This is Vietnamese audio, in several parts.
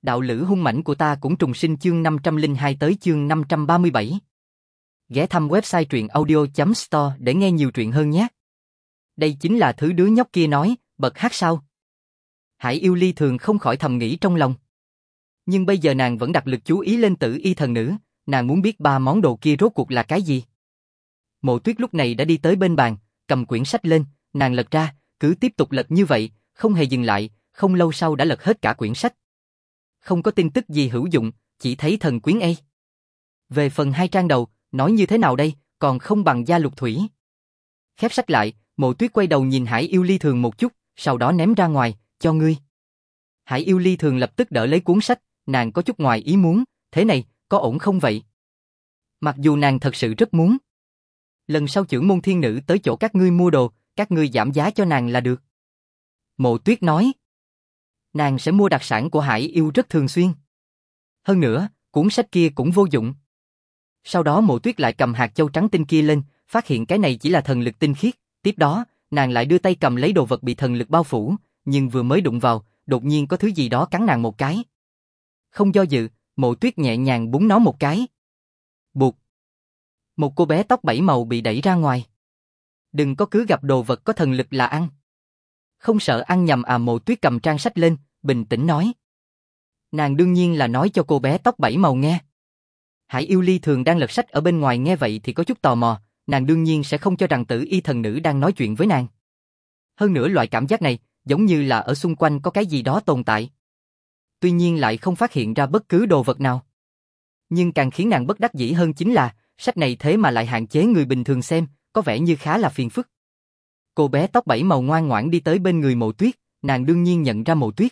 Đạo lữ hung mãnh của ta cũng trùng sinh chương 502 tới chương 537. Ghé thăm website truyện audio.store để nghe nhiều truyện hơn nhé. Đây chính là thứ đứa nhóc kia nói, bật hát sao? Hải Yêu Ly thường không khỏi thầm nghĩ trong lòng. Nhưng bây giờ nàng vẫn đặt lực chú ý lên Tử Y thần nữ, nàng muốn biết ba món đồ kia rốt cuộc là cái gì. Mộ Tuyết lúc này đã đi tới bên bàn, cầm quyển sách lên, nàng lật ra, cứ tiếp tục lật như vậy, không hề dừng lại, không lâu sau đã lật hết cả quyển sách. Không có tin tức gì hữu dụng, chỉ thấy thần quyến A. Về phần 2 trang đầu, nói như thế nào đây, còn không bằng Gia Lục Thủy. Khép sách lại, Mộ Tuyết quay đầu nhìn Hải Yêu Ly thường một chút, sau đó ném ra ngoài, cho ngươi. Hải Yêu Ly thường lập tức đỡ lấy cuốn sách, nàng có chút ngoài ý muốn, thế này, có ổn không vậy? Mặc dù nàng thật sự rất muốn. Lần sau chưởng môn thiên nữ tới chỗ các ngươi mua đồ, các ngươi giảm giá cho nàng là được. Mộ Tuyết nói. Nàng sẽ mua đặc sản của Hải Yêu rất thường xuyên. Hơn nữa, cuốn sách kia cũng vô dụng. Sau đó Mộ Tuyết lại cầm hạt châu trắng tinh kia lên, phát hiện cái này chỉ là thần lực tinh khiết. Tiếp đó, nàng lại đưa tay cầm lấy đồ vật bị thần lực bao phủ, nhưng vừa mới đụng vào, đột nhiên có thứ gì đó cắn nàng một cái. Không do dự, Mộ Tuyết nhẹ nhàng búng nó một cái. Bụt. Một cô bé tóc 7 màu bị đẩy ra ngoài. Đừng có cứ gặp đồ vật có thần lực là ăn. Không sợ ăn nhầm à? Mộ Tuyết cầm trang sách lên, bình tĩnh nói. Nàng đương nhiên là nói cho cô bé tóc 7 màu nghe. Hải Yêu Ly thường đang lật sách ở bên ngoài nghe vậy thì có chút tò mò, nàng đương nhiên sẽ không cho rằng Tử Y thần nữ đang nói chuyện với nàng. Hơn nữa loại cảm giác này, giống như là ở xung quanh có cái gì đó tồn tại. Tuy nhiên lại không phát hiện ra bất cứ đồ vật nào. Nhưng càng khiến nàng bất đắc dĩ hơn chính là, sách này thế mà lại hạn chế người bình thường xem, có vẻ như khá là phiền phức. Cô bé tóc 7 màu ngoan ngoãn đi tới bên người Mộ Tuyết, nàng đương nhiên nhận ra Mộ Tuyết.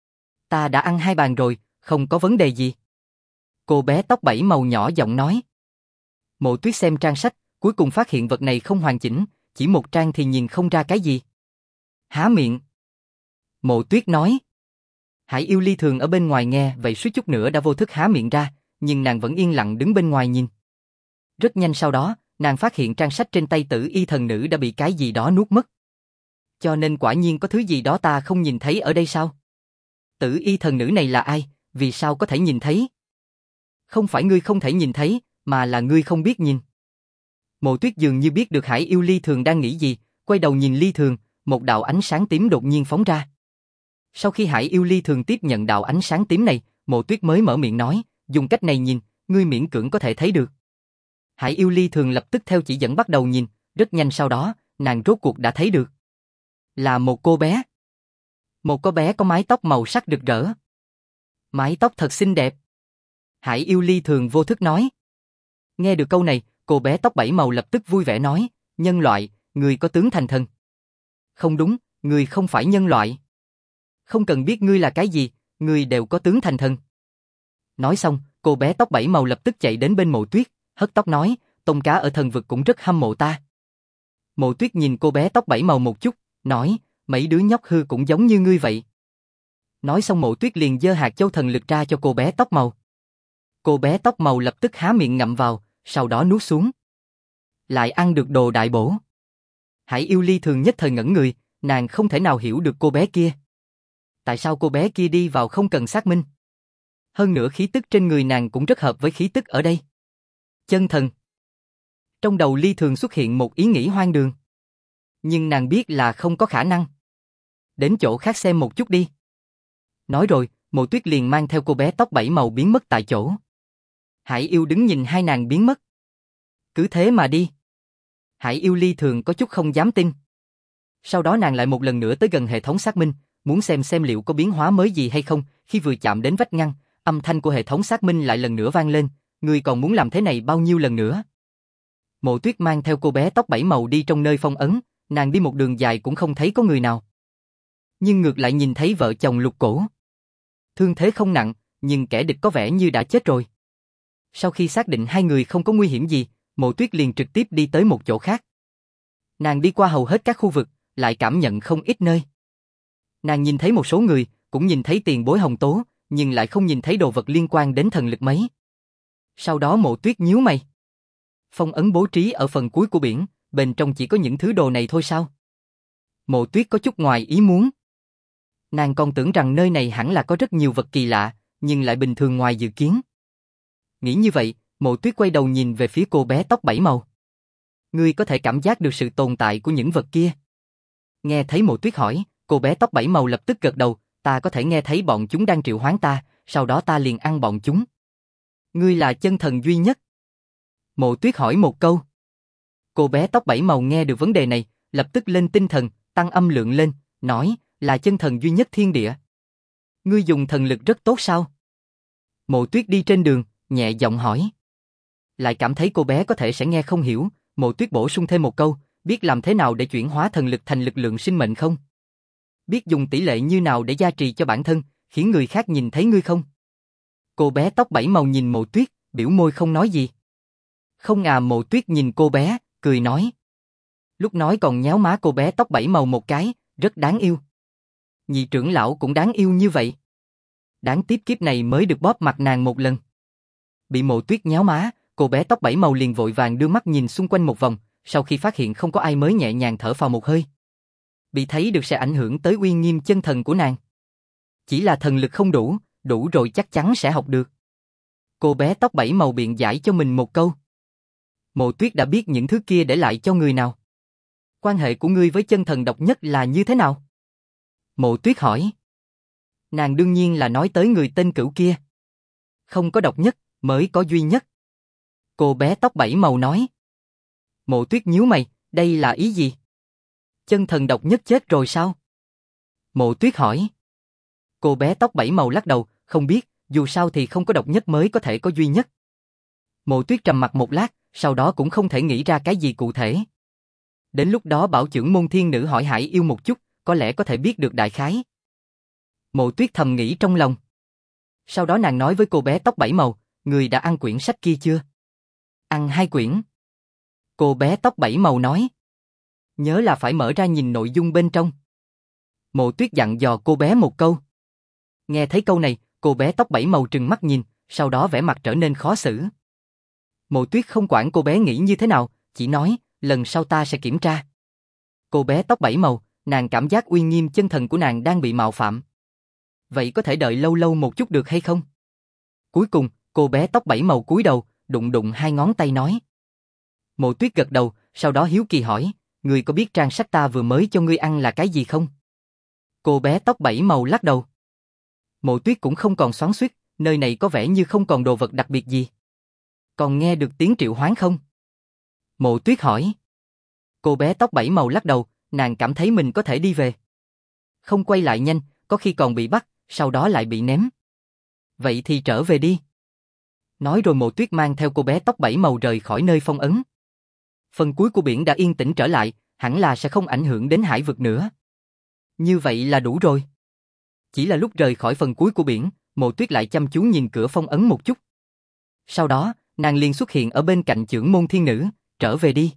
Ta đã ăn 2 bàn rồi, không có vấn đề gì. Cô bé tóc 7 màu nhỏ giọng nói. Mộ Tuyết xem trang sách, cuối cùng phát hiện vật này không hoàn chỉnh, chỉ một trang thì nhìn không ra cái gì. Há miệng. Mộ Tuyết nói. Hải Yêu Ly thường ở bên ngoài nghe vậy suýt chút nữa đã vô thức há miệng ra, nhưng nàng vẫn yên lặng đứng bên ngoài nhìn. Rất nhanh sau đó, nàng phát hiện trang sách trên tay Tử Y thần nữ đã bị cái gì đó nuốt mất. Cho nên quả nhiên có thứ gì đó ta không nhìn thấy ở đây sao? Tử Y thần nữ này là ai, vì sao có thể nhìn thấy? Không phải ngươi không thể nhìn thấy, mà là ngươi không biết nhìn. Mộ Tuyết dường như biết được Hải Yêu Ly thường đang nghĩ gì, quay đầu nhìn Ly thường, một đạo ánh sáng tím đột nhiên phóng ra. Sau khi Hải Yêu Ly thường tiếp nhận đạo ánh sáng tím này, Mộ Tuyết mới mở miệng nói, dùng cách này nhìn, ngươi miễn cưỡng có thể thấy được. Hải Yêu Ly thường lập tức theo chỉ dẫn bắt đầu nhìn, rất nhanh sau đó, nàng rốt cuộc đã thấy được. Là một cô bé. Một cô bé có mái tóc màu sắc rực rỡ. Mái tóc thật xinh đẹp. Hải Yêu Ly thường vô thức nói. Nghe được câu này, cô bé tóc 7 màu lập tức vui vẻ nói, nhân loại, người có tướng thành thần. Không đúng, người không phải nhân loại. Không cần biết ngươi là cái gì, ngươi đều có tướng thành thần. Nói xong, cô bé tóc 7 màu lập tức chạy đến bên Mộ Tuyết, hất tóc nói, tôm cá ở thần vực cũng rất hâm mộ ta. Mộ Tuyết nhìn cô bé tóc 7 màu một chút, nói, mấy đứa nhóc hư cũng giống như ngươi vậy. Nói xong Mộ Tuyết liền giơ hạt châu thần lực ra cho cô bé tóc màu. Cô bé tóc màu lập tức há miệng ngậm vào, sau đó nuốt xuống. Lại ăn được đồ đại bổ. Hải Yêu Ly thường nhất thời ngẩn người, nàng không thể nào hiểu được cô bé kia. Tại sao cô bé kia đi vào không cần xác minh? Hơn nữa khí tức trên người nàng cũng rất hợp với khí tức ở đây. Chân thần. Trong đầu Ly thường xuất hiện một ý nghĩ hoang đường. Nhưng nàng biết là không có khả năng. Đến chỗ khác xem một chút đi. Nói rồi, Mộ Tuyết liền mang theo cô bé tóc 7 màu biến mất tại chỗ. Hải Yêu đứng nhìn hai nàng biến mất. Cứ thế mà đi. Hải Yêu Ly thường có chút không dám tin. Sau đó nàng lại một lần nữa tới gần hệ thống xác minh, muốn xem liệu có biến hóa mới gì hay không. Khi vừa chạm đến vách ngăn, âm thanh của hệ thống xác minh lại lần nữa vang lên. Ngươi còn muốn làm thế này bao nhiêu lần nữa? Mộ Tuyết mang theo cô bé tóc 7 màu đi trong nơi phong ấn, nàng đi một đường dài cũng không thấy có người nào. Nhưng ngược lại nhìn thấy vợ chồng Lục Cổ. Thương thế không nặng, nhưng kẻ địch có vẻ như đã chết rồi. Sau khi xác định hai người không có nguy hiểm gì, Mộ Tuyết liền trực tiếp đi tới một chỗ khác. Nàng đi qua hầu hết các khu vực, lại cảm nhận không ít nơi. Nàng nhìn thấy một số người, cũng nhìn thấy tiền bối hồng tố, nhưng lại không nhìn thấy đồ vật liên quan đến thần lực mấy. Sau đó Mộ Tuyết nhíu mày. Phong ấn bố trí ở phần cuối của biển, bên trong chỉ có những thứ đồ này thôi sao? Mộ Tuyết có chút ngoài ý muốn. Nàng còn tưởng rằng nơi này hẳn là có rất nhiều vật kỳ lạ, nhưng lại bình thường ngoài dự kiến. Nghĩ như vậy, Mộ Tuyết quay đầu nhìn về phía cô bé tóc bảy màu. Ngươi có thể cảm giác được sự tồn tại của những vật kia. Nghe thấy Mộ Tuyết hỏi, cô bé tóc bảy màu lập tức gật đầu, ta có thể nghe thấy bọn chúng đang triệu hoán ta, sau đó ta liền ăn bọn chúng. Ngươi là chân thần duy nhất. Mộ Tuyết hỏi một câu. Cô bé tóc bảy màu nghe được vấn đề này, lập tức lên tinh thần, tăng âm lượng lên, nói, là chân thần duy nhất thiên địa. Ngươi dùng thần lực rất tốt sao? Mộ Tuyết đi trên đường, nhẹ giọng hỏi. Lại cảm thấy cô bé có thể sẽ nghe không hiểu, Mộ Tuyết bổ sung thêm một câu, biết làm thế nào để chuyển hóa thần lực thành lực lượng sinh mệnh không? Biết dùng tỷ lệ như nào để gia trì cho bản thân, khiến người khác nhìn thấy ngươi không? Cô bé tóc bảy màu nhìn Mộ Tuyết, biểu môi không nói gì. Không à, Mộ Tuyết nhìn cô bé, cười nói. Lúc nói còn nhéo má cô bé tóc bảy màu một cái, rất đáng yêu. Nhị trưởng lão cũng đáng yêu như vậy. Đáng tiếc kiếp này mới được bóp mặt nàng một lần. Bị Mộ Tuyết nhéo má, cô bé tóc bảy màu liền vội vàng đưa mắt nhìn xung quanh một vòng, sau khi phát hiện không có ai mới nhẹ nhàng thở phào một hơi. Bị thấy được sẽ ảnh hưởng tới uy nghiêm chân thần của nàng. Chỉ là thần lực không đủ, đủ rồi chắc chắn sẽ học được. Cô bé tóc bảy màu biện giải cho mình một câu. Mộ Tuyết đã biết những thứ kia để lại cho người nào. Quan hệ của ngươi với chân thần độc nhất là như thế nào? Mộ Tuyết hỏi. Nàng đương nhiên là nói tới người tên Cửu kia. Không có độc nhất, mới có duy nhất. Cô bé tóc bảy màu nói. Mộ Tuyết nhíu mày, đây là ý gì? Chân thần độc nhất chết rồi sao? Mộ Tuyết hỏi. Cô bé tóc bảy màu lắc đầu, không biết, dù sao thì không có độc nhất mới có thể có duy nhất. Mộ Tuyết trầm mặc một lát, sau đó cũng không thể nghĩ ra cái gì cụ thể. Đến lúc đó bảo trưởng môn thiên nữ hỏi Hải Yêu một chút, có lẽ có thể biết được đại khái. Mộ Tuyết thầm nghĩ trong lòng. Sau đó nàng nói với cô bé tóc bảy màu, người đã ăn quyển sách kia chưa? Ăn 2 quyển. Cô bé tóc bảy màu nói. Nhớ là phải mở ra nhìn nội dung bên trong. Mộ Tuyết dặn dò cô bé một câu. Nghe thấy câu này, cô bé tóc bảy màu trừng mắt nhìn, sau đó vẻ mặt trở nên khó xử. Mộ Tuyết không quản cô bé nghĩ như thế nào, chỉ nói, lần sau ta sẽ kiểm tra. Cô bé tóc bảy màu, nàng cảm giác uy nghiêm chân thần của nàng đang bị mạo phạm. Vậy có thể đợi lâu lâu một chút được hay không? Cuối cùng, cô bé tóc bảy màu cúi đầu, đụng đụng 2 ngón tay nói. Mộ Tuyết gật đầu, sau đó hiếu kỳ hỏi, ngươi có biết trang sách ta vừa mới cho ngươi ăn là cái gì không? Cô bé tóc bảy màu lắc đầu. Mộ Tuyết cũng không còn xoắn xuýt, nơi này có vẻ như không còn đồ vật đặc biệt gì. Còn nghe được tiếng triệu hoán không? Mộ Tuyết hỏi. Cô bé tóc bảy màu lắc đầu, nàng cảm thấy mình có thể đi về. Không quay lại nhanh, có khi còn bị bắt, sau đó lại bị ném. Vậy thì trở về đi. Nói rồi Mộ Tuyết mang theo cô bé tóc bảy màu rời khỏi nơi phong ấn. Phần cuối của biển đã yên tĩnh trở lại, hẳn là sẽ không ảnh hưởng đến hải vực nữa. Như vậy là đủ rồi. Chỉ là lúc rời khỏi phần cuối của biển, Mộ Tuyết lại chăm chú nhìn cửa phong ấn một chút. Sau đó, nàng liền xuất hiện ở bên cạnh trưởng môn thiên nữ, trở về đi.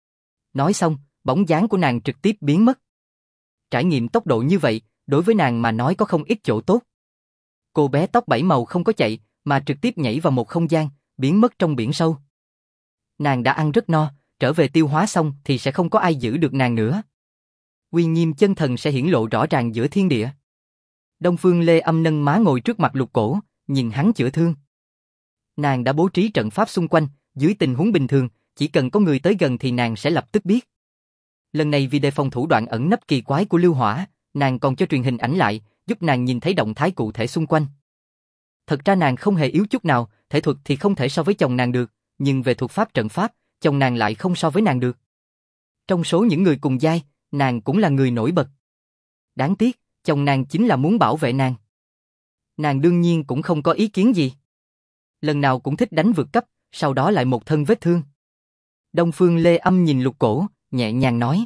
Nói xong, bóng dáng của nàng trực tiếp biến mất. Trải nghiệm tốc độ như vậy, đối với nàng mà nói có không ít chỗ tốt. Cô bé tóc bảy màu không có chạy, mà trực tiếp nhảy vào một không gian, biến mất trong biển sâu. Nàng đã ăn rất no, trở về tiêu hóa xong thì sẽ không có ai giữ được nàng nữa. Uy nghiêm chân thần sẽ hiển lộ rõ ràng giữa thiên địa. Đông Phương Lê Âm nâng má ngồi trước mặt Lục Cổ, nhìn hắn chữa thương. Nàng đã bố trí trận pháp xung quanh, dưới tình huống bình thường, chỉ cần có người tới gần thì nàng sẽ lập tức biết. Lần này vì đề phòng thủ đoạn ẩn nấp kỳ quái của Lưu Hỏa, nàng còn cho truyền hình ảnh lại, giúp nàng nhìn thấy động thái cụ thể xung quanh. Thật ra nàng không hề yếu chút nào, thể thuật thì không thể so với chồng nàng được, nhưng về thuật pháp trận pháp, chồng nàng lại không so với nàng được. Trong số những người cùng giai, nàng cũng là người nổi bật. Đáng tiếc, chồng nàng chính là muốn bảo vệ nàng. Nàng đương nhiên cũng không có ý kiến gì. Lần nào cũng thích đánh vượt cấp, sau đó lại một thân vết thương. Đông Phương Lê Âm nhìn Lục Cổ, nhẹ nhàng nói.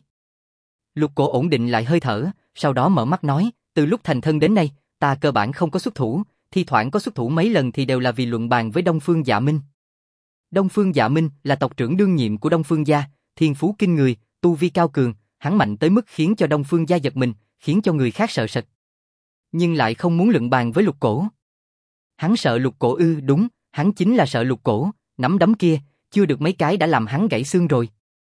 Lục Cổ ổn định lại hơi thở, sau đó mở mắt nói, từ lúc thành thân đến nay, ta cơ bản không có xuất thủ, thi thoảng có xuất thủ mấy lần thì đều là vì luận bàn với Đông Phương Dạ Minh. Đông Phương Dạ Minh là tộc trưởng đương nhiệm của Đông Phương gia, thiên phú kinh người, tu vi cao cường, hắn mạnh tới mức khiến cho Đông Phương gia giật mình, khiến cho người khác sợ sệt. Nhưng lại không muốn luận bàn với Lục Cổ. Hắn sợ Lục Cổ ư? Đúng, hắn chính là sợ Lục Cổ, nắm đấm kia, chưa được mấy cái đã làm hắn gãy xương rồi.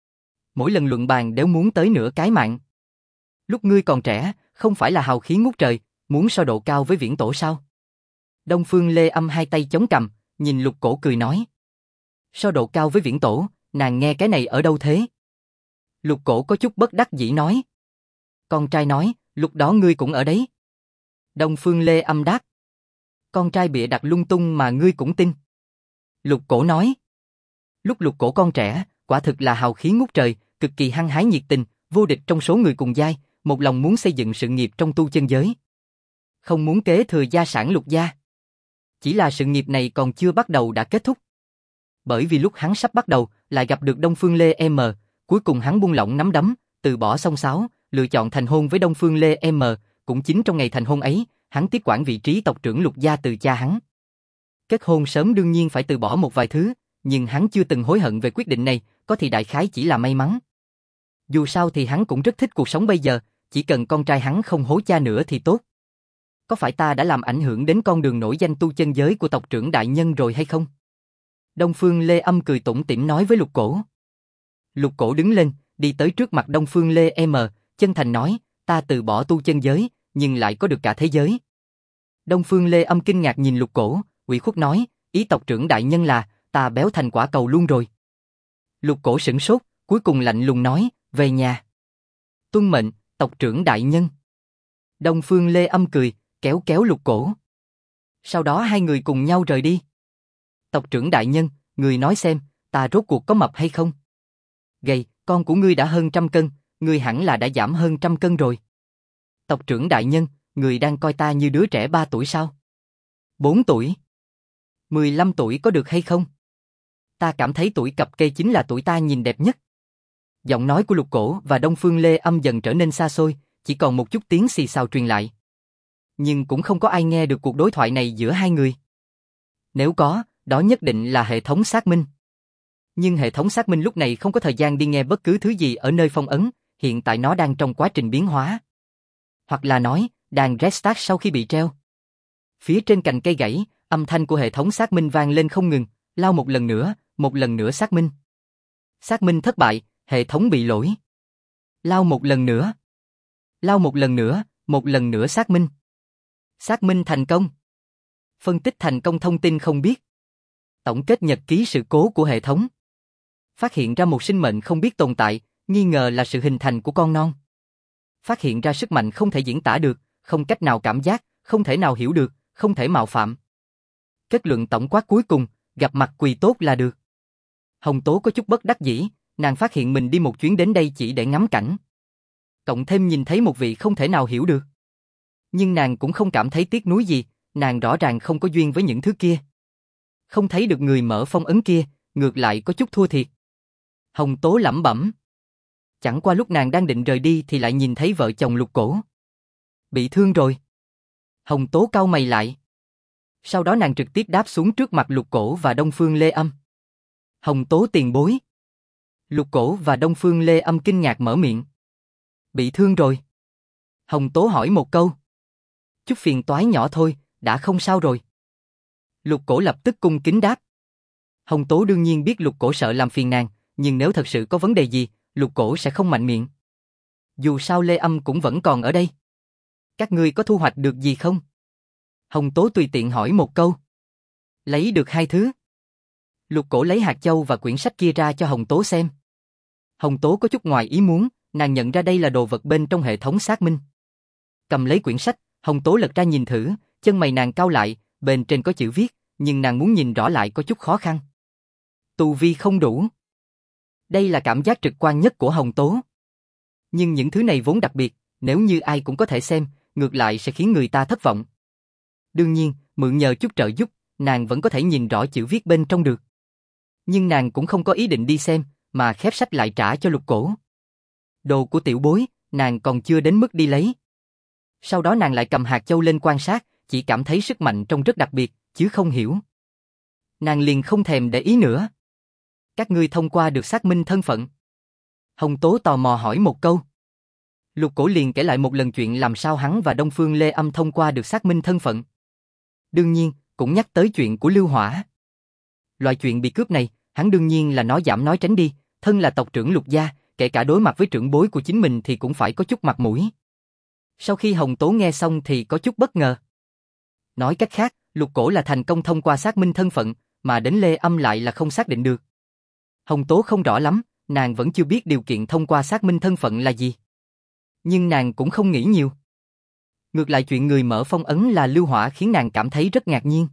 Mỗi lần luận bàn đều muốn tới nửa cái mạng. Lúc ngươi còn trẻ, không phải là hào khí ngút trời, muốn so độ cao với Viễn Tổ sao? Đông Phương Lê Âm hai tay chống cằm, nhìn Lục Cổ cười nói. So độ cao với Viễn Tổ, nàng nghe cái này ở đâu thế? Lục Cổ có chút bất đắc dĩ nói. Con trai nói, lúc đó ngươi cũng ở đấy. Đông Phương Lê Âm đáp. Con trai bịa đặt lung tung mà ngươi cũng tin. Lục Cổ nói. Lúc Lục Cổ con trẻ, quả thực là hào khí ngút trời, cực kỳ hăng hái nhiệt tình, vô địch trong số người cùng giai, một lòng muốn xây dựng sự nghiệp trong tu chân giới. Không muốn kế thừa gia sản Lục gia. Chỉ là sự nghiệp này còn chưa bắt đầu đã kết thúc. Bởi vì lúc hắn sắp bắt đầu, lại gặp được Đông Phương Lê M, cuối cùng hắn buông lỏng nắm đấm, từ bỏ xông xáo, lựa chọn thành hôn với Đông Phương Lê M, cũng chính trong ngày thành hôn ấy, hắn tiếp quản vị trí tộc trưởng Lục gia từ cha hắn. Kết hôn sớm đương nhiên phải từ bỏ một vài thứ, nhưng hắn chưa từng hối hận về quyết định này, có thì đại khái chỉ là may mắn. Dù sao thì hắn cũng rất thích cuộc sống bây giờ, chỉ cần con trai hắn không hối cha nữa thì tốt. Có phải ta đã làm ảnh hưởng đến con đường nổi danh tu chân giới của tộc trưởng đại nhân rồi hay không? Đông Phương Lê Âm cười tủm tỉm nói với Lục Cổ. Lục Cổ đứng lên, đi tới trước mặt Đông Phương Lê M, chân thành nói, ta từ bỏ tu chân giới, nhưng lại có được cả thế giới. Đông Phương Lê Âm kinh ngạc nhìn Lục Cổ, ủy khuất nói, ý tộc trưởng đại nhân là, ta béo thành quả cầu luôn rồi. Lục Cổ sửng sốt, cuối cùng lạnh lùng nói, về nhà. Tuân mệnh, tộc trưởng đại nhân. Đông Phương Lê Âm cười, kéo kéo Lục Cổ. Sau đó hai người cùng nhau rời đi. Tộc trưởng đại nhân, người nói xem, ta rốt cuộc có mập hay không? Gầy, con của ngươi đã hơn 100 cân, ngươi hẳn là đã giảm hơn 100 cân rồi. Tộc trưởng đại nhân, người đang coi ta như đứa trẻ 3 tuổi sao? 4 tuổi? 15 tuổi có được hay không? Ta cảm thấy tuổi cập kê chính là tuổi ta nhìn đẹp nhất. Giọng nói của Lục Cổ và Đông Phương Lê Âm dần trở nên xa xôi, chỉ còn một chút tiếng xì xào truyền lại. Nhưng cũng không có ai nghe được cuộc đối thoại này giữa hai người. Nếu có, đó nhất định là hệ thống xác minh. Nhưng hệ thống xác minh lúc này không có thời gian đi nghe bất cứ thứ gì ở nơi phong ấn, hiện tại nó đang trong quá trình biến hóa. Hoặc là nói, đang restart sau khi bị treo. Phía trên cành cây gãy, âm thanh của hệ thống xác minh vang lên không ngừng, lao một lần nữa xác minh. Xác minh thất bại, hệ thống bị lỗi. Lao một lần nữa. Lao một lần nữa xác minh. Xác minh thành công. Phân tích thành công thông tin không biết. Tổng kết nhật ký sự cố của hệ thống. Phát hiện ra một sinh mệnh không biết tồn tại, nghi ngờ là sự hình thành của con non. Phát hiện ra sức mạnh không thể diễn tả được, không cách nào cảm giác, không thể nào hiểu được, không thể mạo phạm. Kết luận tổng quát cuối cùng, gặp mặt quỳ tốt là được. Hồng Tố có chút bất đắc dĩ, nàng phát hiện mình đi một chuyến đến đây chỉ để ngắm cảnh. Cộng thêm nhìn thấy một vị không thể nào hiểu được. Nhưng nàng cũng không cảm thấy tiếc nuối gì, nàng rõ ràng không có duyên với những thứ kia. Không thấy được người mở phong ấn kia, ngược lại có chút thua thiệt. Hồng Tố lẩm bẩm. Chẳng qua lúc nàng đang định rời đi thì lại nhìn thấy vợ chồng Lục Cổ. Bị thương rồi. Hồng Tố cau mày lại. Sau đó nàng trực tiếp đáp xuống trước mặt Lục Cổ và Đông Phương Lê Âm. Hồng Tố tiền bối. Lục Cổ và Đông Phương Lê Âm kinh ngạc mở miệng. Bị thương rồi. Hồng Tố hỏi một câu. Chút phiền toái nhỏ thôi, đã không sao rồi. Lục Cổ lập tức cung kính đáp. Hồng Tố đương nhiên biết Lục Cổ sợ làm phiền nàng, nhưng nếu thật sự có vấn đề gì, Lục Cổ sẽ không mạnh miệng. Dù sao Lê Âm cũng vẫn còn ở đây. Các ngươi có thu hoạch được gì không? Hồng Tố tùy tiện hỏi một câu. Lấy được 2 thứ. Lục Cổ lấy hạt châu và quyển sách kia ra cho Hồng Tố xem. Hồng Tố có chút ngoài ý muốn, nàng nhận ra đây là đồ vật bên trong hệ thống xác minh. Cầm lấy quyển sách, Hồng Tố lật ra nhìn thử, chân mày nàng cau lại, bên trên có chữ viết, nhưng nàng muốn nhìn rõ lại có chút khó khăn. Tu vi không đủ. Đây là cảm giác trực quan nhất của Hồng Tố. Nhưng những thứ này vốn đặc biệt, nếu như ai cũng có thể xem, ngược lại sẽ khiến người ta thất vọng. Đương nhiên, mượn nhờ chút trợ giúp, nàng vẫn có thể nhìn rõ chữ viết bên trong được. Nhưng nàng cũng không có ý định đi xem, mà khép sách lại trả cho Lục Cổ. Đồ của tiểu bối, nàng còn chưa đến mức đi lấy. Sau đó nàng lại cầm hạt châu lên quan sát, chỉ cảm thấy sức mạnh trông rất đặc biệt, chứ không hiểu. Nàng liền không thèm để ý nữa. Các ngươi thông qua được xác minh thân phận. Hồng Tố tò mò hỏi một câu. Lục Cổ liền kể lại một lần chuyện làm sao hắn và Đông Phương Lê Âm thông qua được xác minh thân phận. Đương nhiên, cũng nhắc tới chuyện của Lưu Hỏa. Loại chuyện bị cướp này, hắn đương nhiên là nói giảm nói tránh đi, thân là tộc trưởng Lục gia, kể cả đối mặt với trưởng bối của chính mình thì cũng phải có chút mặt mũi. Sau khi Hồng Tố nghe xong thì có chút bất ngờ. Nói cách khác, Lục Cổ là thành công thông qua xác minh thân phận, mà đến Lê Âm lại là không xác định được. Hồng Tố không rõ lắm, nàng vẫn chưa biết điều kiện thông qua xác minh thân phận là gì. Nhưng nàng cũng không nghĩ nhiều. Ngược lại chuyện người mở phong ấn là Lưu Hỏa khiến nàng cảm thấy rất ngạc nhiên.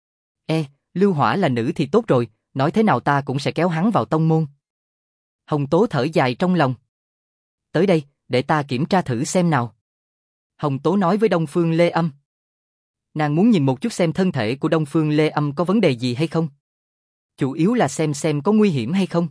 Lưu Hỏa là nữ thì tốt rồi, nói thế nào ta cũng sẽ kéo hắn vào tông môn. Hồng Tố thở dài trong lòng. Tới đây, để ta kiểm tra thử xem nào. Hồng Tố nói với Đông Phương Lê Âm. Nàng muốn nhìn một chút xem thân thể của Đông Phương Lê Âm có vấn đề gì hay không. Chủ yếu là xem có nguy hiểm hay không.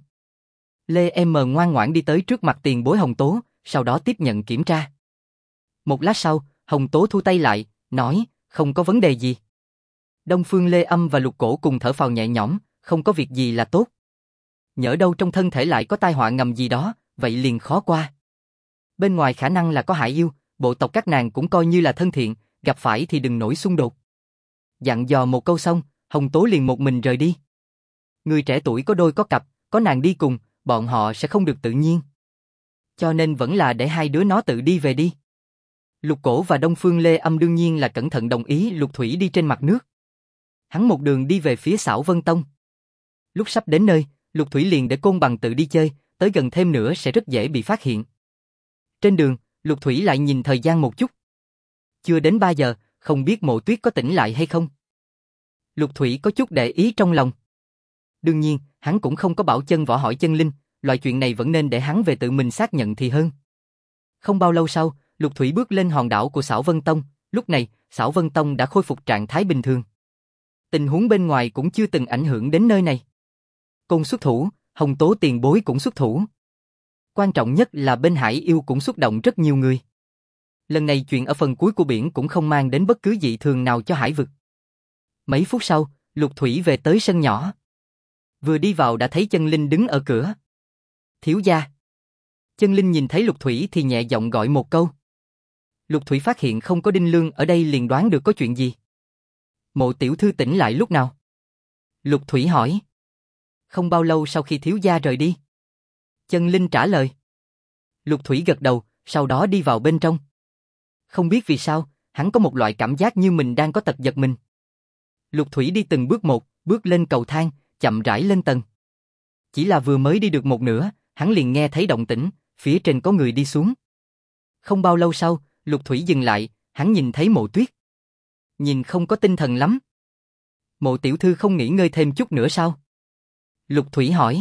Lê M ngoan ngoãn đi tới trước mặt tiền bối Hồng Tố, sau đó tiếp nhận kiểm tra. Một lát sau, Hồng Tố thu tay lại, nói, không có vấn đề gì. Đông Phương Lê Âm và Lục Cổ cùng thở phào nhẹ nhõm, không có việc gì là tốt. Nhỡ đâu trong thân thể lại có tai họa ngầm gì đó, vậy liền khó qua. Bên ngoài khả năng là có hại yêu, bộ tộc các nàng cũng coi như là thân thiện, gặp phải thì đừng nổi xung đột. Dặn dò một câu xong, Hồng Tố liền một mình rời đi. Người trẻ tuổi có đôi có cặp, có nàng đi cùng, bọn họ sẽ không được tự nhiên. Cho nên vẫn là để hai đứa nó tự đi về đi. Lục Cổ và Đông Phương Lê Âm đương nhiên là cẩn thận đồng ý Lục Thủy đi trên mặt nước. Hắn một đường đi về phía Xảo Vân Tông. Lúc sắp đến nơi, Lục Thủy liền để Côn Bằng tự đi chơi, tới gần thêm nữa sẽ rất dễ bị phát hiện. Trên đường, Lục Thủy lại nhìn thời gian một chút. Chưa đến 3 giờ, không biết Mộ Tuyết có tỉnh lại hay không. Lục Thủy có chút để ý trong lòng. Đương nhiên, hắn cũng không có bảo chân võ hỏi chân linh, loại chuyện này vẫn nên để hắn về tự mình xác nhận thì hơn. Không bao lâu sau, Lục Thủy bước lên hòn đảo của Xảo Vân Tông, lúc này, Xảo Vân Tông đã khôi phục trạng thái bình thường. Tình huống bên ngoài cũng chưa từng ảnh hưởng đến nơi này. Côn xuất thủ, Hồng Tố tiền bối cũng xuất thủ. Quan trọng nhất là bên Hải Yêu cũng xuất động rất nhiều người. Lần này chuyện ở phần cuối của biển cũng không mang đến bất cứ dị thường nào cho hải vực. Mấy phút sau, Lục Thủy về tới sân nhỏ. Vừa đi vào đã thấy Chân Linh đứng ở cửa. Thiếu gia. Chân Linh nhìn thấy Lục Thủy thì nhẹ giọng gọi một câu. Lục Thủy phát hiện không có Đinh Lương ở đây liền đoán được có chuyện gì. Mộ tiểu thư tỉnh lại lúc nào? Lục Thủy hỏi. Không bao lâu sau khi thiếu gia rời đi. Chân Linh trả lời. Lục Thủy gật đầu, sau đó đi vào bên trong. Không biết vì sao, hắn có một loại cảm giác như mình đang có tật giật mình. Lục Thủy đi từng bước một, bước lên cầu thang, chậm rãi lên tầng. Chỉ là vừa mới đi được một nửa, hắn liền nghe thấy động tĩnh, phía trên có người đi xuống. Không bao lâu sau, Lục Thủy dừng lại, hắn nhìn thấy Mộ Tuyết. Nhìn không có tinh thần lắm. Mộ tiểu thư không nghỉ ngơi thêm chút nữa sao? Lục Thủy hỏi.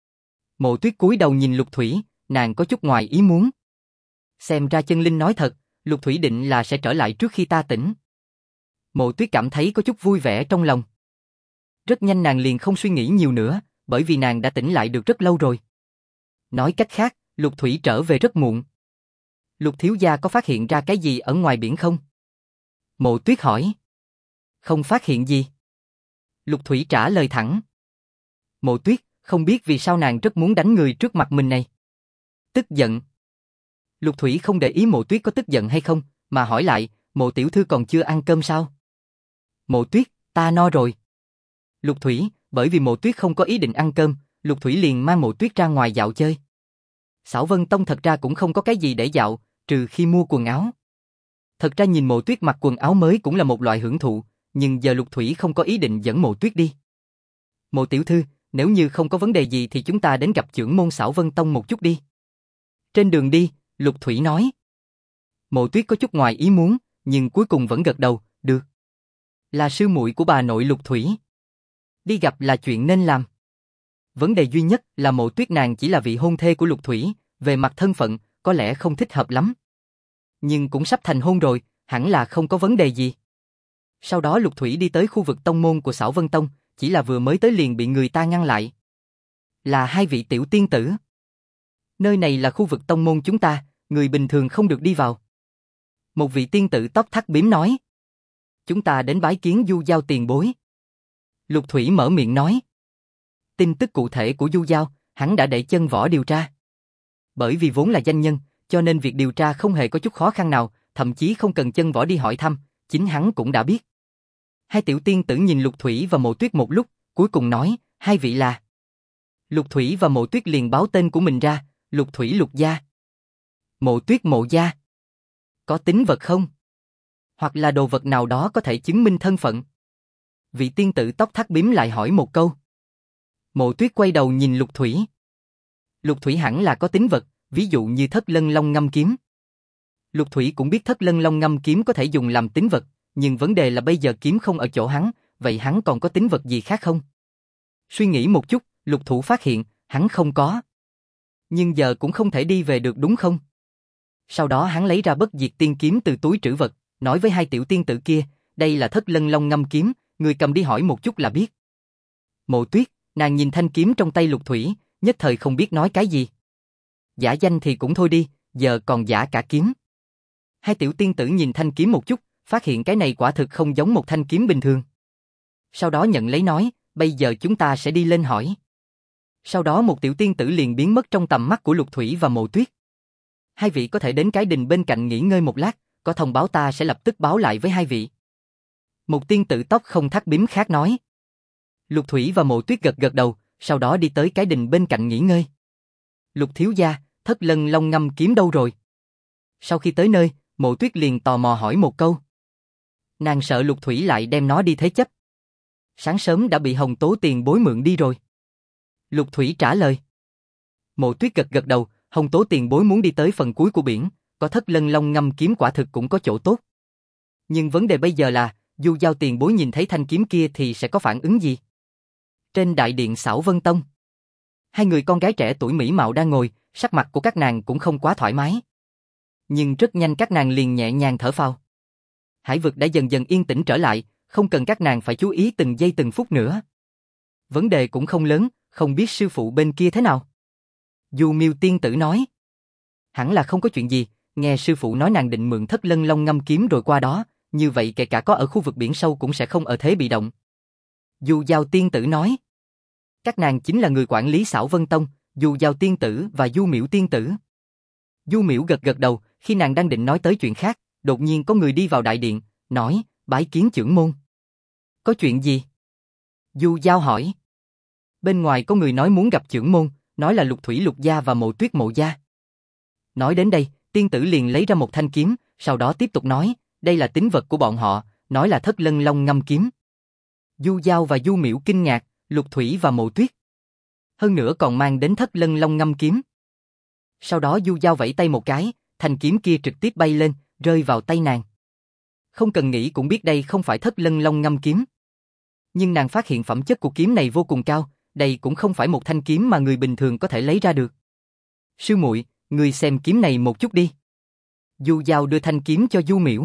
Mộ Tuyết cúi đầu nhìn Lục Thủy, nàng có chút ngoài ý muốn. Xem ra Chân Linh nói thật, Lục Thủy định là sẽ trở lại trước khi ta tỉnh. Mộ Tuyết cảm thấy có chút vui vẻ trong lòng. Rất nhanh nàng liền không suy nghĩ nhiều nữa, bởi vì nàng đã tỉnh lại được rất lâu rồi. Nói cách khác, Lục Thủy trở về rất muộn. Lục thiếu gia có phát hiện ra cái gì ở ngoài biển không? Mộ Tuyết hỏi. Không phát hiện gì. Lục Thủy trả lời thẳng. Mộ Tuyết, không biết vì sao nàng rất muốn đánh người trước mặt mình này. Tức giận. Lục Thủy không để ý Mộ Tuyết có tức giận hay không, mà hỏi lại, Mộ tiểu thư còn chưa ăn cơm sao? Mộ Tuyết, ta no rồi. Lục Thủy, bởi vì Mộ Tuyết không có ý định ăn cơm, Lục Thủy liền mang Mộ Tuyết ra ngoài dạo chơi. Xảo Vân Tông thật ra cũng không có cái gì để dạo, trừ khi mua quần áo. Thật ra nhìn Mộ Tuyết mặc quần áo mới cũng là một loại hưởng thụ, nhưng giờ Lục Thủy không có ý định dẫn Mộ Tuyết đi. Mộ tiểu thư, nếu như không có vấn đề gì thì chúng ta đến gặp trưởng môn Xảo Vân Tông một chút đi. Trên đường đi, Lục Thủy nói. Mộ Tuyết có chút ngoài ý muốn, nhưng cuối cùng vẫn gật đầu, được. Là sư muội của bà nội Lục Thủy. Đi gặp là chuyện nên làm. Vấn đề duy nhất là Mộ Tuyết nàng chỉ là vị hôn thê của Lục Thủy, về mặt thân phận, có lẽ không thích hợp lắm. Nhưng cũng sắp thành hôn rồi, hẳn là không có vấn đề gì. Sau đó Lục Thủy đi tới khu vực tông môn của Xảo Vân Tông, chỉ là vừa mới tới liền bị người ta ngăn lại. Là hai vị tiểu tiên tử. Nơi này là khu vực tông môn chúng ta, người bình thường không được đi vào. Một vị tiên tử tóc thắt bím nói. Chúng ta đến bái kiến Du Giao tiền bối. Lục Thủy mở miệng nói. Tin tức cụ thể của Du Giao, hắn đã để chân võ điều tra. Bởi vì vốn là danh nhân, cho nên việc điều tra không hề có chút khó khăn nào, thậm chí không cần chân võ đi hỏi thăm, chính hắn cũng đã biết. Hai tiểu tiên tử nhìn Lục Thủy và Mộ Tuyết một lúc, cuối cùng nói, hai vị là. Lục Thủy và Mộ Tuyết liền báo tên của mình ra, Lục Thủy Lục gia. Mộ Tuyết Mộ gia. Có tín vật không? Hoặc là đồ vật nào đó có thể chứng minh thân phận. Vị tiên tử tóc thắt bím lại hỏi một câu. Mộ Tuyết quay đầu nhìn Lục Thủy. Lục Thủy hẳn là có tính vật, ví dụ như Thất Lân Long Ngâm Kiếm. Lục Thủy cũng biết Thất Lân Long Ngâm Kiếm có thể dùng làm tính vật, nhưng vấn đề là bây giờ kiếm không ở chỗ hắn, vậy hắn còn có tính vật gì khác không? Suy nghĩ một chút, Lục Thủ phát hiện, hắn không có. Nhưng giờ cũng không thể đi về được đúng không? Sau đó hắn lấy ra Bất Diệt Tiên Kiếm từ túi trữ vật, nói với hai tiểu tiên tử kia, đây là Thất Lân Long Ngâm Kiếm, người cầm đi hỏi một chút là biết. Mộ Tuyết, nàng nhìn thanh kiếm trong tay Lục Thủy, nhất thời không biết nói cái gì. Giả danh thì cũng thôi đi, giờ còn giả cả kiếm. Hai tiểu tiên tử nhìn thanh kiếm một chút, phát hiện cái này quả thực không giống một thanh kiếm bình thường. Sau đó nhận lấy nói, bây giờ chúng ta sẽ đi lên hỏi. Sau đó một tiểu tiên tử liền biến mất trong tầm mắt của Lục Thủy và Mộ Tuyết. Hai vị có thể đến cái đình bên cạnh nghỉ ngơi một lát, có thông báo ta sẽ lập tức báo lại với hai vị. Một tiên tử tóc không thắt bím khác nói. Lục Thủy và Mộ Tuyết gật gật đầu, sau đó đi tới cái đình bên cạnh nghỉ ngơi. Lục thiếu gia, Thất Lân Long Ngâm Kiếm đâu rồi? Sau khi tới nơi, Mộ Tuyết liền tò mò hỏi một câu. Nàng sợ Lục Thủy lại đem nó đi thế chấp. Sáng sớm đã bị Hồng Tố tiền bối mượn đi rồi. Lục Thủy trả lời. Mộ Tuyết gật gật đầu, Hồng Tố tiền bối muốn đi tới phần cuối của biển, có Thất Lân Long Ngâm Kiếm quả thực cũng có chỗ tốt. Nhưng vấn đề bây giờ là, Du Giao tiền bối nhìn thấy thanh kiếm kia thì sẽ có phản ứng gì? Trên đại điện Xảo Vân Tông, hai người con gái trẻ tuổi mỹ mạo đang ngồi, sắc mặt của các nàng cũng không quá thoải mái. Nhưng rất nhanh các nàng liền nhẹ nhàng thở phào. Hải vực đã dần dần yên tĩnh trở lại, không cần các nàng phải chú ý từng giây từng phút nữa. Vấn đề cũng không lớn, không biết sư phụ bên kia thế nào. Du Miêu tiên tử nói. Hẳn là không có chuyện gì, nghe sư phụ nói nàng định mượn Thất Lân Long Ngâm Kiếm rồi qua đó, như vậy kể cả có ở khu vực biển sâu cũng sẽ không ở thế bị động. Du Giao tiên tử nói. Các nàng chính là người quản lý Xảo Vân Tông, Du Giao tiên tử và Du Miễu tiên tử. Du Miễu gật gật đầu, khi nàng đang định nói tới chuyện khác, đột nhiên có người đi vào đại điện, nói, bái kiến chưởng môn. Có chuyện gì? Du Giao hỏi. Bên ngoài có người nói muốn gặp chưởng môn, nói là Lục Thủy Lục gia và Mộ Tuyết Mộ gia. Nói đến đây, tiên tử liền lấy ra một thanh kiếm, sau đó tiếp tục nói, đây là tín vật của bọn họ, nói là Thất Lân Long Ngâm Kiếm. Du Giao và Du Miễu kinh ngạc, Lục Thủy và Mộ Tuyết. Hơn nữa còn mang đến Thất Lân Long Ngâm Kiếm. Sau đó Du Giao vẫy tay một cái, thanh kiếm kia trực tiếp bay lên, rơi vào tay nàng. Không cần nghĩ cũng biết đây không phải Thất Lân Long Ngâm Kiếm. Nhưng nàng phát hiện phẩm chất của kiếm này vô cùng cao, đây cũng không phải một thanh kiếm mà người bình thường có thể lấy ra được. Sư muội, ngươi xem kiếm này một chút đi. Du Giao đưa thanh kiếm cho Du Miễu.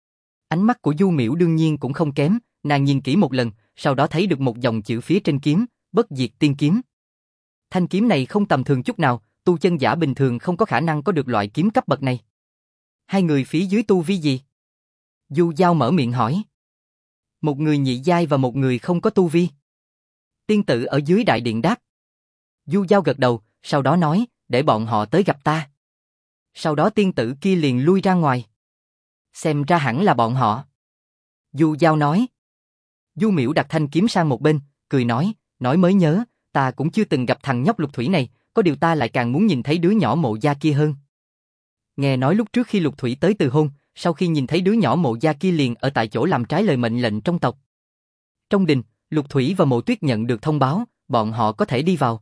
Ánh mắt của Du Miễu đương nhiên cũng không kém, nàng nhìn kỹ một lần, sau đó thấy được một dòng chữ phía trên kiếm, Bất Diệt Tiên Kiếm. Thanh kiếm này không tầm thường chút nào, tu chân giả bình thường không có khả năng có được loại kiếm cấp bậc này. Hai người phía dưới tu vi gì? Du Giao mở miệng hỏi. Một người nhị giai và một người không có tu vi. Tiên tử ở dưới đại điện đáp. Du Giao gật đầu, sau đó nói, để bọn họ tới gặp ta. Sau đó tiên tử kia liền lui ra ngoài. Xem ra hẳn là bọn họ. Du Giao nói. Du Miễu đặt thanh kiếm sang một bên, cười nói mới nhớ, ta cũng chưa từng gặp thằng nhóc Lục Thủy này, có điều ta lại càng muốn nhìn thấy đứa nhỏ Mộ gia kia hơn. Nghe nói lúc trước khi Lục Thủy tới từ hôn, sau khi nhìn thấy đứa nhỏ Mộ gia kia liền ở tại chỗ làm trái lời mệnh lệnh trong tộc. Trong đình, Lục Thủy và Mộ Tuyết nhận được thông báo, bọn họ có thể đi vào.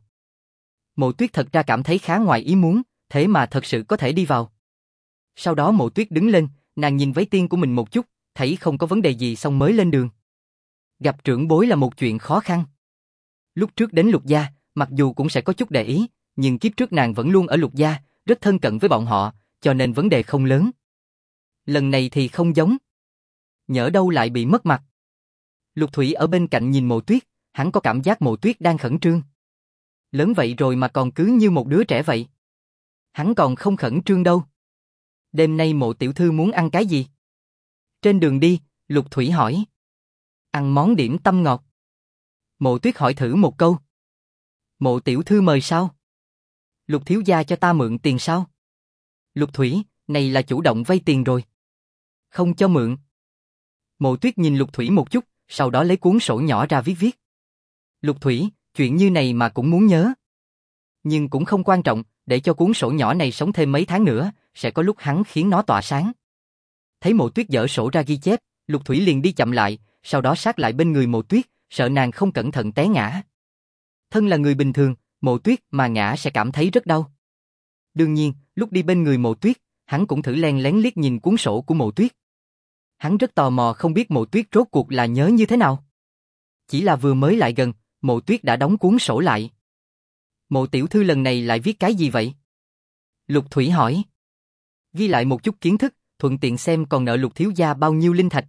Mộ Tuyết thật ra cảm thấy khá ngoài ý muốn, thế mà thật sự có thể đi vào. Sau đó Mộ Tuyết đứng lên, nàng nhìn váy tiên của mình một chút, thấy không có vấn đề gì xong mới lên đường. Gặp trưởng bối là một chuyện khó khăn. Lúc trước đến Lục gia, mặc dù cũng sẽ có chút để ý, nhưng kiếp trước nàng vẫn luôn ở Lục gia, rất thân cận với bọn họ, cho nên vấn đề không lớn. Lần này thì không giống. Nhỡ đâu lại bị mất mặt. Lục Thủy ở bên cạnh nhìn Mộ Tuyết, hắn có cảm giác Mộ Tuyết đang khẩn trương. Lớn vậy rồi mà còn cứ như một đứa trẻ vậy. Hắn còn không khẩn trương đâu. Đêm nay Mộ tiểu thư muốn ăn cái gì? Trên đường đi, Lục Thủy hỏi. Ăn món điểm tâm ngọt. Mộ Tuyết hỏi thử một câu. Mộ tiểu thư mời sao? Lục thiếu gia cho ta mượn tiền sao? Lục Thủy, này là chủ động vay tiền rồi. Không cho mượn. Mộ Tuyết nhìn Lục Thủy một chút, sau đó lấy cuốn sổ nhỏ ra viết. Lục Thủy, chuyện như này mà cũng muốn nhớ. Nhưng cũng không quan trọng, để cho cuốn sổ nhỏ này sống thêm mấy tháng nữa, sẽ có lúc hắn khiến nó tỏa sáng. Thấy Mộ Tuyết dở sổ ra ghi chép, Lục Thủy liền đi chậm lại, sau đó sát lại bên người Mộ Tuyết, sợ nàng không cẩn thận té ngã. Thân là người bình thường, Mộ Tuyết mà ngã sẽ cảm thấy rất đau. Đương nhiên, lúc đi bên người Mộ Tuyết, hắn cũng thử len lén liếc nhìn cuốn sổ của Mộ Tuyết. Hắn rất tò mò không biết Mộ Tuyết rốt cuộc là nhớ như thế nào. Chỉ là vừa mới lại gần, Mộ Tuyết đã đóng cuốn sổ lại. Mộ tiểu thư lần này lại viết cái gì vậy? Lục Thủy hỏi. Ghi lại một chút kiến thức, thuận tiện xem còn nợ Lục thiếu gia bao nhiêu linh thạch.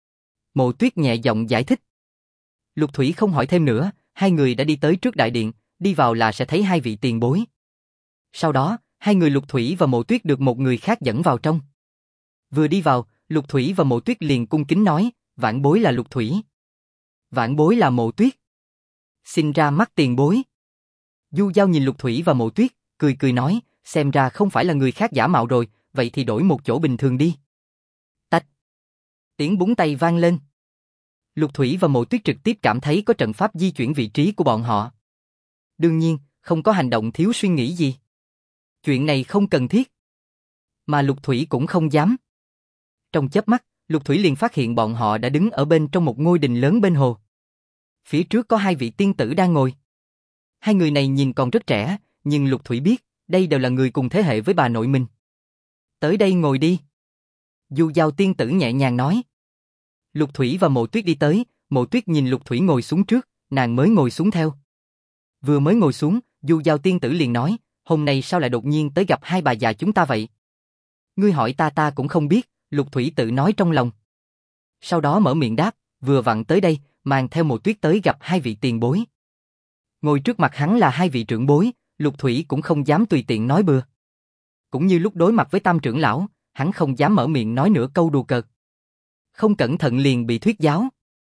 Mộ Tuyết nhẹ giọng giải thích. Lục Thủy không hỏi thêm nữa, hai người đã đi tới trước đại điện, đi vào là sẽ thấy hai vị tiền bối. Sau đó, hai người Lục Thủy và Mộ Tuyết được một người khác dẫn vào trong. Vừa đi vào, Lục Thủy và Mộ Tuyết liền cung kính nói, vãn bối là Lục Thủy. Vãn bối là Mộ Tuyết. Xin ra mắt tiền bối. Du Giao nhìn Lục Thủy và Mộ Tuyết, cười cười nói, xem ra không phải là người khác giả mạo rồi, vậy thì đổi một chỗ bình thường đi. Tách. Tiếng búng tay vang lên. Lục Thủy và Mộ Tuyết trực tiếp cảm thấy có trận pháp di chuyển vị trí của bọn họ. Đương nhiên, không có hành động thiếu suy nghĩ gì. Chuyện này không cần thiết. Mà Lục Thủy cũng không dám. Trong chớp mắt, Lục Thủy liền phát hiện bọn họ đã đứng ở bên trong một ngôi đình lớn bên hồ. Phía trước có hai vị tiên tử đang ngồi. Hai người này nhìn còn rất trẻ, nhưng Lục Thủy biết, đây đều là người cùng thế hệ với bà nội mình. Tới đây ngồi đi. Du Giao tiên tử nhẹ nhàng nói. Lục Thủy và Mộ Tuyết đi tới, Mộ Tuyết nhìn Lục Thủy ngồi xuống trước, nàng mới ngồi xuống theo. Vừa mới ngồi xuống, Du Giao tiên tử liền nói, hôm nay sao lại đột nhiên tới gặp hai bà già chúng ta vậy? Ngươi hỏi ta cũng không biết, Lục Thủy tự nói trong lòng. Sau đó mở miệng đáp, vừa vặn tới đây, mang theo Mộ Tuyết tới gặp hai vị tiền bối. Ngồi trước mặt hắn là hai vị trưởng bối, Lục Thủy cũng không dám tùy tiện nói bừa. Cũng như lúc đối mặt với Tam trưởng lão, hắn không dám mở miệng nói nửa câu đùa cợt. Không cẩn thận liền bị thuyết giáo.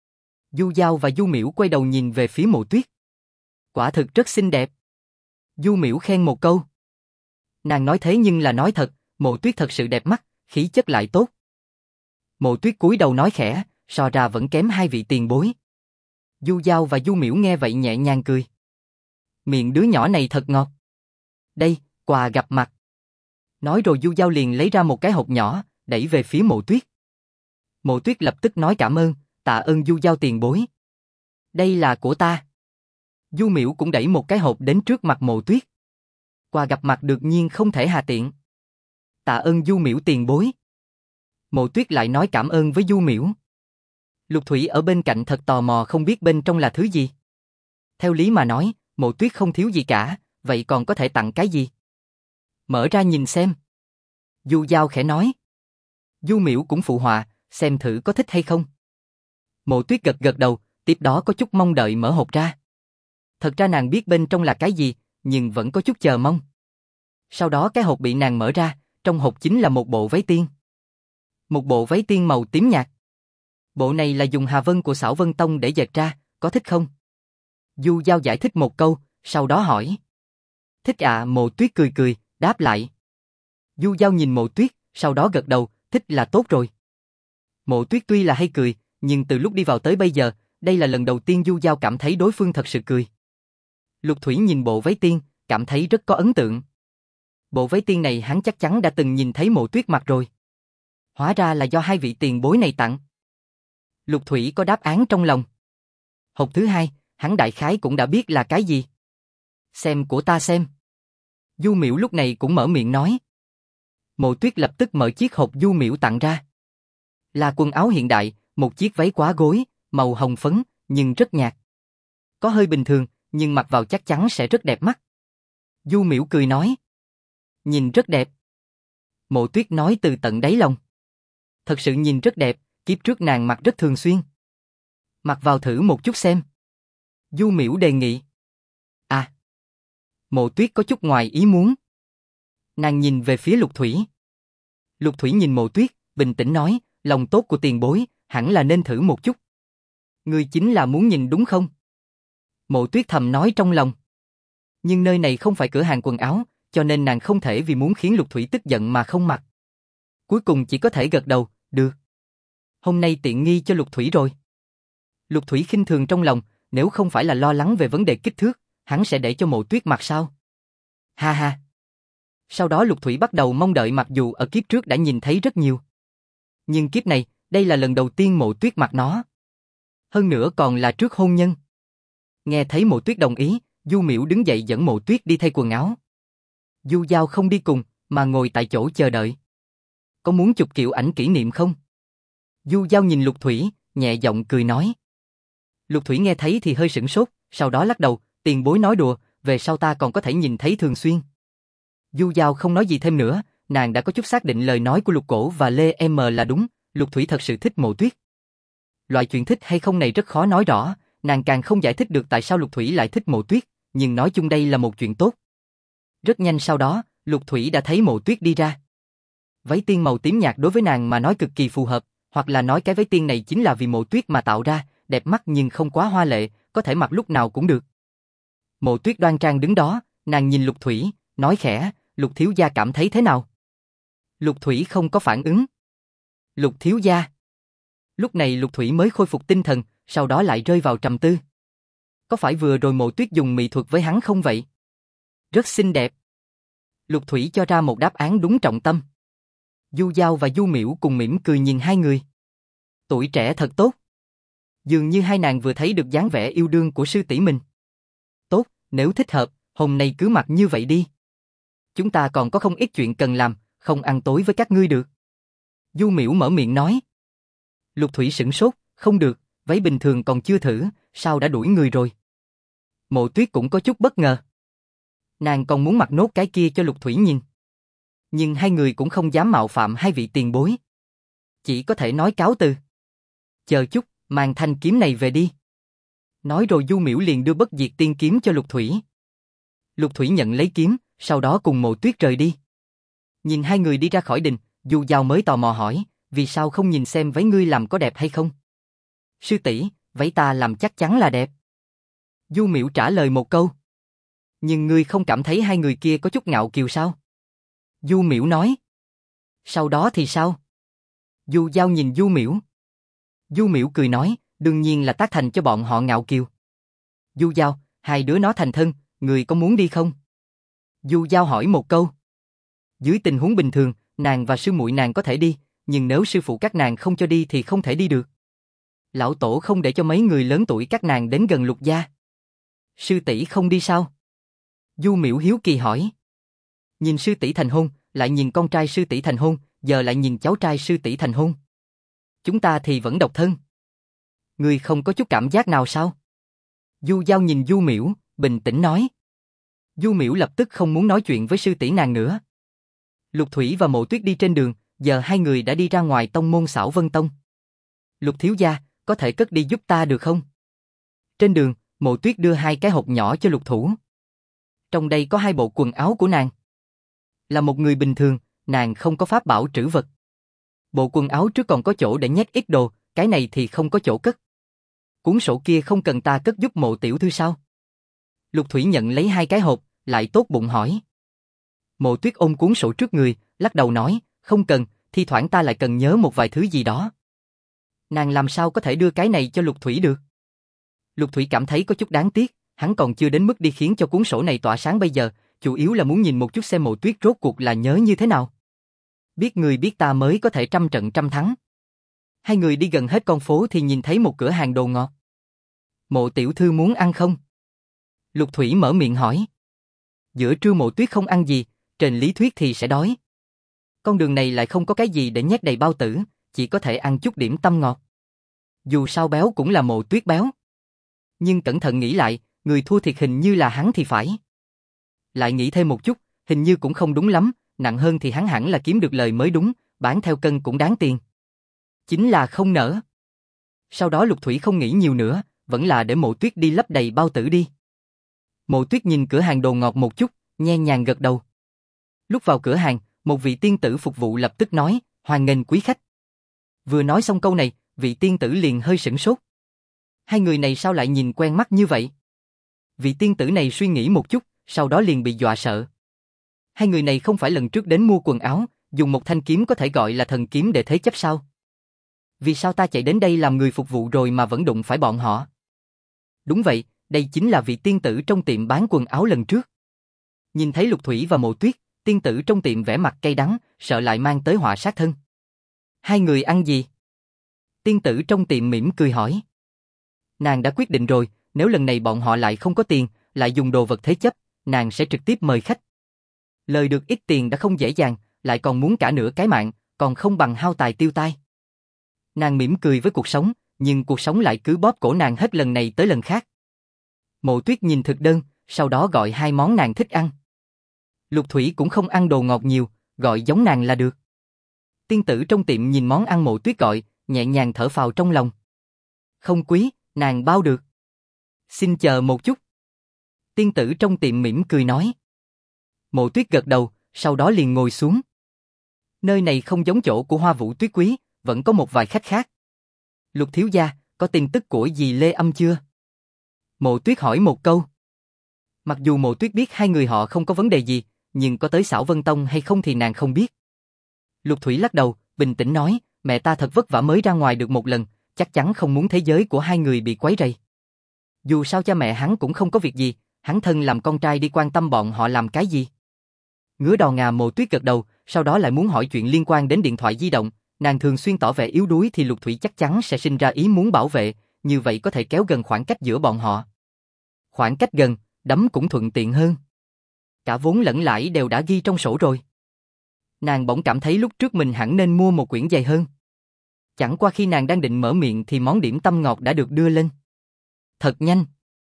Du Giao và Du Miễu quay đầu nhìn về phía Mộ Tuyết. Quả thực rất xinh đẹp. Du Miễu khen một câu. Nàng nói thế nhưng là nói thật, Mộ Tuyết thật sự đẹp mắt, khí chất lại tốt. Mộ Tuyết cúi đầu nói khẽ, so ra vẫn kém hai vị tiền bối. Du Giao và Du Miễu nghe vậy nhẹ nhàng cười. Miệng đứa nhỏ này thật ngọt. Đây, quà gặp mặt. Nói rồi Du Giao liền lấy ra một cái hộp nhỏ, đẩy về phía Mộ Tuyết. Mộ Tuyết lập tức nói cảm ơn, tạ ơn Du Giao tiền bối. Đây là của ta. Du Miễu cũng đẩy một cái hộp đến trước mặt Mộ Tuyết. Quà gặp mặt đương nhiên không thể hà tiện. Tạ ơn Du Miễu tiền bối. Mộ Tuyết lại nói cảm ơn với Du Miễu. Lục Thủy ở bên cạnh thật tò mò không biết bên trong là thứ gì. Theo lý mà nói, Mộ Tuyết không thiếu gì cả, vậy còn có thể tặng cái gì? Mở ra nhìn xem. Du Giao khẽ nói. Du Miễu cũng phụ họa, xem thử có thích hay không. Mộ Tuyết gật gật đầu, tiếp đó có chút mong đợi mở hộp ra. Thật ra nàng biết bên trong là cái gì, nhưng vẫn có chút chờ mong. Sau đó cái hộp bị nàng mở ra, trong hộp chính là một bộ váy tiên. Một bộ váy tiên màu tím nhạt. Bộ này là dùng Hà Vân của Xảo Vân Tông để dệt ra, có thích không? Du Giao giải thích một câu, sau đó hỏi. Thích ạ, Mộ Tuyết cười cười, đáp lại. Du Giao nhìn Mộ Tuyết, sau đó gật đầu, thích là tốt rồi. Mộ Tuyết tuy là hay cười, nhưng từ lúc đi vào tới bây giờ, đây là lần đầu tiên Du Giao cảm thấy đối phương thật sự cười. Lục Thủy nhìn bộ váy tiên, cảm thấy rất có ấn tượng. Bộ váy tiên này hắn chắc chắn đã từng nhìn thấy Mộ Tuyết mặc rồi. Hóa ra là do hai vị tiền bối này tặng. Lục Thủy có đáp án trong lòng. Hộp thứ hai, hắn đại khái cũng đã biết là cái gì. Xem của ta xem. Du Miễu lúc này cũng mở miệng nói. Mộ Tuyết lập tức mở chiếc hộp Du Miễu tặng ra. Là quần áo hiện đại, một chiếc váy quá gối, màu hồng phấn, nhưng rất nhạt. Có hơi bình thường, nhưng mặc vào chắc chắn sẽ rất đẹp mắt. Du Miễu cười nói. Nhìn rất đẹp. Mộ Tuyết nói từ tận đáy lòng. Thật sự nhìn rất đẹp, kiếp trước nàng mặc rất thường xuyên. Mặc vào thử một chút xem. Du Miễu đề nghị. À. Mộ Tuyết có chút ngoài ý muốn. Nàng nhìn về phía Lục Thủy. Lục Thủy nhìn Mộ Tuyết, bình tĩnh nói, lòng tốt của tiền bối, hẳn là nên thử một chút. Ngươi chính là muốn nhìn đúng không? Mộ Tuyết thầm nói trong lòng. Nhưng nơi này không phải cửa hàng quần áo, cho nên nàng không thể vì muốn khiến Lục Thủy tức giận mà không mặc. Cuối cùng chỉ có thể gật đầu, được. Hôm nay tiện nghi cho Lục Thủy rồi. Lục Thủy khinh thường trong lòng, nếu không phải là lo lắng về vấn đề kích thước, hắn sẽ để cho Mộ Tuyết mặc sao? Ha ha. Sau đó Lục Thủy bắt đầu mong đợi mặc dù ở kiếp trước đã nhìn thấy rất nhiều. Nhưng kiếp này, đây là lần đầu tiên Mộ Tuyết mặc nó. Hơn nữa còn là trước hôn nhân. Nghe thấy Mộ Tuyết đồng ý, Du Miễu đứng dậy dẫn Mộ Tuyết đi thay quần áo. Du Giao không đi cùng, mà ngồi tại chỗ chờ đợi. Có muốn chụp kiểu ảnh kỷ niệm không? Du Giao nhìn Lục Thủy, nhẹ giọng cười nói. Lục Thủy nghe thấy thì hơi sửng sốt, sau đó lắc đầu, tiền bối nói đùa, về sau ta còn có thể nhìn thấy thường xuyên. Du Giao không nói gì thêm nữa, nàng đã có chút xác định lời nói của Lục Cổ và Lê M là đúng, Lục Thủy thật sự thích Mộ Tuyết. Loại chuyện thích hay không này rất khó nói rõ, nàng càng không giải thích được tại sao Lục Thủy lại thích Mộ Tuyết, nhưng nói chung đây là một chuyện tốt. Rất nhanh sau đó, Lục Thủy đã thấy Mộ Tuyết đi ra. Váy tiên màu tím nhạt đối với nàng mà nói cực kỳ phù hợp, hoặc là nói cái váy tiên này chính là vì Mộ Tuyết mà tạo ra, đẹp mắt nhưng không quá hoa lệ, có thể mặc lúc nào cũng được. Mộ Tuyết đoan trang đứng đó, nàng nhìn Lục Thủy, nói khẽ, Lục thiếu gia cảm thấy thế nào? Lục Thủy không có phản ứng. Lục thiếu gia. Lúc này Lục Thủy mới khôi phục tinh thần, sau đó lại rơi vào trầm tư. Có phải vừa rồi Mộ Tuyết dùng mỹ thuật với hắn không vậy? Rất xinh đẹp. Lục Thủy cho ra một đáp án đúng trọng tâm. Du Giao và Du Miễu cùng mỉm cười nhìn hai người. Tuổi trẻ thật tốt. Dường như hai nàng vừa thấy được dáng vẻ yêu đương của sư tỷ mình. Tốt, nếu thích hợp, hôm nay cứ mặc như vậy đi. Chúng ta còn có không ít chuyện cần làm, không ăn tối với các ngươi được. Du Miễu mở miệng nói. Lục Thủy sửng sốt, không được, váy bình thường còn chưa thử, sao đã đuổi người rồi. Mộ Tuyết cũng có chút bất ngờ. Nàng còn muốn mặc nốt cái kia cho Lục Thủy nhìn. Nhưng hai người cũng không dám mạo phạm hai vị tiền bối. Chỉ có thể nói cáo từ. Chờ chút, mang thanh kiếm này về đi. Nói rồi Du Miễu liền đưa bất diệt tiên kiếm cho Lục Thủy. Lục Thủy nhận lấy kiếm, sau đó cùng Mộ Tuyết rời đi. Nhìn hai người đi ra khỏi đình, Du Giao mới tò mò hỏi, vì sao không nhìn xem váy ngươi làm có đẹp hay không? Sư tỷ, váy ta làm chắc chắn là đẹp. Du Miễu trả lời một câu. Nhưng ngươi không cảm thấy hai người kia có chút ngạo kiều sao? Du Miễu nói. Sau đó thì sao? Du Giao nhìn Du Miễu. Du Miễu cười nói, đương nhiên là tác thành cho bọn họ ngạo kiều. Du Giao, hai đứa nó thành thân, người có muốn đi không? Du Giao hỏi một câu. Dưới tình huống bình thường, nàng và sư muội nàng có thể đi, nhưng nếu sư phụ các nàng không cho đi thì không thể đi được. Lão tổ không để cho mấy người lớn tuổi các nàng đến gần Lục gia. Sư tỷ không đi sao? Du Miễu hiếu kỳ hỏi. Nhìn sư tỷ thành hôn, lại nhìn con trai sư tỷ thành hôn, giờ lại nhìn cháu trai sư tỷ thành hôn. Chúng ta thì vẫn độc thân. Ngươi không có chút cảm giác nào sao? Du Giao nhìn Du Miễu, bình tĩnh nói. Du Miễu lập tức không muốn nói chuyện với sư tỷ nàng nữa. Lục Thủy và Mộ Tuyết đi trên đường, giờ hai người đã đi ra ngoài tông môn Xảo Vân Tông. Lục thiếu gia, có thể cất đi giúp ta được không? Trên đường, Mộ Tuyết đưa hai cái hộp nhỏ cho Lục Thủ. Trong đây có hai bộ quần áo của nàng. Là một người bình thường, nàng không có pháp bảo trữ vật. Bộ quần áo trước còn có chỗ để nhét ít đồ, cái này thì không có chỗ cất. Cuốn sổ kia không cần ta cất giúp Mộ tiểu thư sao? Lục Thủy nhận lấy hai cái hộp, lại tốt bụng hỏi. Mộ Tuyết ôm cuốn sổ trước người, lắc đầu nói, không cần, thi thoảng ta lại cần nhớ một vài thứ gì đó. Nàng làm sao có thể đưa cái này cho Lục Thủy được? Lục Thủy cảm thấy có chút đáng tiếc, hắn còn chưa đến mức đi khiến cho cuốn sổ này tỏa sáng bây giờ, chủ yếu là muốn nhìn một chút xem Mộ Tuyết rốt cuộc là nhớ như thế nào. Biết người biết ta mới có thể trăm trận trăm thắng. Hai người đi gần hết con phố thì nhìn thấy một cửa hàng đồ ngọt. Mộ tiểu thư muốn ăn không? Lục Thủy mở miệng hỏi. Giữa trưa Mộ Tuyết không ăn gì, trên lý thuyết thì sẽ đói. Con đường này lại không có cái gì để nhét đầy bao tử, chỉ có thể ăn chút điểm tâm ngọt. Dù sao béo cũng là Mộ Tuyết béo. Nhưng cẩn thận nghĩ lại, người thua thiệt hình như là hắn thì phải. Lại nghĩ thêm một chút, hình như cũng không đúng lắm, nặng hơn thì hắn hẳn là kiếm được lời mới đúng, bán theo cân cũng đáng tiền. Chính là không nỡ. Sau đó Lục Thủy không nghĩ nhiều nữa, vẫn là để Mộ Tuyết đi lấp đầy bao tử đi. Mộ Tuyết nhìn cửa hàng đồ ngọt một chút, nhe nhàng gật đầu. Lúc vào cửa hàng, một vị tiên tử phục vụ lập tức nói, hoan nghênh quý khách. Vừa nói xong câu này, vị tiên tử liền hơi sửng sốt. Hai người này sao lại nhìn quen mắt như vậy? Vị tiên tử này suy nghĩ một chút, sau đó liền bị dọa sợ. Hai người này không phải lần trước đến mua quần áo, dùng một thanh kiếm có thể gọi là thần kiếm để thế chấp sao? Vì sao ta chạy đến đây làm người phục vụ rồi mà vẫn đụng phải bọn họ? Đúng vậy, đây chính là vị tiên tử trong tiệm bán quần áo lần trước. Nhìn thấy Lục Thủy và Mộ Tuyết, tiên tử trong tiệm vẻ mặt cay đắng, sợ lại mang tới họa sát thân. Hai người ăn gì? Tiên tử trong tiệm mỉm cười hỏi. Nàng đã quyết định rồi, nếu lần này bọn họ lại không có tiền, lại dùng đồ vật thế chấp, nàng sẽ trực tiếp mời khách. Lời được ít tiền đã không dễ dàng, lại còn muốn cả nửa cái mạng, còn không bằng hao tài tiêu tai. Nàng mỉm cười với cuộc sống, nhưng cuộc sống lại cứ bóp cổ nàng hết lần này tới lần khác. Mộ Tuyết nhìn thực đơn, sau đó gọi 2 món nàng thích ăn. Lục Thủy cũng không ăn đồ ngọt nhiều, gọi giống nàng là được. Tiên tử trong tiệm nhìn món ăn Mộ Tuyết gọi, nhẹ nhàng thở phào trong lòng. Không quý, nàng bao được. Xin chờ một chút. Tiên tử trong tiệm mỉm cười nói. Mộ Tuyết gật đầu, sau đó liền ngồi xuống. Nơi này không giống chỗ của Hoa Vũ Tuyết Quý, vẫn có một vài khách khác. Lục thiếu gia, có tin tức của dì Lê Âm chưa? Mộ Tuyết hỏi một câu. Mặc dù Mộ Tuyết biết hai người họ không có vấn đề gì, nhưng có tới Xảo Vân Tông hay không thì nàng không biết. Lục Thủy lắc đầu, bình tĩnh nói, mẹ ta thật vất vả mới ra ngoài được một lần, chắc chắn không muốn thế giới của hai người bị quấy rầy. Dù sao cha mẹ hắn cũng không có việc gì, hắn thân làm con trai đi quan tâm bọn họ làm cái gì. Ngứa đò ngà. Mộ Tuyết gật đầu, sau đó lại muốn hỏi chuyện liên quan đến điện thoại di động, nàng thường xuyên tỏ vẻ yếu đuối thì Lục Thủy chắc chắn sẽ sinh ra ý muốn bảo vệ, như vậy có thể kéo gần khoảng cách giữa bọn họ. Khoảng cách gần, đấm cũng thuận tiện hơn. Cả vốn lẫn lãi đều đã ghi trong sổ rồi. Nàng bỗng cảm thấy lúc trước mình hẳn nên mua một quyển dày hơn. Chẳng qua khi nàng đang định mở miệng thì món điểm tâm ngọt đã được đưa lên. Thật nhanh.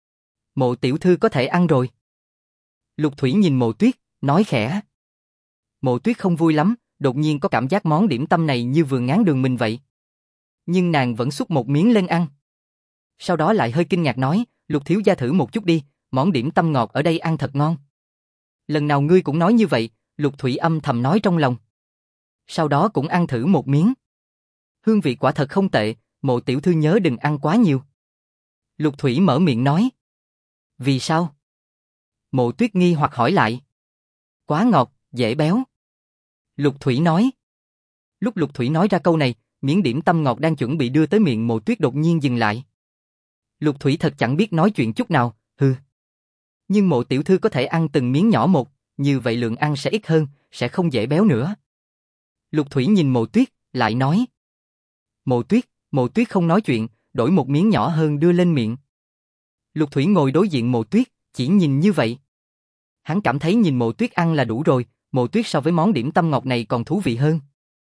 Mộ tiểu thư có thể ăn rồi. Lục Thủy nhìn Mộ Tuyết, nói khẽ. Mộ Tuyết không vui lắm, đột nhiên có cảm giác món điểm tâm này như vừa ngán đường mình vậy. Nhưng nàng vẫn xúc một miếng lên ăn. Sau đó lại hơi kinh ngạc nói, Lục thiếu gia thử một chút đi, món điểm tâm ngọt ở đây ăn thật ngon. Lần nào ngươi cũng nói như vậy, Lục Thủy âm thầm nói trong lòng. Sau đó cũng ăn thử một miếng. Hương vị quả thật không tệ, Mộ tiểu thư nhớ đừng ăn quá nhiều. Lục Thủy mở miệng nói. Vì sao? Mộ Tuyết nghi hoặc hỏi lại. Quá ngọt, dễ béo. Lục Thủy nói. Lúc Lục Thủy nói ra câu này, miếng điểm tâm ngọt đang chuẩn bị đưa tới miệng Mộ Tuyết đột nhiên dừng lại. Lục Thủy thật chẳng biết nói chuyện chút nào, hừ. Nhưng Mộ tiểu thư có thể ăn từng miếng nhỏ một, như vậy lượng ăn sẽ ít hơn, sẽ không dễ béo nữa. Lục Thủy nhìn Mộ Tuyết, lại nói. Mộ Tuyết không nói chuyện, đổi một miếng nhỏ hơn đưa lên miệng. Lục Thủy ngồi đối diện Mộ Tuyết, chỉ nhìn như vậy. Hắn cảm thấy nhìn Mộ Tuyết ăn là đủ rồi, Mộ Tuyết so với món điểm tâm ngọt này còn thú vị hơn.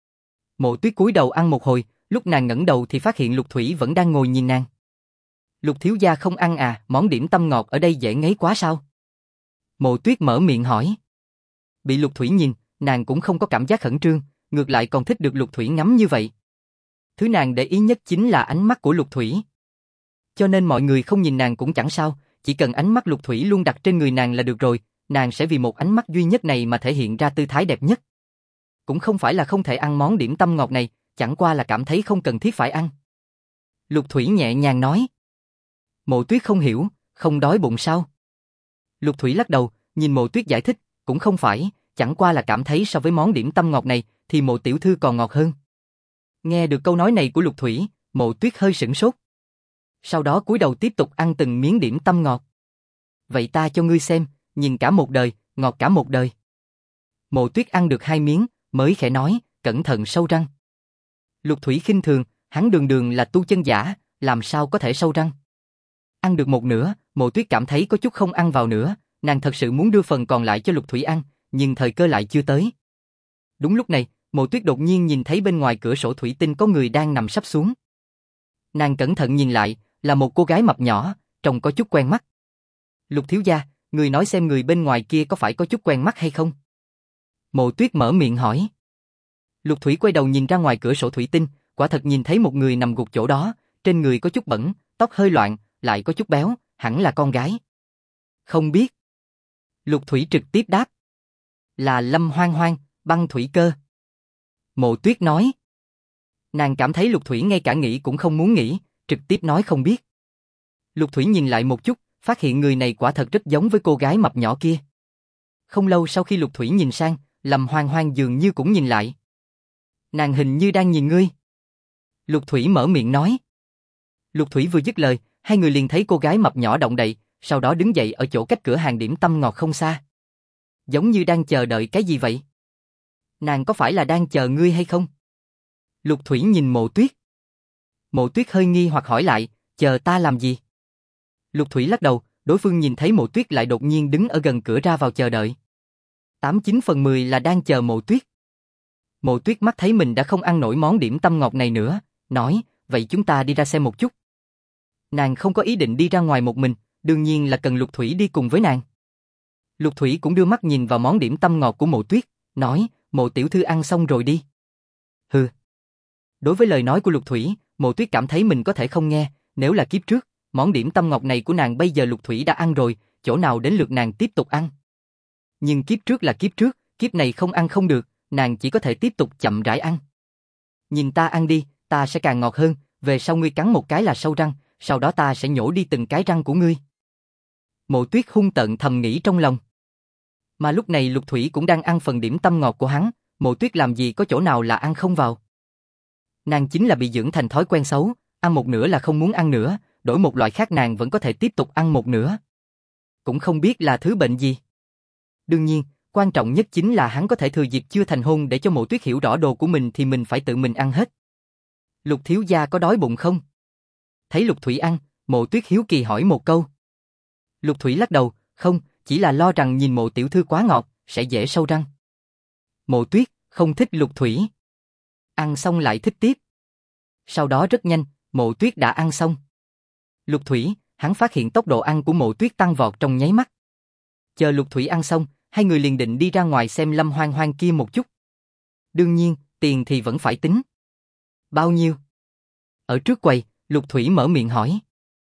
Mộ Tuyết cúi đầu ăn một hồi, lúc nàng ngẩng đầu thì phát hiện Lục Thủy vẫn đang ngồi nhìn nàng. Lục thiếu gia không ăn à, món điểm tâm ngọt ở đây dễ ngấy quá sao? Mộ Tuyết mở miệng hỏi. Bị Lục Thủy nhìn, nàng cũng không có cảm giác khẩn trương, ngược lại còn thích được Lục Thủy ngắm như vậy. Thứ nàng để ý nhất chính là ánh mắt của Lục Thủy. Cho nên mọi người không nhìn nàng cũng chẳng sao, chỉ cần ánh mắt Lục Thủy luôn đặt trên người nàng là được rồi, nàng sẽ vì một ánh mắt duy nhất này mà thể hiện ra tư thái đẹp nhất. Cũng không phải là không thể ăn món điểm tâm ngọt này, chẳng qua là cảm thấy không cần thiết phải ăn. Lục Thủy nhẹ nhàng nói. Mộ Tuyết không hiểu, không đói bụng sao? Lục Thủy lắc đầu, nhìn Mộ Tuyết giải thích, cũng không phải, chẳng qua là cảm thấy so với món điểm tâm ngọt này thì Mộ tiểu thư còn ngọt hơn. Nghe được câu nói này của Lục Thủy, Mộ Tuyết hơi sửng sốt. Sau đó cúi đầu tiếp tục ăn từng miếng điểm tâm ngọt. Vậy ta cho ngươi xem, nhìn cả một đời, ngọt cả một đời. Mộ Tuyết ăn được 2 miếng, mới khẽ nói, cẩn thận sâu răng. Lục Thủy khinh thường, hắn đường đường là tu chân giả, làm sao có thể sâu răng. Ăn được một nửa, Mộ Tuyết cảm thấy có chút không ăn vào nữa, nàng thật sự muốn đưa phần còn lại cho Lục Thủy ăn, nhưng thời cơ lại chưa tới. Đúng lúc này, Mộ Tuyết đột nhiên nhìn thấy bên ngoài cửa sổ thủy tinh có người đang nằm sắp xuống. Nàng cẩn thận nhìn lại, là một cô gái mập nhỏ, trông có chút quen mắt. Lục thiếu gia, người nói xem người bên ngoài kia có phải có chút quen mắt hay không? Mộ Tuyết mở miệng hỏi. Lục Thủy quay đầu nhìn ra ngoài cửa sổ thủy tinh, quả thật nhìn thấy một người nằm gục chỗ đó, trên người có chút bẩn, tóc hơi loạn, lại có chút béo, hẳn là con gái. Không biết. Lục Thủy trực tiếp đáp. Là Lâm Hoang Hoang, Băng Thủy Cơ. Mộ Tuyết nói. Nàng cảm thấy Lục Thủy ngay cả nghĩ cũng không muốn nghĩ, trực tiếp nói không biết. Lục Thủy nhìn lại một chút, phát hiện người này quả thật rất giống với cô gái mập nhỏ kia. Không lâu sau khi Lục Thủy nhìn sang, Lâm Hoang Hoang dường như cũng nhìn lại. Nàng hình như đang nhìn ngươi. Lục Thủy mở miệng nói. Lục Thủy vừa dứt lời, hai người liền thấy cô gái mập nhỏ động đậy, sau đó đứng dậy ở chỗ cách cửa hàng điểm tâm ngọt không xa. Giống như đang chờ đợi cái gì vậy? Nàng có phải là đang chờ ngươi hay không? Lục Thủy nhìn Mộ Tuyết. Mộ Tuyết hơi nghi hoặc hỏi lại, chờ ta làm gì? Lục Thủy lắc đầu, đối phương nhìn thấy Mộ Tuyết lại đột nhiên đứng ở gần cửa ra vào chờ đợi. 89/10 là đang chờ Mộ Tuyết. Mộ Tuyết mắt thấy mình đã không ăn nổi món điểm tâm ngọt này nữa, nói, vậy chúng ta đi ra xem một chút. Nàng không có ý định đi ra ngoài một mình, đương nhiên là cần Lục Thủy đi cùng với nàng. Lục Thủy cũng đưa mắt nhìn vào món điểm tâm ngọt của Mộ Tuyết, nói, Mộ tiểu thư ăn xong rồi đi. Hừ. Đối với lời nói của Lục Thủy, Mộ Tuyết cảm thấy mình có thể không nghe, nếu là kiếp trước, món điểm tâm ngọt này của nàng bây giờ Lục Thủy đã ăn rồi, chỗ nào đến lượt nàng tiếp tục ăn. Nhưng kiếp trước là kiếp trước, kiếp này không ăn không được, nàng chỉ có thể tiếp tục chậm rãi ăn. Nhìn ta ăn đi, ta sẽ càng ngọt hơn, về sau ngươi cắn một cái là sâu răng, sau đó ta sẽ nhổ đi từng cái răng của ngươi. Mộ Tuyết hung tợn thầm nghĩ trong lòng. Mà lúc này Lục Thủy cũng đang ăn phần điểm tâm ngọt của hắn, Mộ Tuyết làm gì có chỗ nào là ăn không vào. Nàng chính là bị dưỡng thành thói quen xấu, ăn một nửa là không muốn ăn nữa, đổi một loại khác nàng vẫn có thể tiếp tục ăn một nửa. Cũng không biết là thứ bệnh gì. Đương nhiên, quan trọng nhất chính là hắn có thể thừa dịp chưa thành hôn để cho Mộ Tuyết hiểu rõ đồ của mình thì mình phải tự mình ăn hết. Lục thiếu gia có đói bụng không? Thấy Lục Thủy ăn, Mộ Tuyết hiếu kỳ hỏi một câu. Lục Thủy lắc đầu, không, chỉ là lo rằng nhìn Mộ tiểu thư quá ngọt, sẽ dễ sâu răng. Mộ Tuyết không thích Lục Thủy. Ăn xong lại thích tiếp. Sau đó rất nhanh, Mộ Tuyết đã ăn xong. Lục Thủy, hắn phát hiện tốc độ ăn của Mộ Tuyết tăng vọt trong nháy mắt. Chờ Lục Thủy ăn xong, hai người liền định đi ra ngoài xem Lâm Hoang Hoang kia một chút. Đương nhiên, tiền thì vẫn phải tính. Bao nhiêu? Ở trước quầy, Lục Thủy mở miệng hỏi.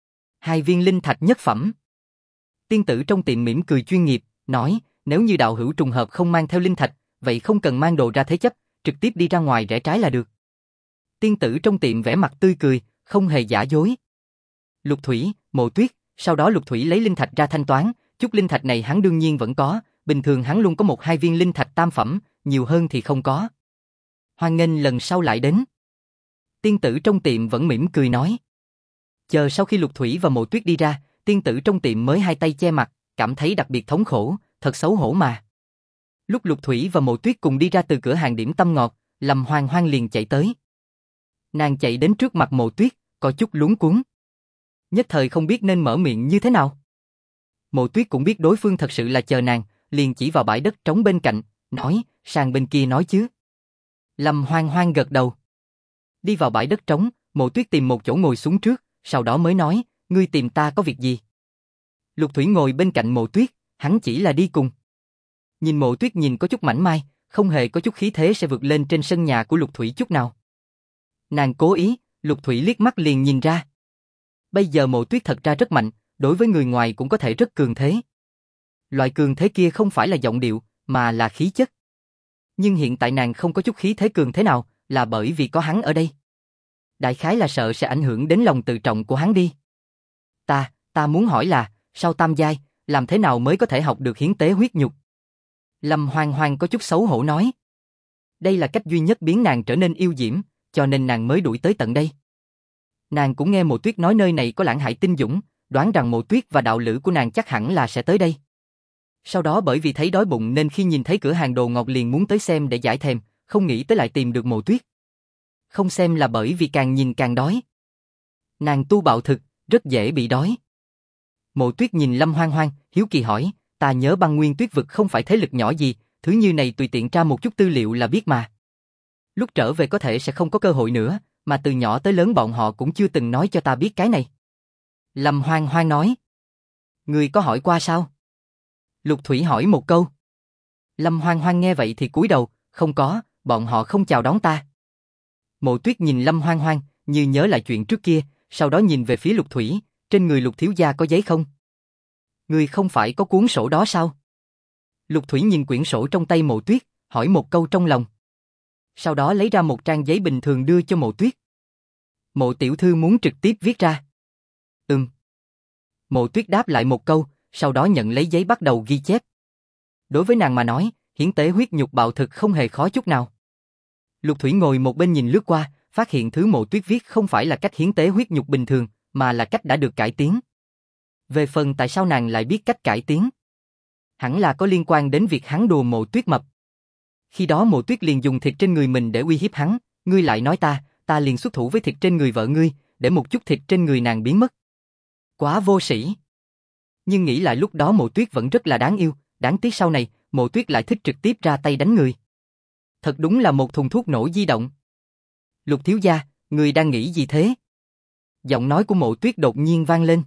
2 viên linh thạch nhất phẩm. Tiên tử trong tiệm mỉm cười chuyên nghiệp, nói, nếu như đạo hữu trùng hợp không mang theo linh thạch, vậy không cần mang đồ ra thế chấp, trực tiếp đi ra ngoài rẽ trái là được. Tiên tử trong tiệm vẻ mặt tươi cười, không hề giả dối. Lục Thủy, Mộ Tuyết, sau đó Lục Thủy lấy linh thạch ra thanh toán, chút linh thạch này hắn đương nhiên vẫn có, bình thường hắn luôn có 1-2 viên linh thạch tam phẩm, nhiều hơn thì không có. Hoan nghênh lần sau lại đến. Tiên tử trong tiệm vẫn mỉm cười nói. Chờ sau khi Lục Thủy và Mộ Tuyết đi ra, tiên tử trong tiệm mới hai tay che mặt, cảm thấy đặc biệt thống khổ, thật xấu hổ mà. Lúc Lục Thủy và Mộ Tuyết cùng đi ra từ cửa hàng điểm tâm ngọt, Lâm Hoang Hoang liền chạy tới. Nàng chạy đến trước mặt Mộ Tuyết, có chút luống cuống. Nhất thời không biết nên mở miệng như thế nào. Mộ Tuyết cũng biết đối phương thật sự là chờ nàng, liền chỉ vào bãi đất trống bên cạnh, nói, sang bên kia nói chứ. Lâm Hoang Hoang gật đầu. Đi vào bãi đất trống, Mộ Tuyết tìm một chỗ ngồi xuống trước, sau đó mới nói, ngươi tìm ta có việc gì? Lục Thủy ngồi bên cạnh Mộ Tuyết, hắn chỉ là đi cùng. Nhìn Mộ Tuyết nhìn có chút mảnh mai, không hề có chút khí thế sẽ vượt lên trên sân nhà của Lục Thủy chút nào. Nàng cố ý, Lục Thủy liếc mắt liền nhìn ra. Bây giờ Mộ Tuyết thật ra rất mạnh, đối với người ngoài cũng có thể rất cường thế. Loại cường thế kia không phải là giọng điệu, mà là khí chất. Nhưng hiện tại nàng không có chút khí thế cường thế nào, là bởi vì có hắn ở đây. Đại khái là sợ sẽ ảnh hưởng đến lòng tự trọng của hắn đi. Ta muốn hỏi là, sau tam giai, làm thế nào mới có thể học được hiến tế huyết nhục? Lâm Hoang Hoang có chút xấu hổ nói. Đây là cách duy nhất biến nàng trở nên yêu diễm, cho nên nàng mới đuổi tới tận đây. Nàng cũng nghe Mộ Tuyết nói nơi này có Lãng Hải Tinh Dũng, đoán rằng Mộ Tuyết và đạo lữ của nàng chắc hẳn là sẽ tới đây. Sau đó bởi vì thấy đói bụng nên khi nhìn thấy cửa hàng đồ ngọt liền muốn tới xem để giải thèm, không nghĩ tới lại tìm được Mộ Tuyết. Không xem là bởi vì càng nhìn càng đói. Nàng tu bạo thực, rất dễ bị đói. Mộ Tuyết nhìn Lâm Hoang Hoang, hiếu kỳ hỏi, ta nhớ Băng Nguyên Tuyết Vực không phải thế lực nhỏ gì, thứ như này tùy tiện tra một chút tư liệu là biết mà. Lúc trở về có thể sẽ không có cơ hội nữa, mà từ nhỏ tới lớn bọn họ cũng chưa từng nói cho ta biết cái này. Lâm Hoang Hoang nói. Ngươi có hỏi qua sao? Lục Thủy hỏi một câu. Lâm Hoang Hoang nghe vậy thì cúi đầu, không có, bọn họ không chào đón ta. Mộ Tuyết nhìn Lâm Hoang Hoang, như nhớ lại chuyện trước kia, sau đó nhìn về phía Lục Thủy, trên người Lục thiếu gia có giấy không? Ngươi không phải có cuốn sổ đó sao? Lục Thủy nhìn quyển sổ trong tay Mộ Tuyết, hỏi một câu trong lòng. Sau đó lấy ra một trang giấy bình thường đưa cho Mộ Tuyết. Mộ tiểu thư muốn trực tiếp viết ra. Mộ Tuyết đáp lại một câu, sau đó nhận lấy giấy bắt đầu ghi chép. Đối với nàng mà nói, hiến tế huyết nhục bạo thực không hề khó chút nào. Lục Thủy ngồi một bên nhìn lướt qua, phát hiện thứ Mộ Tuyết viết không phải là cách hiến tế huyết nhục bình thường, mà là cách đã được cải tiến. Về phần tại sao nàng lại biết cách cải tiến, hẳn là có liên quan đến việc hắn đùa Mộ Tuyết mập. Khi đó Mộ Tuyết liền dùng thịt trên người mình để uy hiếp hắn, ngươi lại nói ta liền xuất thủ với thịt trên người vợ ngươi, để một chút thịt trên người nàng biến mất. Quá vô sĩ. Nhưng nghĩ lại lúc đó Mộ Tuyết vẫn rất là đáng yêu, đáng tiếc sau này, Mộ Tuyết lại thích trực tiếp ra tay đánh người. Thật đúng là một thùng thuốc nổ di động. Lục thiếu gia, người đang nghĩ gì thế? Giọng nói của Mộ Tuyết đột nhiên vang lên.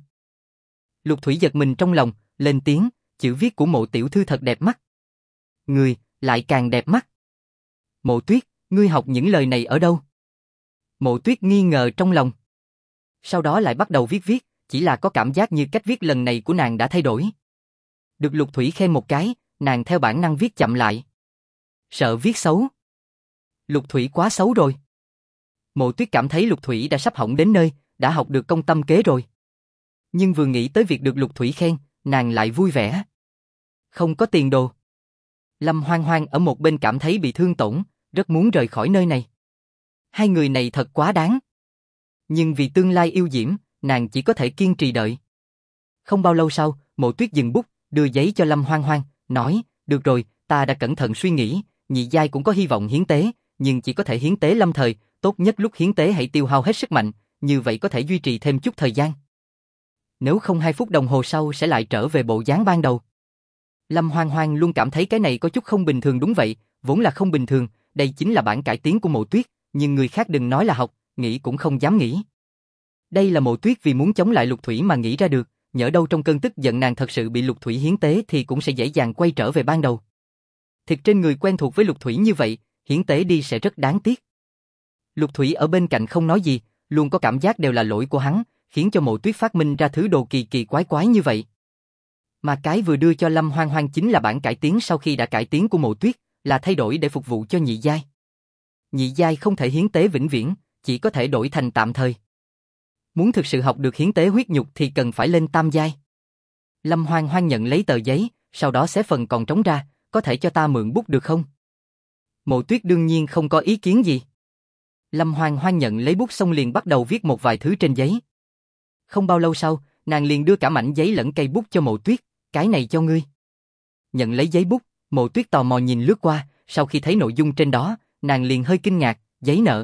Lục Thủy giật mình trong lòng, lên tiếng, chữ viết của Mộ tiểu thư thật đẹp mắt. Người, lại càng đẹp mắt. Mộ Tuyết, ngươi học những lời này ở đâu? Mộ Tuyết nghi ngờ trong lòng. Sau đó lại bắt đầu viết, chỉ là có cảm giác như cách viết lần này của nàng đã thay đổi. Được Lục Thủy khen một cái, nàng theo bản năng viết chậm lại. Sợ viết xấu. Lục Thủy quá xấu rồi. Mộ Tuyết cảm thấy Lục Thủy đã sắp hỏng đến nơi, đã học được công tâm kế rồi. Nhưng vừa nghĩ tới việc được Lục Thủy khen, nàng lại vui vẻ. Không có tiền đồ. Lâm Hoang Hoang ở một bên cảm thấy bị thương tổn, rất muốn rời khỏi nơi này. Hai người này thật quá đáng. Nhưng vì tương lai yêu Diễm, nàng chỉ có thể kiên trì đợi. Không bao lâu sau, Mộ Tuyết dừng bút, đưa giấy cho Lâm Hoang Hoang, nói, được rồi, ta đã cẩn thận suy nghĩ, nhị giai cũng có hy vọng hiến tế, nhưng chỉ có thể hiến tế lâm thời, tốt nhất lúc hiến tế hãy tiêu hao hết sức mạnh, như vậy có thể duy trì thêm chút thời gian. Nếu không 2 phút đồng hồ sau sẽ lại trở về bộ dáng ban đầu. Lâm Hoang Hoang luôn cảm thấy cái này có chút không bình thường đúng vậy, vốn là không bình thường, đây chính là bản cải tiến của Mộ Tuyết, nhưng người khác đừng nói là học, nghĩ cũng không dám nghĩ. Đây là Mộ Tuyết vì muốn chống lại Lục Thủy mà nghĩ ra được, nhỡ đâu trong cơn tức giận nàng thật sự bị Lục Thủy hiến tế thì cũng sẽ dễ dàng quay trở về ban đầu. Thịt trên người quen thuộc với Lục Thủy như vậy, hiến tế đi sẽ rất đáng tiếc. Lục Thủy ở bên cạnh không nói gì, luôn có cảm giác đều là lỗi của hắn, khiến cho Mộ Tuyết phát minh ra thứ đồ kỳ kỳ quái quái như vậy. Mà cái vừa đưa cho Lâm Hoang Hoang chính là bản cải tiến sau khi đã cải tiến của Mộ Tuyết, là thay đổi để phục vụ cho nhị giai. Nhị giai không thể hiến tế vĩnh viễn, chỉ có thể đổi thành tạm thời. Muốn thực sự học được hiến tế huyết nhục thì cần phải lên tam giai. Lâm Hoang Hoang nhận lấy tờ giấy, sau đó xé phần còn trống ra, có thể cho ta mượn bút được không? Mộ Tuyết đương nhiên không có ý kiến gì. Lâm Hoang Hoang nhận lấy bút xong liền bắt đầu viết một vài thứ trên giấy. Không bao lâu sau, nàng liền đưa cả mảnh giấy lẫn cây bút cho Mộ Tuyết, cái này cho ngươi. Nhận lấy giấy bút, Mộ Tuyết tò mò nhìn lướt qua, sau khi thấy nội dung trên đó, nàng liền hơi kinh ngạc, giấy nợ.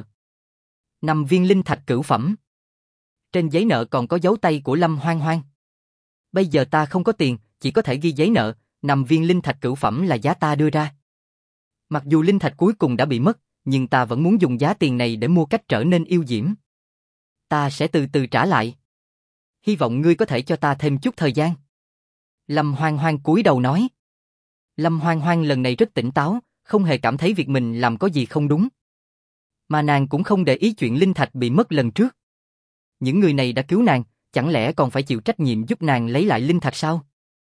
5 viên linh thạch cửu phẩm. Trên giấy nợ còn có dấu tay của Lâm Hoang Hoang. Bây giờ ta không có tiền, chỉ có thể ghi giấy nợ, 5 viên linh thạch cửu phẩm là giá ta đưa ra. Mặc dù linh thạch cuối cùng đã bị mất, nhưng ta vẫn muốn dùng giá tiền này để mua cách trở nên yêu Diễm. Ta sẽ từ từ trả lại. Hy vọng ngươi có thể cho ta thêm chút thời gian. Lâm Hoang Hoang cúi đầu nói. Lâm Hoang Hoang lần này rất tỉnh táo, không hề cảm thấy việc mình làm có gì không đúng. Mà nàng cũng không để ý chuyện linh thạch bị mất lần trước. Những người này đã cứu nàng, chẳng lẽ còn phải chịu trách nhiệm giúp nàng lấy lại linh thạch sao?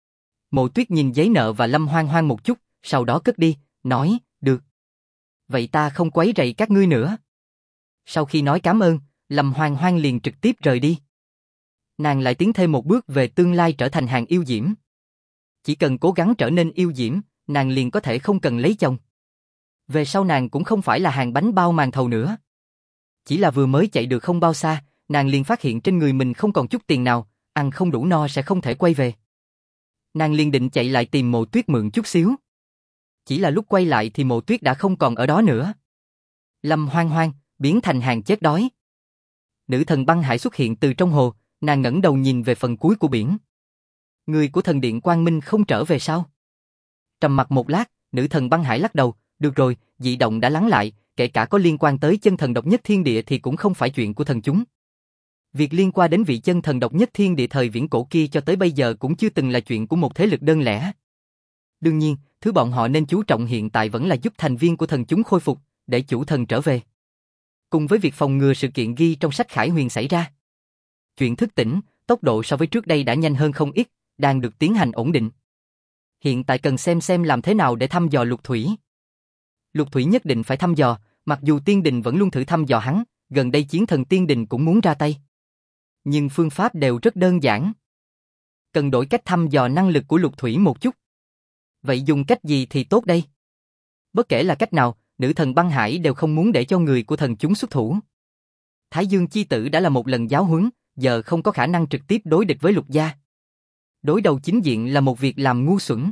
Mộ Tuyết nhìn giấy nợ và Lâm Hoang Hoang một chút, sau đó cất đi, nói, được. Vậy ta không quấy rầy các ngươi nữa. Sau khi nói cảm ơn, Lâm Hoang Hoang liền trực tiếp rời đi. Nàng lại tiến thêm một bước về tương lai trở thành hàng yêu Diễm. Chỉ cần cố gắng trở nên yêu Diễm, nàng liền có thể không cần lấy chồng. Về sau nàng cũng không phải là hàng bánh bao màn thầu nữa. Chỉ là vừa mới chạy được không bao xa, nàng liền phát hiện trên người mình không còn chút tiền nào, ăn không đủ no sẽ không thể quay về. Nàng liền định chạy lại tìm Mộ Tuyết mượn chút xíu. Chỉ là lúc quay lại thì Mộ Tuyết đã không còn ở đó nữa. Lâm Hoang Hoang biến thành hàng chết đói. Nữ thần băng hải xuất hiện từ trong hồ, nàng ngẩng đầu nhìn về phần cuối của biển. Người của thần điện Quang Minh không trở về sao? Trầm mặc một lát, nữ thần băng hải lắc đầu, được rồi, dị động đã lắng lại, kể cả có liên quan tới chân thần độc nhất thiên địa thì cũng không phải chuyện của thần chúng. Việc liên quan đến vị chân thần độc nhất thiên địa thời viễn cổ kia cho tới bây giờ cũng chưa từng là chuyện của một thế lực đơn lẻ. Đương nhiên, thứ bọn họ nên chú trọng hiện tại vẫn là giúp thành viên của thần chúng khôi phục, để chủ thần trở về. Cùng với việc phòng ngừa sự kiện ghi trong sách Khải Huyền xảy ra. Chuyện thức tỉnh, tốc độ so với trước đây đã nhanh hơn không ít, đang được tiến hành ổn định. Hiện tại cần xem làm thế nào để thăm dò Lục Thủy. Lục Thủy nhất định phải thăm dò, mặc dù Tiên Đình vẫn luôn thử thăm dò hắn, gần đây chiến thần Tiên Đình cũng muốn ra tay. Nhưng phương pháp đều rất đơn giản. Cần đổi cách thăm dò năng lực của Lục Thủy một chút. Vậy dùng cách gì thì tốt đây? Bất kể là cách nào, nữ thần băng hải đều không muốn để cho người của thần chúng xuất thủ. Thái Dương chi tử đã là một lần giáo huấn, giờ không có khả năng trực tiếp đối địch với Lục gia. Đối đầu chính diện là một việc làm ngu xuẩn.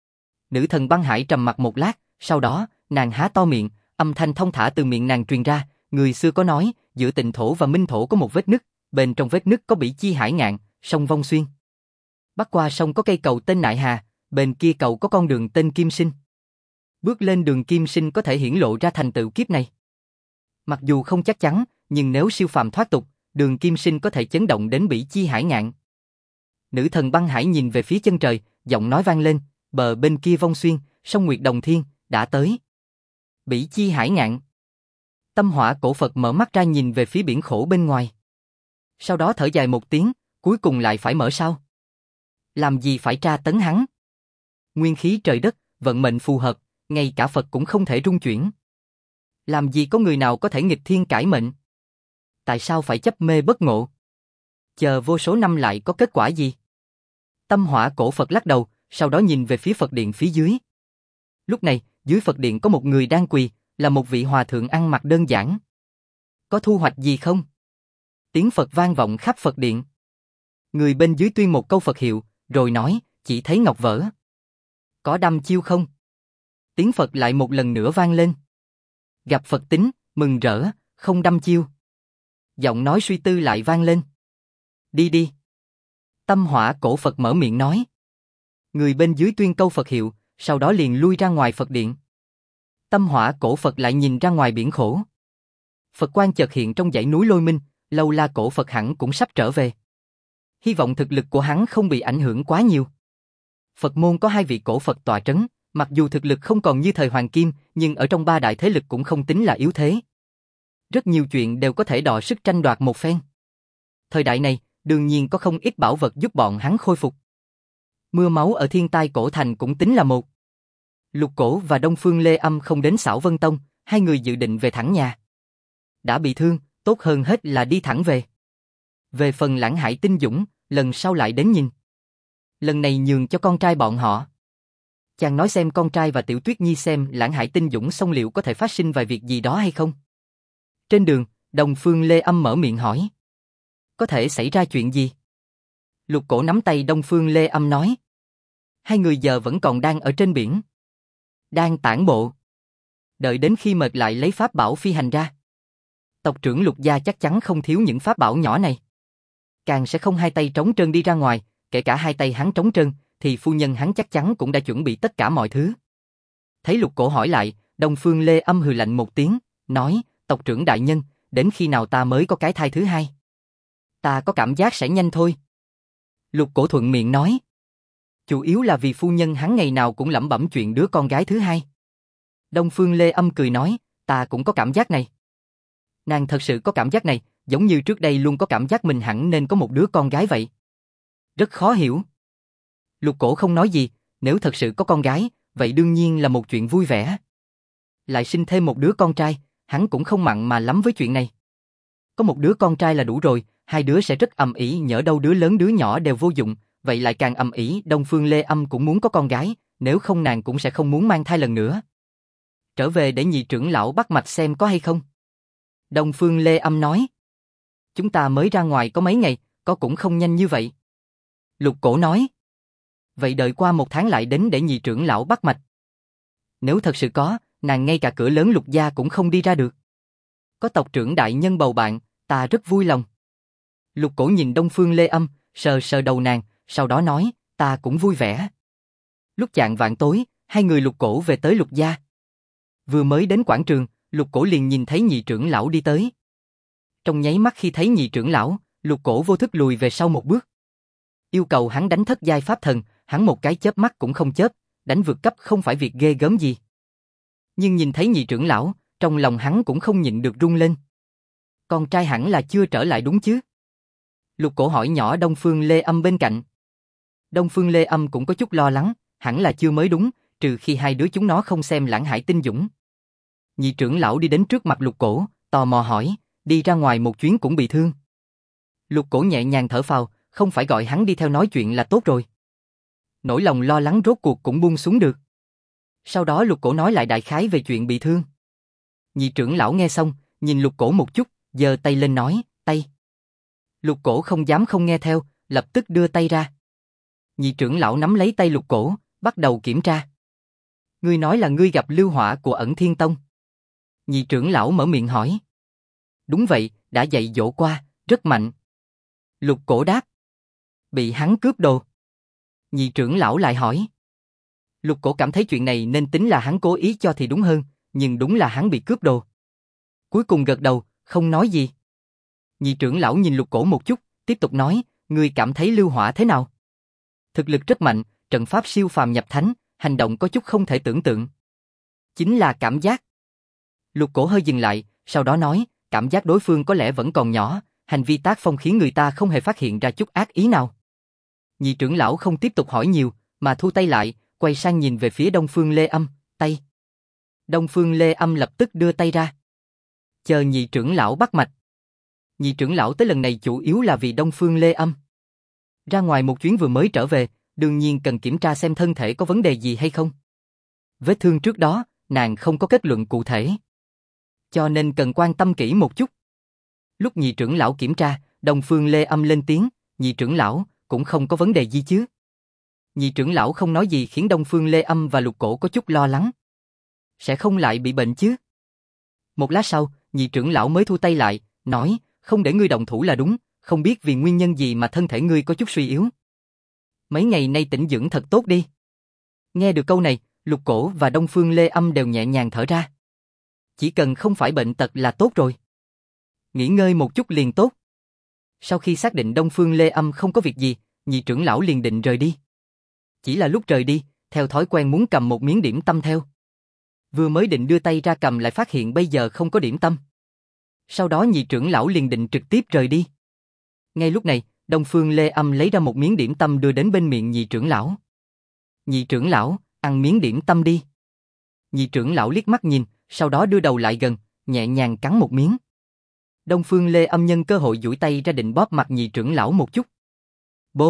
Nữ thần băng hải trầm mặc một lát, sau đó, nàng há to miệng, âm thanh thông thả từ miệng nàng truyền ra, người xưa có nói, giữa tịnh thổ và minh thổ có một vết nứt, bên trong vết nứt có Bỉ Chi Hải Ngạn, sông Vong Xuyên. Bắc qua sông có cây cầu tên Nại Hà, bên kia cầu có con đường tên Kim Sinh. Bước lên đường Kim Sinh có thể hiển lộ ra thành tựu kiếp này. Mặc dù không chắc chắn, nhưng nếu siêu phàm thoát tục, đường Kim Sinh có thể chấn động đến Bỉ Chi Hải Ngạn. Nữ thần băng hải nhìn về phía chân trời, giọng nói vang lên, bờ bên kia Vong Xuyên, sông Nguyệt Đồng Thiên, đã tới. Bỉ Chi Hải Ngạn. Tâm Hỏa cổ Phật mở mắt ra nhìn về phía biển khổ bên ngoài. Sau đó thở dài một tiếng, cuối cùng lại phải mở sao? Làm gì phải tra tấn hắn? Nguyên khí trời đất, vận mệnh phù hợp, ngay cả Phật cũng không thể rung chuyển. Làm gì có người nào có thể nghịch thiên cải mệnh? Tại sao phải chấp mê bất ngộ? Chờ vô số năm lại có kết quả gì? Tâm Hỏa cổ Phật lắc đầu, sau đó nhìn về phía Phật điện phía dưới. Lúc này, dưới Phật điện có một người đang quỳ, là một vị hòa thượng ăn mặc đơn giản. Có thu hoạch gì không? Tiếng Phật vang vọng khắp Phật điện. Người bên dưới tuyên một câu Phật hiệu, rồi nói, chỉ thấy ngọc vỡ. Có đâm chiêu không? Tiếng Phật lại một lần nữa vang lên. Gặp Phật tính, mừng rỡ, không đâm chiêu. Giọng nói suy tư lại vang lên. Đi đi. Tâm Hỏa cổ Phật mở miệng nói. Người bên dưới tuyên câu Phật hiệu, sau đó liền lui ra ngoài Phật điện. Tâm Hỏa cổ Phật lại nhìn ra ngoài biển khổ. Phật quang chợt hiện trong dãy núi Lôi Minh, Lâu La cổ Phật hẳn cũng sắp trở về. Hy vọng thực lực của hắn không bị ảnh hưởng quá nhiều. Phật môn có 2 vị cổ Phật tọa trấn, mặc dù thực lực không còn như thời Hoàng Kim, nhưng ở trong 3 đại thế lực cũng không tính là yếu thế. Rất nhiều chuyện đều có thể đọ sức tranh đoạt một phen. Thời đại này, đương nhiên có không ít bảo vật giúp bọn hắn khôi phục. Mưa máu ở Thiên Tai cổ thành cũng tính là một. Lục Cổ và Đông Phương Lê Âm không đến Xảo Vân Tông, 2 người dự định về thẳng nhà. Đã bị thương, tốt hơn hết là đi thẳng về. Về phần Lãng Hải Tinh Dũng, lần sau lại đến nhìn. Lần này nhường cho con trai bọn họ. Chàng nói xem con trai và Tiểu Tuyết Nhi xem Lãng Hải Tinh Dũng xong liệu có thể phát sinh vài việc gì đó hay không. Trên đường, Đông Phương Lê Âm mở miệng hỏi. Có thể xảy ra chuyện gì? Lục Cổ nắm tay Đông Phương Lê Âm nói. 2 người giờ vẫn còn đang ở trên biển. Đang tản bộ. Đợi đến khi mệt lại lấy pháp bảo phi hành ra. Tộc trưởng Lục gia chắc chắn không thiếu những pháp bảo nhỏ này. Càng sẽ không 2 tay trống trơn đi ra ngoài, kể cả 2 tay hắn trống trơn, thì phu nhân hắn chắc chắn cũng đã chuẩn bị tất cả mọi thứ. Thấy Lục Cổ hỏi lại, Đông Phương Lê Âm hừ lạnh một tiếng, nói, tộc trưởng đại nhân, đến khi nào ta mới có cái thai thứ 2? Ta có cảm giác sẽ nhanh thôi. Lục Cổ thuận miệng nói. Chủ yếu là vì phu nhân hắn ngày nào cũng lẩm bẩm chuyện đứa con gái thứ 2. Đông Phương Lê Âm cười nói, ta cũng có cảm giác này. Nàng thật sự có cảm giác này, giống như trước đây luôn có cảm giác mình hẳn nên có một đứa con gái vậy. Rất khó hiểu. Lục Cổ không nói gì, nếu thật sự có con gái, vậy đương nhiên là một chuyện vui vẻ. Lại sinh thêm một đứa con trai, hắn cũng không mặn mà lắm với chuyện này. Có một đứa con trai là đủ rồi, 2 đứa sẽ rất ầm ĩ, nhỡ đâu đứa lớn đứa nhỏ đều vô dụng, vậy lại càng ầm ĩ. Đông Phương Lê Âm cũng muốn có con gái, nếu không nàng cũng sẽ không muốn mang thai lần nữa. Trở về để nhị trưởng lão bắt mạch xem có hay không. Đông Phương Lê Âm nói. Chúng ta mới ra ngoài có mấy ngày, có cũng không nhanh như vậy. Lục Cổ nói. Vậy đợi qua 1 tháng lại đến để nhị trưởng lão bắt mạch. Nếu thật sự có, nàng ngay cả cửa lớn Lục gia cũng không đi ra được. Có tộc trưởng đại nhân bầu bạn, ta rất vui lòng. Lục Cổ nhìn Đông Phương Lê Âm, sờ sờ đầu nàng, sau đó nói, ta cũng vui vẻ. Lúc chạng vạng tối, 2 người Lục Cổ về tới Lục gia. Vừa mới đến quảng trường, Lục Cổ liền nhìn thấy nhị trưởng lão đi tới. Trong nháy mắt khi thấy nhị trưởng lão, Lục Cổ vô thức lùi về sau một bước. Yêu cầu hắn đánh thất giai pháp thần, hắn một cái chớp mắt cũng không chớp, đánh vượt cấp không phải việc ghê gớm gì. Nhưng nhìn thấy nhị trưởng lão, trong lòng hắn cũng không nhịn được run lên. Con trai hẳn là chưa trở lại đúng chứ? Lục Cổ hỏi nhỏ Đông Phương Lê Âm bên cạnh. Đông Phương Lê Âm cũng có chút lo lắng, hẳn là chưa mới đúng, trừ khi 2 đứa chúng nó không xem Lãng Hải Tinh Dũng. Nhị trưởng lão đi đến trước mặt Lục Cổ, tò mò hỏi, đi ra ngoài một chuyến cũng bị thương. Lục Cổ nhẹ nhàng thở phào, không phải gọi hắn đi theo nói chuyện là tốt rồi. Nỗi lòng lo lắng rốt cuộc cũng buông xuống được. Sau đó Lục Cổ nói lại đại khái về chuyện bị thương. Nhị trưởng lão nghe xong, nhìn Lục Cổ một chút, giơ tay lên nói, tay. Lục Cổ không dám không nghe theo, lập tức đưa tay ra. Nhị trưởng lão nắm lấy tay Lục Cổ, bắt đầu kiểm tra. Ngươi nói là ngươi gặp lưu hỏa của Ẩn Thiên Tông. Nhị trưởng lão mở miệng hỏi. Đúng vậy, đã dạy dỗ qua, rất mạnh. Lục Cổ đáp. Bị hắn cướp đồ. Nhị trưởng lão lại hỏi. Lục Cổ cảm thấy chuyện này nên tính là hắn cố ý cho thì đúng hơn, nhưng đúng là hắn bị cướp đồ. Cuối cùng gật đầu, không nói gì. Nhị trưởng lão nhìn Lục Cổ một chút, tiếp tục nói, ngươi cảm thấy Lưu Hỏa thế nào? Thực lực rất mạnh, trận pháp siêu phàm nhập thánh, hành động có chút không thể tưởng tượng. Chính là cảm giác. Lục Cổ hơi dừng lại, sau đó nói, cảm giác đối phương có lẽ vẫn còn nhỏ, hành vi tác phong khiến người ta không hề phát hiện ra chút ác ý nào. Nhị trưởng lão không tiếp tục hỏi nhiều, mà thu tay lại, quay sang nhìn về phía Đông Phương Lê Âm, tay. Đông Phương Lê Âm lập tức đưa tay ra. Chờ nhị trưởng lão bắt mạch. Nhị trưởng lão tới lần này chủ yếu là vì Đông Phương Lê Âm. Ra ngoài một chuyến vừa mới trở về, đương nhiên cần kiểm tra xem thân thể có vấn đề gì hay không. Vết thương trước đó, nàng không có kết luận cụ thể. Cho nên cần quan tâm kỹ một chút. Lúc nhị trưởng lão kiểm tra, Đông Phương Lê Âm lên tiếng, nhị trưởng lão, cũng không có vấn đề gì chứ. Nhị trưởng lão không nói gì khiến Đông Phương Lê Âm và Lục Cổ có chút lo lắng. Sẽ không lại bị bệnh chứ? Một lát sau, nhị trưởng lão mới thu tay lại, nói, không để ngươi động thủ là đúng, không biết vì nguyên nhân gì mà thân thể ngươi có chút suy yếu. Mấy ngày nay tĩnh dưỡng thật tốt đi. Nghe được câu này, Lục Cổ và Đông Phương Lê Âm đều nhẹ nhàng thở ra. Chỉ cần không phải bệnh tật là tốt rồi. Nghỉ ngơi một chút liền tốt. Sau khi xác định Đông Phương Lê Âm không có việc gì, nhị trưởng lão liền định rời đi. Chỉ là lúc rời đi, theo thói quen muốn cầm một miếng điểm tâm theo. Vừa mới định đưa tay ra cầm lại phát hiện bây giờ không có điểm tâm. Sau đó nhị trưởng lão liền định trực tiếp rời đi. Ngay lúc này, Đông Phương Lê Âm lấy ra một miếng điểm tâm đưa đến bên miệng nhị trưởng lão. Nhị trưởng lão, ăn miếng điểm tâm đi. Nhị trưởng lão liếc mắt nhìn, sau đó đưa đầu lại gần, nhẹ nhàng cắn một miếng. Đông Phương Lê Âm nhân cơ hội duỗi tay ra định bóp mặt nhị trưởng lão một chút. Bột.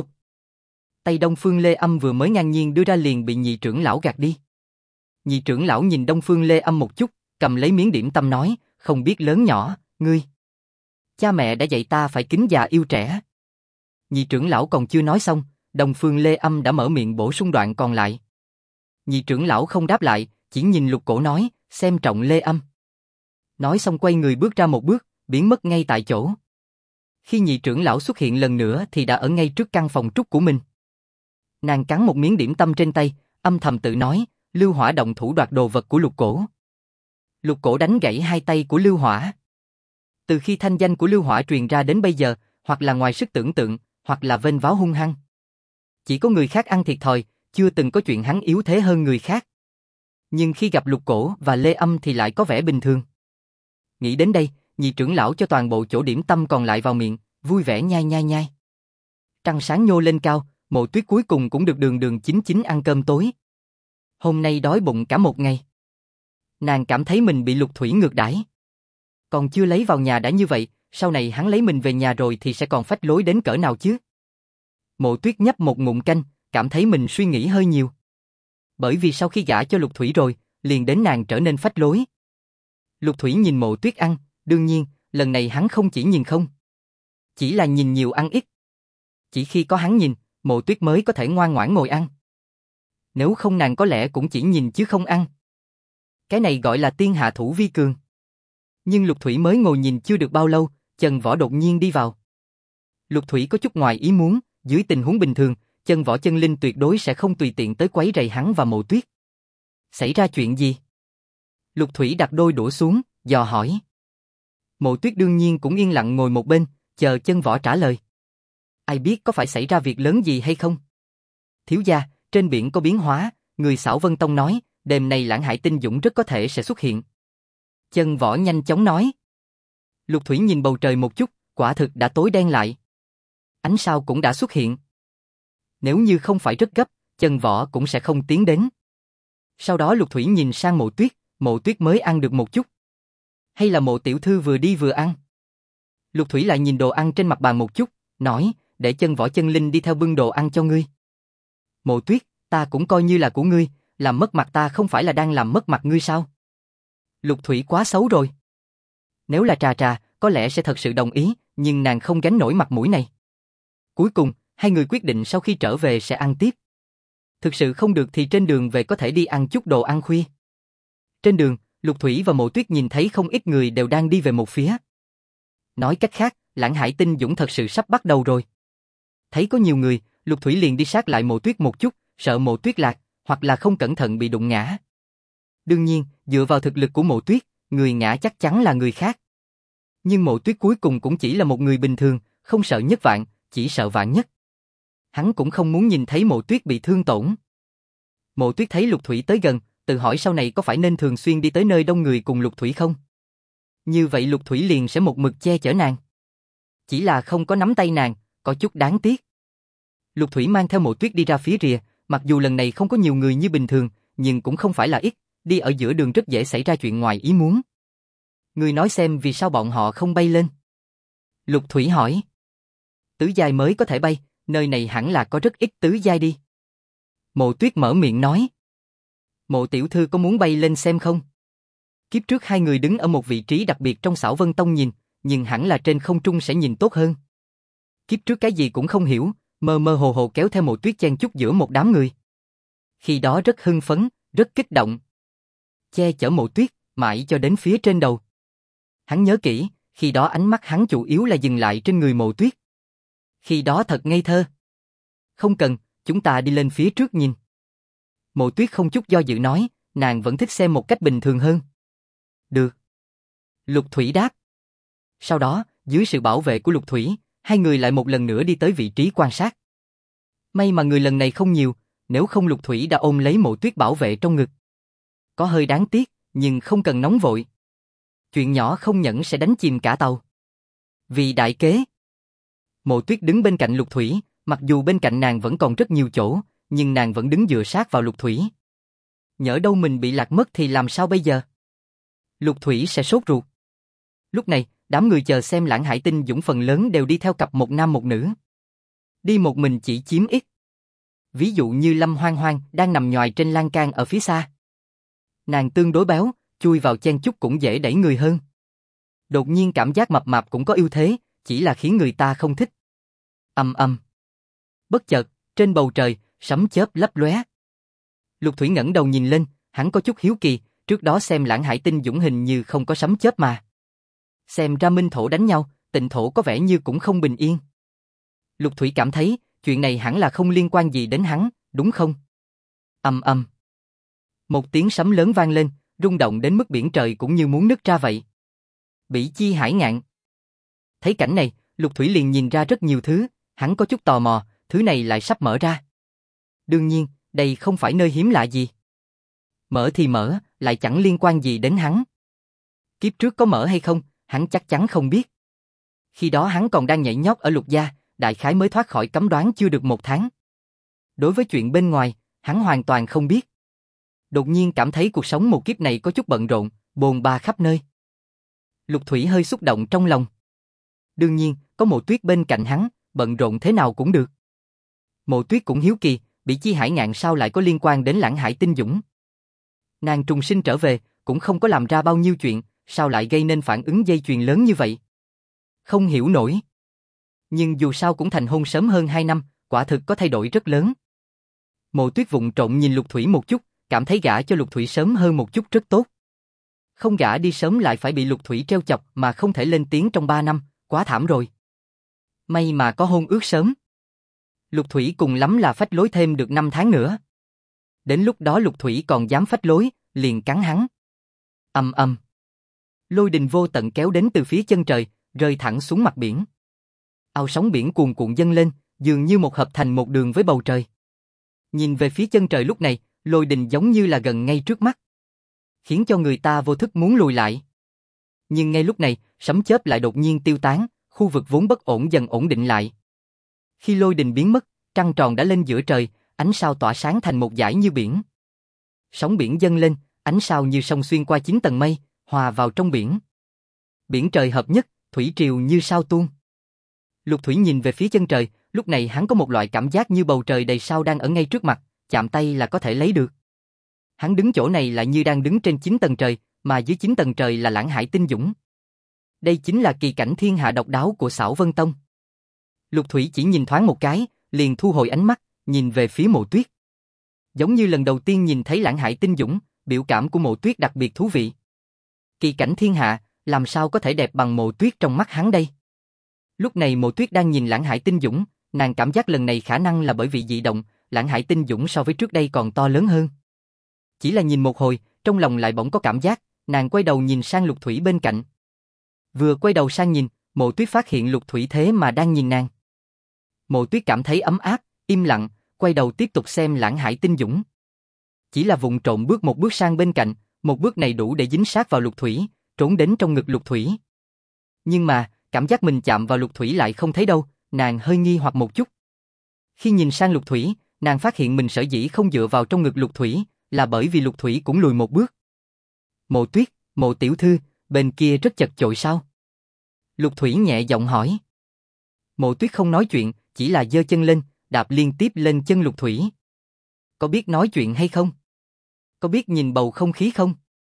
Tay Đông Phương Lê Âm vừa mới ngang nhiên đưa ra liền bị nhị trưởng lão gạt đi. Nhị trưởng lão nhìn Đông Phương Lê Âm một chút, cầm lấy miếng điểm tâm nói, không biết lớn nhỏ, ngươi. Cha mẹ đã dạy ta phải kính già yêu trẻ. Nhị trưởng lão còn chưa nói xong, Đông Phương Lê Âm đã mở miệng bổ sung đoạn còn lại. Nhị trưởng lão không đáp lại, chỉ nhìn Lục Cổ nói, xem trọng Lê Âm. Nói xong quay người bước ra một bước, biến mất ngay tại chỗ. Khi nhị trưởng lão xuất hiện lần nữa thì đã ở ngay trước căn phòng trúc của mình. Nàng cắn một miếng điểm tâm trên tay, âm thầm tự nói, Lưu Hỏa động thủ đoạt đồ vật của Lục Cổ. Lục Cổ đánh gãy hai tay của Lưu Hỏa. Từ khi thanh danh của Lưu Hỏa truyền ra đến bây giờ, hoặc là ngoài sức tưởng tượng, hoặc là vênh váo hung hăng. Chỉ có người khác ăn thiệt thòi, chưa từng có chuyện hắn yếu thế hơn người khác. Nhưng khi gặp Lục Cổ và Lê Âm thì lại có vẻ bình thường. Nghĩ đến đây, nhị trưởng lão cho toàn bộ chỗ điểm tâm còn lại vào miệng, vui vẻ nhai nhai nhai. Trăng sáng nhô lên cao, Mộ Tuyết cuối cùng cũng được đường đường chính chính ăn cơm tối. Hôm nay đói bụng cả một ngày. Nàng cảm thấy mình bị Lục Thủy ngược đãi. Còn chưa lấy vào nhà đã như vậy, sau này hắn lấy mình về nhà rồi thì sẽ còn phách lối đến cỡ nào chứ? Mộ Tuyết nhấp một ngụm canh, cảm thấy mình suy nghĩ hơi nhiều. Bởi vì sau khi gả cho Lục Thủy rồi, liền đến nàng trở nên phách lối. Lục Thủy nhìn Mộ Tuyết ăn, đương nhiên, lần này hắn không chỉ nhìn không. Chỉ là nhìn nhiều ăn ít. Chỉ khi có hắn nhìn, Mộ Tuyết mới có thể ngoan ngoãn ngồi ăn. Nếu không nàng có lẽ cũng chỉ nhìn chứ không ăn. Cái này gọi là tiên hạ thủ vi cường. Nhưng Lục Thủy mới ngồi nhìn chưa được bao lâu, Chân Võ đột nhiên đi vào. Lục Thủy có chút ngoài ý muốn, dưới tình huống bình thường, Chân Võ Chân Linh tuyệt đối sẽ không tùy tiện tới quấy rầy hắn và Mộ Tuyết. Xảy ra chuyện gì? Lục Thủy đặt đôi đũa xuống, dò hỏi. Mộ Tuyết đương nhiên cũng yên lặng ngồi một bên, chờ Chân Võ trả lời. Ai biết có phải xảy ra việc lớn gì hay không? Thiếu gia, trên biển có biến hóa, người Xảo Vân Tông nói, đêm nay Lãng Hải Tinh Dũng rất có thể sẽ xuất hiện. Chân Võ nhanh chóng nói. Lục Thủy nhìn bầu trời một chút, quả thực đã tối đen lại. Ánh sao cũng đã xuất hiện. Nếu như không phải rất gấp, Chân Võ cũng sẽ không tiến đến. Sau đó Lục Thủy nhìn sang Mộ Tuyết mới ăn được một chút. Hay là Mộ tiểu thư vừa đi vừa ăn? Lục Thủy lại nhìn đồ ăn trên mặt bàn một chút, nói, để Chân Võ Chân Linh đi theo bưng đồ ăn cho ngươi. Mộ Tuyết, ta cũng coi như là của ngươi, làm mất mặt ta không phải là đang làm mất mặt ngươi sao? Lục Thủy quá xấu rồi. Nếu là Trà Trà, có lẽ sẽ thật sự đồng ý, nhưng nàng không gánh nổi mặt mũi này. Cuối cùng, hai người quyết định sau khi trở về sẽ ăn tiếp. Thực sự không được thì trên đường về có thể đi ăn chút đồ ăn khuya. Trên đường, Lục Thủy và Mộ Tuyết nhìn thấy không ít người đều đang đi về một phía. Nói cách khác, Lãng Hải Tinh Dũng thật sự sắp bắt đầu rồi. Thấy có nhiều người, Lục Thủy liền đi sát lại Mộ Tuyết một chút, sợ Mộ Tuyết lạc, hoặc là không cẩn thận bị đụng ngã. Đương nhiên, dựa vào thực lực của Mộ Tuyết, người ngã chắc chắn là người khác. Nhưng Mộ Tuyết cuối cùng cũng chỉ là một người bình thường, không sợ nhất vạn, chỉ sợ vạn nhất. Hắn cũng không muốn nhìn thấy Mộ Tuyết bị thương tổn. Mộ Tuyết thấy Lục Thủy tới gần, tự hỏi sau này có phải nên thường xuyên đi tới nơi đông người cùng Lục Thủy không? Như vậy Lục Thủy liền sẽ một mực che chở nàng. Chỉ là không có nắm tay nàng, có chút đáng tiếc. Lục Thủy mang theo Mộ Tuyết đi ra phía rìa, mặc dù lần này không có nhiều người như bình thường, nhưng cũng không phải là ít, đi ở giữa đường rất dễ xảy ra chuyện ngoài ý muốn. Ngươi nói xem vì sao bọn họ không bay lên? Lục Thủy hỏi. Tứ giai mới có thể bay, nơi này hẳn là có rất ít tứ giai đi. Mộ Tuyết mở miệng nói. Mộ tiểu thư có muốn bay lên xem không? Kiếp trước hai người đứng ở một vị trí đặc biệt trong Xảo Vân Tông nhìn, nhưng hẳn là trên không trung sẽ nhìn tốt hơn. Kiếp trước cái gì cũng không hiểu, mơ mơ hồ hồ kéo theo Mộ Tuyết chen chúc giữa một đám người. Khi đó rất hưng phấn, rất kích động. Che chở Mộ Tuyết, mãi cho đến phía trên đầu. Hắn nhớ kỹ, khi đó ánh mắt hắn chủ yếu là dừng lại trên người Mộ Tuyết. Khi đó thật ngây thơ. Không cần, chúng ta đi lên phía trước nhìn. Mộ Tuyết không chút do dự nói, nàng vẫn thích xem một cách bình thường hơn. Được. Lục Thủy đáp. Sau đó, dưới sự bảo vệ của Lục Thủy, hai người lại một lần nữa đi tới vị trí quan sát. May mà người lần này không nhiều, nếu không Lục Thủy đã ôm lấy Mộ Tuyết bảo vệ trong ngực. Có hơi đáng tiếc, nhưng không cần nóng vội. Chuyện nhỏ không nhẫn sẽ đánh chìm cả tàu. Vì đại kế. Mộ Tuyết đứng bên cạnh Lục Thủy, mặc dù bên cạnh nàng vẫn còn rất nhiều chỗ, nhưng nàng vẫn đứng dựa sát vào Lục Thủy. Nhỡ đâu mình bị lạc mất thì làm sao bây giờ? Lục Thủy sẽ sốt ruột. Lúc này, đám người chờ xem Lãng Hải Tinh Dũng phần lớn đều đi theo cặp một nam một nữ. Đi một mình chỉ chiếm ít. Ví dụ như Lâm Hoang Hoang đang nằm nhoài trên lan can ở phía xa. Nàng tương đối béo, chui vào chen chúc cũng dễ đẩy người hơn. Đột nhiên cảm giác mập mạp cũng có ưu thế, chỉ là khiến người ta không thích. Ầm ầm. Bất chợt, trên bầu trời, sấm chớp lấp lóe. Lục Thủy ngẩng đầu nhìn lên, hắn có chút hiếu kỳ, trước đó xem Lãng Hải Tinh Dũng hình như không có sấm chớp mà. Xem ra Minh Thổ đánh nhau, Tịnh Thổ có vẻ như cũng không bình yên. Lục Thủy cảm thấy, chuyện này hẳn là không liên quan gì đến hắn, đúng không? Ầm ầm. Một tiếng sấm lớn vang lên, rung động đến mức biển trời cũng như muốn nứt ra vậy. Bỉ Chi Hải Ngạn. Thấy cảnh này, Lục Thủy liền nhìn ra rất nhiều thứ, hắn có chút tò mò, thứ này lại sắp mở ra. Đương nhiên, đây không phải nơi hiếm lạ gì. Mở thì mở, lại chẳng liên quan gì đến hắn. Kiếp trước có mở hay không, hắn chắc chắn không biết. Khi đó hắn còn đang nhảy nhót ở Lục gia, đại khái mới thoát khỏi cấm đoán chưa được 1 tháng. Đối với chuyện bên ngoài, hắn hoàn toàn không biết. Đột nhiên cảm thấy cuộc sống một kiếp này có chút bận rộn, bồn ba khắp nơi. Lục Thủy hơi xúc động trong lòng. Đương nhiên, có Mộ Tuyết bên cạnh hắn, bận rộn thế nào cũng được. Mộ Tuyết cũng hiếu kỳ, Bỉ Chi Hải Ngạn sao lại có liên quan đến Lãng Hải Tinh Dũng. Nàng trùng sinh trở về, cũng không có làm ra bao nhiêu chuyện, sao lại gây nên phản ứng dây chuyền lớn như vậy? Không hiểu nổi. Nhưng dù sao cũng thành hôn sớm hơn 2 năm, quả thực có thay đổi rất lớn. Mộ Tuyết vụng trộm nhìn Lục Thủy một chút, cảm thấy gả cho Lục Thủy sớm hơn một chút rất tốt. Không gả đi sớm lại phải bị Lục Thủy treo chọc mà không thể lên tiếng trong 3 năm, quá thảm rồi. May mà có hôn ước sớm. Lục Thủy cùng lắm là phách lối thêm được 5 tháng nữa. Đến lúc đó Lục Thủy còn dám phách lối, liền cắn hắn. Ầm ầm. Lôi đình vô tận kéo đến từ phía chân trời, rơi thẳng xuống mặt biển. Ao sóng biển cuồn cuộn dâng lên, dường như một hợp thành một đường với bầu trời. Nhìn về phía chân trời lúc này, lôi đình giống như là gần ngay trước mắt, khiến cho người ta vô thức muốn lùi lại. Nhưng ngay lúc này, sấm chớp lại đột nhiên tiêu tán, khu vực vốn bất ổn dần ổn định lại. Khi lôi đình biến mất, trăng tròn đã lên giữa trời, ánh sao tỏa sáng thành một dải như biển. Sóng biển dâng lên, ánh sao như sông xuyên qua 9 tầng mây, hòa vào trong biển. Biển trời hợp nhất, thủy triều như sao tuôn. Lục Thủy nhìn về phía chân trời, lúc này hắn có một loại cảm giác như bầu trời đầy sao đang ở ngay trước mặt, chạm tay là có thể lấy được. Hắn đứng chỗ này lại như đang đứng trên 9 tầng trời, mà dưới 9 tầng trời là Lãng Hải Tinh Dũng. Đây chính là kỳ cảnh thiên hạ độc đáo của Xảo Vân Tông. Lục Thủy chỉ nhìn thoáng một cái, liền thu hồi ánh mắt, nhìn về phía Mộ Tuyết. Giống như lần đầu tiên nhìn thấy Lãng Hải Tinh Dũng, biểu cảm của Mộ Tuyết đặc biệt thú vị. Kỳ cảnh thiên hạ, Làm sao có thể đẹp bằng Mộ Tuyết trong mắt hắn đây? Lúc này Mộ Tuyết đang nhìn Lãng Hải Tinh Dũng, nàng cảm giác lần này khả năng là bởi vì dị động, Lãng Hải Tinh Dũng so với trước đây còn to lớn hơn. Chỉ là nhìn một hồi, trong lòng lại bỗng có cảm giác, nàng quay đầu nhìn sang Lục Thủy bên cạnh. Vừa quay đầu sang nhìn, Mộ Tuyết phát hiện Lục Thủy thế mà đang nhìn nàng. Mộ Tuyết cảm thấy ấm áp, im lặng, quay đầu tiếp tục xem Lãng Hải Tinh Dũng. Chỉ là vụng trộm bước một bước sang bên cạnh, một bước này đủ để dính sát vào Lục Thủy, trốn đến trong ngực Lục Thủy. Nhưng mà, cảm giác mình chạm vào Lục Thủy lại không thấy đâu, nàng hơi nghi hoặc một chút. Khi nhìn sang Lục Thủy, nàng phát hiện mình sở dĩ không dựa vào trong ngực Lục Thủy, là bởi vì Lục Thủy cũng lùi một bước. Mộ Tuyết, Mộ tiểu thư, bên kia rất chật chội sao? Lục Thủy nhẹ giọng hỏi. Mộ Tuyết không nói chuyện, chỉ là giơ chân lên, đạp liên tiếp lên chân Lục Thủy. Có biết nói chuyện hay không? Có biết nhìn bầu không khí không?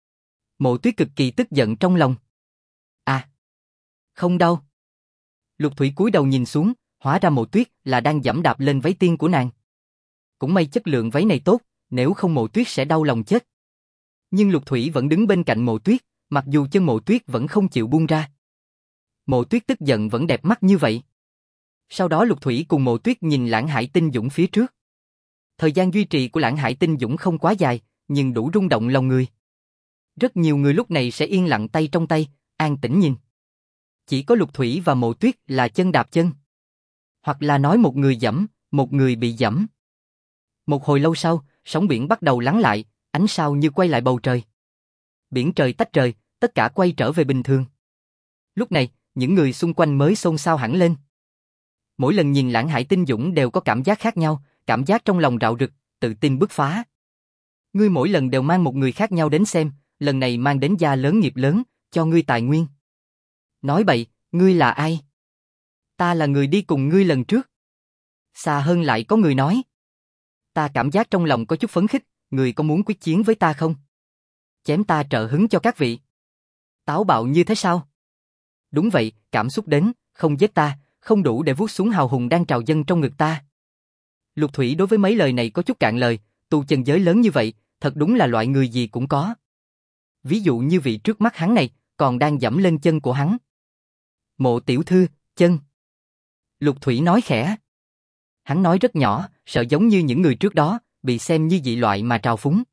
Mộ Tuyết cực kỳ tức giận trong lòng. À, không đau. Lục Thủy cúi đầu nhìn xuống, hóa ra Mộ Tuyết là đang giẫm đạp lên váy tiên của nàng. Cũng may chất lượng váy này tốt, nếu không Mộ Tuyết sẽ đau lòng chết. Nhưng Lục Thủy vẫn đứng bên cạnh Mộ Tuyết, mặc dù chân Mộ Tuyết vẫn không chịu buông ra. Mộ Tuyết tức giận vẫn đẹp mắt như vậy. Sau đó Lục Thủy cùng Mộ Tuyết nhìn Lãng Hải Tinh Dũng phía trước. Thời gian duy trì của Lãng Hải Tinh Dũng không quá dài, nhưng đủ rung động lòng người. Rất nhiều người lúc này sẽ yên lặng tay trong tay, an tĩnh nhìn. Chỉ có Lục Thủy và Mộ Tuyết là chân đạp chân. Hoặc là nói một người giẫm, một người bị giẫm. Một hồi lâu sau, sóng biển bắt đầu lắng lại, ánh sao như quay lại bầu trời. Biển trời tách rời, tất cả quay trở về bình thường. Lúc này, những người xung quanh mới xôn xao hẳn lên. Mỗi lần nhìn Lãng Hải Tinh Dũng đều có cảm giác khác nhau, cảm giác trong lòng rạo rực, tự tin bứt phá. Ngươi mỗi lần đều mang một người khác nhau đến xem, lần này mang đến gia lớn nghiệp lớn, cho ngươi tài nguyên. Nói bậy, ngươi là ai? Ta là người đi cùng ngươi lần trước. Xa hơn lại có người nói. Ta cảm giác trong lòng có chút phấn khích, người có muốn quyết chiến với ta không? Chém ta trợ hứng cho các vị. Táo bạo như thế sao? Đúng vậy, cảm xúc đến, không giết ta, không đủ để vuốt xuống hào hùng đang trào dâng trong ngực ta. Lục Thủy đối với mấy lời này có chút cạn lời, tu chân giới lớn như vậy, thật đúng là loại người gì cũng có. Ví dụ như vị trước mắt hắn này, còn đang giẫm lên chân của hắn. Mộ tiểu thư, chân. Lục Thủy nói khẽ. Hắn nói rất nhỏ, sợ giống như những người trước đó, bị xem như dị loại mà trào phúng.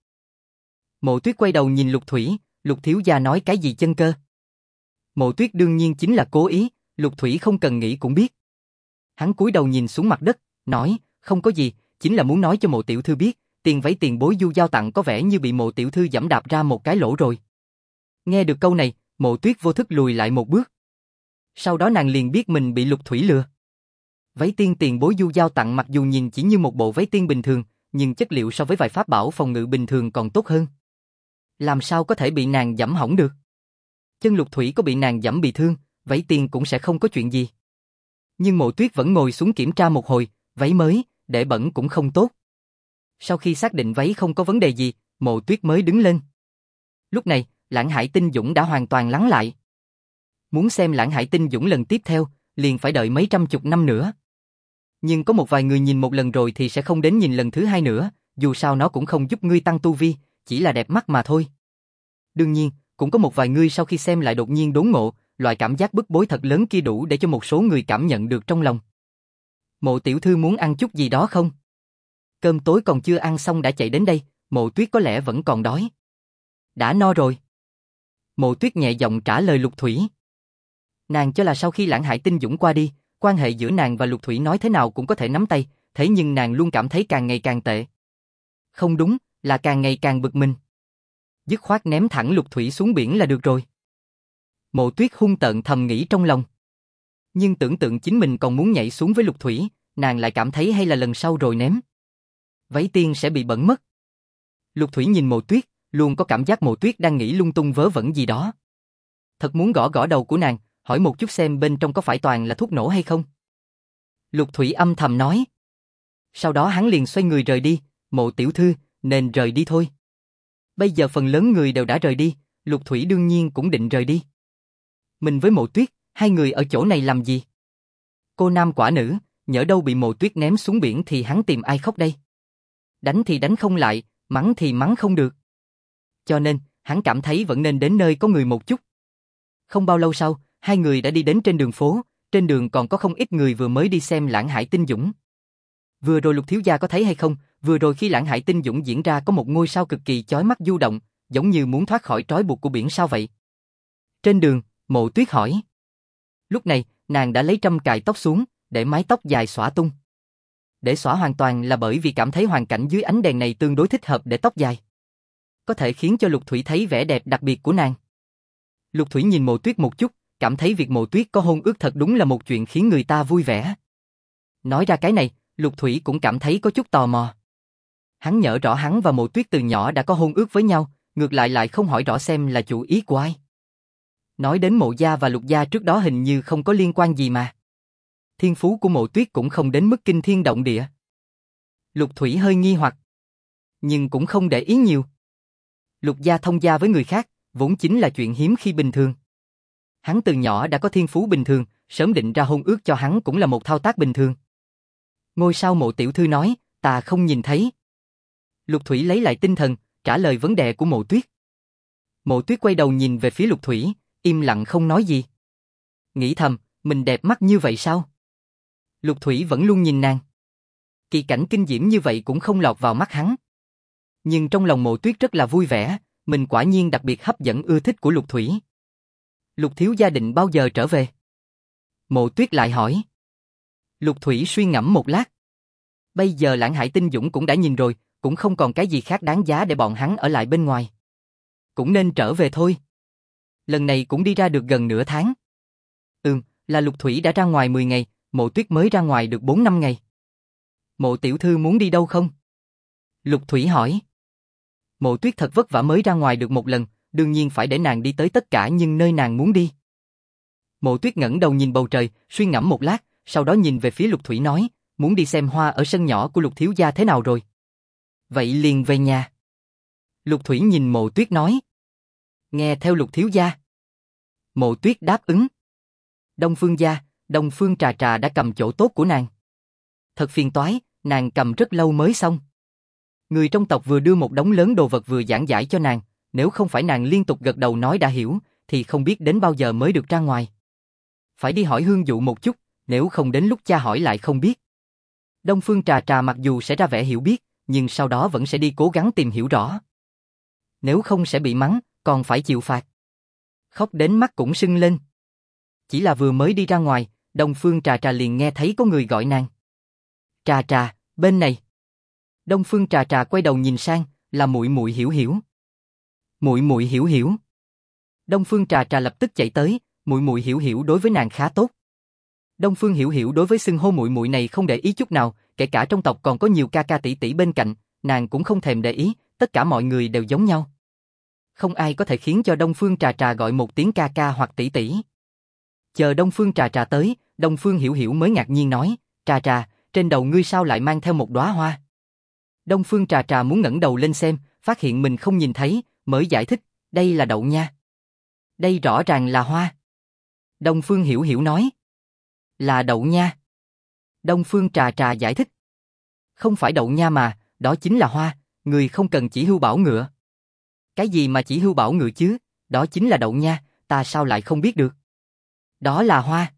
Mộ Tuyết quay đầu nhìn Lục Thủy, Lục thiếu gia nói cái gì chân cơ? Mộ Tuyết đương nhiên chính là cố ý, Lục Thủy không cần nghĩ cũng biết. Hắn cúi đầu nhìn xuống mặt đất, nói, không có gì, chính là muốn nói cho Mộ tiểu thư biết, tiền váy tiền bối Du Giao tặng có vẻ như bị Mộ tiểu thư giẫm đạp ra một cái lỗ rồi. Nghe được câu này, Mộ Tuyết vô thức lùi lại một bước. Sau đó nàng liền biết mình bị Lục Thủy lừa. Váy tiên tiền bối Du Giao tặng mặc dù nhìn chỉ như một bộ váy tiên bình thường, nhưng chất liệu so với vài pháp bảo phòng ngự bình thường còn tốt hơn. Làm sao có thể bị nàng giẫm hỏng được? Chân Lục Thủy có bị nàng giẫm bị thương, váy tiên cũng sẽ không có chuyện gì. Nhưng Mộ Tuyết vẫn ngồi xuống kiểm tra một hồi, váy mới, để bẩn cũng không tốt. Sau khi xác định váy không có vấn đề gì, Mộ Tuyết mới đứng lên. Lúc này, Lãng Hải Tinh Dũng đã hoàn toàn lắng lại. Muốn xem Lãng Hải Tinh Dũng lần tiếp theo, liền phải đợi mấy trăm chục năm nữa. Nhưng có một vài người nhìn một lần rồi thì sẽ không đến nhìn lần thứ hai nữa, dù sao nó cũng không giúp ngươi tăng tu vi, chỉ là đẹp mắt mà thôi. Đương nhiên, cũng có một vài người sau khi xem lại đột nhiên đốn ngộ, loại cảm giác bức bối thật lớn kia đủ để cho một số người cảm nhận được trong lòng. Mộ tiểu thư muốn ăn chút gì đó không? Cơm tối còn chưa ăn xong đã chạy đến đây, Mộ Tuyết có lẽ vẫn còn đói. Đã no rồi. Mộ Tuyết nhẹ giọng trả lời Lục Thủy. Nàng cho là sau khi Lãng Hải Tinh Dũng qua đi, quan hệ giữa nàng và Lục Thủy nói thế nào cũng có thể nắm tay, thế nhưng nàng luôn cảm thấy càng ngày càng tệ. Không đúng, là càng ngày càng bực mình. Dứt khoát ném thẳng Lục Thủy xuống biển là được rồi. Mộ Tuyết hung tợn thầm nghĩ trong lòng. Nhưng tưởng tượng chính mình còn muốn nhảy xuống với Lục Thủy, nàng lại cảm thấy hay là lần sau rồi ném. Váy tiên sẽ bị bẩn mất. Lục Thủy nhìn Mộ Tuyết, luôn có cảm giác Mộ Tuyết đang nghĩ lung tung vớ vẩn gì đó. Thật muốn gõ gõ đầu của nàng, hỏi một chút xem bên trong có phải toàn là thuốc nổ hay không. Lục Thủy âm thầm nói. Sau đó hắn liền xoay người rời đi, Mộ tiểu thư, nên rời đi thôi. Bây giờ phần lớn người đều đã rời đi, Lục Thủy đương nhiên cũng định rời đi. Mình với Mộ Tuyết, hai người ở chỗ này làm gì? Cô nam quả nữ, nhỡ đâu bị Mộ Tuyết ném xuống biển thì hắn tìm ai khóc đây? Đánh thì đánh không lại, mắng thì mắng không được. Cho nên, hắn cảm thấy vẫn nên đến nơi có người một chút. Không bao lâu sau, hai người đã đi đến trên đường phố, trên đường còn có không ít người vừa mới đi xem Lãng Hải Tinh Dũng. Vừa rồi Lục thiếu gia có thấy hay không, vừa rồi khi Lãng Hải Tinh Dũng diễn ra có một ngôi sao cực kỳ chói mắt du động, giống như muốn thoát khỏi trói buộc của biển sao vậy. Trên đường, Mộ Tuyết hỏi. Lúc này, nàng đã lấy trâm cài tóc xuống, để mái tóc dài xõa tung. Để xõa hoàn toàn là bởi vì cảm thấy hoàn cảnh dưới ánh đèn này tương đối thích hợp để tóc dài. Có thể khiến cho Lục Thủy thấy vẻ đẹp đặc biệt của nàng. Lục Thủy nhìn Mộ Tuyết một chút, cảm thấy việc Mộ Tuyết có hôn ước thật đúng là một chuyện khiến người ta vui vẻ. Nói ra cái này, Lục Thủy cũng cảm thấy có chút tò mò. Hắn nhớ rõ hắn và Mộ Tuyết từ nhỏ đã có hôn ước với nhau, ngược lại không hỏi rõ xem là chủ ý của ai. Nói đến Mộ gia và Lục gia trước đó hình như không có liên quan gì mà. Thiên phú của Mộ Tuyết cũng không đến mức kinh thiên động địa. Lục Thủy hơi nghi hoặc, nhưng cũng không để ý nhiều. Lục gia thông gia với người khác, vốn chính là chuyện hiếm khi bình thường. Hắn từ nhỏ đã có thiên phú bình thường, sớm định ra hôn ước cho hắn cũng là một thao tác bình thường. Ngôi sao Mộ tiểu thư nói, ta không nhìn thấy. Lục Thủy lấy lại tinh thần, trả lời vấn đề của Mộ Tuyết. Mộ Tuyết quay đầu nhìn về phía Lục Thủy, im lặng không nói gì. Nghĩ thầm, mình đẹp mắt như vậy sao? Lục Thủy vẫn luôn nhìn nàng. Kỳ cảnh kinh diễm như vậy cũng không lọt vào mắt hắn. Nhưng trong lòng Mộ Tuyết rất là vui vẻ, mình quả nhiên đặc biệt hấp dẫn ưa thích của Lục Thủy. Lục thiếu gia định bao giờ trở về? Mộ Tuyết lại hỏi. Lục Thủy suy ngẫm một lát. Bây giờ Lãng Hải Tinh Dũng cũng đã nhìn rồi, cũng không còn cái gì khác đáng giá để bọn hắn ở lại bên ngoài. Cũng nên trở về thôi. Lần này cũng đi ra được gần nửa tháng. Là Lục Thủy đã ra ngoài 10 ngày, Mộ Tuyết mới ra ngoài được 4-5 ngày. Mộ tiểu thư muốn đi đâu không? Lục Thủy hỏi. Mộ Tuyết thật vất vả mới ra ngoài được một lần, đương nhiên phải để nàng đi tới tất cả những nơi nàng muốn đi. Mộ Tuyết ngẩng đầu nhìn bầu trời, suy ngẫm một lát, sau đó nhìn về phía Lục Thủy nói, muốn đi xem hoa ở sân nhỏ của Lục thiếu gia thế nào rồi. Vậy liền về nhà. Lục Thủy nhìn Mộ Tuyết nói. Nghe theo Lục thiếu gia. Mộ Tuyết đáp ứng. Đông Phương gia, Đông Phương Trà Trà đã cầm chỗ tốt của nàng. Thật phiền toái, nàng cầm rất lâu mới xong. Người trong tộc vừa đưa một đống lớn đồ vật vừa giảng giải cho nàng, nếu không phải nàng liên tục gật đầu nói đã hiểu, thì không biết đến bao giờ mới được ra ngoài. Phải đi hỏi Hương Dụ một chút, nếu không đến lúc cha hỏi lại không biết. Đông Phương Trà Trà mặc dù sẽ ra vẻ hiểu biết, nhưng sau đó vẫn sẽ đi cố gắng tìm hiểu rõ. Nếu không sẽ bị mắng, còn phải chịu phạt. Khóc đến mắt cũng sưng lên. Chỉ là vừa mới đi ra ngoài, Đông Phương Trà Trà liền nghe thấy có người gọi nàng. Trà Trà, bên này. Đông Phương Trà Trà quay đầu nhìn sang, là muội muội Hiểu Hiểu. Muội muội Hiểu Hiểu. Đông Phương Trà Trà lập tức chạy tới, muội muội Hiểu Hiểu đối với nàng khá tốt. Đông Phương Hiểu Hiểu đối với xưng hô muội muội này không để ý chút nào, kể cả trong tộc còn có nhiều ca ca tỷ tỷ bên cạnh, nàng cũng không thèm để ý, tất cả mọi người đều giống nhau. Không ai có thể khiến cho Đông Phương Trà Trà gọi một tiếng ca ca hoặc tỷ tỷ. Chờ Đông Phương Trà Trà tới, Đông Phương Hiểu Hiểu mới ngạc nhiên nói, Trà Trà, trên đầu ngươi sao lại mang theo một đóa hoa? Đông Phương Trà Trà muốn ngẩng đầu lên xem, phát hiện mình không nhìn thấy, mới giải thích, đây là đậu nha. Đây rõ ràng là hoa. Đông Phương Hiểu Hiểu nói. Là đậu nha. Đông Phương Trà Trà giải thích. Không phải đậu nha mà, đó chính là hoa, người không cần chỉ hưu bảo ngựa. Cái gì mà chỉ hưu bảo ngựa chứ, đó chính là đậu nha, ta sao lại không biết được. Đó là hoa.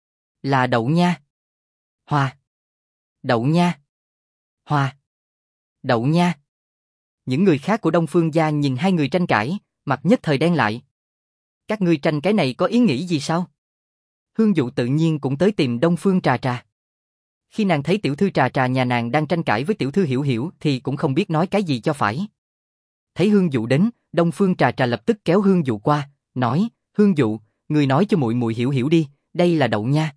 Là đậu nha. Hoa. Đậu nha. Hoa. Đậu nha. Những người khác của Đông Phương gia nhìn hai người tranh cãi, mặt nhất thời đen lại. Các ngươi tranh cái này có ý nghĩ gì sao? Hương Dụ tự nhiên cũng tới tìm Đông Phương Trà Trà. Khi nàng thấy tiểu thư Trà Trà nhà nàng đang tranh cãi với tiểu thư Hiểu Hiểu thì cũng không biết nói cái gì cho phải. Thấy Hương Dụ đến, Đông Phương Trà Trà lập tức kéo Hương Dụ qua, nói, Hương Dụ, người nói cho muội muội Hiểu Hiểu đi, đây là đậu nha.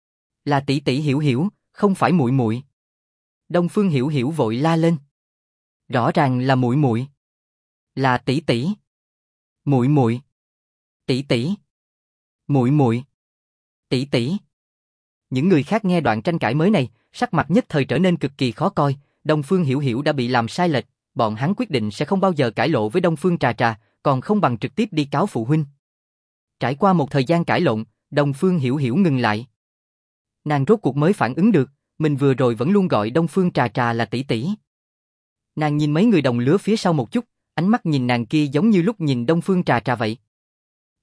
Là tỷ tỷ Hiểu Hiểu, không phải muội muội. Đông Phương Hiểu Hiểu vội la lên. Rõ ràng là muội muội. Là tỷ tỷ. Muội muội. Tỷ tỷ. Muội muội. Tỷ tỷ. Những người khác nghe đoạn tranh cãi mới này, sắc mặt nhất thời trở nên cực kỳ khó coi, Đông Phương Hiểu Hiểu đã bị làm sai lệch, bọn hắn quyết định sẽ không bao giờ cãi lộn với Đông Phương Trà Trà, còn không bằng trực tiếp đi cáo phụ huynh. Trải qua một thời gian cãi lộn, Đông Phương Hiểu Hiểu ngừng lại. Nàng rốt cuộc mới phản ứng được, mình vừa rồi vẫn luôn gọi Đông Phương Trà Trà là tỷ tỷ. Nàng nhìn mấy người đồng lứa phía sau một chút, ánh mắt nhìn nàng kia giống như lúc nhìn Đông Phương Trà Trà vậy. Ôi,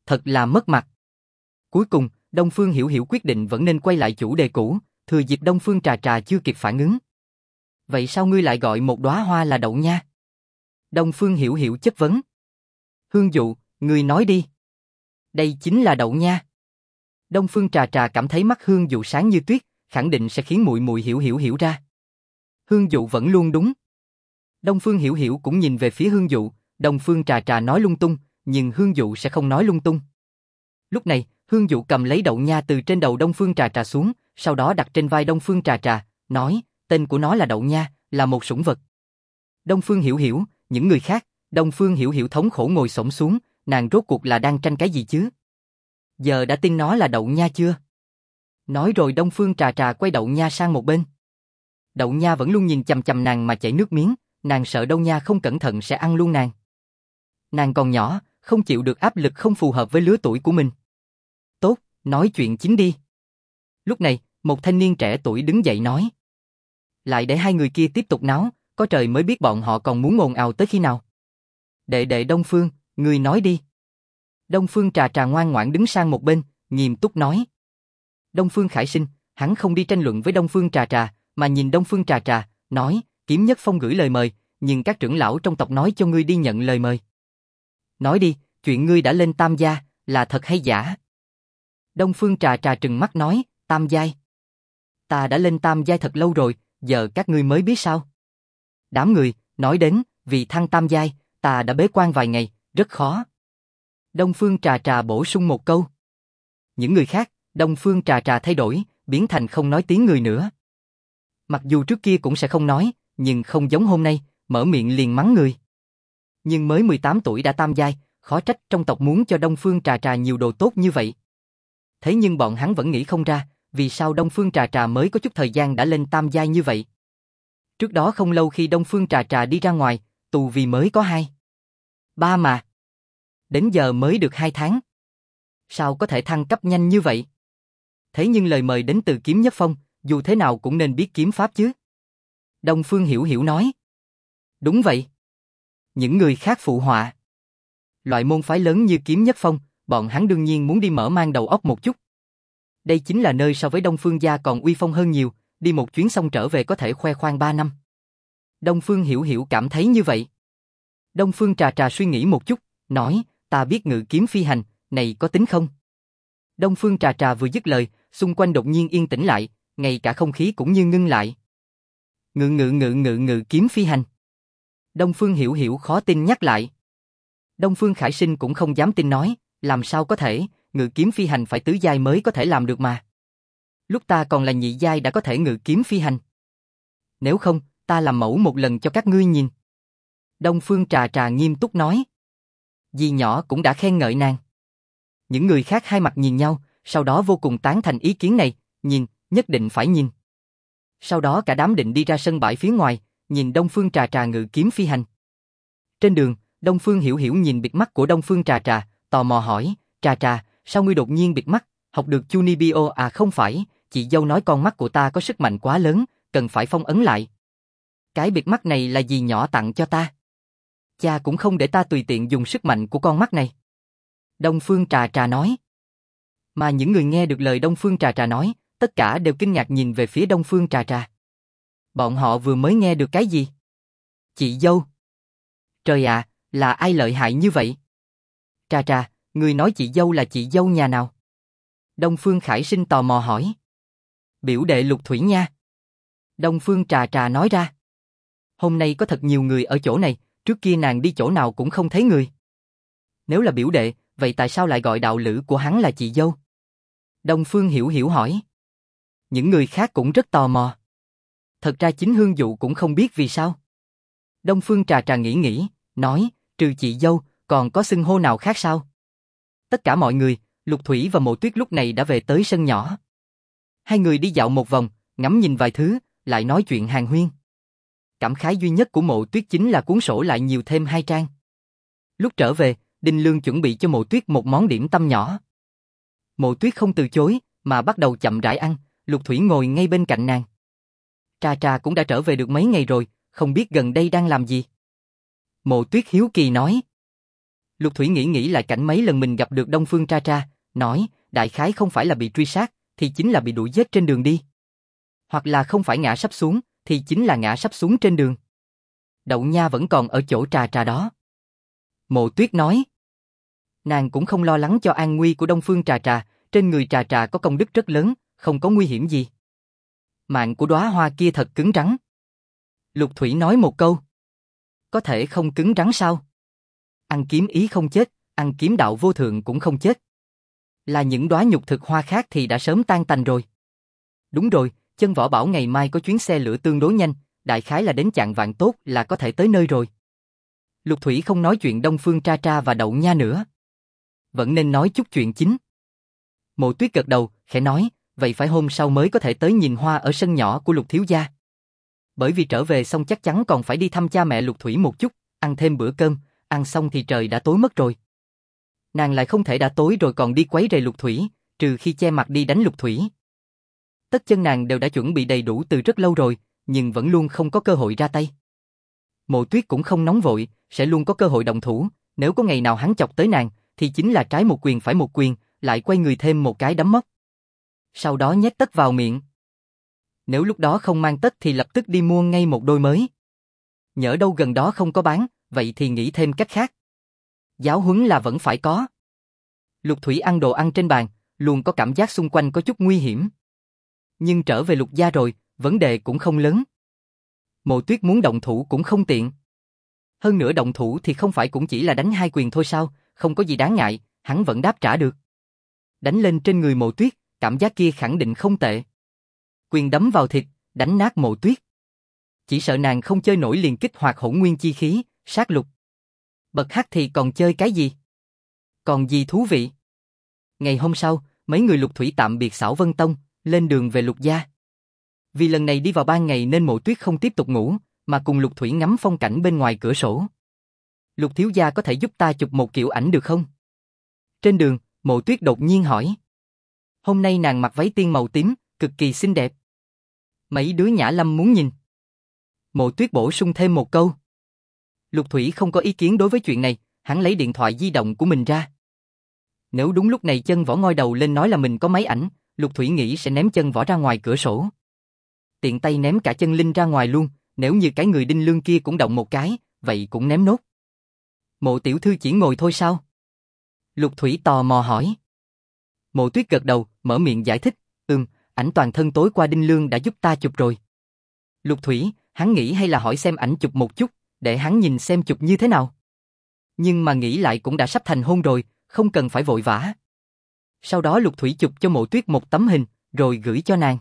thật là mất mặt. Cuối cùng, Đông Phương Hiểu Hiểu quyết định vẫn nên quay lại chủ đề cũ, thừa dịp Đông Phương Trà Trà chưa kịp phản ứng. Vậy sao ngươi lại gọi một đóa hoa là đậu nha? Đông Phương Hiểu Hiểu chất vấn. Hương Dụ, ngươi nói đi. Đây chính là đậu nha. Đông Phương Trà Trà cảm thấy mắt Hương Dụ sáng như tuyết, khẳng định sẽ khiến muội muội hiểu ra. Hương Dụ vẫn luôn đúng. Đông Phương Hiểu Hiểu cũng nhìn về phía Hương Dụ, Đông Phương Trà Trà nói lung tung, nhưng Hương Dụ sẽ không nói lung tung. Lúc này, Hương Dụ cầm lấy đậu nha từ trên đầu Đông Phương Trà Trà xuống, sau đó đặt trên vai Đông Phương Trà Trà, nói, tên của nó là đậu nha, là một sủng vật. Đông Phương Hiểu Hiểu, những người khác, Đông Phương Hiểu Hiểu thống khổ ngồi xổm xuống, nàng rốt cuộc là đang tranh cái gì chứ? Giờ đã tin nó là đậu nha chưa? Nói rồi Đông Phương Trà Trà quay đậu nha sang một bên. Đậu nha vẫn luôn nhìn chằm chằm nàng mà chảy nước miếng, nàng sợ đậu nha không cẩn thận sẽ ăn luôn nàng. Nàng còn nhỏ, không chịu được áp lực không phù hợp với lứa tuổi của mình. Tốt, nói chuyện chính đi. Lúc này, một thanh niên trẻ tuổi đứng dậy nói. Lại để hai người kia tiếp tục náo, có trời mới biết bọn họ còn muốn ồn ào tới khi nào. Đệ Đông Phương, ngươi nói đi. Đông Phương Trà Trà ngoan ngoãn đứng sang một bên, nghiêm túc nói. Đông Phương Khải Sinh, hắn không đi tranh luận với Đông Phương Trà Trà, mà nhìn Đông Phương Trà Trà, nói, Kiếm Nhất Phong gửi lời mời, nhưng các trưởng lão trong tộc nói cho ngươi đi nhận lời mời. Nói đi, chuyện ngươi đã lên tam gia, là thật hay giả? Đông Phương Trà Trà trừng mắt nói, tam giai. Ta đã lên tam giai thật lâu rồi, giờ các ngươi mới biết sao? Đám người, nói đến, vì thăng tam giai, ta đã bế quan vài ngày, rất khó. Đông Phương Trà Trà bổ sung một câu. Những người khác, Đông Phương Trà Trà thay đổi, biến thành không nói tiếng người nữa. Mặc dù trước kia cũng sẽ không nói, nhưng không giống hôm nay, mở miệng liền mắng người. Nhưng mới 18 tuổi đã tam giai, khó trách trong tộc muốn cho Đông Phương Trà Trà nhiều đồ tốt như vậy. Thế nhưng bọn hắn vẫn nghĩ không ra, vì sao Đông Phương Trà Trà mới có chút thời gian đã lên tam giai như vậy. Trước đó không lâu khi Đông Phương Trà Trà đi ra ngoài, tù vì mới có 2, 3 mà. Đến giờ mới được 2 tháng. Sao có thể thăng cấp nhanh như vậy? Thế nhưng lời mời đến từ Kiếm Nhất Phong, dù thế nào cũng nên biết kiếm pháp chứ. Đông Phương Hiểu Hiểu nói. Đúng vậy. Những người khác phụ họa. Loại môn phái lớn như Kiếm Nhất Phong, bọn hắn đương nhiên muốn đi mở mang đầu óc một chút. Đây chính là nơi so với Đông Phương gia còn uy phong hơn nhiều, đi một chuyến xong trở về có thể khoe khoang 3 năm. Đông Phương Hiểu Hiểu cảm thấy như vậy. Đông Phương Trà Trà suy nghĩ một chút, nói, ta biết ngự kiếm phi hành, này có tính không? Đông Phương Trà Trà vừa dứt lời, xung quanh đột nhiên yên tĩnh lại, ngay cả không khí cũng như ngưng lại. Ngự kiếm phi hành. Đông Phương Hiểu Hiểu khó tin nhắc lại. Đông Phương Khải Sinh cũng không dám tin nói, làm sao có thể, ngự kiếm phi hành phải tứ giai mới có thể làm được mà. Lúc ta còn là nhị giai đã có thể ngự kiếm phi hành. Nếu không, ta làm mẫu một lần cho các ngươi nhìn. Đông Phương Trà Trà nghiêm túc nói. Dì nhỏ cũng đã khen ngợi nàng. Những người khác hai mặt nhìn nhau, sau đó vô cùng tán thành ý kiến này, nhìn, nhất định phải nhìn. Sau đó cả đám định đi ra sân bãi phía ngoài, nhìn Đông Phương Trà Trà ngự kiếm phi hành. Trên đường, Đông Phương Hiểu Hiểu nhìn bịt mắt của Đông Phương Trà Trà, tò mò hỏi, Trà Trà, sao ngươi đột nhiên bịt mắt, học được Chunibyo à? Không phải, chị dâu nói con mắt của ta có sức mạnh quá lớn, cần phải phong ấn lại. Cái bịt mắt này là dì nhỏ tặng cho ta. Cha cũng không để ta tùy tiện dùng sức mạnh của con mắt này. Đông Phương Trà Trà nói. Mà những người nghe được lời Đông Phương Trà Trà nói, tất cả đều kinh ngạc nhìn về phía Đông Phương Trà Trà. Bọn họ vừa mới nghe được cái gì? Chị dâu. Trời ạ, là ai lợi hại như vậy? Trà Trà, người nói chị dâu là chị dâu nhà nào? Đông Phương Khải Sinh tò mò hỏi. Biểu đệ Lục Thủy nha. Đông Phương Trà Trà nói ra. Hôm nay có thật nhiều người ở chỗ này, trước kia nàng đi chỗ nào cũng không thấy người. Nếu là biểu đệ, vậy tại sao lại gọi đạo lữ của hắn là chị dâu? Đông Phương Hiểu Hiểu hỏi. Những người khác cũng rất tò mò. Thật ra chính Hương Dụ cũng không biết vì sao. Đông Phương Trà Trà nghĩ, nói, trừ chị dâu, còn có xưng hô nào khác sao? Tất cả mọi người, Lục Thủy và Mộ Tuyết lúc này đã về tới sân nhỏ. Hai người đi dạo một vòng, ngắm nhìn vài thứ, lại nói chuyện hàn huyên. Cảm khái duy nhất của Mộ Tuyết chính là cuốn sổ lại nhiều thêm 2 trang. Lúc trở về, Đinh Lương chuẩn bị cho Mộ Tuyết một món điểm tâm nhỏ. Mộ Tuyết không từ chối, mà bắt đầu chậm rãi ăn, Lục Thủy ngồi ngay bên cạnh nàng. Trà Trà cũng đã trở về được mấy ngày rồi, không biết gần đây đang làm gì. Mộ Tuyết hiếu kỳ nói. Lục Thủy nghĩ lại cảnh mấy lần mình gặp được Đông Phương Tra Tra, nói, đại khái không phải là bị truy sát, thì chính là bị đuổi giết trên đường đi. Hoặc là không phải ngã sắp xuống, thì chính là ngã sắp xuống trên đường. Đậu Nha vẫn còn ở chỗ Trà Trà đó. Mộ Tuyết nói. Nàng cũng không lo lắng cho an nguy của Đông Phương Trà Trà, trên người Trà Trà có công đức rất lớn, không có nguy hiểm gì. Mạng của đóa hoa kia thật cứng rắn. Lục Thủy nói một câu. Có thể không cứng rắn sao? Ăn kiếm ý không chết, ăn kiếm đạo vô thượng cũng không chết. Là những đóa nhục thực hoa khác thì đã sớm tan tành rồi. Đúng rồi, Chân Võ bảo ngày mai có chuyến xe lửa tương đối nhanh, đại khái là đến chạng vạn tốt là có thể tới nơi rồi. Lục Thủy không nói chuyện Đông Phương Tra Tra và Đậu Nha nữa. Vẫn nên nói chút chuyện chính. Mộ Tuyết gật đầu, khẽ nói, vậy phải hôm sau mới có thể tới nhìn hoa ở sân nhỏ của Lục thiếu gia. Bởi vì trở về xong chắc chắn còn phải đi thăm cha mẹ Lục Thủy một chút, ăn thêm bữa cơm, ăn xong thì trời đã tối mất rồi. Nàng lại không thể đã tối rồi còn đi quấy rầy Lục Thủy, trừ khi che mặt đi đánh Lục Thủy. Tất chân nàng đều đã chuẩn bị đầy đủ từ rất lâu rồi, nhưng vẫn luôn không có cơ hội ra tay. Mộ Tuyết cũng không nóng vội, sẽ luôn có cơ hội động thủ, nếu có ngày nào hắn chọc tới nàng, thì chính là trái một quyền phải một quyền, lại quay người thêm một cái đấm móc. Sau đó nhét tất vào miệng. Nếu lúc đó không mang tất thì lập tức đi mua ngay một đôi mới. Nhỡ đâu gần đó không có bán, vậy thì nghĩ thêm cách khác. Giáo huấn là vẫn phải có. Lục Thủy ăn đồ ăn trên bàn, luôn có cảm giác xung quanh có chút nguy hiểm. Nhưng trở về Lục gia rồi, vấn đề cũng không lớn. Mộ Tuyết muốn động thủ cũng không tiện. Hơn nữa động thủ thì không phải cũng chỉ là đánh hai quyền thôi sao, không có gì đáng ngại, hắn vẫn đáp trả được. Đánh lên trên người Mộ Tuyết, cảm giác kia khẳng định không tệ. Quyền đấm vào thịt, đánh nát Mộ Tuyết. Chỉ sợ nàng không chơi nổi liền kích hoạt hỗn nguyên chi khí, sát lục. Bật hắc thì còn chơi cái gì? Còn gì thú vị? Ngày hôm sau, mấy người Lục Thủy tạm biệt Xảo Vân Tông, lên đường về Lục gia. Vì lần này đi vào ban ngày nên Mộ Tuyết không tiếp tục ngủ, mà cùng Lục Thủy ngắm phong cảnh bên ngoài cửa sổ. Lục thiếu gia có thể giúp ta chụp một kiểu ảnh được không? Trên đường, Mộ Tuyết đột nhiên hỏi. Hôm nay nàng mặc váy tiên màu tím, cực kỳ xinh đẹp. Mấy đứa Nhã Lâm muốn nhìn. Mộ Tuyết bổ sung thêm một câu. Lục Thủy không có ý kiến đối với chuyện này, hắn lấy điện thoại di động của mình ra. Nếu đúng lúc này Chân Võ ngoi đầu lên nói là mình có máy ảnh, Lục Thủy nghĩ sẽ ném Chân Võ ra ngoài cửa sổ. Tiện tay ném cả Chân Linh ra ngoài luôn, nếu như cái người đinh lương kia cũng động một cái, vậy cũng ném nốt. Mộ tiểu thư chỉ ngồi thôi sao? Lục Thủy tò mò hỏi. Mộ Tuyết gật đầu, mở miệng giải thích, ảnh toàn thân tối qua đinh lương đã giúp ta chụp rồi. Lục Thủy, hắn nghĩ hay là hỏi xem ảnh chụp một chút, để hắn nhìn xem chụp như thế nào. Nhưng mà nghĩ lại cũng đã sắp thành hôn rồi, không cần phải vội vã. Sau đó Lục Thủy chụp cho Mộ Tuyết một tấm hình, rồi gửi cho nàng.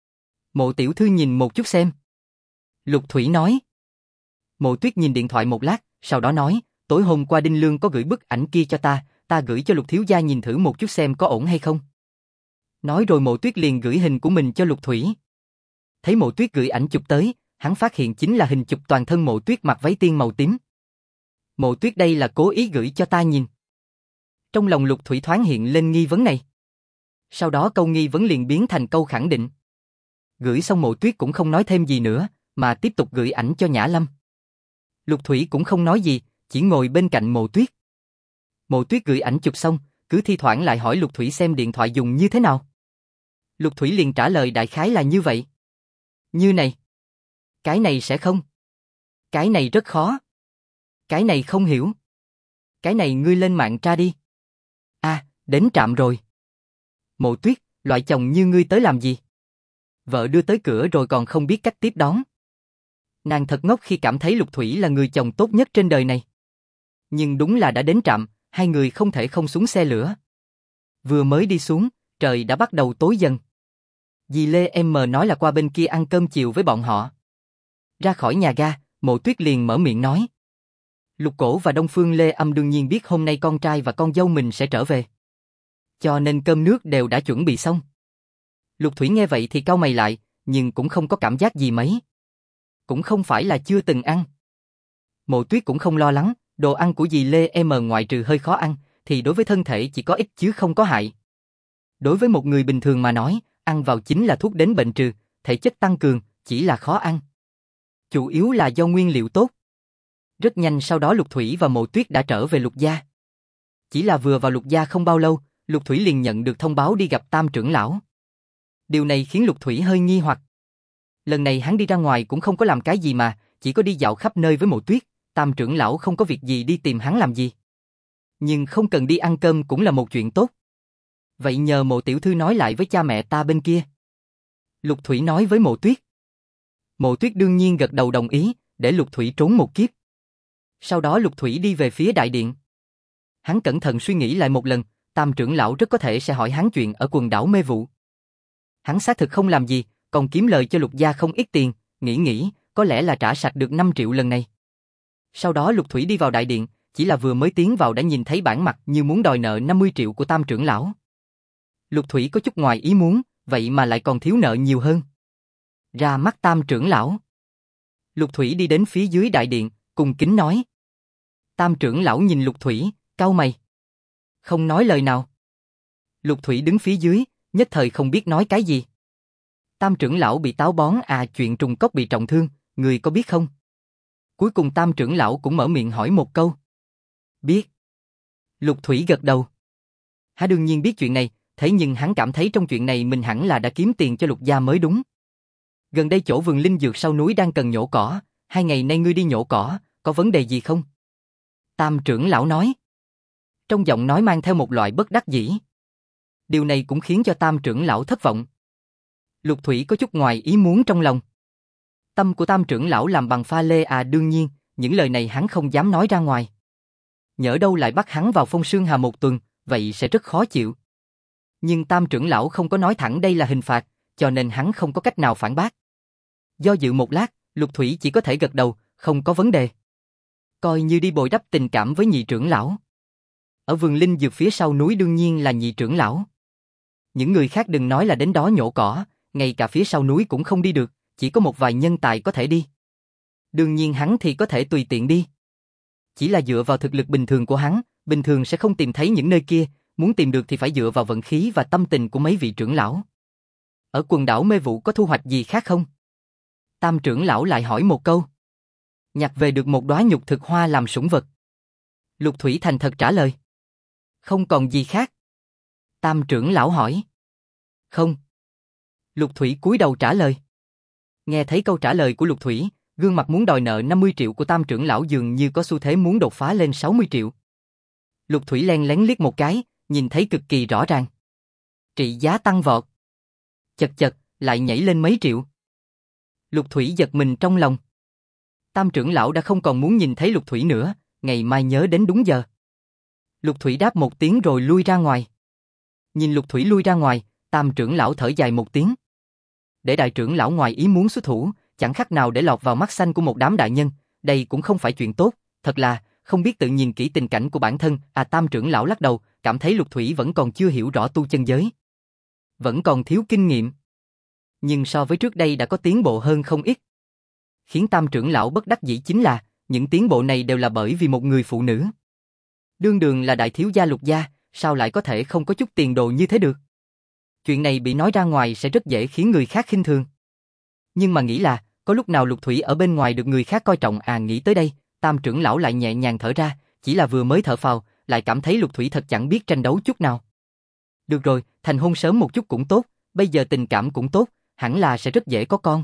Mộ tiểu thư nhìn một chút xem. Lục Thủy nói. Mộ Tuyết nhìn điện thoại một lát, sau đó nói, tối hôm qua Đinh Lương có gửi bức ảnh kia cho ta gửi cho Lục thiếu gia nhìn thử một chút xem có ổn hay không. Nói rồi Mộ Tuyết liền gửi hình của mình cho Lục Thủy. Thấy Mộ Tuyết gửi ảnh chụp tới, hắn phát hiện chính là hình chụp toàn thân Mộ Tuyết mặc váy tiên màu tím. Mộ Tuyết đây là cố ý gửi cho ta nhìn. Trong lòng Lục Thủy thoáng hiện lên nghi vấn này. Sau đó câu nghi vấn liền biến thành câu khẳng định. Gửi xong Mộ Tuyết cũng không nói thêm gì nữa, mà tiếp tục gửi ảnh cho Nhã Lâm. Lục Thủy cũng không nói gì, chỉ ngồi bên cạnh Mộ Tuyết. Mộ Tuyết gửi ảnh chụp xong, cứ thi thoảng lại hỏi Lục Thủy xem điện thoại dùng như thế nào. Lục Thủy liền trả lời đại khái là như vậy. Như này. Cái này sẽ không. Cái này rất khó. Cái này không hiểu. Cái này ngươi lên mạng tra đi. À, đến trạm rồi. Mộ Tuyết, loại chồng như ngươi tới làm gì? Vợ đưa tới cửa rồi còn không biết cách tiếp đón. Nàng thật ngốc khi cảm thấy Lục Thủy là người chồng tốt nhất trên đời này. Nhưng đúng là đã đến trạm, hai người không thể không xuống xe lửa. Vừa mới đi xuống, trời đã bắt đầu tối dần. Dì Lê em nói là qua bên kia ăn cơm chiều với bọn họ. Ra khỏi nhà ga, Mộ Tuyết liền mở miệng nói. Lục Cổ và Đông Phương Lê Âm đương nhiên biết hôm nay con trai và con dâu mình sẽ trở về. Cho nên cơm nước đều đã chuẩn bị xong. Lục Thủy nghe vậy thì cau mày lại, nhưng cũng không có cảm giác gì mấy. Cũng không phải là chưa từng ăn. Mộ Tuyết cũng không lo lắng, đồ ăn của dì Lê em ngoại trừ hơi khó ăn, thì đối với thân thể chỉ có ích chứ không có hại. Đối với một người bình thường mà nói, ăn vào chính là thuốc đến bệnh trừ, thể chất tăng cường, chỉ là khó ăn. Chủ yếu là do nguyên liệu tốt. Rất nhanh sau đó Lục Thủy và Mộ Tuyết đã trở về Lục gia. Chỉ là vừa vào Lục gia không bao lâu, Lục Thủy liền nhận được thông báo đi gặp Tam trưởng lão. Điều này khiến Lục Thủy hơi nghi hoặc. Lần này hắn đi ra ngoài cũng không có làm cái gì mà, chỉ có đi dạo khắp nơi với Mộ Tuyết, Tam trưởng lão không có việc gì đi tìm hắn làm gì. Nhưng không cần đi ăn cơm cũng là một chuyện tốt. Vậy nhờ Mộ tiểu thư nói lại với cha mẹ ta bên kia. Lục Thủy nói với Mộ Tuyết. Mộ Tuyết đương nhiên gật đầu đồng ý, để Lục Thủy trốn một kiếp. Sau đó Lục Thủy đi về phía đại điện. Hắn cẩn thận suy nghĩ lại một lần, Tam trưởng lão rất có thể sẽ hỏi hắn chuyện ở quần đảo Mê Vụ. Hắn xác thực không làm gì, còn kiếm lời cho Lục gia không ít tiền, nghĩ, có lẽ là trả sạch được 5 triệu lần này. Sau đó Lục Thủy đi vào đại điện, chỉ là vừa mới tiến vào đã nhìn thấy bản mặt như muốn đòi nợ 50 triệu của Tam trưởng lão. Lục Thủy có chút ngoài ý muốn, vậy mà lại còn thiếu nợ nhiều hơn. Ra mắt Tam trưởng lão. Lục Thủy đi đến phía dưới đại điện, cung kính nói. Tam trưởng lão nhìn Lục Thủy, cau mày. Không nói lời nào. Lục Thủy đứng phía dưới, nhất thời không biết nói cái gì. Tam trưởng lão bị táo bón chuyện trùng cốc bị trọng thương, người có biết không? Cuối cùng Tam trưởng lão cũng mở miệng hỏi một câu. Biết. Lục Thủy gật đầu. Hắn đương nhiên biết chuyện này, thế nhưng hắn cảm thấy trong chuyện này mình hẳn là đã kiếm tiền cho Lục gia mới đúng. Gần đây chỗ vườn linh dược sau núi đang cần nhổ cỏ, 2 ngày nay ngươi đi nhổ cỏ, có vấn đề gì không? Tam trưởng lão nói. Trong giọng nói mang theo một loại bất đắc dĩ. Điều này cũng khiến cho Tam trưởng lão thất vọng. Lục Thủy có chút ngoài ý muốn trong lòng. Tâm của Tam trưởng lão làm bằng pha lê đương nhiên, những lời này hắn không dám nói ra ngoài. Nhỡ đâu lại bắt hắn vào Phong Sương Hà một tuần, vậy sẽ rất khó chịu. Nhưng Tam trưởng lão không có nói thẳng đây là hình phạt, cho nên hắn không có cách nào phản bác. Do dự một lát, Lục Thủy chỉ có thể gật đầu, không có vấn đề. Coi như đi bồi đắp tình cảm với nhị trưởng lão. Ở vườn linh dược phía sau núi đương nhiên là nhị trưởng lão. Những người khác đừng nói là đến đó nhổ cỏ, ngay cả phía sau núi cũng không đi được, chỉ có một vài nhân tài có thể đi. Đương nhiên hắn thì có thể tùy tiện đi. Chỉ là dựa vào thực lực bình thường của hắn, bình thường sẽ không tìm thấy những nơi kia, muốn tìm được thì phải dựa vào vận khí và tâm tình của mấy vị trưởng lão. Ở quần đảo Mê Vụ có thu hoạch gì khác không? Tam trưởng lão lại hỏi một câu. Nhặt về được một đóa nhục thực hoa làm sủng vật. Lục Thủy thành thật trả lời. Không còn gì khác. Tam trưởng lão hỏi. Không. Lục Thủy cúi đầu trả lời. Nghe thấy câu trả lời của Lục Thủy, gương mặt muốn đòi nợ 50 triệu của Tam trưởng lão dường như có xu thế muốn đột phá lên 60 triệu. Lục Thủy len lén liếc một cái, nhìn thấy cực kỳ rõ ràng. Trị giá tăng vọt. Chật, lại nhảy lên mấy triệu. Lục Thủy giật mình trong lòng. Tam trưởng lão đã không còn muốn nhìn thấy Lục Thủy nữa, ngày mai nhớ đến đúng giờ. Lục Thủy đáp một tiếng rồi lui ra ngoài. Nhìn Lục Thủy lui ra ngoài, Tam trưởng lão thở dài một tiếng. Để đại trưởng lão ngoài ý muốn xuất thủ, chẳng khác nào để lọt vào mắt xanh của một đám đại nhân, đây cũng không phải chuyện tốt, thật là, không biết tự nhìn kỹ tình cảnh của bản thân. Tam trưởng lão lắc đầu, cảm thấy Lục Thủy vẫn còn chưa hiểu rõ tu chân giới. Vẫn còn thiếu kinh nghiệm. Nhưng so với trước đây đã có tiến bộ hơn không ít. Khiến Tam trưởng lão bất đắc dĩ chính là, những tiến bộ này đều là bởi vì một người phụ nữ. Đương đường là đại thiếu gia Lục gia, sao lại có thể không có chút tiền đồ như thế được? Chuyện này bị nói ra ngoài sẽ rất dễ khiến người khác khinh thường. Nhưng mà nghĩ là, có lúc nào Lục Thủy ở bên ngoài được người khác coi trọng nghĩ tới đây, Tam trưởng lão lại nhẹ nhàng thở ra, chỉ là vừa mới thở phào, lại cảm thấy Lục Thủy thật chẳng biết tranh đấu chút nào. Được rồi, thành hôn sớm một chút cũng tốt, bây giờ tình cảm cũng tốt, hẳn là sẽ rất dễ có con.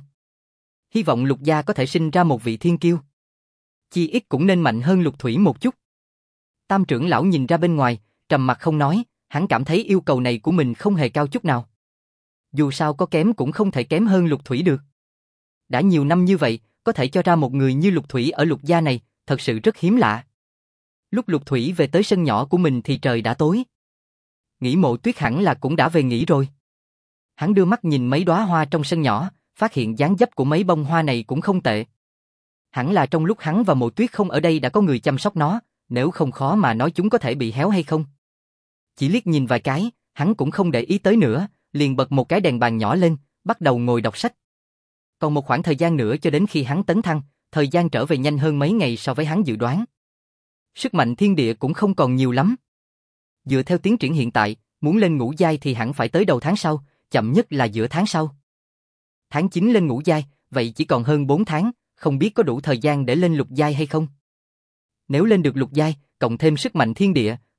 Hy vọng Lục gia có thể sinh ra một vị thiên kiêu. Chi ít cũng nên mạnh hơn Lục Thủy một chút. Tam trưởng lão nhìn ra bên ngoài, trầm mặc không nói, hắn cảm thấy yêu cầu này của mình không hề cao chút nào. Dù sao có kém cũng không thể kém hơn Lục Thủy được. Đã nhiều năm như vậy, có thể cho ra một người như Lục Thủy ở Lục gia này, thật sự rất hiếm lạ. Lúc Lục Thủy về tới sân nhỏ của mình thì trời đã tối. Nghĩ Mộ Tuyết hẳn là cũng đã về nghỉ rồi. Hắn đưa mắt nhìn mấy đóa hoa trong sân nhỏ, phát hiện dáng dấp của mấy bông hoa này cũng không tệ. Hẳn là trong lúc hắn và Mộ Tuyết không ở đây đã có người chăm sóc nó, nếu không khó mà nói chúng có thể bị héo hay không. Chỉ liếc nhìn vài cái, hắn cũng không để ý tới nữa, liền bật một cái đèn bàn nhỏ lên, bắt đầu ngồi đọc sách. Còn một khoảng thời gian nữa cho đến khi hắn tấn thăng, thời gian trở về nhanh hơn mấy ngày so với hắn dự đoán. Sức mạnh thiên địa cũng không còn nhiều lắm. Dựa theo tiến triển hiện tại, muốn lên ngũ giai thì hẳn phải tới đầu tháng sau, chậm nhất là giữa tháng sau. Tháng 9 lên ngũ giai, vậy chỉ còn hơn 4 tháng, không biết có đủ thời gian để lên lục giai hay không. Nếu lên được lục giai, cộng thêm sức mạnh thiên địa,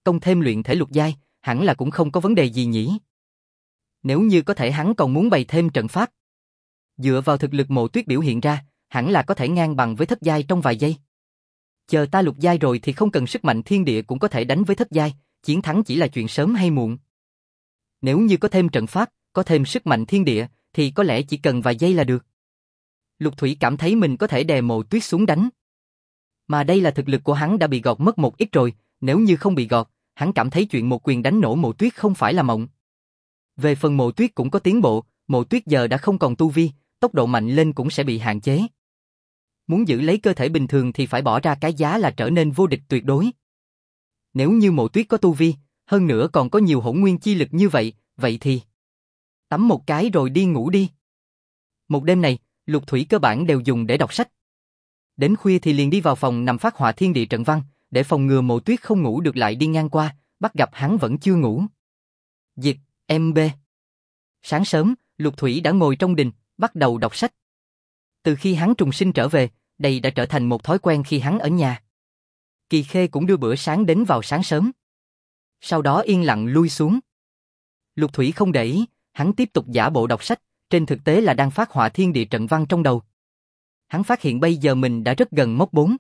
công thêm luyện thể lục giai, hẳn là cũng không có vấn đề gì nhỉ. Nếu như có thể hắn còn muốn bày thêm trận pháp. Dựa vào thực lực Mộ Tuyết biểu hiện ra, hẳn là có thể ngang bằng với thất giai trong vài giây. Chờ ta lục giai rồi thì không cần sức mạnh thiên địa cũng có thể đánh với thất giai, chiến thắng chỉ là chuyện sớm hay muộn. Nếu như có thêm trận pháp, có thêm sức mạnh thiên địa, thì có lẽ chỉ cần vài giây là được. Lục Thủy cảm thấy mình có thể đè Mộ Tuyết xuống đánh. Mà đây là thực lực của hắn đã bị gọt mất một ít rồi, nếu như không bị gọt, hắn cảm thấy chuyện một quyền đánh nổ Mộ Tuyết không phải là mộng. Về phần Mộ Tuyết cũng có tiến bộ, Mộ Tuyết giờ đã không còn tu vi, tốc độ mạnh lên cũng sẽ bị hạn chế. Muốn giữ lấy cơ thể bình thường thì phải bỏ ra cái giá là trở nên vô địch tuyệt đối. Nếu như Mộ Tuyết có tu vi, hơn nữa còn có nhiều hỗn nguyên chi lực như vậy, vậy thì tắm một cái rồi đi ngủ đi. Một đêm này, Lục Thủy cơ bản đều dùng để đọc sách. Đến khuya thì liền đi vào phòng nằm phát họa thiên địa trận văn, để phòng ngừa Mộ Tuyết không ngủ được lại đi ngang qua, bắt gặp hắn vẫn chưa ngủ. Dịch, MB. Sáng sớm, Lục Thủy đã ngồi trong đình, bắt đầu đọc sách. Từ khi hắn trùng sinh trở về, đây đã trở thành một thói quen khi hắn ở nhà. Kỳ Khê cũng đưa bữa sáng đến vào sáng sớm. Sau đó yên lặng lui xuống. Lục Thủy không để ý, hắn tiếp tục giả bộ đọc sách, trên thực tế là đang phát họa thiên địa trận văn trong đầu. Hắn phát hiện bây giờ mình đã rất gần mốc 4.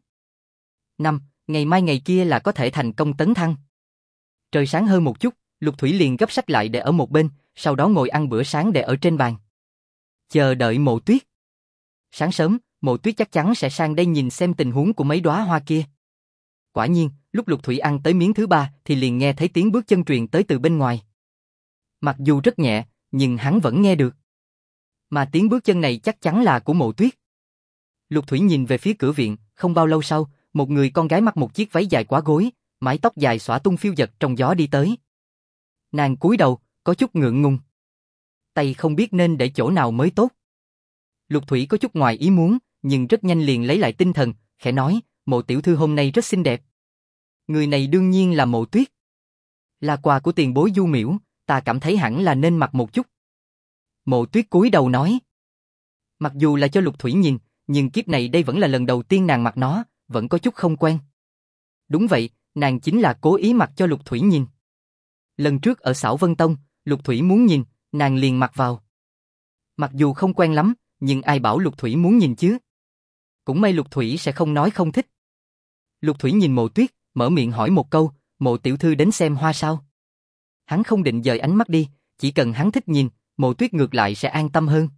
5, ngày mai ngày kia là có thể thành công tấn thăng. Trời sáng hơn một chút, Lục Thủy liền gấp sách lại để ở một bên, sau đó ngồi ăn bữa sáng để ở trên bàn. Chờ đợi Mộ Tuyết. Sáng sớm, Mộ Tuyết chắc chắn sẽ sang đây nhìn xem tình huống của mấy đóa hoa kia. Quả nhiên, lúc Lục Thủy ăn tới miếng thứ 3 thì liền nghe thấy tiếng bước chân truyền tới từ bên ngoài. Mặc dù rất nhẹ, nhưng hắn vẫn nghe được. Mà tiếng bước chân này chắc chắn là của Mộ Tuyết. Lục Thủy nhìn về phía cửa viện, không bao lâu sau, một người con gái mặc một chiếc váy dài quá gối, mái tóc dài xõa tung phiêu dật trong gió đi tới. Nàng cúi đầu, có chút ngượng ngùng. Tay không biết nên để chỗ nào mới tốt. Lục Thủy có chút ngoài ý muốn, nhưng rất nhanh liền lấy lại tinh thần, khẽ nói, Mộ tiểu thư hôm nay rất xinh đẹp. Người này đương nhiên là Mộ Tuyết. Là quà của tiền bối Du Miễu, ta cảm thấy hẳn là nên mặc một chút. Mộ Tuyết cúi đầu nói. Mặc dù là cho Lục Thủy nhìn, nhưng kiếp này đây vẫn là lần đầu tiên nàng mặc nó, vẫn có chút không quen. Đúng vậy, nàng chính là cố ý mặc cho Lục Thủy nhìn. Lần trước ở Xảo Vân Tông, Lục Thủy muốn nhìn, nàng liền mặc vào. Mặc dù không quen lắm, nhưng ai bảo Lục Thủy muốn nhìn chứ? Cũng may Lục Thủy sẽ không nói không thích. Lục Thủy nhìn Mộ Tuyết, mở miệng hỏi một câu, Mộ tiểu thư đến xem hoa sao? Hắn không định dời ánh mắt đi, chỉ cần hắn thích nhìn, Mộ Tuyết ngược lại sẽ an tâm hơn.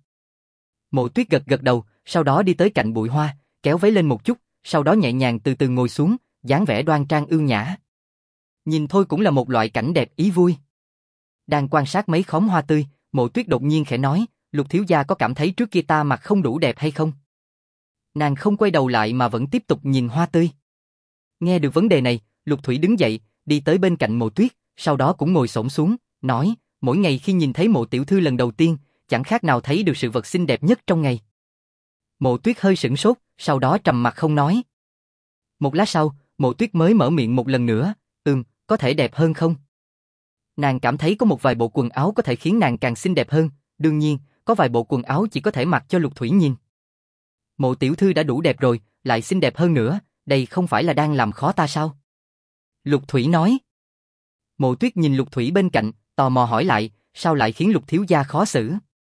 Mộ Tuyết gật gật đầu, sau đó đi tới cạnh bụi hoa, kéo váy lên một chút, sau đó nhẹ nhàng từ từ ngồi xuống, dáng vẻ đoan trang ưu nhã. Nhìn thôi cũng là một loại cảnh đẹp ý vui. Đang quan sát mấy khóm hoa tươi, Mộ Tuyết đột nhiên khẽ nói, Lục thiếu gia có cảm thấy trước kia ta mặc không đủ đẹp hay không? Nàng không quay đầu lại mà vẫn tiếp tục nhìn hoa tươi. Nghe được vấn đề này, Lục Thủy đứng dậy, đi tới bên cạnh Mộ Tuyết, sau đó cũng ngồi xổm xuống, nói, mỗi ngày khi nhìn thấy Mộ tiểu thư lần đầu tiên, chẳng khác nào thấy được sự vật xinh đẹp nhất trong ngày. Mộ Tuyết hơi sửng sốt, sau đó trầm mặc không nói. Một lát sau, Mộ Tuyết mới mở miệng một lần nữa, có thể đẹp hơn không? Nàng cảm thấy có một vài bộ quần áo có thể khiến nàng càng xinh đẹp hơn, đương nhiên, có vài bộ quần áo chỉ có thể mặc cho Lục Thủy nhìn. Mộ tiểu thư đã đủ đẹp rồi, lại xinh đẹp hơn nữa, đây không phải là đang làm khó ta sao? Lục Thủy nói. Mộ Tuyết nhìn Lục Thủy bên cạnh, tò mò hỏi lại, sao lại khiến Lục thiếu gia khó xử?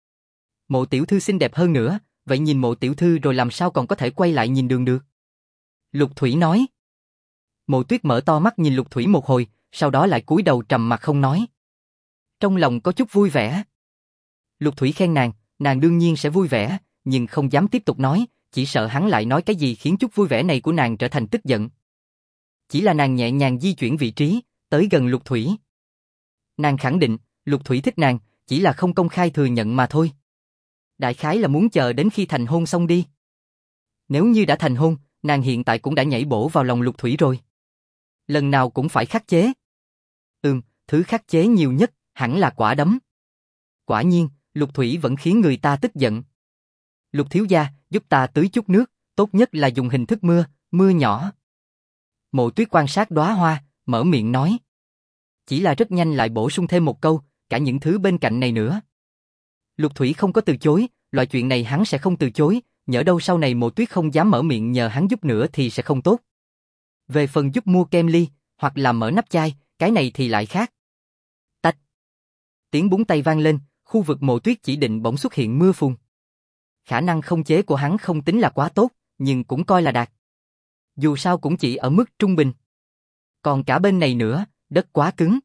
Mộ tiểu thư xinh đẹp hơn nữa, vậy nhìn Mộ tiểu thư rồi làm sao còn có thể quay lại nhìn đường được? Lục Thủy nói. Mộ Tuyết mở to mắt nhìn Lục Thủy một hồi, sau đó lại cúi đầu trầm mặc không nói. Trong lòng có chút vui vẻ. Lục Thủy khen nàng đương nhiên sẽ vui vẻ, nhưng không dám tiếp tục nói, chỉ sợ hắn lại nói cái gì khiến chút vui vẻ này của nàng trở thành tức giận. Chỉ là nàng nhẹ nhàng di chuyển vị trí, tới gần Lục Thủy. Nàng khẳng định, Lục Thủy thích nàng, chỉ là không công khai thừa nhận mà thôi. Đại khái là muốn chờ đến khi thành hôn xong đi. Nếu như đã thành hôn, nàng hiện tại cũng đã nhảy bổ vào lòng Lục Thủy rồi. Lần nào cũng phải khắc chế. Thứ khắc chế nhiều nhất, hẳn là quả đấm. Quả nhiên, Lục Thủy vẫn khiến người ta tức giận. Lục thiếu gia, giúp ta tưới chút nước, tốt nhất là dùng hình thức mưa nhỏ. Mộ Tuyết quan sát đóa hoa, mở miệng nói. Chỉ là rất nhanh lại bổ sung thêm một câu, cả những thứ bên cạnh này nữa. Lục Thủy không có từ chối, loại chuyện này hắn sẽ không từ chối, nhỡ đâu sau này Mộ Tuyết không dám mở miệng nhờ hắn giúp nữa thì sẽ không tốt. Về phần giúp mua kem ly, hoặc là mở nắp chai, cái này thì lại khác. Tách. Tiếng búng tay vang lên, khu vực Mộ Tuyết chỉ định bỗng xuất hiện mưa phùn. Khả năng không chế của hắn không tính là quá tốt, nhưng cũng coi là đạt. Dù sao cũng chỉ ở mức trung bình. Còn cả bên này nữa, đất quá cứng.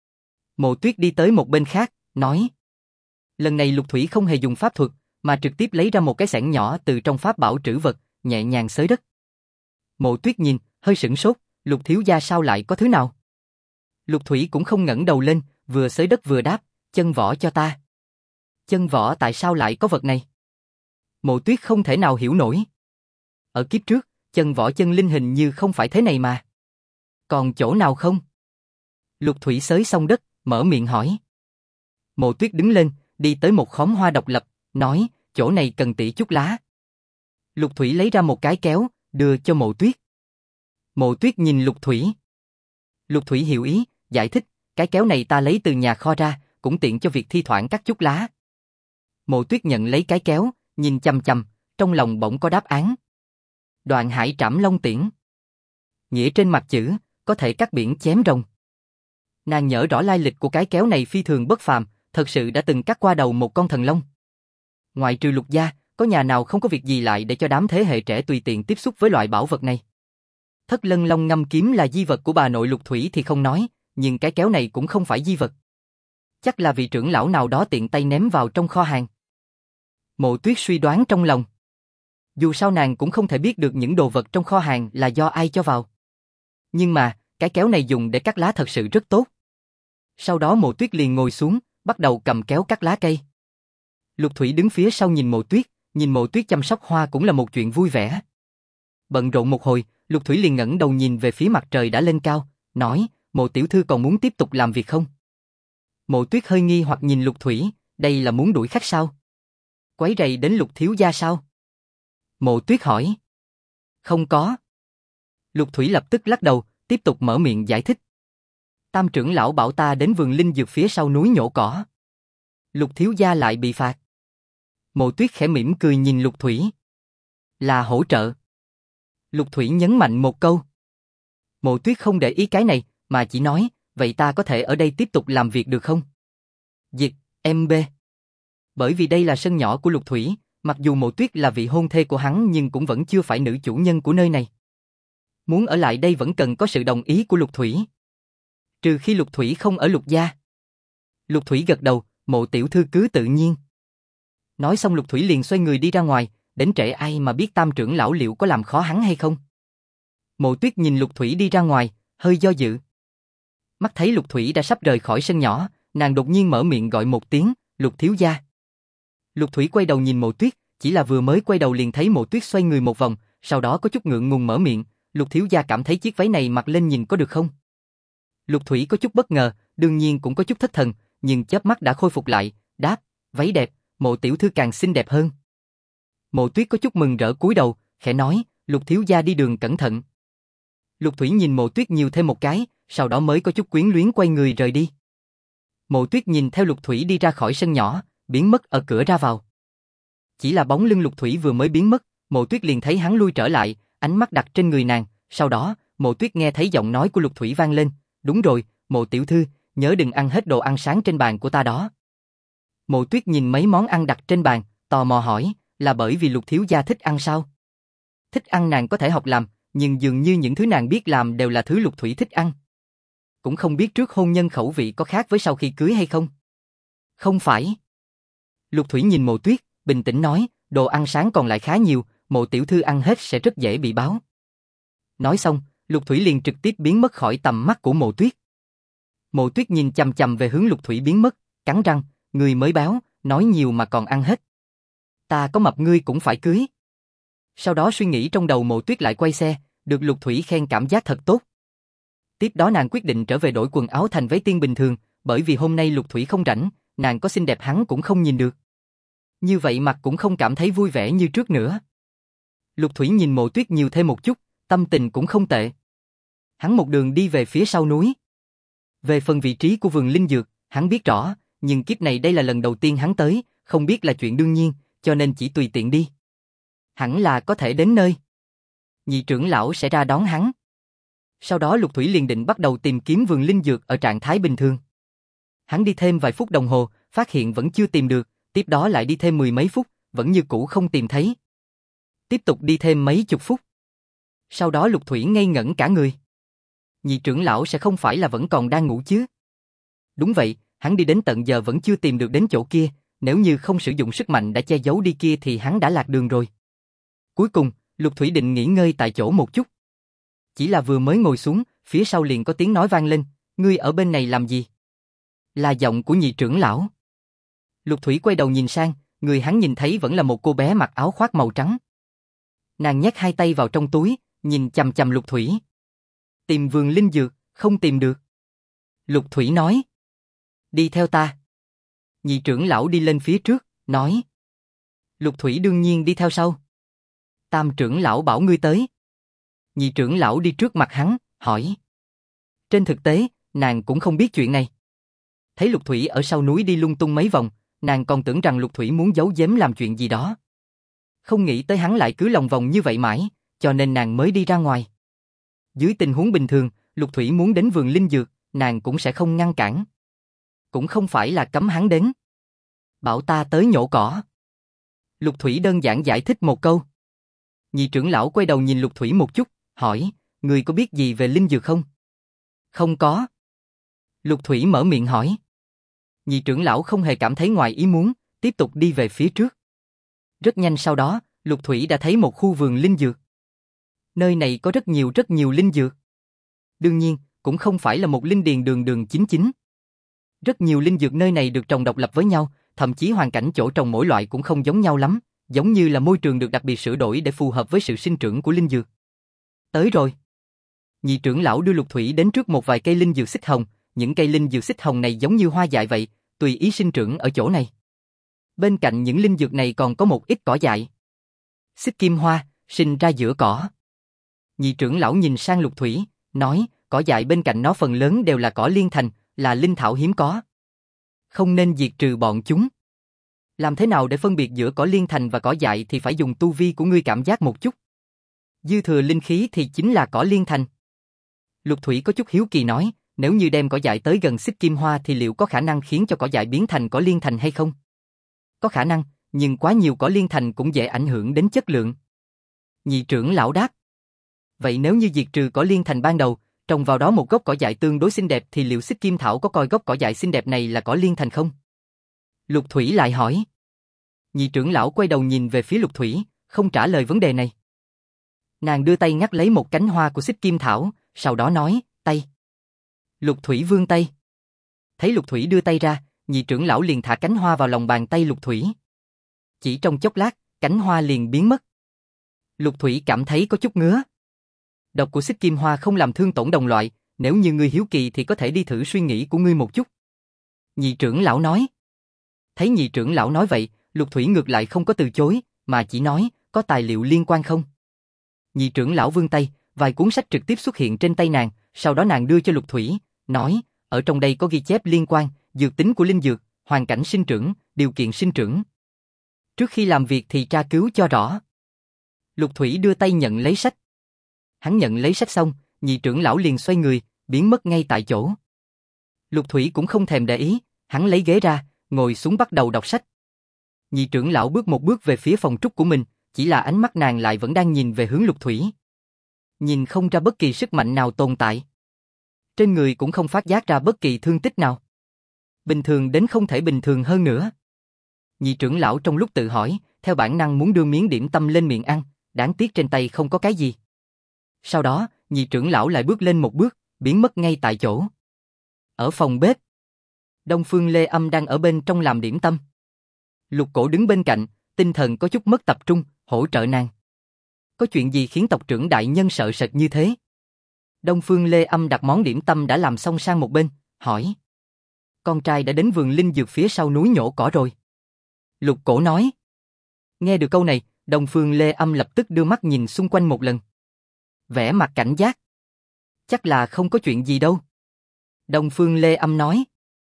Mộ Tuyết đi tới một bên khác, nói. Lần này Lục Thủy không hề dùng pháp thuật, mà trực tiếp lấy ra một cái xẻng nhỏ từ trong pháp bảo trữ vật, nhẹ nhàng xới đất. Mộ Tuyết nhìn, hơi sửng sốt, Lục thiếu gia sao lại có thứ nào? Lục Thủy cũng không ngẩng đầu lên, vừa xới đất vừa đáp, chân võ cho ta. Chân võ tại sao lại có vật này? Mộ Tuyết không thể nào hiểu nổi. Ở kiếp trước, chân võ chân linh hình như không phải thế này mà. Còn chỗ nào không? Lục Thủy xới xong đất, mở miệng hỏi. Mộ Tuyết đứng lên, đi tới một khóm hoa độc lập, nói, chỗ này cần tỉ chút lá. Lục Thủy lấy ra một cái kéo, đưa cho Mộ Tuyết. Mộ Tuyết nhìn Lục Thủy. Lục Thủy hiểu ý, giải thích, cái kéo này ta lấy từ nhà kho ra, cũng tiện cho việc thi thoảng cắt chút lá. Mộ Tuyết nhận lấy cái kéo, nhìn chằm chằm, trong lòng bỗng có đáp án. Đoạn hải trảm long tiễn. Nghĩa trên mặt chữ, có thể cắt biển chém rồng. Nàng nhớ rõ lai lịch của cái kéo này phi thường bất phàm, thật sự đã từng cắt qua đầu một con thần long. Ngoại trừ Lục gia, có nhà nào không có việc gì lại để cho đám thế hệ trẻ tùy tiện tiếp xúc với loại bảo vật này. Thất Lân Long Ngâm kiếm là di vật của bà nội Lục Thủy thì không nói, nhưng cái kéo này cũng không phải di vật. Chắc là vị trưởng lão nào đó tiện tay ném vào trong kho hàng. Mộ Tuyết suy đoán trong lòng. Dù sao nàng cũng không thể biết được những đồ vật trong kho hàng là do ai cho vào. Nhưng mà, cái kéo này dùng để cắt lá thật sự rất tốt. Sau đó Mộ Tuyết liền ngồi xuống, bắt đầu cầm kéo cắt lá cây. Lục Thủy đứng phía sau nhìn Mộ Tuyết chăm sóc hoa cũng là một chuyện vui vẻ. Bận rộn một hồi, Lục Thủy liền ngẩng đầu nhìn về phía mặt trời đã lên cao, nói, Mộ tiểu thư còn muốn tiếp tục làm việc không? Mộ Tuyết hơi nghi hoặc nhìn Lục Thủy, đây là muốn đuổi khách sao? Quấy rầy đến Lục thiếu gia sao? Mộ Tuyết hỏi. Không có. Lục Thủy lập tức lắc đầu, tiếp tục mở miệng giải thích. Tam trưởng lão bảo ta đến vườn linh dược phía sau núi nhổ cỏ. Lục thiếu gia lại bị phạt. Mộ Tuyết khẽ mỉm cười nhìn Lục Thủy. Là hỗ trợ. Lục Thủy nhấn mạnh một câu. Mộ Tuyết không để ý cái này, mà chỉ nói, vậy ta có thể ở đây tiếp tục làm việc được không? Dịch, MB. Bởi vì đây là sân nhỏ của Lục Thủy, mặc dù Mộ Tuyết là vị hôn thê của hắn nhưng cũng vẫn chưa phải nữ chủ nhân của nơi này. Muốn ở lại đây vẫn cần có sự đồng ý của Lục Thủy. Trừ khi Lục Thủy không ở Lục gia. Lục Thủy gật đầu, Mộ tiểu thư cứ tự nhiên. Nói xong Lục Thủy liền xoay người đi ra ngoài, đến trễ ai mà biết Tam trưởng lão liệu có làm khó hắn hay không. Mộ Tuyết nhìn Lục Thủy đi ra ngoài, hơi do dự. Mắt thấy Lục Thủy đã sắp rời khỏi sân nhỏ, nàng đột nhiên mở miệng gọi một tiếng, Lục thiếu gia. Lục Thủy quay đầu nhìn Mộ Tuyết, chỉ là vừa mới quay đầu liền thấy Mộ Tuyết xoay người một vòng, sau đó có chút ngượng ngùng mở miệng, Lục thiếu gia cảm thấy chiếc váy này mặc lên nhìn có được không? Lục Thủy có chút bất ngờ, đương nhiên cũng có chút thất thần, nhưng chớp mắt đã khôi phục lại, đáp, váy đẹp, Mộ tiểu thư càng xinh đẹp hơn. Mộ Tuyết có chút mừng rỡ cúi đầu, khẽ nói, Lục thiếu gia đi đường cẩn thận. Lục Thủy nhìn Mộ Tuyết nhiều thêm một cái, sau đó mới có chút quyến luyến quay người rời đi. Mộ Tuyết nhìn theo Lục Thủy đi ra khỏi sân nhỏ, biến mất ở cửa ra vào. Chỉ là bóng lưng Lục Thủy vừa mới biến mất, Mộ Tuyết liền thấy hắn lui trở lại, ánh mắt đặt trên người nàng, sau đó, Mộ Tuyết nghe thấy giọng nói của Lục Thủy vang lên, đúng rồi, Mộ tiểu thư, nhớ đừng ăn hết đồ ăn sáng trên bàn của ta đó. Mộ Tuyết nhìn mấy món ăn đặt trên bàn, tò mò hỏi, là bởi vì Lục thiếu gia thích ăn sao? Thích ăn nàng có thể học làm, nhưng dường như những thứ nàng biết làm đều là thứ Lục Thủy thích ăn. Cũng không biết trước hôn nhân khẩu vị có khác với sau khi cưới hay không? Không phải. Lục Thủy nhìn Mộ Tuyết, bình tĩnh nói, đồ ăn sáng còn lại khá nhiều, Mộ tiểu thư ăn hết sẽ rất dễ bị báo. Nói xong, Lục Thủy liền trực tiếp biến mất khỏi tầm mắt của Mộ Tuyết. Mộ Tuyết nhìn chằm chằm về hướng Lục Thủy biến mất, cắn răng, người mới báo, nói nhiều mà còn ăn hết. Ta có mập ngươi cũng phải cưới. Sau đó suy nghĩ trong đầu Mộ Tuyết lại quay xe, được Lục Thủy khen cảm giác thật tốt. Tiếp đó nàng quyết định trở về đổi quần áo thành váy tiên bình thường, bởi vì hôm nay Lục Thủy không rảnh, nàng có xinh đẹp hắn cũng không nhìn được. Như vậy mặt cũng không cảm thấy vui vẻ như trước nữa. Lục Thủy nhìn Mộ Tuyết nhiều thêm một chút, tâm tình cũng không tệ. Hắn một đường đi về phía sau núi. Về phần vị trí của vườn linh dược, hắn biết rõ, nhưng kiếp này đây là lần đầu tiên hắn tới, không biết là chuyện đương nhiên, cho nên chỉ tùy tiện đi. Hẳn là có thể đến nơi. Nhị trưởng lão sẽ ra đón hắn. Sau đó Lục Thủy liền định bắt đầu tìm kiếm vườn linh dược ở trạng thái bình thường. Hắn đi thêm vài phút đồng hồ, phát hiện vẫn chưa tìm được, tiếp đó lại đi thêm mười mấy phút, vẫn như cũ không tìm thấy. Tiếp tục đi thêm mấy chục phút. Sau đó Lục Thủy ngây ngẩn cả người. Nhị trưởng lão sẽ không phải là vẫn còn đang ngủ chứ? Đúng vậy, hắn đi đến tận giờ vẫn chưa tìm được đến chỗ kia, nếu như không sử dụng sức mạnh đã che giấu đi kia thì hắn đã lạc đường rồi. Cuối cùng, Lục Thủy định nghỉ ngơi tại chỗ một chút. Chỉ là vừa mới ngồi xuống, phía sau liền có tiếng nói vang lên, ngươi ở bên này làm gì? Là giọng của nhị trưởng lão. Lục Thủy quay đầu nhìn sang, người hắn nhìn thấy vẫn là một cô bé mặc áo khoác màu trắng. Nàng nhét hai tay vào trong túi, nhìn chằm chằm Lục Thủy. Tìm vườn linh dược, không tìm được. Lục Thủy nói. Đi theo ta. Nhị trưởng lão đi lên phía trước, nói. Lục Thủy đương nhiên đi theo sau. Tam trưởng lão bảo ngươi tới. Nhị trưởng lão đi trước mặt hắn, hỏi. Trên thực tế, nàng cũng không biết chuyện này. Thấy Lục Thủy ở sau núi đi lung tung mấy vòng, nàng còn tưởng rằng Lục Thủy muốn giấu giếm làm chuyện gì đó. Không nghĩ tới hắn lại cứ lòng vòng như vậy mãi, cho nên nàng mới đi ra ngoài. Dưới tình huống bình thường, Lục Thủy muốn đến vườn linh dược, nàng cũng sẽ không ngăn cản. Cũng không phải là cấm hắn đến. Bảo ta tới nhổ cỏ. Lục Thủy đơn giản giải thích một câu. Nhị trưởng lão quay đầu nhìn Lục Thủy một chút, hỏi, người có biết gì về linh dược không? Không có. Lục Thủy mở miệng hỏi. Nhị trưởng lão không hề cảm thấy ngoài ý muốn, tiếp tục đi về phía trước. Rất nhanh sau đó, Lục Thủy đã thấy một khu vườn linh dược. Nơi này có rất nhiều linh dược. Đương nhiên, cũng không phải là một linh điền đường đường chính chính. Rất nhiều linh dược nơi này được trồng độc lập với nhau, thậm chí hoàn cảnh chỗ trồng mỗi loại cũng không giống nhau lắm, giống như là môi trường được đặc biệt sửa đổi để phù hợp với sự sinh trưởng của linh dược. Tới rồi. Nhị trưởng lão đưa Lục Thủy đến trước một vài cây linh dược xích hồng, những cây linh dược xích hồng này giống như hoa dại vậy, tùy ý sinh trưởng ở chỗ này. Bên cạnh những linh dược này còn có một ít cỏ dại. Xích kim hoa, sinh ra giữa cỏ. Nhị trưởng lão nhìn sang Lục Thủy, nói, cỏ dại bên cạnh nó phần lớn đều là cỏ liên thành, là linh thảo hiếm có. Không nên diệt trừ bọn chúng. Làm thế nào để phân biệt giữa cỏ liên thành và cỏ dại thì phải dùng tu vi của ngươi cảm giác một chút. Dư thừa linh khí thì chính là cỏ liên thành. Lục Thủy có chút hiếu kỳ nói, nếu như đem cỏ dại tới gần xích kim hoa thì liệu có khả năng khiến cho cỏ dại biến thành cỏ liên thành hay không? Có khả năng, nhưng quá nhiều cỏ liên thành cũng dễ ảnh hưởng đến chất lượng. Nhị trưởng lão đáp. Vậy nếu như diệt trừ cỏ liên thành ban đầu, trồng vào đó một gốc cỏ dại tương đối xinh đẹp thì liệu xích kim thảo có coi gốc cỏ dại xinh đẹp này là cỏ liên thành không? Lục Thủy lại hỏi. Nhị trưởng lão quay đầu nhìn về phía Lục Thủy, không trả lời vấn đề này. Nàng đưa tay ngắt lấy một cánh hoa của xích kim thảo, sau đó nói, tay. Lục Thủy vươn tay. Thấy Lục Thủy đưa tay ra, nhị trưởng lão liền thả cánh hoa vào lòng bàn tay Lục Thủy. Chỉ trong chốc lát, cánh hoa liền biến mất. Lục Thủy cảm thấy có chút ngứa. Độc của xích kim hoa không làm thương tổn đồng loại, nếu như ngươi hiếu kỳ thì có thể đi thử suy nghĩ của ngươi một chút. Nhị trưởng lão nói. Thấy nhị trưởng lão nói vậy, Lục Thủy ngược lại không có từ chối, mà chỉ nói, có tài liệu liên quan không? Nhị trưởng lão vươn tay, vài cuốn sách trực tiếp xuất hiện trên tay nàng, sau đó nàng đưa cho Lục Thủy, nói, ở trong đây có ghi chép liên quan, dược tính của linh dược, hoàn cảnh sinh trưởng, điều kiện sinh trưởng. Trước khi làm việc thì tra cứu cho rõ. Lục Thủy đưa tay nhận lấy sách. Hắn nhận lấy sách xong, nhị trưởng lão liền xoay người, biến mất ngay tại chỗ. Lục Thủy cũng không thèm để ý, hắn lấy ghế ra, ngồi xuống bắt đầu đọc sách. Nhị trưởng lão bước một bước về phía phòng trúc của mình, chỉ là ánh mắt nàng lại vẫn đang nhìn về hướng Lục Thủy. Nhìn không ra bất kỳ sức mạnh nào tồn tại. Trên người cũng không phát giác ra bất kỳ thương tích nào. Bình thường đến không thể bình thường hơn nữa. Nhị trưởng lão trong lúc tự hỏi, theo bản năng muốn đưa miếng điểm tâm lên miệng ăn, đáng tiếc trên tay không có cái gì. Sau đó, nhị trưởng lão lại bước lên một bước, biến mất ngay tại chỗ. Ở phòng bếp, Đông Phương Lê Âm đang ở bên trong làm điểm tâm. Lục Cổ đứng bên cạnh, tinh thần có chút mất tập trung, hỗ trợ nàng. Có chuyện gì khiến tộc trưởng đại nhân sợ sệt như thế? Đông Phương Lê Âm đặt món điểm tâm đã làm xong sang một bên, hỏi. Con trai đã đến vườn linh dược phía sau núi nhổ cỏ rồi. Lục Cổ nói. Nghe được câu này, Đông Phương Lê Âm lập tức đưa mắt nhìn xung quanh một lần. Vẻ mặt cảnh giác. Chắc là không có chuyện gì đâu. Đông Phương Lê Âm nói.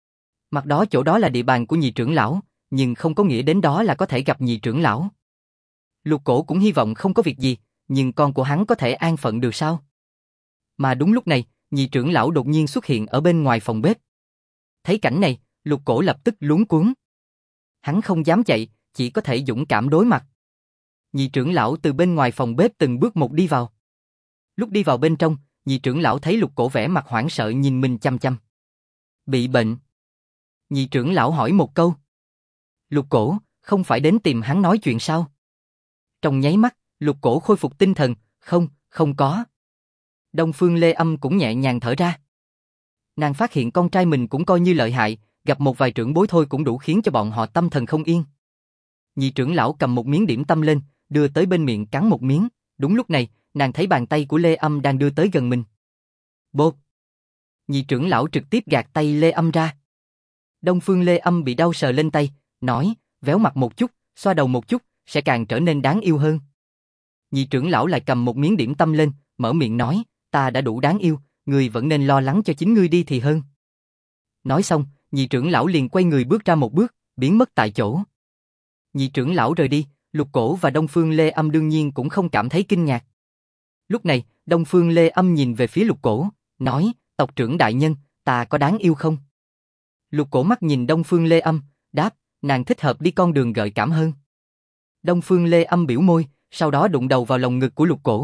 Mặt đó chỗ đó là địa bàn của nhị trưởng lão, nhưng không có nghĩa đến đó là có thể gặp nhị trưởng lão. Lục Cổ cũng hy vọng không có việc gì, nhưng con của hắn có thể an phận được sao? Mà đúng lúc này, nhị trưởng lão đột nhiên xuất hiện ở bên ngoài phòng bếp. Thấy cảnh này, Lục Cổ lập tức luống cuống. Hắn không dám chạy, chỉ có thể dũng cảm đối mặt. Nhị trưởng lão từ bên ngoài phòng bếp từng bước một đi vào. Lúc đi vào bên trong, nhị trưởng lão thấy Lục Cổ vẻ mặt hoảng sợ nhìn mình chăm chăm. Bị bệnh. Nhị trưởng lão hỏi một câu. Lục Cổ, không phải đến tìm hắn nói chuyện sao? Trong nháy mắt, Lục Cổ khôi phục tinh thần, không có. Đông Phương Lê Âm cũng nhẹ nhàng thở ra. Nàng phát hiện con trai mình cũng coi như lợi hại, gặp một vài trưởng bối thôi cũng đủ khiến cho bọn họ tâm thần không yên. Nhị trưởng lão cầm một miếng điểm tâm lên, đưa tới bên miệng cắn một miếng. Đúng lúc này, nàng thấy bàn tay của Lê Âm đang đưa tới gần mình. Bột! Nhị trưởng lão trực tiếp gạt tay Lê Âm ra. Đông Phương Lê Âm bị đau sờ lên tay, nói, véo mặt một chút, xoa đầu một chút, sẽ càng trở nên đáng yêu hơn. Nhị trưởng lão lại cầm một miếng điểm tâm lên, mở miệng nói, ta đã đủ đáng yêu, ngươi vẫn nên lo lắng cho chính ngươi đi thì hơn. Nói xong, nhị trưởng lão liền quay người bước ra một bước, biến mất tại chỗ. Nhị trưởng lão rời đi, Lục Cổ và Đông Phương Lê Âm đương nhiên cũng không cảm thấy kinh ngạc. Lúc này, Đông Phương Lê Âm nhìn về phía Lục Cổ, nói, tộc trưởng đại nhân, ta có đáng yêu không? Lục Cổ mắt nhìn Đông Phương Lê Âm, đáp, nàng thích hợp đi con đường gợi cảm hơn. Đông Phương Lê Âm biểu môi, sau đó đụng đầu vào lồng ngực của Lục Cổ.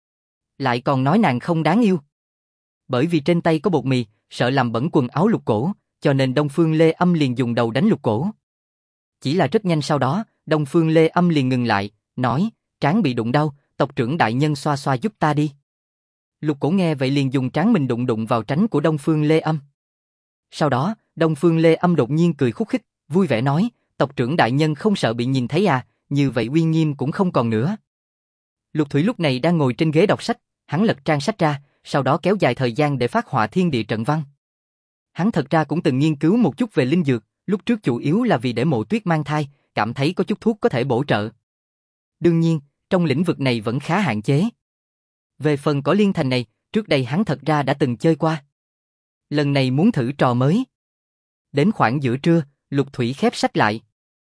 Lại còn nói nàng không đáng yêu. Bởi vì trên tay có bột mì, sợ làm bẩn quần áo Lục Cổ, cho nên Đông Phương Lê Âm liền dùng đầu đánh Lục Cổ. Chỉ là rất nhanh sau đó, Đông Phương Lê Âm liền ngừng lại, nói, trán bị đụng đau, tộc trưởng đại nhân xoa xoa giúp ta đi. Lục Cổ nghe vậy liền dùng trán mình đụng vào trán của Đông Phương Lê Âm. Sau đó, Đông Phương Lê Âm đột nhiên cười khúc khích, vui vẻ nói, tộc trưởng đại nhân không sợ bị nhìn thấy à, như vậy uy nghiêm cũng không còn nữa. Lục Thủy lúc này đang ngồi trên ghế đọc sách, hắn lật trang sách ra, sau đó kéo dài thời gian để phát họa thiên địa trận văn. Hắn thật ra cũng từng nghiên cứu một chút về linh dược, lúc trước chủ yếu là vì để Mộ Tuyết mang thai, cảm thấy có chút thuốc có thể bổ trợ. Đương nhiên, trong lĩnh vực này vẫn khá hạn chế. Về phần cỏ liên thành này, trước đây hắn thật ra đã từng chơi qua. Lần này muốn thử trò mới. Đến khoảng giữa trưa, Lục Thủy khép sách lại.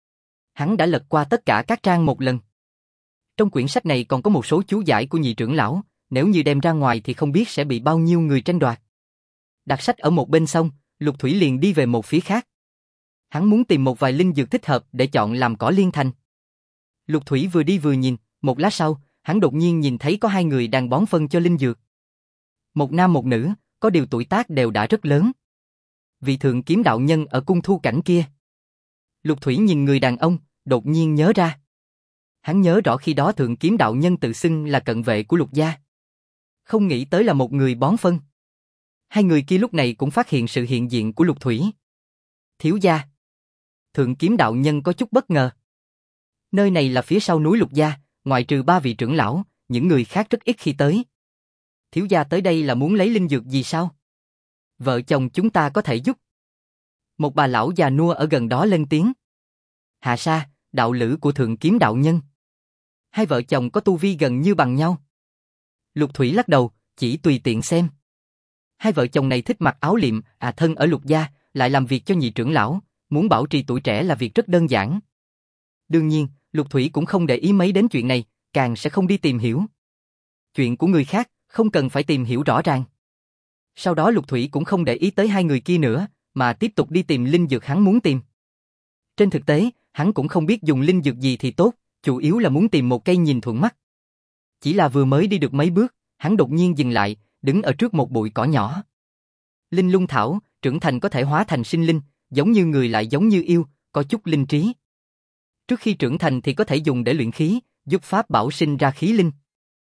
Hắn đã lật qua tất cả các trang một lần. Trong quyển sách này còn có một số chú giải của nhị trưởng lão, nếu như đem ra ngoài thì không biết sẽ bị bao nhiêu người tranh đoạt. Đặt sách ở một bên xong, Lục Thủy liền đi về một phía khác. Hắn muốn tìm một vài linh dược thích hợp để chọn làm cỏ liên thành. Lục Thủy vừa đi vừa nhìn, một lát sau, hắn đột nhiên nhìn thấy có hai người đang bón phân cho linh dược. Một nam một nữ, có điều tuổi tác đều đã rất lớn. Vị thượng kiếm đạo nhân ở cung thu cảnh kia. Lục Thủy nhìn người đàn ông, đột nhiên nhớ ra. Hắn nhớ rõ khi đó thượng kiếm đạo nhân tự xưng là cận vệ của Lục gia. Không nghĩ tới là một người bón phân. Hai người kia lúc này cũng phát hiện sự hiện diện của Lục Thủy. Thiếu gia. Thượng kiếm đạo nhân có chút bất ngờ. Nơi này là phía sau núi Lục gia, ngoại trừ ba vị trưởng lão, những người khác rất ít khi tới. Thiếu gia tới đây là muốn lấy linh dược gì sao? Vợ chồng chúng ta có thể giúp. Một bà lão già nua ở gần đó lên tiếng. Hạ Sa, đạo lữ của thượng kiếm đạo nhân. Hai vợ chồng có tu vi gần như bằng nhau. Lục Thủy lắc đầu, chỉ tùy tiện xem. Hai vợ chồng này thích mặc áo liệm, thân ở Lục gia, lại làm việc cho nhị trưởng lão, muốn bảo trì tuổi trẻ là việc rất đơn giản. Đương nhiên, Lục Thủy cũng không để ý mấy đến chuyện này, càng sẽ không đi tìm hiểu. Chuyện của người khác, không cần phải tìm hiểu rõ ràng. Sau đó Lục Thủy cũng không để ý tới hai người kia nữa, mà tiếp tục đi tìm linh dược hắn muốn tìm. Trên thực tế, hắn cũng không biết dùng linh dược gì thì tốt, chủ yếu là muốn tìm một cây nhìn thuận mắt. Chỉ là vừa mới đi được mấy bước, hắn đột nhiên dừng lại, đứng ở trước một bụi cỏ nhỏ. Linh lung thảo, trưởng thành có thể hóa thành sinh linh, giống như người lại giống như yêu, có chút linh trí. Trước khi trưởng thành thì có thể dùng để luyện khí, giúp pháp bảo sinh ra khí linh.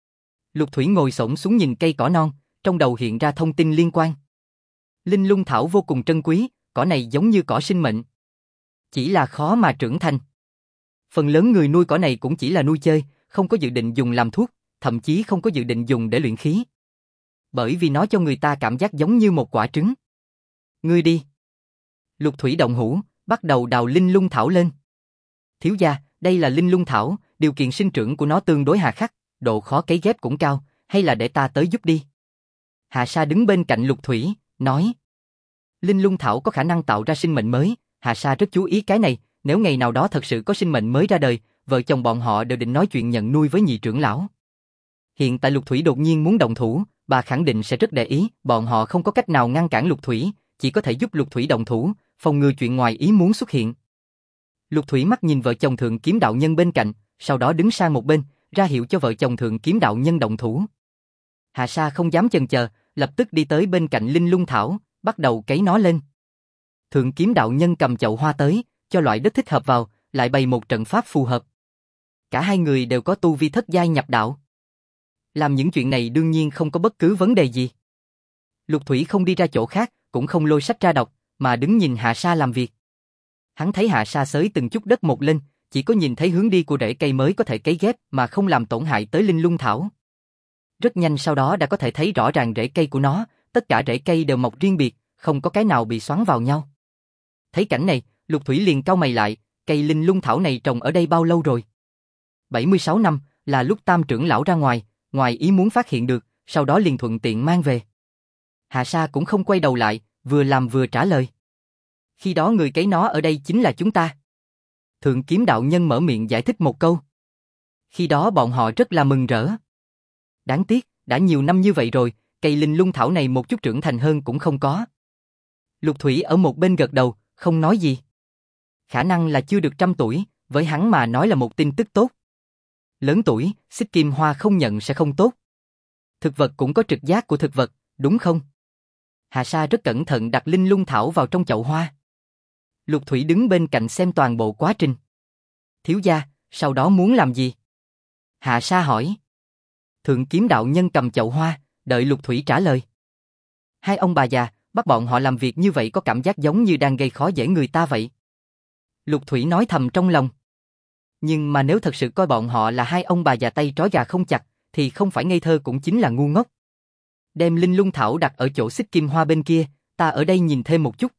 Lục Thủy ngồi xổm xuống nhìn cây cỏ non, trong đầu hiện ra thông tin liên quan. Linh lung thảo vô cùng trân quý, cỏ này giống như cỏ sinh mệnh. Chỉ là khó mà trưởng thành. Phần lớn người nuôi cỏ này cũng chỉ là nuôi chơi, không có dự định dùng làm thuốc, thậm chí không có dự định dùng để luyện khí. Bởi vì nó cho người ta cảm giác giống như một quả trứng. Ngươi đi. Lục Thủy động hũ, bắt đầu đào linh lung thảo lên. Thiếu gia, đây là linh lung thảo, điều kiện sinh trưởng của nó tương đối hà khắc, độ khó cấy ghép cũng cao, hay là để ta tới giúp đi. Hạ Sa đứng bên cạnh Lục Thủy, nói. Linh lung thảo có khả năng tạo ra sinh mệnh mới, Hạ Sa rất chú ý cái này, nếu ngày nào đó thật sự có sinh mệnh mới ra đời, vợ chồng bọn họ đều định nói chuyện nhận nuôi với nhị trưởng lão. Hiện tại Lục Thủy đột nhiên muốn động thủ, bà khẳng định sẽ rất để ý, bọn họ không có cách nào ngăn cản Lục Thủy, chỉ có thể giúp Lục Thủy động thủ, phòng ngừa chuyện ngoài ý muốn xuất hiện. Lục Thủy mắt nhìn vợ chồng Thượng Kiếm đạo nhân bên cạnh, sau đó đứng sang một bên, ra hiệu cho vợ chồng Thượng Kiếm đạo nhân động thủ. Hà Sa không dám chần chờ, lập tức đi tới bên cạnh Linh Lung Thảo, bắt đầu cấy nó lên. Thượng Kiếm đạo nhân cầm chậu hoa tới, cho loại đất thích hợp vào, lại bày một trận pháp phù hợp. Cả hai người đều có tu vi thất giai nhập đạo. Làm những chuyện này đương nhiên không có bất cứ vấn đề gì. Lục Thủy không đi ra chỗ khác, cũng không lôi sách ra đọc, mà đứng nhìn Hạ Sa làm việc. Hắn thấy Hạ Sa xới từng chút đất một lên, chỉ có nhìn thấy hướng đi của rễ cây mới có thể cấy ghép mà không làm tổn hại tới Linh Lung Thảo. Rất nhanh sau đó đã có thể thấy rõ ràng rễ cây của nó, tất cả rễ cây đều mọc riêng biệt, không có cái nào bị xoắn vào nhau. Thấy cảnh này, Lục Thủy liền cau mày lại, cây Linh Lung Thảo này trồng ở đây bao lâu rồi? 76 năm, là lúc Tam trưởng lão ra ngoài ý muốn phát hiện được, sau đó liền thuận tiện mang về. Hạ Sa cũng không quay đầu lại, vừa làm vừa trả lời. Khi đó người cấy nó ở đây chính là chúng ta. Thượng Kiếm đạo nhân mở miệng giải thích một câu. Khi đó bọn họ rất là mừng rỡ. Đáng tiếc, đã nhiều năm như vậy rồi, cây Linh Lung Thảo này một chút trưởng thành hơn cũng không có. Lục Thủy ở một bên gật đầu, không nói gì. Khả năng là chưa được 100 tuổi, với hắn mà nói là một tin tức tốt. Lớn tuổi, Xích Kim Hoa không nhận sẽ không tốt. Thực vật cũng có trực giác của thực vật, đúng không? Hà Sa rất cẩn thận đặt Linh Lung Thảo vào trong chậu hoa. Lục Thủy đứng bên cạnh xem toàn bộ quá trình. Thiếu gia, sau đó muốn làm gì? Hạ Sa hỏi. Thượng Kiếm đạo nhân cầm chậu hoa, đợi Lục Thủy trả lời. Hai ông bà già, bắt bọn họ làm việc như vậy có cảm giác giống như đang gây khó dễ người ta vậy. Lục Thủy nói thầm trong lòng. Nhưng mà nếu thật sự coi bọn họ là hai ông bà già tay trói gà không chặt, thì không phải ngây thơ cũng chính là ngu ngốc. Đem Linh Lung Thảo đặt ở chỗ Xích Kim Hoa bên kia, ta ở đây nhìn thêm một chút.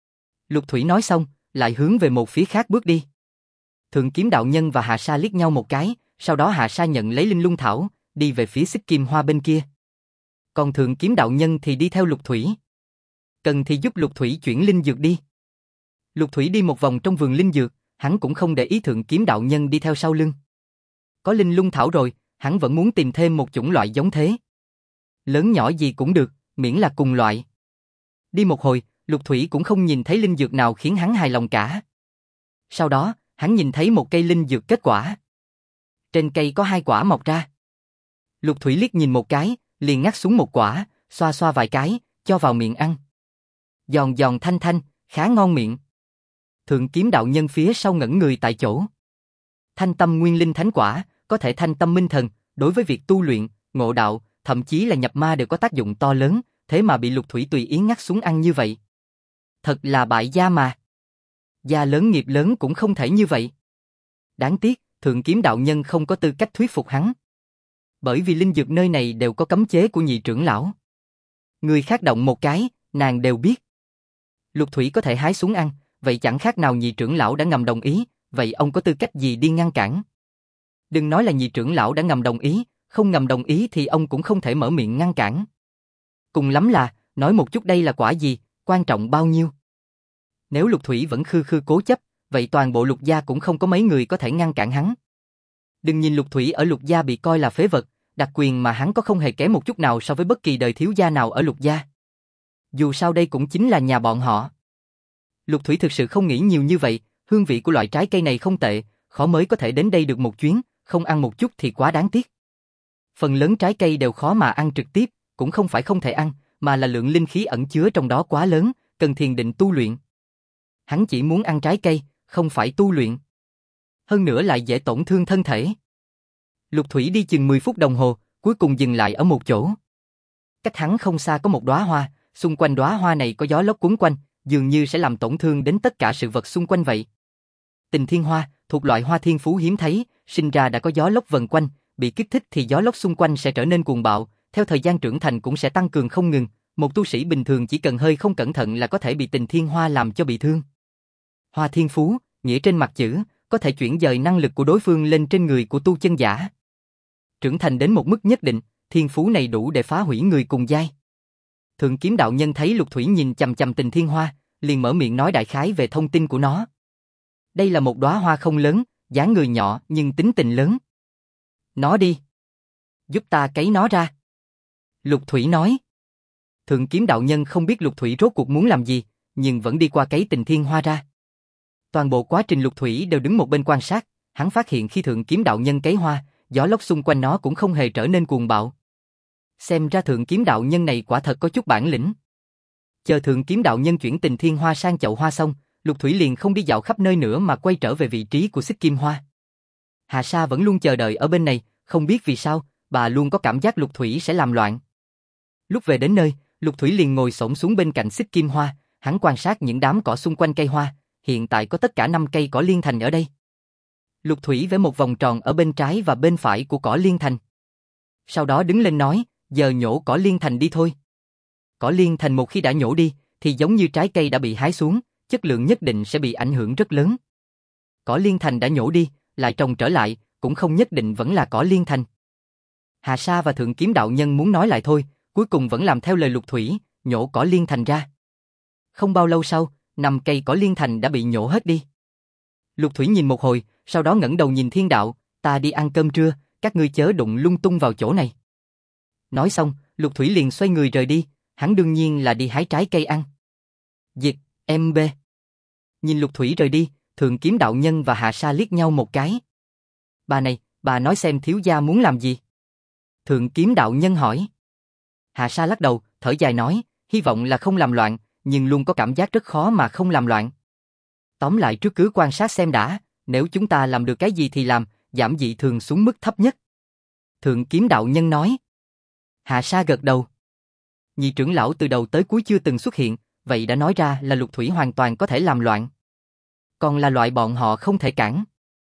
Lục Thủy nói xong, lại hướng về một phía khác bước đi. Thượng Kiếm đạo nhân và Hạ Sa liếc nhau một cái, sau đó Hạ Sa nhận lấy Linh Lung Thảo, đi về phía Xích Kim Hoa bên kia. Còn Thượng Kiếm đạo nhân thì đi theo Lục Thủy. Cần thì giúp Lục Thủy chuyển linh dược đi. Lục Thủy đi một vòng trong vườn linh dược, hắn cũng không để ý Thượng Kiếm đạo nhân đi theo sau lưng. Có Linh Lung Thảo rồi, hắn vẫn muốn tìm thêm một chủng loại giống thế. Lớn nhỏ gì cũng được, miễn là cùng loại. Đi một hồi, Lục Thủy cũng không nhìn thấy linh dược nào khiến hắn hài lòng cả. Sau đó, hắn nhìn thấy một cây linh dược kết quả. Trên cây có 2 quả mọc ra. Lục Thủy liếc nhìn một cái, liền ngắt xuống một quả, xoa xoa vài cái, cho vào miệng ăn. Giòn giòn thanh thanh, khá ngon miệng. Thượng Kiếm đạo nhân phía sau ngẩn người tại chỗ. Thanh tâm nguyên linh thánh quả, có thể thanh tâm minh thần, đối với việc tu luyện, ngộ đạo, thậm chí là nhập ma đều có tác dụng to lớn, thế mà bị Lục Thủy tùy ý ngắt xuống ăn như vậy. Thật là bại gia mà. Gia lớn nghiệp lớn cũng không thể như vậy. Đáng tiếc, Thượng Kiếm đạo nhân không có tư cách thuyết phục hắn. Bởi vì linh dược nơi này đều có cấm chế của nhị trưởng lão. Người khác động một cái, nàng đều biết. Lục Thủy có thể hái xuống ăn, vậy chẳng khác nào nhị trưởng lão đã ngầm đồng ý, vậy ông có tư cách gì đi ngăn cản? Đừng nói là nhị trưởng lão đã ngầm đồng ý, không ngầm đồng ý thì ông cũng không thể mở miệng ngăn cản. Cùng lắm là, nói một chút đây là quả gì, quan trọng bao nhiêu. Nếu Lục Thủy vẫn khư khư cố chấp, vậy toàn bộ Lục gia cũng không có mấy người có thể ngăn cản hắn. Đừng nhìn Lục Thủy ở Lục gia bị coi là phế vật, đặc quyền mà hắn có không hề kém một chút nào so với bất kỳ đời thiếu gia nào ở Lục gia. Dù sao đây cũng chính là nhà bọn họ. Lục Thủy thực sự không nghĩ nhiều như vậy, hương vị của loại trái cây này không tệ, khó mới có thể đến đây được một chuyến, không ăn một chút thì quá đáng tiếc. Phần lớn trái cây đều khó mà ăn trực tiếp, cũng không phải không thể ăn, mà là lượng linh khí ẩn chứa trong đó quá lớn, cần thiền định tu luyện. Hắn chỉ muốn ăn trái cây, không phải tu luyện. Hơn nữa lại dễ tổn thương thân thể. Lục Thủy đi chừng 10 phút đồng hồ, cuối cùng dừng lại ở một chỗ. Cách hắn không xa có một đóa hoa, xung quanh đóa hoa này có gió lốc cuốn quanh, dường như sẽ làm tổn thương đến tất cả sự vật xung quanh vậy. Tình thiên hoa, thuộc loại hoa thiên phú hiếm thấy, sinh ra đã có gió lốc vần quanh, bị kích thích thì gió lốc xung quanh sẽ trở nên cuồng bạo, theo thời gian trưởng thành cũng sẽ tăng cường không ngừng, một tu sĩ bình thường chỉ cần hơi không cẩn thận là có thể bị tình thiên hoa làm cho bị thương. Hoa thiên phú, nghĩa trên mặt chữ, có thể chuyển dời năng lực của đối phương lên trên người của tu chân giả. Trưởng thành đến một mức nhất định, thiên phú này đủ để phá hủy người cùng giai. Thượng Kiếm đạo nhân thấy Lục Thủy nhìn chằm chằm tình thiên hoa, liền mở miệng nói đại khái về thông tin của nó. Đây là một đóa hoa không lớn, dáng người nhỏ nhưng tính tình lớn. Nó đi. Giúp ta cấy nó ra. Lục Thủy nói. Thượng kiếm đạo nhân không biết Lục Thủy rốt cuộc muốn làm gì, nhưng vẫn đi qua cấy Tình Thiên Hoa ra. Toàn bộ quá trình Lục Thủy đều đứng một bên quan sát, hắn phát hiện khi thượng kiếm đạo nhân cấy hoa, gió lốc xung quanh nó cũng không hề trở nên cuồng bạo. Xem ra thượng kiếm đạo nhân này quả thật có chút bản lĩnh. Chờ thượng kiếm đạo nhân chuyển Tình Thiên Hoa sang chậu hoa xong, Lục Thủy liền không đi dạo khắp nơi nữa mà quay trở về vị trí của Xích Kim Hoa. Hà Sa vẫn luôn chờ đợi ở bên này, không biết vì sao, bà luôn có cảm giác Lục Thủy sẽ làm loạn. Lúc về đến nơi, Lục Thủy liền ngồi xổm xuống bên cạnh Xích Kim Hoa, hắn quan sát những đám cỏ xung quanh cây hoa, hiện tại có tất cả 5 cây cỏ liên thành ở đây. Lục Thủy vẽ một vòng tròn ở bên trái và bên phải của cỏ liên thành. Sau đó đứng lên nói, giờ nhổ cỏ liên thành đi thôi. Cỏ liên thành một khi đã nhổ đi, thì giống như trái cây đã bị hái xuống, chất lượng nhất định sẽ bị ảnh hưởng rất lớn. Cỏ liên thành đã nhổ đi, lại trồng trở lại, cũng không nhất định vẫn là cỏ liên thành. Hà Sa và thượng kiếm đạo nhân muốn nói lại thôi, cuối cùng vẫn làm theo lời Lục Thủy, nhổ cỏ liên thành ra. Không bao lâu sau, 5 cây cỏ liên thành đã bị nhổ hết đi. Lục Thủy nhìn một hồi, sau đó ngẩng đầu nhìn thiên đạo, ta đi ăn cơm trưa, các ngươi chớ đụng lung tung vào chỗ này. Nói xong, Lục Thủy liền xoay người rời đi, hắn đương nhiên là đi hái trái cây ăn. Diệt, MB. Nhìn Lục Thủy rời đi, thượng kiếm đạo nhân và Hà Sa liếc nhau một cái. Bà này, bà nói xem thiếu gia muốn làm gì? Thượng kiếm đạo nhân hỏi. Hà Sa lắc đầu, thở dài nói, hy vọng là không làm loạn, nhưng luôn có cảm giác rất khó mà không làm loạn. Tóm lại trước cứ quan sát xem đã, nếu chúng ta làm được cái gì thì làm, giảm dị thường xuống mức thấp nhất. Thượng kiếm đạo nhân nói. Hà Sa gật đầu. Nhị trưởng lão từ đầu tới cuối chưa từng xuất hiện, vậy đã nói ra là Lục Thủy hoàn toàn có thể làm loạn. Còn là loại bọn họ không thể cản.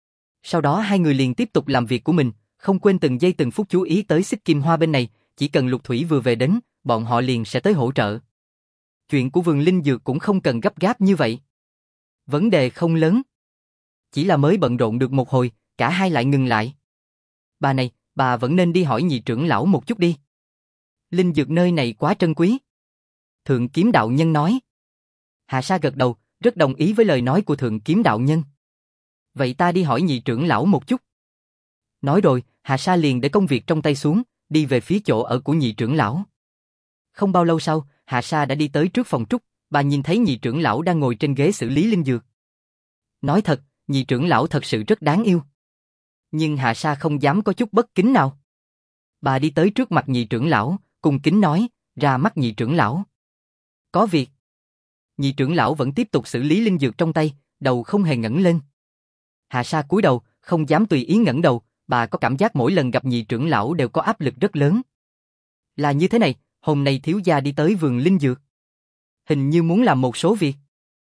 Sau đó hai người liền tiếp tục làm việc của mình, không quên từng giây từng phút chú ý tới Xích Kim Hoa bên này, chỉ cần Lục Thủy vừa về đến, bọn họ liền sẽ tới hỗ trợ. Chuyện của vườn linh dược cũng không cần gấp gáp như vậy. Vấn đề không lớn. Chỉ là mới bận rộn được một hồi, cả hai lại ngừng lại. Bà này, bà vẫn nên đi hỏi nhị trưởng lão một chút đi. Linh dược nơi này quá trân quý. Thượng kiếm đạo nhân nói. Hà Sa gật đầu, rất đồng ý với lời nói của thượng kiếm đạo nhân. Vậy ta đi hỏi nhị trưởng lão một chút. Nói rồi, Hà Sa liền để công việc trong tay xuống, đi về phía chỗ ở của nhị trưởng lão. Không bao lâu sau, Hà Sa đã đi tới trước phòng trúc, bà nhìn thấy nhị trưởng lão đang ngồi trên ghế xử lý linh dược. Nói thật, nhị trưởng lão thật sự rất đáng yêu. Nhưng Hà Sa không dám có chút bất kính nào. Bà đi tới trước mặt nhị trưởng lão, cung kính nói, ra mắt nhị trưởng lão. Có việc. Nhị trưởng lão vẫn tiếp tục xử lý linh dược trong tay, đầu không hề ngẩng lên. Hà Sa cúi đầu, không dám tùy ý ngẩng đầu, bà có cảm giác mỗi lần gặp nhị trưởng lão đều có áp lực rất lớn. Là như thế này, hôm nay thiếu gia đi tới vườn linh dược. Hình như muốn làm một số việc.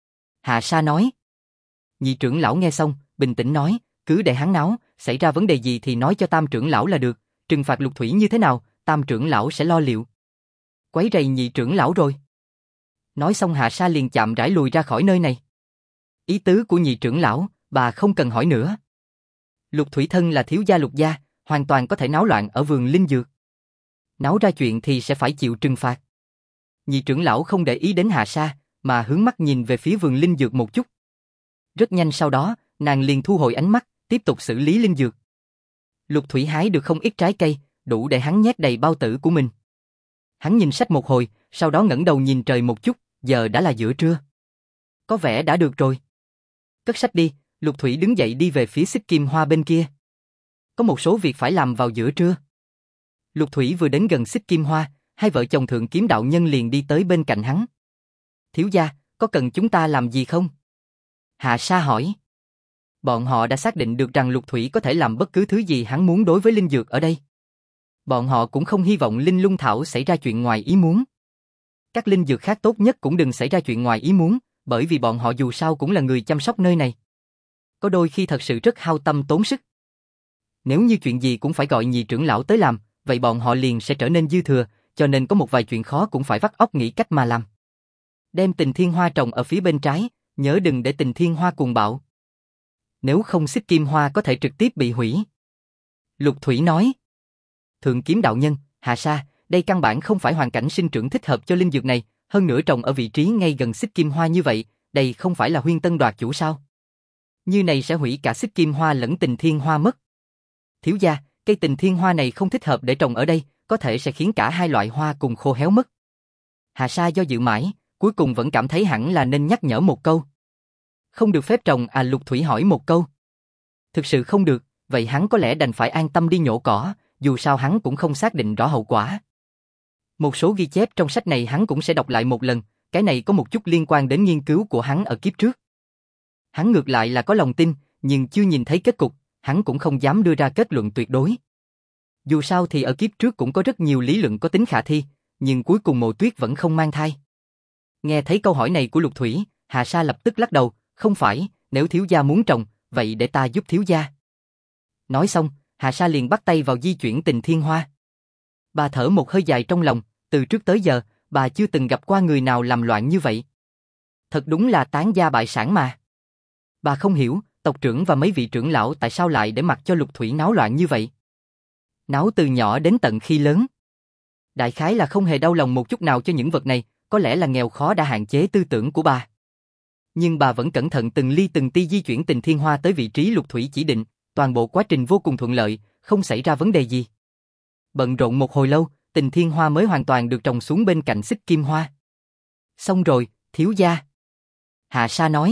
Hà Sa nói. Nhị trưởng lão nghe xong, bình tĩnh nói, cứ để hắn náo, xảy ra vấn đề gì thì nói cho tam trưởng lão là được, trừng phạt Lục Thủy như thế nào, tam trưởng lão sẽ lo liệu. Quấy rầy nhị trưởng lão rồi. Nói xong Hà Sa liền chậm rãi lùi ra khỏi nơi này. Ý tứ của nhị trưởng lão, bà không cần hỏi nữa. Lục Thủy thân là thiếu gia Lục gia, hoàn toàn có thể náo loạn ở vườn linh dược. Náo ra chuyện thì sẽ phải chịu trừng phạt. Nhị trưởng lão không để ý đến Hà Sa, mà hướng mắt nhìn về phía vườn linh dược một chút. Rất nhanh sau đó, nàng liền thu hồi ánh mắt, tiếp tục xử lý linh dược. Lục Thủy hái được không ít trái cây, đủ để hắn nhét đầy bao tử của mình. Hắn nhìn sách một hồi, sau đó ngẩng đầu nhìn trời một chút, giờ đã là giữa trưa. Có vẻ đã được rồi. Cất sách đi, Lục Thủy đứng dậy đi về phía Xích Kim Hoa bên kia. Có một số việc phải làm vào giữa trưa. Lục Thủy vừa đến gần Xích Kim Hoa, hai vợ chồng thượng kiếm đạo nhân liền đi tới bên cạnh hắn. Thiếu gia, có cần chúng ta làm gì không? Hà Sa hỏi. Bọn họ đã xác định được rằng Lục Thủy có thể làm bất cứ thứ gì hắn muốn đối với linh dược ở đây. Bọn họ cũng không hy vọng linh lung thảo xảy ra chuyện ngoài ý muốn. Các linh dược khác tốt nhất cũng đừng xảy ra chuyện ngoài ý muốn, bởi vì bọn họ dù sao cũng là người chăm sóc nơi này. Có đôi khi thật sự rất hao tâm tốn sức. Nếu như chuyện gì cũng phải gọi nhị trưởng lão tới làm, vậy bọn họ liền sẽ trở nên dư thừa, cho nên có một vài chuyện khó cũng phải vắt óc nghĩ cách mà làm. Đem Tình Thiên Hoa trồng ở phía bên trái, nhớ đừng để Tình Thiên Hoa cuồng bạo. Nếu không Xích Kim Hoa có thể trực tiếp bị hủy. Lục Thủy nói. Thượng kiếm đạo nhân, Hà Sa, đây căn bản không phải hoàn cảnh sinh trưởng thích hợp cho linh dược này, hơn nữa trồng ở vị trí ngay gần Xích Kim Hoa như vậy, đây không phải là huyên tân đoạt chủ sao? Như này sẽ hủy cả Xích Kim Hoa lẫn Tình Thiên Hoa mất. Thiếu gia, cây Tình Thiên Hoa này không thích hợp để trồng ở đây, có thể sẽ khiến cả hai loại hoa cùng khô héo mất. Hà Sa do dự mãi, cuối cùng vẫn cảm thấy hẳn là nên nhắc nhở một câu. Không được phép trồng à? Lục Thủy hỏi một câu. Thực sự không được, vậy hắn có lẽ đành phải an tâm đi nhổ cỏ, dù sao hắn cũng không xác định rõ hậu quả. Một số ghi chép trong sách này hắn cũng sẽ đọc lại một lần, cái này có một chút liên quan đến nghiên cứu của hắn ở kiếp trước. Hắn ngược lại là có lòng tin, nhưng chưa nhìn thấy kết cục, hắn cũng không dám đưa ra kết luận tuyệt đối. Dù sao thì ở kiếp trước cũng có rất nhiều lý luận có tính khả thi, nhưng cuối cùng Mộ Tuyết vẫn không mang thai. Nghe thấy câu hỏi này của Lục Thủy, Hà Sa lập tức lắc đầu, không phải, nếu thiếu gia muốn trồng, vậy để ta giúp thiếu gia. Nói xong, Hà Sa liền bắt tay vào di chuyển Tình Thiên Hoa. Bà thở một hơi dài trong lòng, từ trước tới giờ, bà chưa từng gặp qua người nào làm loạn như vậy. Thật đúng là tán gia bại sản mà. Bà không hiểu, tộc trưởng và mấy vị trưởng lão tại sao lại để mặc cho Lục Thủy náo loạn như vậy. Náo từ nhỏ đến tận khi lớn. Đại khái là không hề đau lòng một chút nào cho những vật này, có lẽ là nghèo khó đã hạn chế tư tưởng của bà. Nhưng bà vẫn cẩn thận từng ly từng tí di chuyển Tình Thiên Hoa tới vị trí Lục Thủy chỉ định, toàn bộ quá trình vô cùng thuận lợi, không xảy ra vấn đề gì. Bận rộn một hồi lâu, Tình Thiên Hoa mới hoàn toàn được trồng xuống bên cạnh Xích Kim Hoa. Xong rồi, thiếu gia. Hà Sa nói.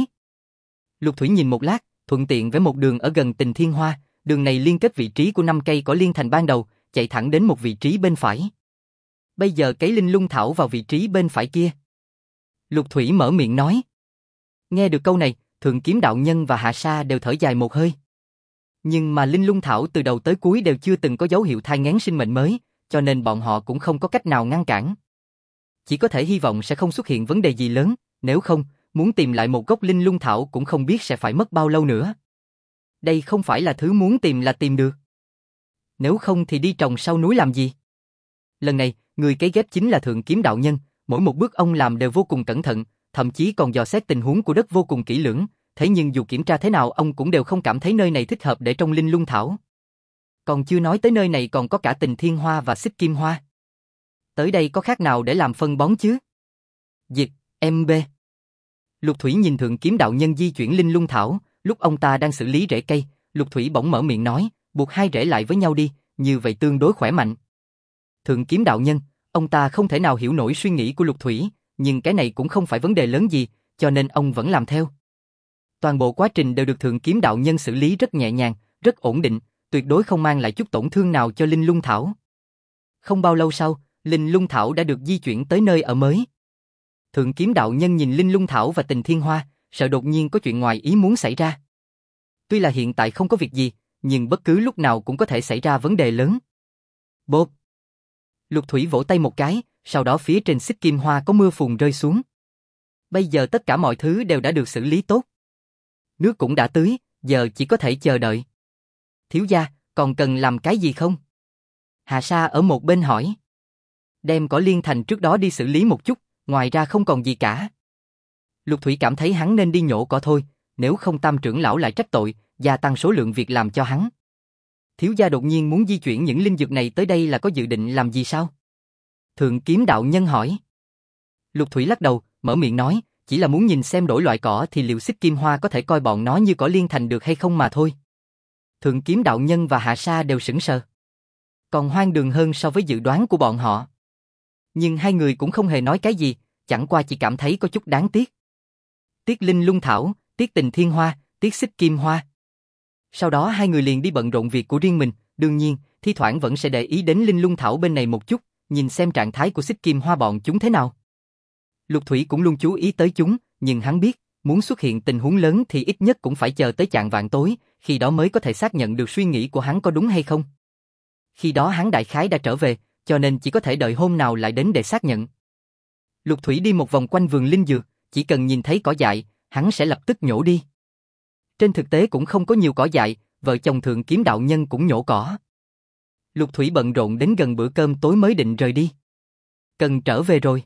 Lục Thủy nhìn một lát, thuận tiện vẽ một đường ở gần Tình Thiên Hoa, đường này liên kết vị trí của 5 cây cỏ liên thành ban đầu, chạy thẳng đến một vị trí bên phải. Bây giờ cấy linh lung thảo vào vị trí bên phải kia. Lục Thủy mở miệng nói. Nghe được câu này, Thượng Kiếm đạo nhân và Hà Sa đều thở dài một hơi. Nhưng mà linh lung thảo từ đầu tới cuối đều chưa từng có dấu hiệu thai nghén sinh mệnh mới, cho nên bọn họ cũng không có cách nào ngăn cản. Chỉ có thể hy vọng sẽ không xuất hiện vấn đề gì lớn, nếu không, muốn tìm lại một gốc linh lung thảo cũng không biết sẽ phải mất bao lâu nữa. Đây không phải là thứ muốn tìm là tìm được. Nếu không thì đi trồng sau núi làm gì? Lần này, người cấy ghép chính là Thượng Kiếm đạo nhân, mỗi một bước ông làm đều vô cùng cẩn thận, thậm chí còn dò xét tình huống của đất vô cùng kỹ lưỡng, thế nhưng dù kiểm tra thế nào ông cũng đều không cảm thấy nơi này thích hợp để trồng linh lung thảo. Còn chưa nói tới nơi này còn có cả Tình Thiên Hoa và Xích Kim Hoa. Tới đây có khác nào để làm phân bón chứ? Dịch, MB. Lục Thủy nhìn Thượng Kiếm đạo nhân di chuyển linh lung thảo, lúc ông ta đang xử lý rễ cây, Lục Thủy bỗng mở miệng nói, buộc hai rễ lại với nhau đi, như vậy tương đối khỏe mạnh. Thượng Kiếm đạo nhân, ông ta không thể nào hiểu nổi suy nghĩ của Lục Thủy, nhưng cái này cũng không phải vấn đề lớn gì, cho nên ông vẫn làm theo. Toàn bộ quá trình đều được Thượng Kiếm đạo nhân xử lý rất nhẹ nhàng, rất ổn định, tuyệt đối không mang lại chút tổn thương nào cho linh lung thảo. Không bao lâu sau, linh lung thảo đã được di chuyển tới nơi ở mới. Thượng Kiếm đạo nhân nhìn linh lung thảo và Tình Thiên Hoa, sợ đột nhiên có chuyện ngoài ý muốn xảy ra. Tuy là hiện tại không có việc gì, nhưng bất cứ lúc nào cũng có thể xảy ra vấn đề lớn. Bốp! Lục Thủy vỗ tay một cái, sau đó phía trên Xích Kim Hoa có mưa phùn rơi xuống. Bây giờ tất cả mọi thứ đều đã được xử lý tốt. Nước cũng đã tưới, giờ chỉ có thể chờ đợi. Thiếu gia, còn cần làm cái gì không? Hà Sa ở một bên hỏi. Đem cỏ liên thành trước đó đi xử lý một chút, ngoài ra không còn gì cả. Lục Thủy cảm thấy hắn nên đi nhổ cỏ thôi, nếu không Tam trưởng lão lại trách tội, gia tăng số lượng việc làm cho hắn. Thiếu gia đột nhiên muốn di chuyển những linh dược này tới đây là có dự định làm gì sao? Thượng Kiếm đạo nhân hỏi. Lục Thủy lắc đầu, mở miệng nói, chỉ là muốn nhìn xem đổi loại cỏ thì liệu Xích Kim Hoa có thể coi bọn nó như cỏ liên thành được hay không mà thôi. Thượng Kiếm đạo nhân và Hạ Sa đều sững sờ. Còn hoang đường hơn so với dự đoán của bọn họ. Nhưng hai người cũng không hề nói cái gì, chẳng qua chỉ cảm thấy có chút đáng tiếc. Tiếc linh lung thảo, tiếc Tình Thiên Hoa, tiếc Xích Kim Hoa. Sau đó hai người liền đi bận rộn việc của riêng mình, đương nhiên, thi thoảng vẫn sẽ để ý đến linh lung thảo bên này một chút, nhìn xem trạng thái của Xích Kim Hoa bọn chúng thế nào. Lục Thủy cũng luôn chú ý tới chúng, nhưng hắn biết, muốn xuất hiện tình huống lớn thì ít nhất cũng phải chờ tới chạng vạng tối, khi đó mới có thể xác nhận được suy nghĩ của hắn có đúng hay không. Khi đó hắn đại khái đã trở về, cho nên chỉ có thể đợi hôm nào lại đến để xác nhận. Lục Thủy đi một vòng quanh vườn linh dược, chỉ cần nhìn thấy cỏ dại, hắn sẽ lập tức nhổ đi. Trên thực tế cũng không có nhiều cỏ dại, vợ chồng Thượng Kiếm đạo nhân cũng nhổ cỏ. Lục Thủy bận rộn đến gần bữa cơm tối mới định rời đi. Cần trở về rồi.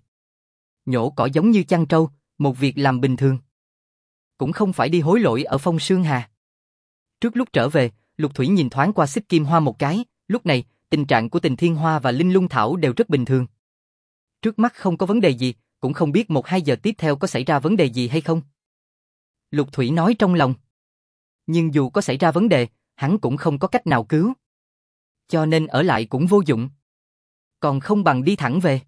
Nhổ cỏ giống như chăn trâu, một việc làm bình thường. Cũng không phải đi hối lỗi ở Phong Sương Hà. Trước lúc trở về, Lục Thủy nhìn thoáng qua Xích Kim Hoa một cái, lúc này, tình trạng của Tình Thiên Hoa và Linh Lung Thảo đều rất bình thường. Trước mắt không có vấn đề gì, cũng không biết 1-2 giờ tiếp theo có xảy ra vấn đề gì hay không. Lục Thủy nói trong lòng. Nhưng dù có xảy ra vấn đề, hắn cũng không có cách nào cứu. Cho nên ở lại cũng vô dụng. còn không bằng đi thẳng về.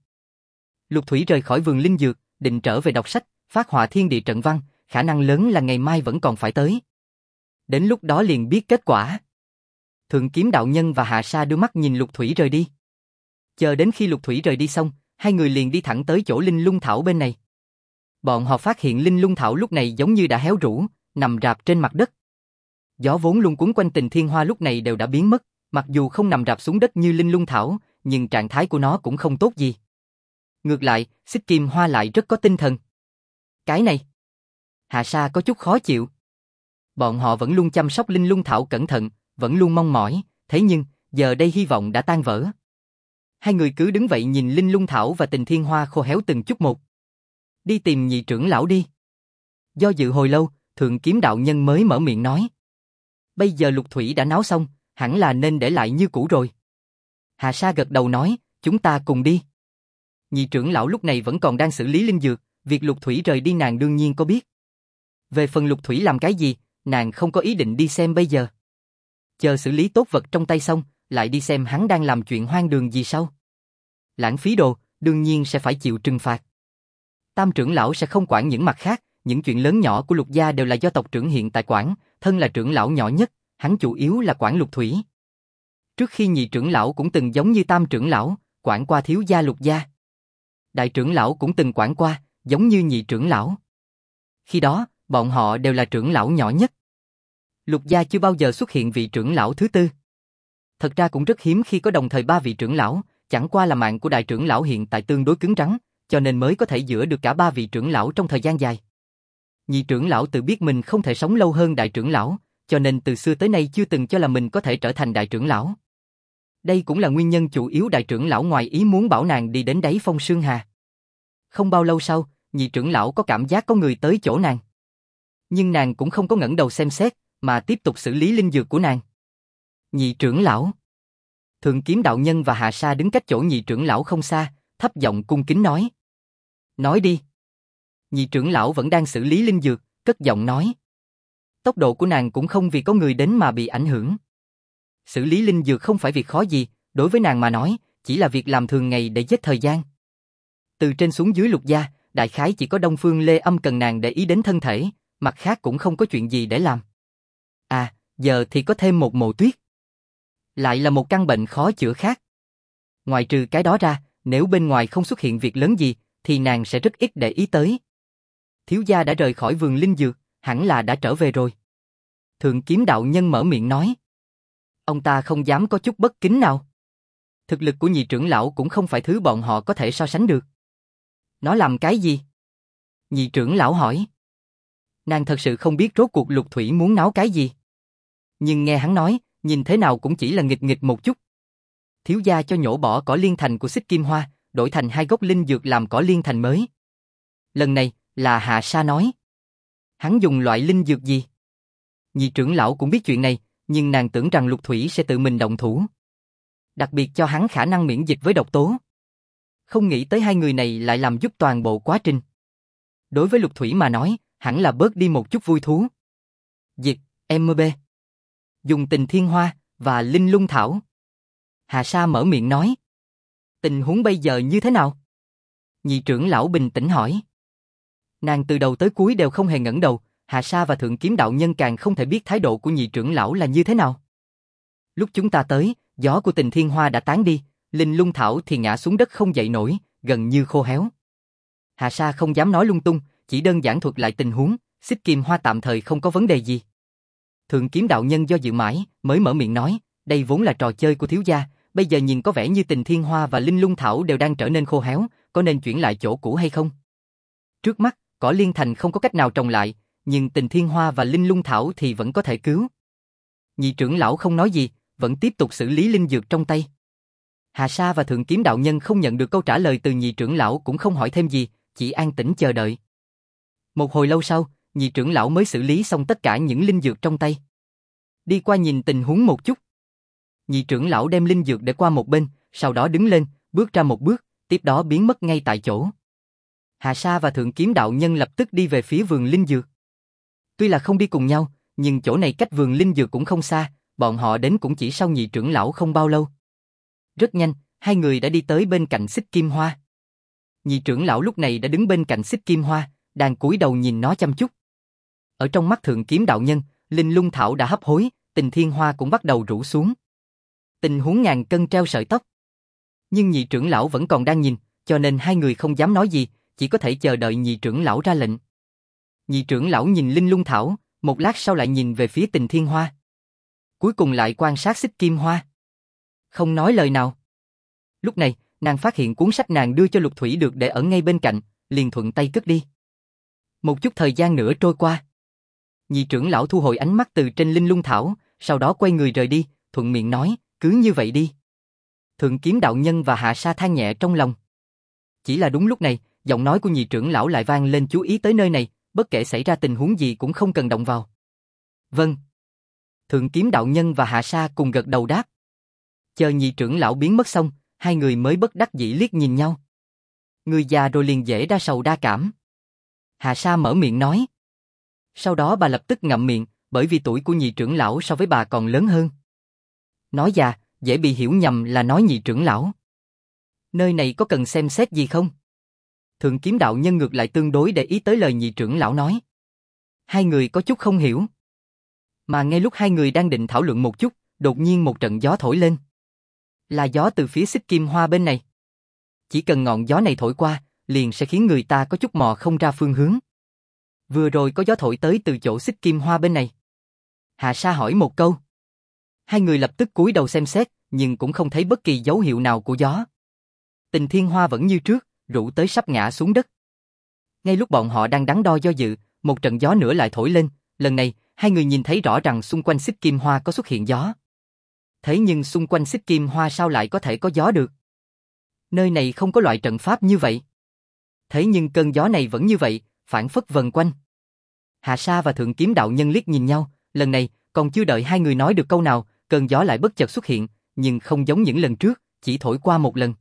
Lục Thủy rời khỏi vườn linh dược, định trở về đọc sách, phát họa thiên địa trận văn, khả năng lớn là ngày mai vẫn còn phải tới. Đến lúc đó liền biết kết quả. Thượng Kiếm đạo nhân và Hạ Sa đưa mắt nhìn Lục Thủy rời đi. Chờ đến khi Lục Thủy rời đi xong, hai người liền đi thẳng tới chỗ linh lung thảo bên này. Bọn họ phát hiện linh lung thảo lúc này giống như đã héo rũ, nằm rạp trên mặt đất. Gió vốn luôn cuốn quanh Tình Thiên Hoa lúc này đều đã biến mất, mặc dù không nằm rạp xuống đất như linh lung thảo, nhưng trạng thái của nó cũng không tốt gì. Ngược lại, Xích Kim Hoa lại rất có tinh thần. Cái này, Hạ Sa có chút khó chịu. Bọn họ vẫn luôn chăm sóc linh lung thảo cẩn thận, vẫn luôn mong mỏi, thế nhưng, giờ đây hy vọng đã tan vỡ. Hai người cứ đứng vậy nhìn linh lung thảo và Tình Thiên Hoa khô héo từng chút một. Đi tìm nhị trưởng lão đi. Do dự hồi lâu, Thượng Kiếm đạo nhân mới mở miệng nói. Bây giờ Lục Thủy đã náo xong, hẳn là nên để lại như cũ rồi. Hạ Sa gật đầu nói, chúng ta cùng đi. Nhị trưởng lão lúc này vẫn còn đang xử lý linh dược, việc Lục Thủy rời đi nàng đương nhiên có biết. Về phần Lục Thủy làm cái gì, nàng không có ý định đi xem bây giờ. Chờ xử lý tốt vật trong tay xong, lại đi xem hắn đang làm chuyện hoang đường gì sau. Lãng phí đồ, đương nhiên sẽ phải chịu trừng phạt. Tam trưởng lão sẽ không quản những mặt khác, những chuyện lớn nhỏ của Lục gia đều là do tộc trưởng hiện tại quản, thân là trưởng lão nhỏ nhất, hắn chủ yếu là quản Lục Thủy. Trước khi nhị trưởng lão cũng từng giống như tam trưởng lão, quản qua thiếu gia Lục gia. Đại trưởng lão cũng từng quản qua, giống như nhị trưởng lão. Khi đó, bọn họ đều là trưởng lão nhỏ nhất. Lục gia chưa bao giờ xuất hiện vị trưởng lão thứ tư. Thật ra cũng rất hiếm khi có đồng thời ba vị trưởng lão, chẳng qua là mạng của đại trưởng lão hiện tại tương đối cứng rắn, cho nên mới có thể giữ được cả ba vị trưởng lão trong thời gian dài. Nhị trưởng lão tự biết mình không thể sống lâu hơn đại trưởng lão, cho nên từ xưa tới nay chưa từng cho là mình có thể trở thành đại trưởng lão. Đây cũng là nguyên nhân chủ yếu đại trưởng lão ngoài ý muốn bảo nàng đi đến đáy Phong Sương Hà. Không bao lâu sau, nhị trưởng lão có cảm giác có người tới chỗ nàng. Nhưng nàng cũng không có ngẩng đầu xem xét, mà tiếp tục xử lý linh dược của nàng. Nhị trưởng lão. Thượng Kiếm đạo nhân và Hạ Sa đứng cách chỗ nhị trưởng lão không xa, thấp giọng cung kính nói. Nói đi. Nhị trưởng lão vẫn đang xử lý linh dược, cất giọng nói. Tốc độ của nàng cũng không vì có người đến mà bị ảnh hưởng. Xử lý linh dược không phải việc khó gì, đối với nàng mà nói, chỉ là việc làm thường ngày để giết thời gian. Từ trên xuống dưới Lục gia, đại khái chỉ có Đông Phương Lê Âm cần nàng để ý đến thân thể, mặt khác cũng không có chuyện gì để làm. À, giờ thì có thêm một Mộ Tuyết. Lại là một căn bệnh khó chữa khác. Ngoài trừ cái đó ra, nếu bên ngoài không xuất hiện việc lớn gì, thì nàng sẽ rất ít để ý tới. Thiếu gia đã rời khỏi vườn linh dược, hẳn là đã trở về rồi. Thượng Kiếm đạo nhân mở miệng nói. Ông ta không dám có chút bất kính nào. Thực lực của nhị trưởng lão cũng không phải thứ bọn họ có thể so sánh được. Nó làm cái gì? Nhị trưởng lão hỏi. Nàng thật sự không biết rốt cuộc Lục Thủy muốn náo cái gì. Nhưng nghe hắn nói, nhìn thế nào cũng chỉ là nghịch nghịch một chút. Thiếu gia cho nhổ bỏ cỏ liên thành của Xích Kim Hoa, đổi thành 2 gốc linh dược làm cỏ liên thành mới. Lần này, là Hạ Sa nói. Hắn dùng loại linh dược gì? Nhị trưởng lão cũng biết chuyện này, nhưng nàng tưởng rằng Lục Thủy sẽ tự mình động thủ. Đặc biệt cho hắn khả năng miễn dịch với độc tố. Không nghĩ tới hai người này lại làm giúp toàn bộ quá trình. Đối với Lục Thủy mà nói, hẳn là bớt đi một chút vui thú. Diệt, MB. Dùng Tình Thiên Hoa và Linh Lung Thảo. Hạ Sa mở miệng nói. Tình huống bây giờ như thế nào? Nhị trưởng lão bình tĩnh hỏi. Nàng từ đầu tới cuối đều không hề ngẩng đầu, Hạ Sa và Thượng Kiếm đạo nhân càng không thể biết thái độ của nhị trưởng lão là như thế nào. Lúc chúng ta tới, gió của Tình Thiên Hoa đã tán đi, Linh Lung Thảo thì ngã xuống đất không dậy nổi, gần như khô héo. Hạ Sa không dám nói lung tung, chỉ đơn giản thuật lại tình huống, Xích Kim Hoa tạm thời không có vấn đề gì. Thượng Kiếm đạo nhân do dự mãi, mới mở miệng nói, đây vốn là trò chơi của thiếu gia, bây giờ nhìn có vẻ như Tình Thiên Hoa và Linh Lung Thảo đều đang trở nên khô héo, có nên chuyển lại chỗ cũ hay không? Trước mắt, cỏ liên thành không có cách nào trồng lại, nhưng Tình Thiên Hoa và Linh Lung Thảo thì vẫn có thể cứu. Nhị trưởng lão không nói gì, vẫn tiếp tục xử lý linh dược trong tay. Hạ Sa và Thượng Kiếm đạo nhân không nhận được câu trả lời từ nhị trưởng lão cũng không hỏi thêm gì, chỉ an tĩnh chờ đợi. Một hồi lâu sau, nhị trưởng lão mới xử lý xong tất cả những linh dược trong tay. Đi qua nhìn tình huống một chút. Nhị trưởng lão đem linh dược để qua một bên, sau đó đứng lên, bước ra một bước, tiếp đó biến mất ngay tại chỗ. Hạ Sa và Thượng Kiếm đạo nhân lập tức đi về phía vườn linh dược. Tuy là không đi cùng nhau, nhưng chỗ này cách vườn linh dược cũng không xa, bọn họ đến cũng chỉ sau nhị trưởng lão không bao lâu. Rất nhanh, hai người đã đi tới bên cạnh Xích Kim Hoa. Nhị trưởng lão lúc này đã đứng bên cạnh Xích Kim Hoa, đang cúi đầu nhìn nó chăm chút. Ở trong mắt Thượng Kiếm đạo nhân, Linh Lung Thảo đã hấp hối, Tình Thiên Hoa cũng bắt đầu rũ xuống. Tình huống ngàn cân treo sợi tóc. Nhưng nhị trưởng lão vẫn còn đang nhìn, cho nên hai người không dám nói gì, chỉ có thể chờ đợi nhị trưởng lão ra lệnh. Nhị trưởng lão nhìn Linh Lung Thảo, một lát sau lại nhìn về phía Tình Thiên Hoa. Cuối cùng lại quan sát Xích Kim Hoa. Không nói lời nào. Lúc này, nàng phát hiện cuốn sách nàng đưa cho Lục Thủy được để ở ngay bên cạnh, liền thuận tay cất đi. Một chút thời gian nữa trôi qua. Nhị trưởng lão thu hồi ánh mắt từ trên Linh Lung Thảo, sau đó quay người rời đi, thuận miệng nói, cứ như vậy đi. Thượng Kiếm đạo nhân và Hạ Sa than nhẹ trong lòng. Chỉ là đúng lúc này, giọng nói của nhị trưởng lão lại vang lên, chú ý tới nơi này, bất kể xảy ra tình huống gì cũng không cần động vào. Vâng. Thượng Kiếm đạo nhân và Hạ Sa cùng gật đầu đáp. Chờ nhị trưởng lão biến mất xong, hai người mới bất đắc dĩ liếc nhìn nhau. Người già rồi liền dễ đa sầu đa cảm. Hạ Sa mở miệng nói. Sau đó bà lập tức ngậm miệng, bởi vì tuổi của nhị trưởng lão so với bà còn lớn hơn. Nói già, dễ bị hiểu nhầm là nói nhị trưởng lão. Nơi này có cần xem xét gì không? Thượng Kiếm đạo nhân ngược lại tương đối để ý tới lời nhị trưởng lão nói. Hai người có chút không hiểu. Mà ngay lúc hai người đang định thảo luận một chút, đột nhiên một trận gió thổi lên. Là gió từ phía Xích Kim Hoa bên này. Chỉ cần ngọn gió này thổi qua, liền sẽ khiến người ta có chút mò không ra phương hướng. Vừa rồi có gió thổi tới từ chỗ Xích Kim Hoa bên này. Hạ Sa hỏi một câu. Hai người lập tức cúi đầu xem xét, nhưng cũng không thấy bất kỳ dấu hiệu nào của gió. Tình Thiên Hoa vẫn như trước, rũ tới sắp ngã xuống đất. Ngay lúc bọn họ đang đắn đo do dự, một trận gió nữa lại thổi lên, lần này, hai người nhìn thấy rõ rằng xung quanh Xích Kim Hoa có xuất hiện gió. Thế nhưng xung quanh Xích Kim Hoa sao lại có thể có gió được? Nơi này không có loại trận pháp như vậy. Thế nhưng cơn gió này vẫn như vậy, phản phất vần quanh. Hạ Sa và Thượng Kiếm đạo nhân liếc nhìn nhau, lần này, còn chưa đợi hai người nói được câu nào, cơn gió lại bất chợt xuất hiện, nhưng không giống những lần trước, chỉ thổi qua một lần.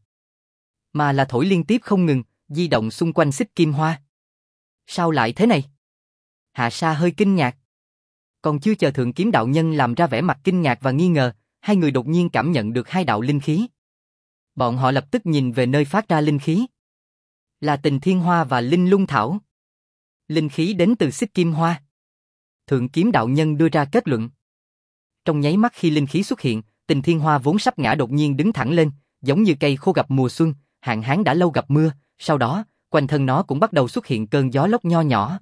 Mà là thổi liên tiếp không ngừng, di động xung quanh Xích Kim Hoa. Sao lại thế này? Hạ Sa hơi kinh ngạc. Còn chưa chờ Thượng Kiếm đạo nhân làm ra vẻ mặt kinh ngạc và nghi ngờ, hai người đột nhiên cảm nhận được hai đạo linh khí. Bọn họ lập tức nhìn về nơi phát ra linh khí. Là Tình Thiên Hoa và Linh Lung Thảo. Linh khí đến từ Xích Kim Hoa. Thượng Kiếm đạo nhân đưa ra kết luận. Trong nháy mắt khi linh khí xuất hiện, Tình Thiên Hoa vốn sắp ngã đột nhiên đứng thẳng lên, giống như cây khô gặp mùa xuân, hạn hán đã lâu gặp mưa, sau đó, quanh thân nó cũng bắt đầu xuất hiện cơn gió lốc nho nhỏ.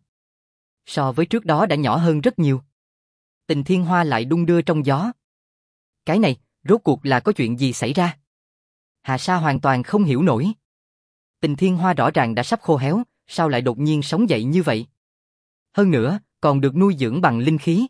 So với trước đó đã nhỏ hơn rất nhiều. Tình Thiên Hoa lại đung đưa trong gió. Cái này, rốt cuộc là có chuyện gì xảy ra? Hạ Sa hoàn toàn không hiểu nổi. Tình Thiên Hoa rõ ràng đã sắp khô héo, sao lại đột nhiên sống dậy như vậy? Hơn nữa, còn được nuôi dưỡng bằng linh khí.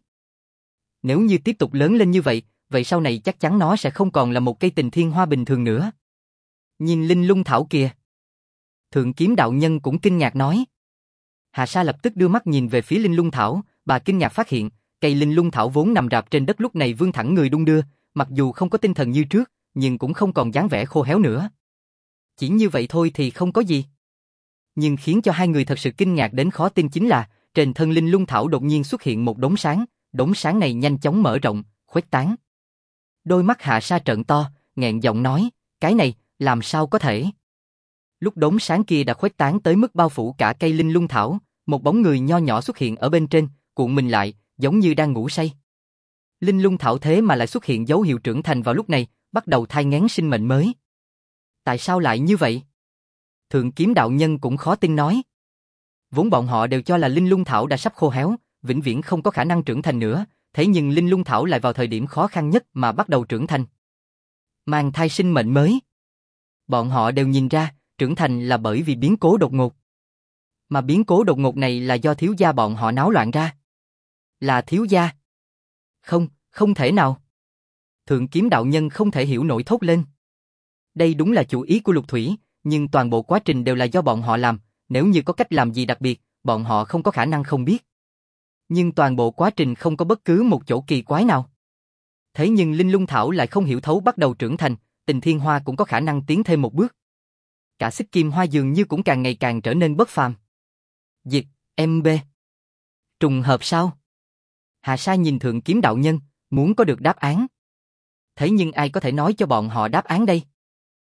Nếu như tiếp tục lớn lên như vậy, vậy sau này chắc chắn nó sẽ không còn là một cây Tình Thiên Hoa bình thường nữa. Nhìn Linh Lung Thảo kìa. Thượng Kiếm đạo nhân cũng kinh ngạc nói. Hạ Sa lập tức đưa mắt nhìn về phía Linh Lung Thảo, bà kinh ngạc phát hiện, cây Linh Lung Thảo vốn nằm rạp trên đất lúc này vươn thẳng người đung đưa, mặc dù không có tinh thần như trước, nhưng cũng không còn dáng vẻ khô héo nữa. Chỉ như vậy thôi thì không có gì. Nhưng khiến cho hai người thật sự kinh ngạc đến khó tin chính là, trên thân Linh Lung Thảo đột nhiên xuất hiện một đống sáng này nhanh chóng mở rộng, khuếch tán. Đôi mắt Hạ Sa trợn to, nghẹn giọng nói, cái này, làm sao có thể? Lúc đống sáng kia đã khuếch tán tới mức bao phủ cả cây Linh Lung Thảo, một bóng người nho nhỏ xuất hiện ở bên trên, cuộn mình lại, giống như đang ngủ say. Linh Lung Thảo thế mà lại xuất hiện dấu hiệu trưởng thành vào lúc này, bắt đầu thai nghén sinh mệnh mới. Tại sao lại như vậy? Thượng Kiếm đạo nhân cũng khó tin nói. Vốn bọn họ đều cho là Linh Lung Thảo đã sắp khô héo, vĩnh viễn không có khả năng trưởng thành nữa, thế nhưng Linh Lung Thảo lại vào thời điểm khó khăn nhất mà bắt đầu trưởng thành. Mang thai sinh mệnh mới. Bọn họ đều nhìn ra, trưởng thành là bởi vì biến cố đột ngột. Mà biến cố đột ngột này là do thiếu gia bọn họ náo loạn ra. Là thiếu gia? Không, không thể nào. Thượng Kiếm đạo nhân không thể hiểu nổi thốt lên. Đây đúng là chủ ý của Lục Thủy, nhưng toàn bộ quá trình đều là do bọn họ làm, nếu như có cách làm gì đặc biệt, bọn họ không có khả năng không biết. Nhưng toàn bộ quá trình không có bất cứ một chỗ kỳ quái nào. Thế nhưng Linh Lung Thảo lại không hiểu thấu bắt đầu trưởng thành, Tình Thiên Hoa cũng có khả năng tiến thêm một bước. Cả Xích Kim Hoa dường như cũng càng ngày càng trở nên bất phàm. Dịch, MB. Trùng hợp sao? Hạ Sa nhìn Thượng Kiếm đạo nhân, muốn có được đáp án. Thế nhưng ai có thể nói cho bọn họ đáp án đây?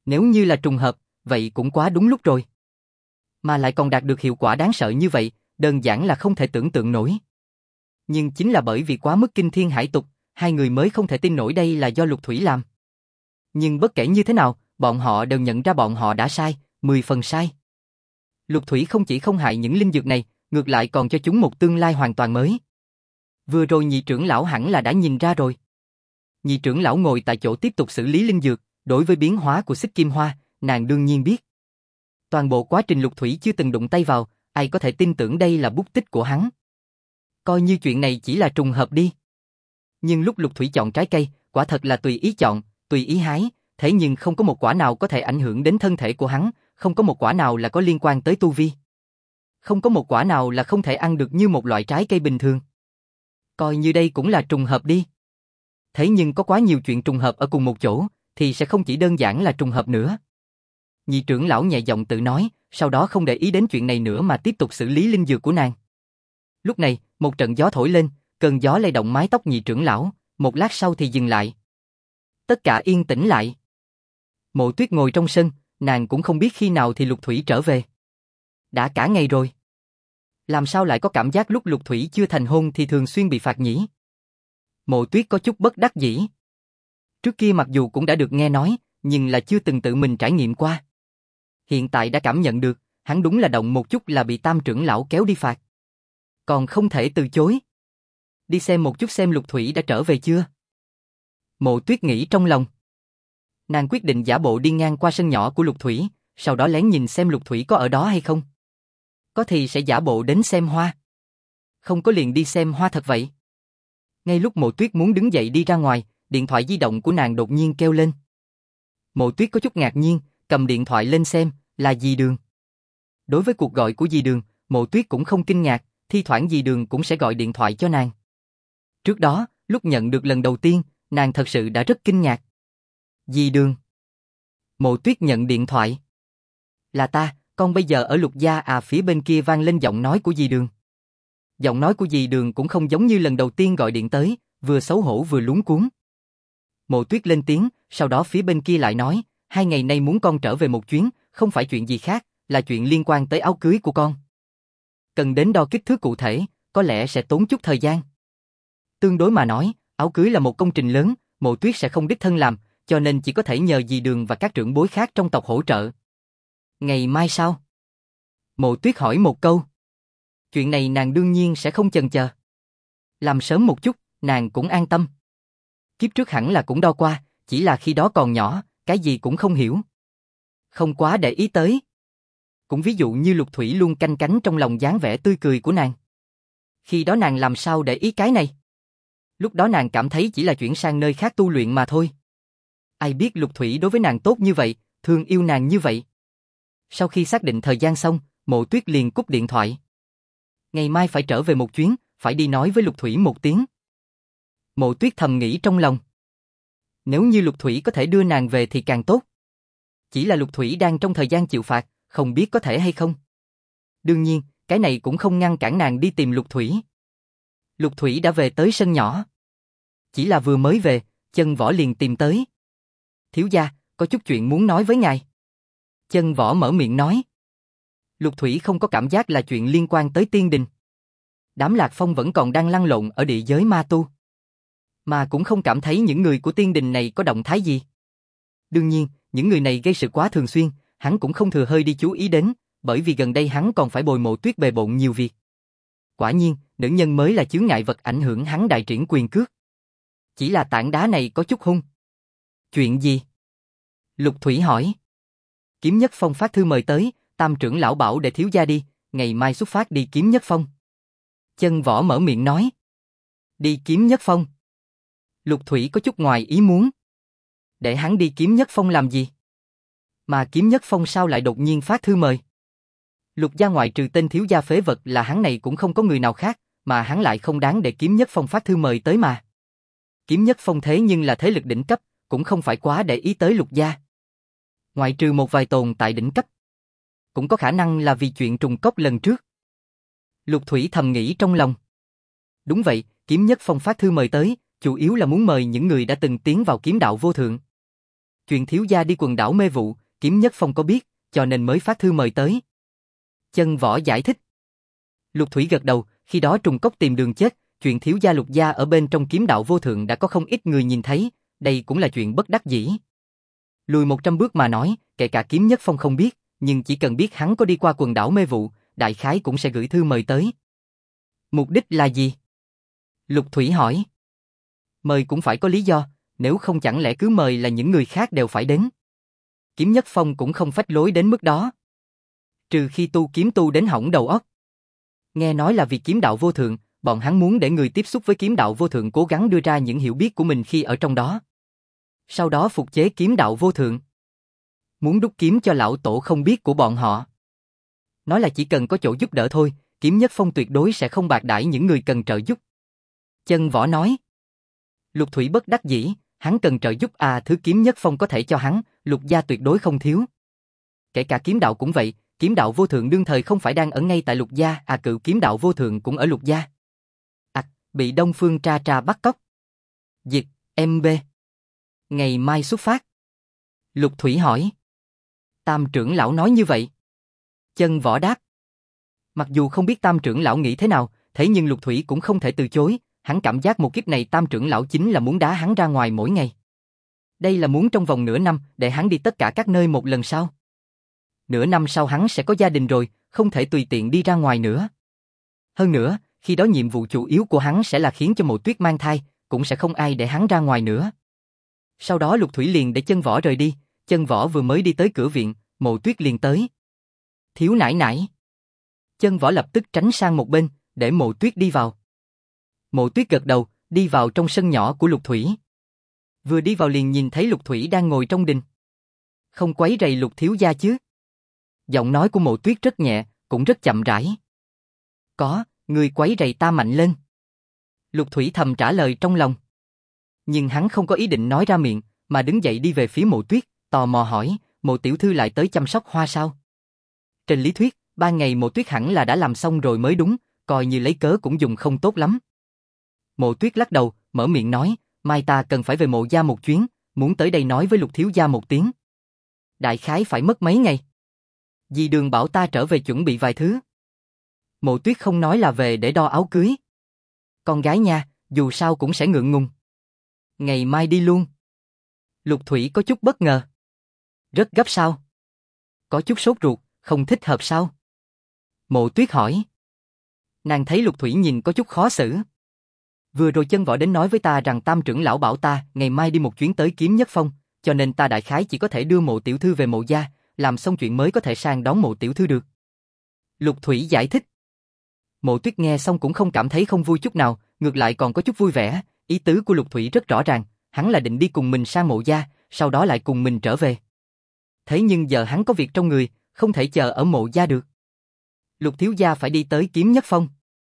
Nếu như là trùng hợp, vậy cũng quá đúng lúc rồi. Mà lại còn đạt được hiệu quả đáng sợ như vậy, đơn giản là không thể tưởng tượng nổi. Nhưng chính là bởi vì quá mức kinh thiên hải tục, hai người mới không thể tin nổi đây là do Lục Thủy làm. Nhưng bất kể như thế nào, bọn họ đều nhận ra bọn họ đã sai, 10 phần sai. Lục Thủy không chỉ không hại những linh dược này, ngược lại còn cho chúng một tương lai hoàn toàn mới. Vừa rồi nhị trưởng lão hẳn là đã nhìn ra rồi. Nhị trưởng lão ngồi tại chỗ tiếp tục xử lý linh dược, đối với biến hóa của xích kim hoa, nàng đương nhiên biết. Toàn bộ quá trình Lục Thủy chưa từng đụng tay vào, ai có thể tin tưởng đây là bút tích của hắn. Coi như chuyện này chỉ là trùng hợp đi. Nhưng lúc Lục Thủy chọn trái cây, quả thật là tùy ý chọn, tùy ý hái, thế nhưng không có một quả nào có thể ảnh hưởng đến thân thể của hắn, không có một quả nào là có liên quan tới tu vi. Không có một quả nào là không thể ăn được như một loại trái cây bình thường. Coi như đây cũng là trùng hợp đi. Thế nhưng có quá nhiều chuyện trùng hợp ở cùng một chỗ, thì sẽ không chỉ đơn giản là trùng hợp nữa. Nhị trưởng lão nhẹ giọng tự nói, sau đó không để ý đến chuyện này nữa mà tiếp tục xử lý linh dược của nàng. Lúc này, một trận gió thổi lên, cơn gió lay động mái tóc nhị trưởng lão, một lát sau thì dừng lại. Tất cả yên tĩnh lại. Mộ Tuyết ngồi trong sân, nàng cũng không biết khi nào thì Lục Thủy trở về. Đã cả ngày rồi. Làm sao lại có cảm giác lúc Lục Thủy chưa thành hôn thì thường xuyên bị phạt nhỉ? Mộ Tuyết có chút bất đắc dĩ. Trước kia mặc dù cũng đã được nghe nói, nhưng là chưa từng tự mình trải nghiệm qua. Hiện tại đã cảm nhận được, hắn đúng là động một chút là bị Tam trưởng lão kéo đi phạt. Còn không thể từ chối. Đi xem một chút xem Lục Thủy đã trở về chưa. Mộ Tuyết nghĩ trong lòng. Nàng quyết định giả bộ đi ngang qua sân nhỏ của Lục Thủy, sau đó lén nhìn xem Lục Thủy có ở đó hay không. Có thì sẽ giả bộ đến xem hoa. Không có liền đi xem hoa thật vậy. Ngay lúc Mộ Tuyết muốn đứng dậy đi ra ngoài, điện thoại di động của nàng đột nhiên kêu lên. Mộ Tuyết có chút ngạc nhiên, cầm điện thoại lên xem, là dì Đường. Đối với cuộc gọi của dì Đường, Mộ Tuyết cũng không kinh ngạc, thi thoảng dì Đường cũng sẽ gọi điện thoại cho nàng. Trước đó, lúc nhận được lần đầu tiên, nàng thật sự đã rất kinh ngạc. Dì Đường. Mộ Tuyết nhận điện thoại. Là ta, con bây giờ ở Lục gia à, phía bên kia vang lên giọng nói của dì Đường. Giọng nói của dì Đường cũng không giống như lần đầu tiên gọi điện tới, vừa xấu hổ vừa luống cuống. Mộ Tuyết lên tiếng, sau đó phía bên kia lại nói, 2 ngày nay muốn con trở về một chuyến, không phải chuyện gì khác, là chuyện liên quan tới áo cưới của con. Cần đến đo kích thước cụ thể, có lẽ sẽ tốn chút thời gian. Tương đối mà nói, áo cưới là một công trình lớn, Mộ Tuyết sẽ không đích thân làm, cho nên chỉ có thể nhờ dì Đường và các trưởng bối khác trong tộc hỗ trợ. Ngày mai sao? Mộ Tuyết hỏi một câu. Chuyện này nàng đương nhiên sẽ không chần chờ. Làm sớm một chút, nàng cũng an tâm. Kiếp trước hẳn là cũng đo qua, chỉ là khi đó còn nhỏ, cái gì cũng không hiểu. Không quá để ý tới. Cũng ví dụ như Lục Thủy luôn canh cánh trong lòng dáng vẻ tươi cười của nàng. Khi đó nàng làm sao để ý cái này? Lúc đó nàng cảm thấy chỉ là chuyển sang nơi khác tu luyện mà thôi. Ai biết Lục Thủy đối với nàng tốt như vậy, thương yêu nàng như vậy. Sau khi xác định thời gian xong, Mộ Tuyết liền cúp điện thoại. Ngày mai phải trở về một chuyến, phải đi nói với Lục Thủy một tiếng. Mộ Tuyết thầm nghĩ trong lòng. Nếu như Lục Thủy có thể đưa nàng về thì càng tốt. Chỉ là Lục Thủy đang trong thời gian chịu phạt, không biết có thể hay không. Đương nhiên, cái này cũng không ngăn cản nàng đi tìm Lục Thủy. Lục Thủy đã về tới sân nhỏ. Chỉ là vừa mới về, Chân Võ liền tìm tới. Thiếu gia, có chút chuyện muốn nói với ngài. Chân Võ mở miệng nói. Lục Thủy không có cảm giác là chuyện liên quan tới tiên đình. Đám Lạc Phong vẫn còn đang lăn lộn ở địa giới ma tu. Mà cũng không cảm thấy những người của tiên đình này có động thái gì. Đương nhiên, những người này gây sự quá thường xuyên, hắn cũng không thừa hơi đi chú ý đến, bởi vì gần đây hắn còn phải bồi Mộ Tuyết bề bộn nhiều việc. Quả nhiên, nữ nhân mới là chướng ngại vật ảnh hưởng hắn đại triển quyền cước. Chỉ là tảng đá này có chút hung. Chuyện gì? Lục Thủy hỏi. Kiếm Nhất Phong phát thư mời tới, Tam trưởng lão bảo để thiếu gia đi, ngày mai xuất phát đi Kiếm Nhất Phong. Chân Võ mở miệng nói. Đi Kiếm Nhất Phong. Lục Thủy có chút ngoài ý muốn. Để hắn đi Kiếm Nhất Phong làm gì? Mà Kiếm Nhất Phong sao lại đột nhiên phát thư mời? Lục gia ngoại trừ tên thiếu gia phế vật là hắn này cũng không có người nào khác, mà hắn lại không đáng để Kiếm Nhất Phong phát thư mời tới mà. Kiếm Nhất Phong thế nhưng là thế lực đỉnh cấp, cũng không phải quá để ý tới Lục gia. Ngoại trừ một vài tồn tại đỉnh cấp. Cũng có khả năng là vì chuyện trùng cốc lần trước. Lục Thủy thầm nghĩ trong lòng. Đúng vậy, Kiếm Nhất Phong phát thư mời tới, chủ yếu là muốn mời những người đã từng tiến vào kiếm đạo vô thượng. Chuyện thiếu gia đi quần đảo mê vụ, Kiếm Nhất Phong có biết, cho nên mới phát thư mời tới. Chân Võ giải thích. Lục Thủy gật đầu, khi đó trùng cốc tìm đường chết, chuyện thiếu gia Lục gia ở bên trong kiếm đạo vô thượng đã có không ít người nhìn thấy, đây cũng là chuyện bất đắc dĩ. Lùi 100 bước mà nói, kể cả Kiếm Nhất Phong không biết, nhưng chỉ cần biết hắn có đi qua quần đảo mê vụ, đại khái cũng sẽ gửi thư mời tới. Mục đích là gì? Lục Thủy hỏi. Mời cũng phải có lý do, nếu không chẳng lẽ cứ mời là những người khác đều phải đến. Kiếm Nhất Phong cũng không phách lối đến mức đó. Trừ khi tu đến hỏng đầu óc. Nghe nói là vì kiếm đạo vô thượng, bọn hắn muốn để người tiếp xúc với kiếm đạo vô thượng cố gắng đưa ra những hiểu biết của mình khi ở trong đó. Sau đó phục chế kiếm đạo vô thượng. Muốn đúc kiếm cho lão tổ không biết của bọn họ. Nói là chỉ cần có chỗ giúp đỡ thôi, Kiếm Nhất Phong tuyệt đối sẽ không bạc đãi những người cần trợ giúp. Chân Võ nói. Lục Thủy bất đắc dĩ, hắn cần trợ giúp thứ Kiếm Nhất Phong có thể cho hắn, Lục gia tuyệt đối không thiếu. Kể cả kiếm đạo cũng vậy, kiếm đạo vô thượng đương thời không phải đang ở ngay tại Lục gia, cựu kiếm đạo vô thượng cũng ở Lục gia. Bị Đông Phương Tra Tra bắt cóc. Dịch, MB. Ngày mai xuất phát. Lục Thủy hỏi. Tam trưởng lão nói như vậy. Chân Võ đáp. Mặc dù không biết Tam trưởng lão nghĩ thế nào, thế nhưng Lục Thủy cũng không thể từ chối, hắn cảm giác một kiếp này Tam trưởng lão chính là muốn đá hắn ra ngoài mỗi ngày. Đây là muốn trong vòng nửa năm để hắn đi tất cả các nơi một lần sau. Nửa năm sau hắn sẽ có gia đình rồi, không thể tùy tiện đi ra ngoài nữa. Hơn nữa, khi đó nhiệm vụ chủ yếu của hắn sẽ là khiến cho Mộ Tuyết mang thai, cũng sẽ không ai để hắn ra ngoài nữa. Sau đó Lục Thủy liền để Chân Võ rời đi, Chân Võ vừa mới đi tới cửa viện, Mộ Tuyết liền tới. Thiếu nãi nãi. Chân Võ lập tức tránh sang một bên, để Mộ Tuyết đi vào. Mộ Tuyết gật đầu, đi vào trong sân nhỏ của Lục Thủy. Vừa đi vào liền nhìn thấy Lục Thủy đang ngồi trong đình. Không quấy rầy Lục thiếu gia chứ? Giọng nói của Mộ Tuyết rất nhẹ, cũng rất chậm rãi. Có, người quấy rầy ta mạnh lên. Lục Thủy thầm trả lời trong lòng. Nhưng hắn không có ý định nói ra miệng, mà đứng dậy đi về phía Mộ Tuyết, tò mò hỏi, Mộ tiểu thư lại tới chăm sóc hoa sao? Trên lý thuyết, 3 ngày Mộ Tuyết hẳn là đã làm xong rồi mới đúng, coi như lấy cớ cũng dùng không tốt lắm. Mộ Tuyết lắc đầu, mở miệng nói, mai ta cần phải về Mộ gia một chuyến, muốn tới đây nói với Lục thiếu gia một tiếng. Đại khái phải mất mấy ngày. Dì Đường bảo ta trở về chuẩn bị vài thứ. Mộ Tuyết không nói là về để đo áo cưới. Con gái nha, dù sao cũng sẽ ngượng ngùng. Ngày mai đi luôn. Lục Thủy có chút bất ngờ. Rất gấp sao? Có chút sốt ruột, không thích hợp sao? Mộ Tuyết hỏi. Nàng thấy Lục Thủy nhìn có chút khó xử. Vừa rồi Chân Võ đến nói với ta rằng Tam trưởng lão bảo ta ngày mai đi một chuyến tới Kiếm Nhất Phong, cho nên ta đại khái chỉ có thể đưa Mộ tiểu thư về Mộ gia, làm xong chuyện mới có thể sang đón Mộ tiểu thư được. Lục Thủy giải thích. Mộ Tuyết nghe xong cũng không cảm thấy không vui chút nào, ngược lại còn có chút vui vẻ, ý tứ của Lục Thủy rất rõ ràng, hắn là định đi cùng mình sang Mộ gia, sau đó lại cùng mình trở về. Thế nhưng giờ hắn có việc trong người, không thể chờ ở Mộ gia được. Lục thiếu gia phải đi tới Kiếm Nhất Phong.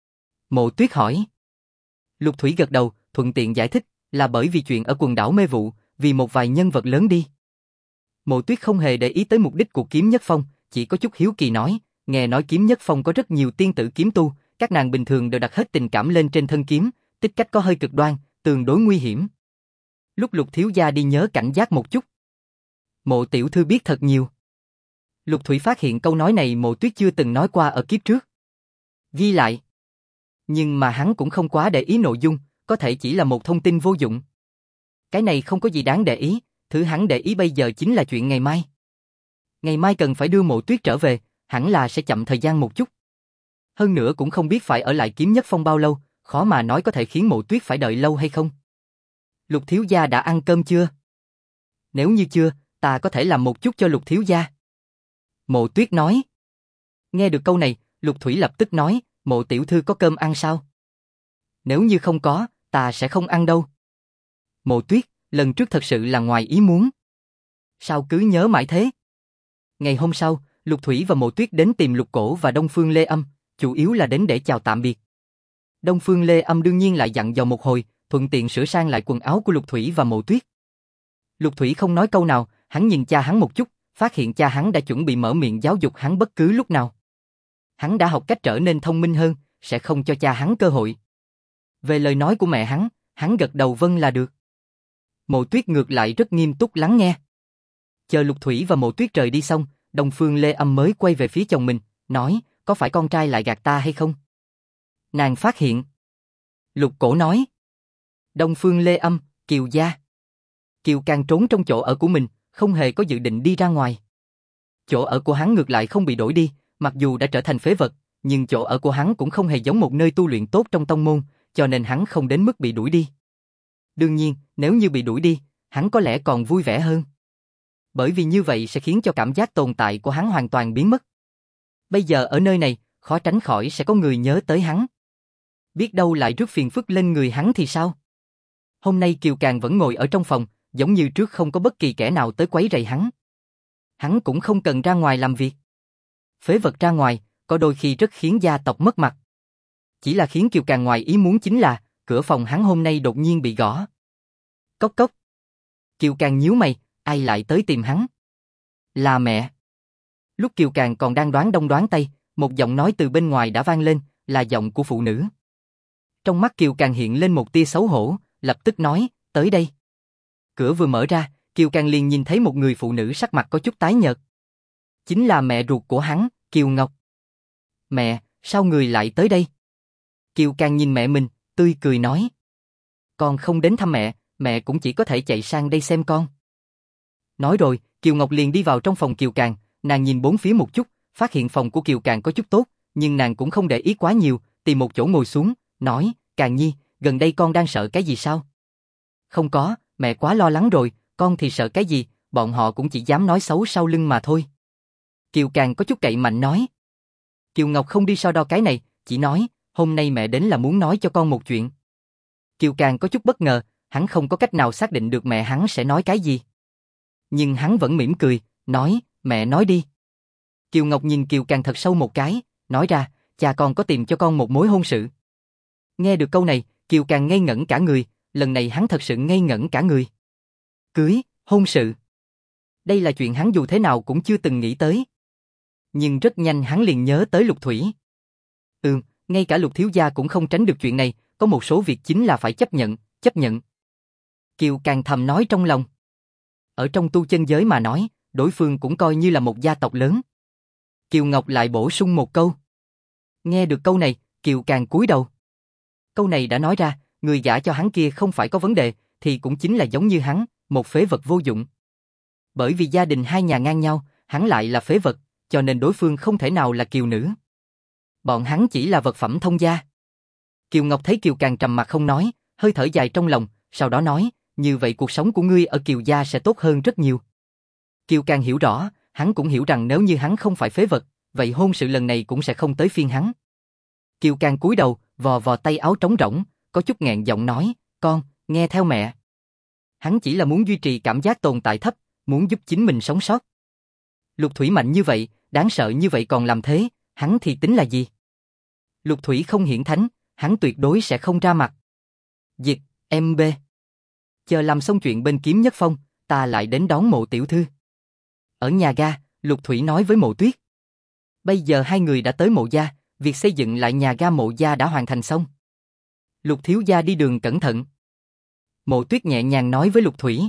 Mộ Tuyết hỏi. Lục Thủy gật đầu, thuận tiện giải thích, là bởi vì chuyện ở quần đảo mê vụ, vì một vài nhân vật lớn đi. Mộ Tuyết không hề để ý tới mục đích của Kiếm Nhất Phong, chỉ có chút hiếu kỳ nói, nghe nói Kiếm Nhất Phong có rất nhiều tiên tử kiếm tu, các nàng bình thường đều đặt hết tình cảm lên trên thân kiếm, tích cách có hơi cực đoan, tương đối nguy hiểm. Lúc Lục thiếu gia đi nhớ cảnh giác một chút. Mộ tiểu thư biết thật nhiều. Lục Thủy phát hiện câu nói này Mộ Tuyết chưa từng nói qua ở kiếp trước. Ghi lại. Nhưng mà hắn cũng không quá để ý nội dung, có thể chỉ là một thông tin vô dụng. Cái này không có gì đáng để ý, thứ hắn để ý bây giờ chính là chuyện ngày mai. Ngày mai cần phải đưa Mộ Tuyết trở về, hẳn là sẽ chậm thời gian một chút. Hơn nữa cũng không biết phải ở lại Kiếm Nhất Phong bao lâu, khó mà nói có thể khiến Mộ Tuyết phải đợi lâu hay không. Lục thiếu gia đã ăn cơm chưa? Nếu như chưa, ta có thể làm một chút cho Lục thiếu gia. Mộ Tuyết nói. Nghe được câu này, Lục Thủy lập tức nói, Mộ tiểu thư có cơm ăn sao? Nếu như không có, ta sẽ không ăn đâu. Mộ Tuyết, lần trước thật sự là ngoài ý muốn. Sao cứ nhớ mãi thế? Ngày hôm sau, Lục Thủy và Mộ Tuyết đến tìm Lục Cổ và Đông Phương Lê Âm, chủ yếu là đến để chào tạm biệt. Đông Phương Lê Âm đương nhiên lại dặn dò một hồi, thuận tiện sửa sang lại quần áo của Lục Thủy và Mộ Tuyết. Lục Thủy không nói câu nào, hắn nhìn cha hắn một chút, phát hiện cha hắn đã chuẩn bị mở miệng giáo dục hắn bất cứ lúc nào. Hắn đã học cách trở nên thông minh hơn, sẽ không cho cha hắn cơ hội. Về lời nói của mẹ hắn gật đầu vâng là được. Mộ Tuyết ngược lại rất nghiêm túc lắng nghe. Chờ Lục Thủy và Mộ Tuyết rời đi xong, Đông Phương Lê Âm mới quay về phía chồng mình, nói, có phải con trai lại gạt ta hay không? Nàng phát hiện. Lục Cổ nói. Đông Phương Lê Âm, Kiều gia. Kiều Càng trốn trong chỗ ở của mình, không hề có dự định đi ra ngoài. Chỗ ở của hắn ngược lại không bị đổi đi, mặc dù đã trở thành phế vật, nhưng chỗ ở của hắn cũng không hề giống một nơi tu luyện tốt trong tông môn, cho nên hắn không đến mức bị đuổi đi. Đương nhiên, nếu như bị đuổi đi, hắn có lẽ còn vui vẻ hơn. Bởi vì như vậy sẽ khiến cho cảm giác tồn tại của hắn hoàn toàn biến mất. Bây giờ ở nơi này, khó tránh khỏi sẽ có người nhớ tới hắn. Biết đâu lại rước phiền phức lên người hắn thì sao? Hôm nay Kiều Càng vẫn ngồi ở trong phòng, giống như trước không có bất kỳ kẻ nào tới quấy rầy hắn. Hắn cũng không cần ra ngoài làm việc. Phế vật ra ngoài, có đôi khi rất khiến gia tộc mất mặt. Chỉ là khiến Kiều Càng ngoài ý muốn chính là, cửa phòng hắn hôm nay đột nhiên bị gõ. Cốc cốc. Kiều Càng nhíu mày, ai lại tới tìm hắn? Là mẹ. Lúc Kiều Càng còn đang đoán đông đoán tây, một giọng nói từ bên ngoài đã vang lên, là giọng của phụ nữ. Trong mắt Kiều Càng hiện lên một tia xấu hổ, lập tức nói, tới đây. Cửa vừa mở ra, Kiều Càng liền nhìn thấy một người phụ nữ sắc mặt có chút tái nhợt. Chính là mẹ ruột của hắn, Kiều Ngọc. Mẹ, sao người lại tới đây? Kiều Càng nhìn mẹ mình, tươi cười nói. Con không đến thăm mẹ, mẹ cũng chỉ có thể chạy sang đây xem con. Nói rồi, Kiều Ngọc liền đi vào trong phòng Kiều Càng, nàng nhìn bốn phía một chút, phát hiện phòng của Kiều Càng có chút tốt, nhưng nàng cũng không để ý quá nhiều, tìm một chỗ ngồi xuống, nói, Càng Nhi, gần đây con đang sợ cái gì sao? Không có, mẹ quá lo lắng rồi, con thì sợ cái gì, bọn họ cũng chỉ dám nói xấu sau lưng mà thôi. Kiều Càng có chút cậy mạnh nói. Kiều Ngọc không đi so đo cái này, chỉ nói, hôm nay mẹ đến là muốn nói cho con một chuyện. Kiều Càng có chút bất ngờ, hắn không có cách nào xác định được mẹ hắn sẽ nói cái gì. Nhưng hắn vẫn mỉm cười, nói, mẹ nói đi. Kiều Ngọc nhìn Kiều Càng thật sâu một cái, nói ra, cha con có tìm cho con một mối hôn sự. Nghe được câu này, Kiều Càng ngây ngẩn cả người, lần này hắn thật sự ngây ngẩn cả người. Cưới, hôn sự. Đây là chuyện hắn dù thế nào cũng chưa từng nghĩ tới. Nhưng rất nhanh hắn liền nhớ tới Lục Thủy. Ngay cả Lục thiếu gia cũng không tránh được chuyện này, có một số việc chính là phải chấp nhận, chấp nhận. Kiều Càng thầm nói trong lòng. Ở trong tu chân giới mà nói, đối phương cũng coi như là một gia tộc lớn. Kiều Ngọc lại bổ sung một câu. Nghe được câu này, Kiều Càng cúi đầu. Câu này đã nói ra, người gả cho hắn kia không phải có vấn đề, thì cũng chính là giống như hắn, một phế vật vô dụng. Bởi vì gia đình hai nhà ngang nhau, hắn lại là phế vật, cho nên đối phương không thể nào là kiều nữ. Bọn hắn chỉ là vật phẩm thông gia. Kiều Ngọc thấy Kiều Càng trầm mặc không nói, hơi thở dài trong lòng, sau đó nói, như vậy cuộc sống của ngươi ở Kiều gia sẽ tốt hơn rất nhiều. Kiều Càng hiểu rõ, hắn cũng hiểu rằng nếu như hắn không phải phế vật, vậy hôn sự lần này cũng sẽ không tới phiên hắn. Kiều Càng cúi đầu, vò vò tay áo trống rỗng, có chút nghẹn giọng nói, con, nghe theo mẹ. Hắn chỉ là muốn duy trì cảm giác tồn tại thấp, muốn giúp chính mình sống sót. Lục Thủy mạnh như vậy, đáng sợ như vậy còn làm thế, hắn thì tính là gì? Lục Thủy không hiển thánh, hắn tuyệt đối sẽ không ra mặt. Dịch, MB. Chờ làm xong chuyện bên Kiếm Nhất Phong, ta lại đến đón Mộ tiểu thư. Ở nhà ga, Lục Thủy nói với Mộ Tuyết. Bây giờ hai người đã tới Mộ gia, việc xây dựng lại nhà ga Mộ gia đã hoàn thành xong. Lục thiếu gia đi đường cẩn thận. Mộ Tuyết nhẹ nhàng nói với Lục Thủy.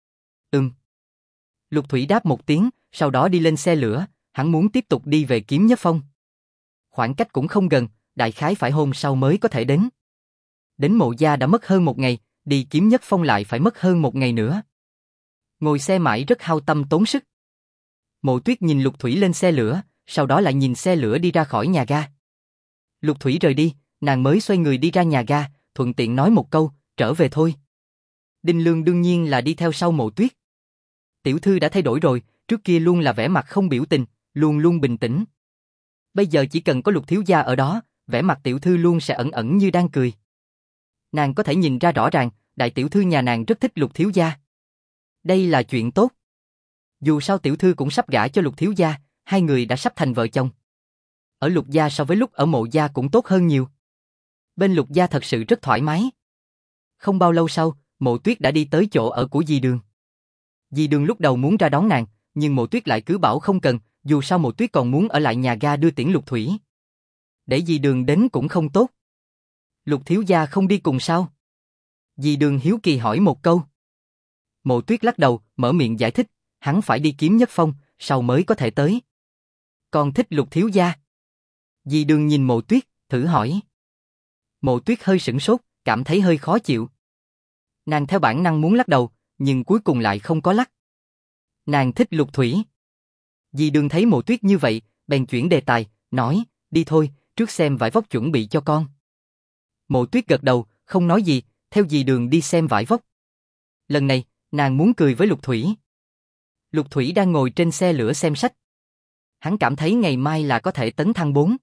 Lục Thủy đáp một tiếng, sau đó đi lên xe lửa, hắn muốn tiếp tục đi về Kiếm Nhất Phong. Khoảng cách cũng không gần, đại khái phải hôm sau mới có thể đến. Đến Mộ gia đã mất hơn một ngày, đi Kiếm Nhất Phong lại phải mất hơn một ngày nữa. Ngồi xe mãi rất hao tâm tốn sức. Mộ Tuyết nhìn Lục Thủy lên xe lửa, sau đó lại nhìn xe lửa đi ra khỏi nhà ga. Lục Thủy rời đi, nàng mới xoay người đi ra nhà ga, thuận tiện nói một câu, trở về thôi. Đinh Lương đương nhiên là đi theo sau Mộ Tuyết. Tiểu thư đã thay đổi rồi, trước kia luôn là vẻ mặt không biểu tình, luôn luôn bình tĩnh. Bây giờ chỉ cần có Lục thiếu gia ở đó, vẻ mặt tiểu thư luôn sẽ ẩn ẩn như đang cười. Nàng có thể nhìn ra rõ ràng, đại tiểu thư nhà nàng rất thích Lục thiếu gia. Đây là chuyện tốt. Dù sao tiểu thư cũng sắp gả cho Lục thiếu gia, hai người đã sắp thành vợ chồng. Ở Lục gia so với lúc ở Mộ gia cũng tốt hơn nhiều. Bên Lục gia thật sự rất thoải mái. Không bao lâu sau, Mộ Tuyết đã đi tới chỗ ở của Dì Đường. Dì Đường lúc đầu muốn ra đón nàng, nhưng Mộ Tuyết lại cứ bảo không cần, dù sao Mộ Tuyết còn muốn ở lại nhà ga đưa tiễn Lục Thủy. Để Dì Đường đến cũng không tốt. Lục thiếu gia không đi cùng sao? Dì Đường hiếu kỳ hỏi một câu. Mộ Tuyết lắc đầu, mở miệng giải thích, Hắn phải đi kiếm Nhất Phong, sau mới có thể tới. Con thích Lục thiếu gia. Di Đường nhìn Mộ Tuyết, thử hỏi. Mộ Tuyết hơi sửng sốt, cảm thấy hơi khó chịu. Nàng theo bản năng muốn lắc đầu, nhưng cuối cùng lại không có lắc. Nàng thích Lục Thủy. Di Đường thấy Mộ Tuyết như vậy, bèn chuyển đề tài, nói, đi thôi, trước xem vải vóc chuẩn bị cho con. Mộ Tuyết gật đầu, không nói gì, theo Di Đường đi xem vải vóc. Lần này, nàng muốn cười với Lục Thủy. Lục Thủy đang ngồi trên xe lửa xem sách. Hắn cảm thấy ngày mai là có thể tấn thăng 4.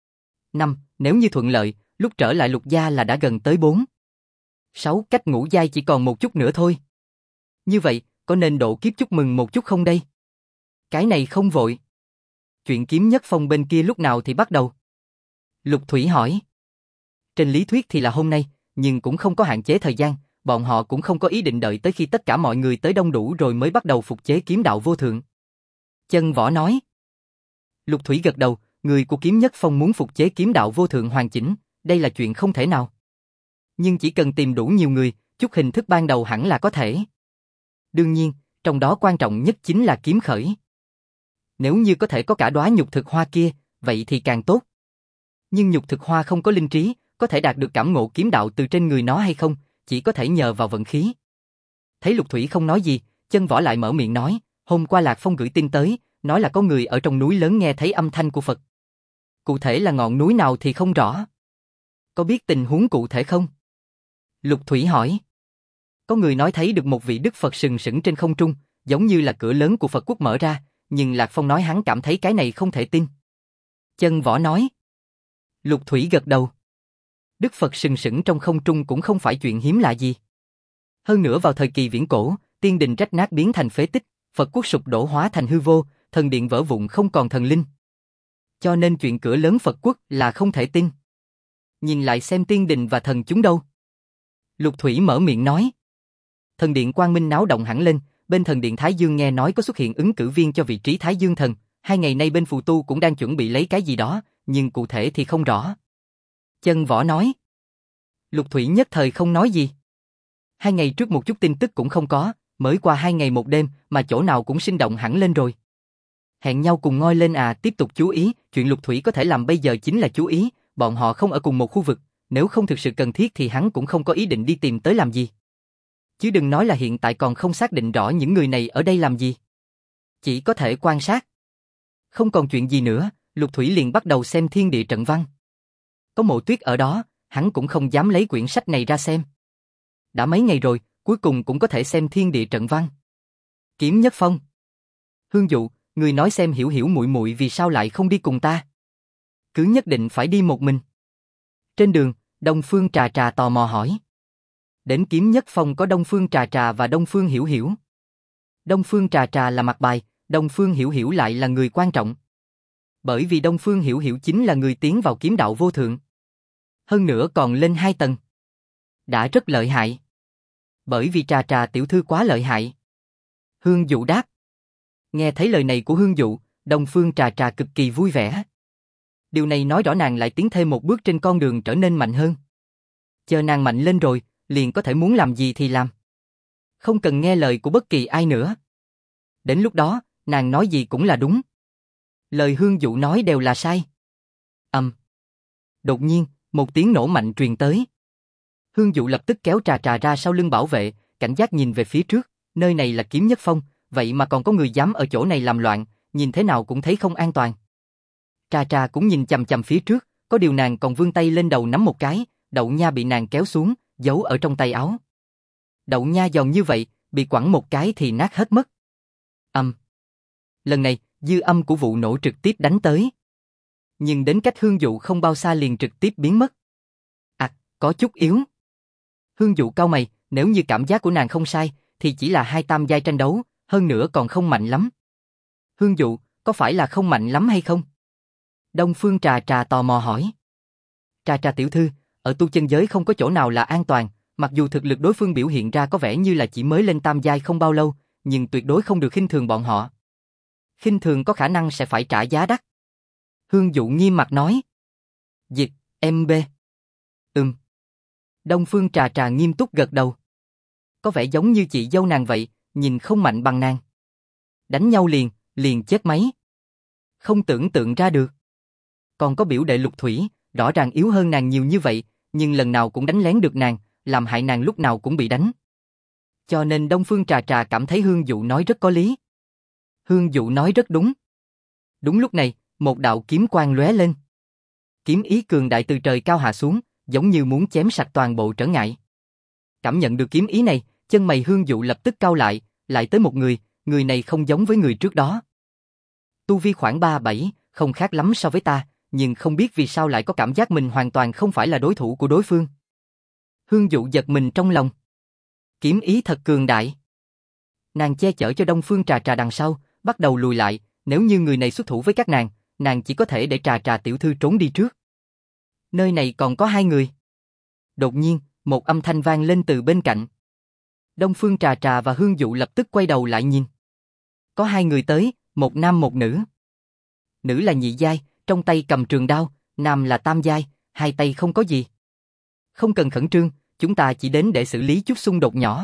5, nếu như thuận lợi, lúc trở lại Lục gia là đã gần tới 4. 6, cách ngũ giai chỉ còn một chút nữa thôi. Như vậy, có nên độ kiếp chúc mừng một chút không đây? Cái này không vội. Chuyện kiếm Nhất Phong bên kia lúc nào thì bắt đầu? Lục Thủy hỏi. Trên lý thuyết thì là hôm nay, nhưng cũng không có hạn chế thời gian, bọn họ cũng không có ý định đợi tới khi tất cả mọi người tới đông đủ rồi mới bắt đầu phục chế kiếm đạo vô thượng. Chân Võ nói. Lục Thủy gật đầu, người của kiếm Nhất Phong muốn phục chế kiếm đạo vô thượng hoàn chỉnh, đây là chuyện không thể nào. Nhưng chỉ cần tìm đủ nhiều người, chút hình thức ban đầu hẳn là có thể. Đương nhiên, trong đó quan trọng nhất chính là kiếm khởi. Nếu như có thể có cả đóa nhục thực hoa kia, vậy thì càng tốt. Nhưng nhục thực hoa không có linh trí, có thể đạt được cảm ngộ kiếm đạo từ trên người nó hay không, chỉ có thể nhờ vào vận khí. Thấy Lục Thủy không nói gì, Chân Võ lại mở miệng nói, hôm qua Lạc Phong gửi tin tới, nói là có người ở trong núi lớn nghe thấy âm thanh của Phật. Cụ thể là ngọn núi nào thì không rõ. Có biết tình huống cụ thể không? Lục Thủy hỏi. Có người nói thấy được một vị Đức Phật sừng sững trên không trung, giống như là cửa lớn của Phật quốc mở ra, nhưng Lạc Phong nói hắn cảm thấy cái này không thể tin. Chân Võ nói. Lục Thủy gật đầu. Đức Phật sừng sững trong không trung cũng không phải chuyện hiếm lạ gì. Hơn nữa vào thời kỳ viễn cổ, tiên đình rách nát biến thành phế tích, Phật quốc sụp đổ hóa thành hư vô, thần điện vỡ vụn không còn thần linh. Cho nên chuyện cửa lớn Phật quốc là không thể tin. Nhìn lại xem tiên đình và thần chúng đâu. Lục Thủy mở miệng nói. Thần điện Quang Minh náo động hẳn lên, bên thần điện Thái Dương nghe nói có xuất hiện ứng cử viên cho vị trí Thái Dương thần, 2 ngày nay bên phù tu cũng đang chuẩn bị lấy cái gì đó, nhưng cụ thể thì không rõ. Chân Võ nói. Lục Thủy nhất thời không nói gì. 2 ngày trước một chút tin tức cũng không có, mới qua 2 ngày một đêm mà chỗ nào cũng sinh động hẳn lên rồi. Hẹn nhau cùng ngoi lên à, tiếp tục chú ý, chuyện Lục Thủy có thể làm bây giờ chính là chú ý, bọn họ không ở cùng một khu vực, nếu không thực sự cần thiết thì hắn cũng không có ý định đi tìm tới làm gì. Chứ đừng nói là hiện tại còn không xác định rõ những người này ở đây làm gì. Chỉ có thể quan sát. Không còn chuyện gì nữa, Lục Thủy liền bắt đầu xem thiên địa trận văn. Có Mộ Tuyết ở đó, hắn cũng không dám lấy quyển sách này ra xem. Đã mấy ngày rồi, cuối cùng cũng có thể xem thiên địa trận văn. Kiếm Nhất Phong. Hương Dụ, người nói xem Hiểu Hiểu muội muội vì sao lại không đi cùng ta? Cứ nhất định phải đi một mình. Trên đường, Đông Phương Trà Trà tò mò hỏi. Đến Kiếm Nhất Phong có Đông Phương Trà Trà và Đông Phương Hiểu Hiểu. Đông Phương Trà Trà là mặt bài, Đông Phương Hiểu Hiểu lại là người quan trọng. Bởi vì Đông Phương Hiểu Hiểu chính là người tiến vào kiếm đạo vô thượng. Hơn nữa còn lên 2 tầng. Đã rất lợi hại. Bởi vì Trà Trà tiểu thư quá lợi hại. Hương Dụ đáp. Nghe thấy lời này của Hương Dụ, Đông Phương Trà Trà cực kỳ vui vẻ. Điều này nói rõ nàng lại tiến thêm một bước trên con đường trở nên mạnh hơn. Chờ nàng mạnh lên rồi, liền có thể muốn làm gì thì làm. Không cần nghe lời của bất kỳ ai nữa. Đến lúc đó, nàng nói gì cũng là đúng. Lời Hương Dụ nói đều là sai. Đột nhiên, một tiếng nổ mạnh truyền tới. Hương Dụ lập tức kéo Trà Trà ra sau lưng bảo vệ, cảnh giác nhìn về phía trước, nơi này là Kiếm Nhất Phong, vậy mà còn có người dám ở chỗ này làm loạn, nhìn thế nào cũng thấy không an toàn. Trà Trà cũng nhìn chằm chằm phía trước, có điều nàng còn vươn tay lên đầu nắm một cái, đậu nha bị nàng kéo xuống, giấu ở trong tay áo. Đậu nha giòn như vậy, bị quẳng một cái thì nát hết mất. Lần này, dư âm của vụ nổ trực tiếp đánh tới. Nhưng đến cách Hương Dụ không bao xa liền trực tiếp biến mất. Có chút yếu. Hương Dụ cau mày, nếu như cảm giác của nàng không sai, thì chỉ là 2 tam giai tranh đấu, hơn nữa còn không mạnh lắm. Hương Dụ, có phải là không mạnh lắm hay không? Đông Phương Trà Trà tò mò hỏi. Trà Trà tiểu thư, ở tu chân giới không có chỗ nào là an toàn, mặc dù thực lực đối phương biểu hiện ra có vẻ như là chỉ mới lên tam giai không bao lâu, nhưng tuyệt đối không được khinh thường bọn họ. Khinh thường có khả năng sẽ phải trả giá đắt. Hương Dụ nghiêm mặt nói. Dịch, MB. Đông Phương Trà Trà nghiêm túc gật đầu. Có vẻ giống như chị dâu nàng vậy, nhìn không mạnh bằng nàng. đánh nhau liền chết máy. Không tưởng tượng ra được. Còn có biểu đệ Lục Thủy, rõ ràng yếu hơn nàng nhiều như vậy, nhưng lần nào cũng đánh lén được nàng, làm hại nàng lúc nào cũng bị đánh. Cho nên Đông Phương Trà Trà cảm thấy Hương Dụ nói rất có lý. Hương Dụ nói rất đúng. Đúng lúc này, một đạo kiếm quang lóe lên. Kiếm ý cường đại từ trời cao hạ xuống, giống như muốn chém sạch toàn bộ trở ngại. Cảm nhận được kiếm ý này, chân mày Hương Dụ lập tức cau lại tới một người này không giống với người trước đó. Tu vi khoảng 3-7, không khác lắm so với ta, nhưng không biết vì sao lại có cảm giác mình hoàn toàn không phải là đối thủ của đối phương. Hương Dụ giật mình trong lòng. Kiếm ý thật cường đại. Nàng che chở cho Đông Phương Trà Trà đằng sau, bắt đầu lùi lại, nếu như người này xuất thủ với các nàng chỉ có thể để Trà Trà tiểu thư trốn đi trước. Nơi này còn có 2 người. Đột nhiên, một âm thanh vang lên từ bên cạnh. Đông Phương Trà Trà và Hương Dụ lập tức quay đầu lại nhìn. Có 2 người tới, một nam một nữ. Nữ là nhị giai, trong tay cầm trường đao, nam là tam giai, hai tay không có gì. Không cần khẩn trương, chúng ta chỉ đến để xử lý chút xung đột nhỏ.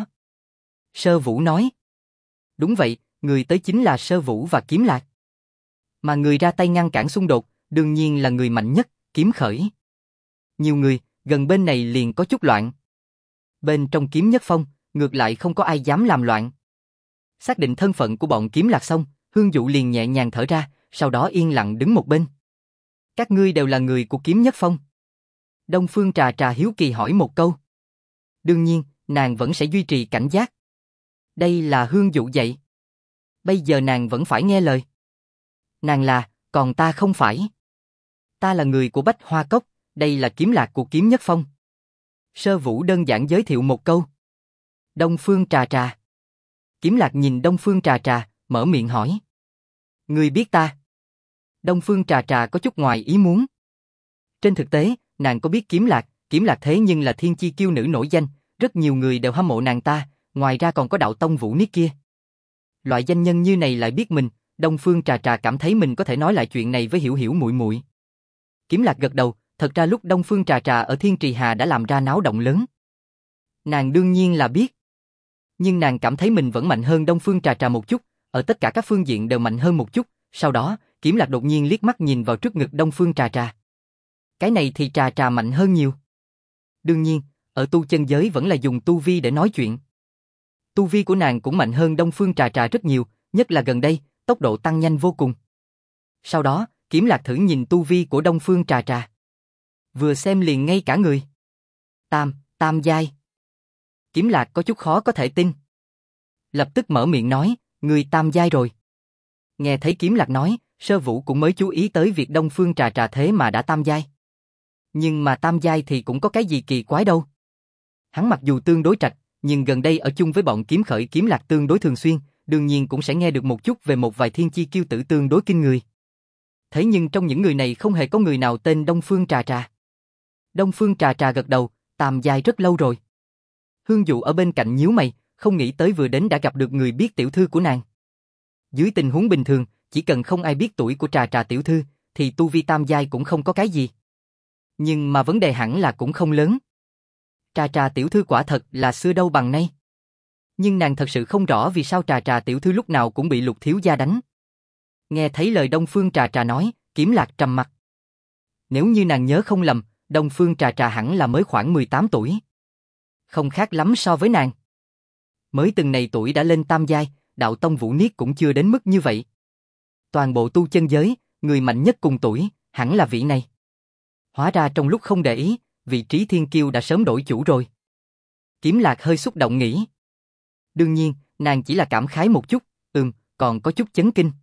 Sơ Vũ nói. Đúng vậy, người tới chính là Sơ Vũ và Kiếm Lạc. Mà người ra tay ngăn cản xung đột, đương nhiên là người mạnh nhất, Kiếm Khởi. Nhiều người, gần bên này liền có chút loạn. Bên trong Kiếm Nhất Phong, ngược lại không có ai dám làm loạn. Xác định thân phận của bọn Kiếm Lạc xong, Hương Dụ liền nhẹ nhàng thở ra, sau đó yên lặng đứng một bên. Các ngươi đều là người của Kiếm Nhất Phong. Đông Phương Trà Trà hiếu kỳ hỏi một câu. Đương nhiên, nàng vẫn sẽ duy trì cảnh giác. Đây là Hương Dụ dạy. Bây giờ nàng vẫn phải nghe lời. Nàng là, còn ta không phải. Ta là người của Bách Hoa Cốc, đây là Kiếm Lạc của Kiếm Nhất Phong. Sơ Vũ đơn giản giới thiệu một câu. Đông Phương Trà Trà. Kiếm Lạc nhìn Đông Phương Trà Trà, mở miệng hỏi. Ngươi biết ta? Đông Phương Trà Trà có chút ngoài ý muốn. Trên thực tế, nàng có biết Kiếm Lạc thế nhưng là thiên chi kiêu nữ nổi danh, rất nhiều người đều hâm mộ nàng ta, ngoài ra còn có đạo tông Vũ Niết kia. Loại danh nhân như này lại biết mình, Đông Phương Trà Trà cảm thấy mình có thể nói lại chuyện này với Hiểu Hiểu muội muội. Kiếm Lạc gật đầu, thật ra lúc Đông Phương Trà Trà ở Thiên Trì Hà đã làm ra náo động lớn. Nàng đương nhiên là biết. Nhưng nàng cảm thấy mình vẫn mạnh hơn Đông Phương Trà Trà một chút, ở tất cả các phương diện đều mạnh hơn một chút, sau đó, Kiếm Lạc đột nhiên liếc mắt nhìn vào trước ngực Đông Phương Trà Trà. Cái này thì Trà Trà mạnh hơn nhiều. Đương nhiên, ở tu chân giới vẫn là dùng tu vi để nói chuyện. Tu vi của nàng cũng mạnh hơn Đông Phương Trà Trà rất nhiều, nhất là gần đây, tốc độ tăng nhanh vô cùng. Sau đó, Kiếm Lạc thử nhìn tu vi của Đông Phương Trà Trà. Vừa xem liền ngay cả người. Tam giai. Kiếm Lạc có chút khó có thể tin. Lập tức mở miệng nói, người tam giai rồi. Nghe thấy Kiếm Lạc nói, Sơ Vũ cũng mới chú ý tới việc Đông Phương Trà Trà thế mà đã tam giai. Nhưng mà tam giai thì cũng có cái gì kỳ quái đâu. Hắn mặc dù tương đối trạch, nhưng gần đây ở chung với bọn Kiếm Khởi Kiếm Lạc tương đối thường xuyên, đương nhiên cũng sẽ nghe được một chút về một vài thiên chi kiêu tử tương đối kinh người. Thế nhưng trong những người này không hề có người nào tên Đông Phương Trà Trà. Đông Phương Trà Trà gật đầu, tam giai rất lâu rồi. Hương Dụ ở bên cạnh nhíu mày, không nghĩ tới vừa đến đã gặp được người biết tiểu thư của nàng. Dưới tình huống bình thường, chỉ cần không ai biết tuổi của Trà Trà tiểu thư, thì tu vi tam giai cũng không có cái gì. Nhưng mà vấn đề hẳn là cũng không lớn. Trà Trà tiểu thư quả thật là xưa đâu bằng nay. Nhưng nàng thật sự không rõ vì sao Trà Trà tiểu thư lúc nào cũng bị Lục thiếu gia đánh. Nghe thấy lời Đông Phương Trà Trà nói, Kiếm Lạc trầm mặt. Nếu như nàng nhớ không lầm, Đông Phương Trà Trà hẳn là mới khoảng 18 tuổi. Không khác lắm so với nàng. Mới từng này tuổi đã lên tam giai, đạo tông Vũ Niết cũng chưa đến mức như vậy. Toàn bộ tu chân giới, người mạnh nhất cùng tuổi, hẳn là vị này. Hóa ra trong lúc không để ý, vị trí thiên kiêu đã sớm đổi chủ rồi. Kiếm Lạc hơi xúc động nghĩ. Đương nhiên, nàng chỉ là cảm khái một chút, còn có chút chấn kinh.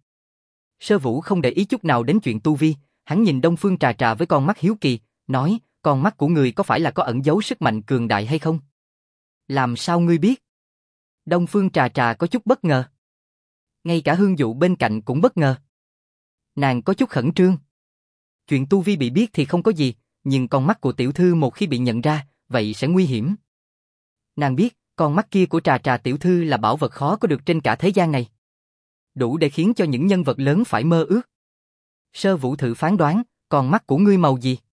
Sơ Vũ không để ý chút nào đến chuyện tu vi, hắn nhìn Đông Phương Trà Trà với con mắt hiếu kỳ, nói, con mắt của người có phải là có ẩn giấu sức mạnh cường đại hay không? Làm sao ngươi biết? Đông Phương Trà Trà có chút bất ngờ. Ngay cả Hương Dụ bên cạnh cũng bất ngờ. Nàng có chút khẩn trương. Chuyện tu vi bị biết thì không có gì, nhưng con mắt của tiểu thư một khi bị nhận ra, vậy sẽ nguy hiểm. Nàng biết, con mắt kia của Trà Trà tiểu thư là bảo vật khó có được trên cả thế gian này. Đủ để khiến cho những nhân vật lớn phải mơ ước. Sơ Vũ thử phán đoán, con mắt của ngươi màu gì?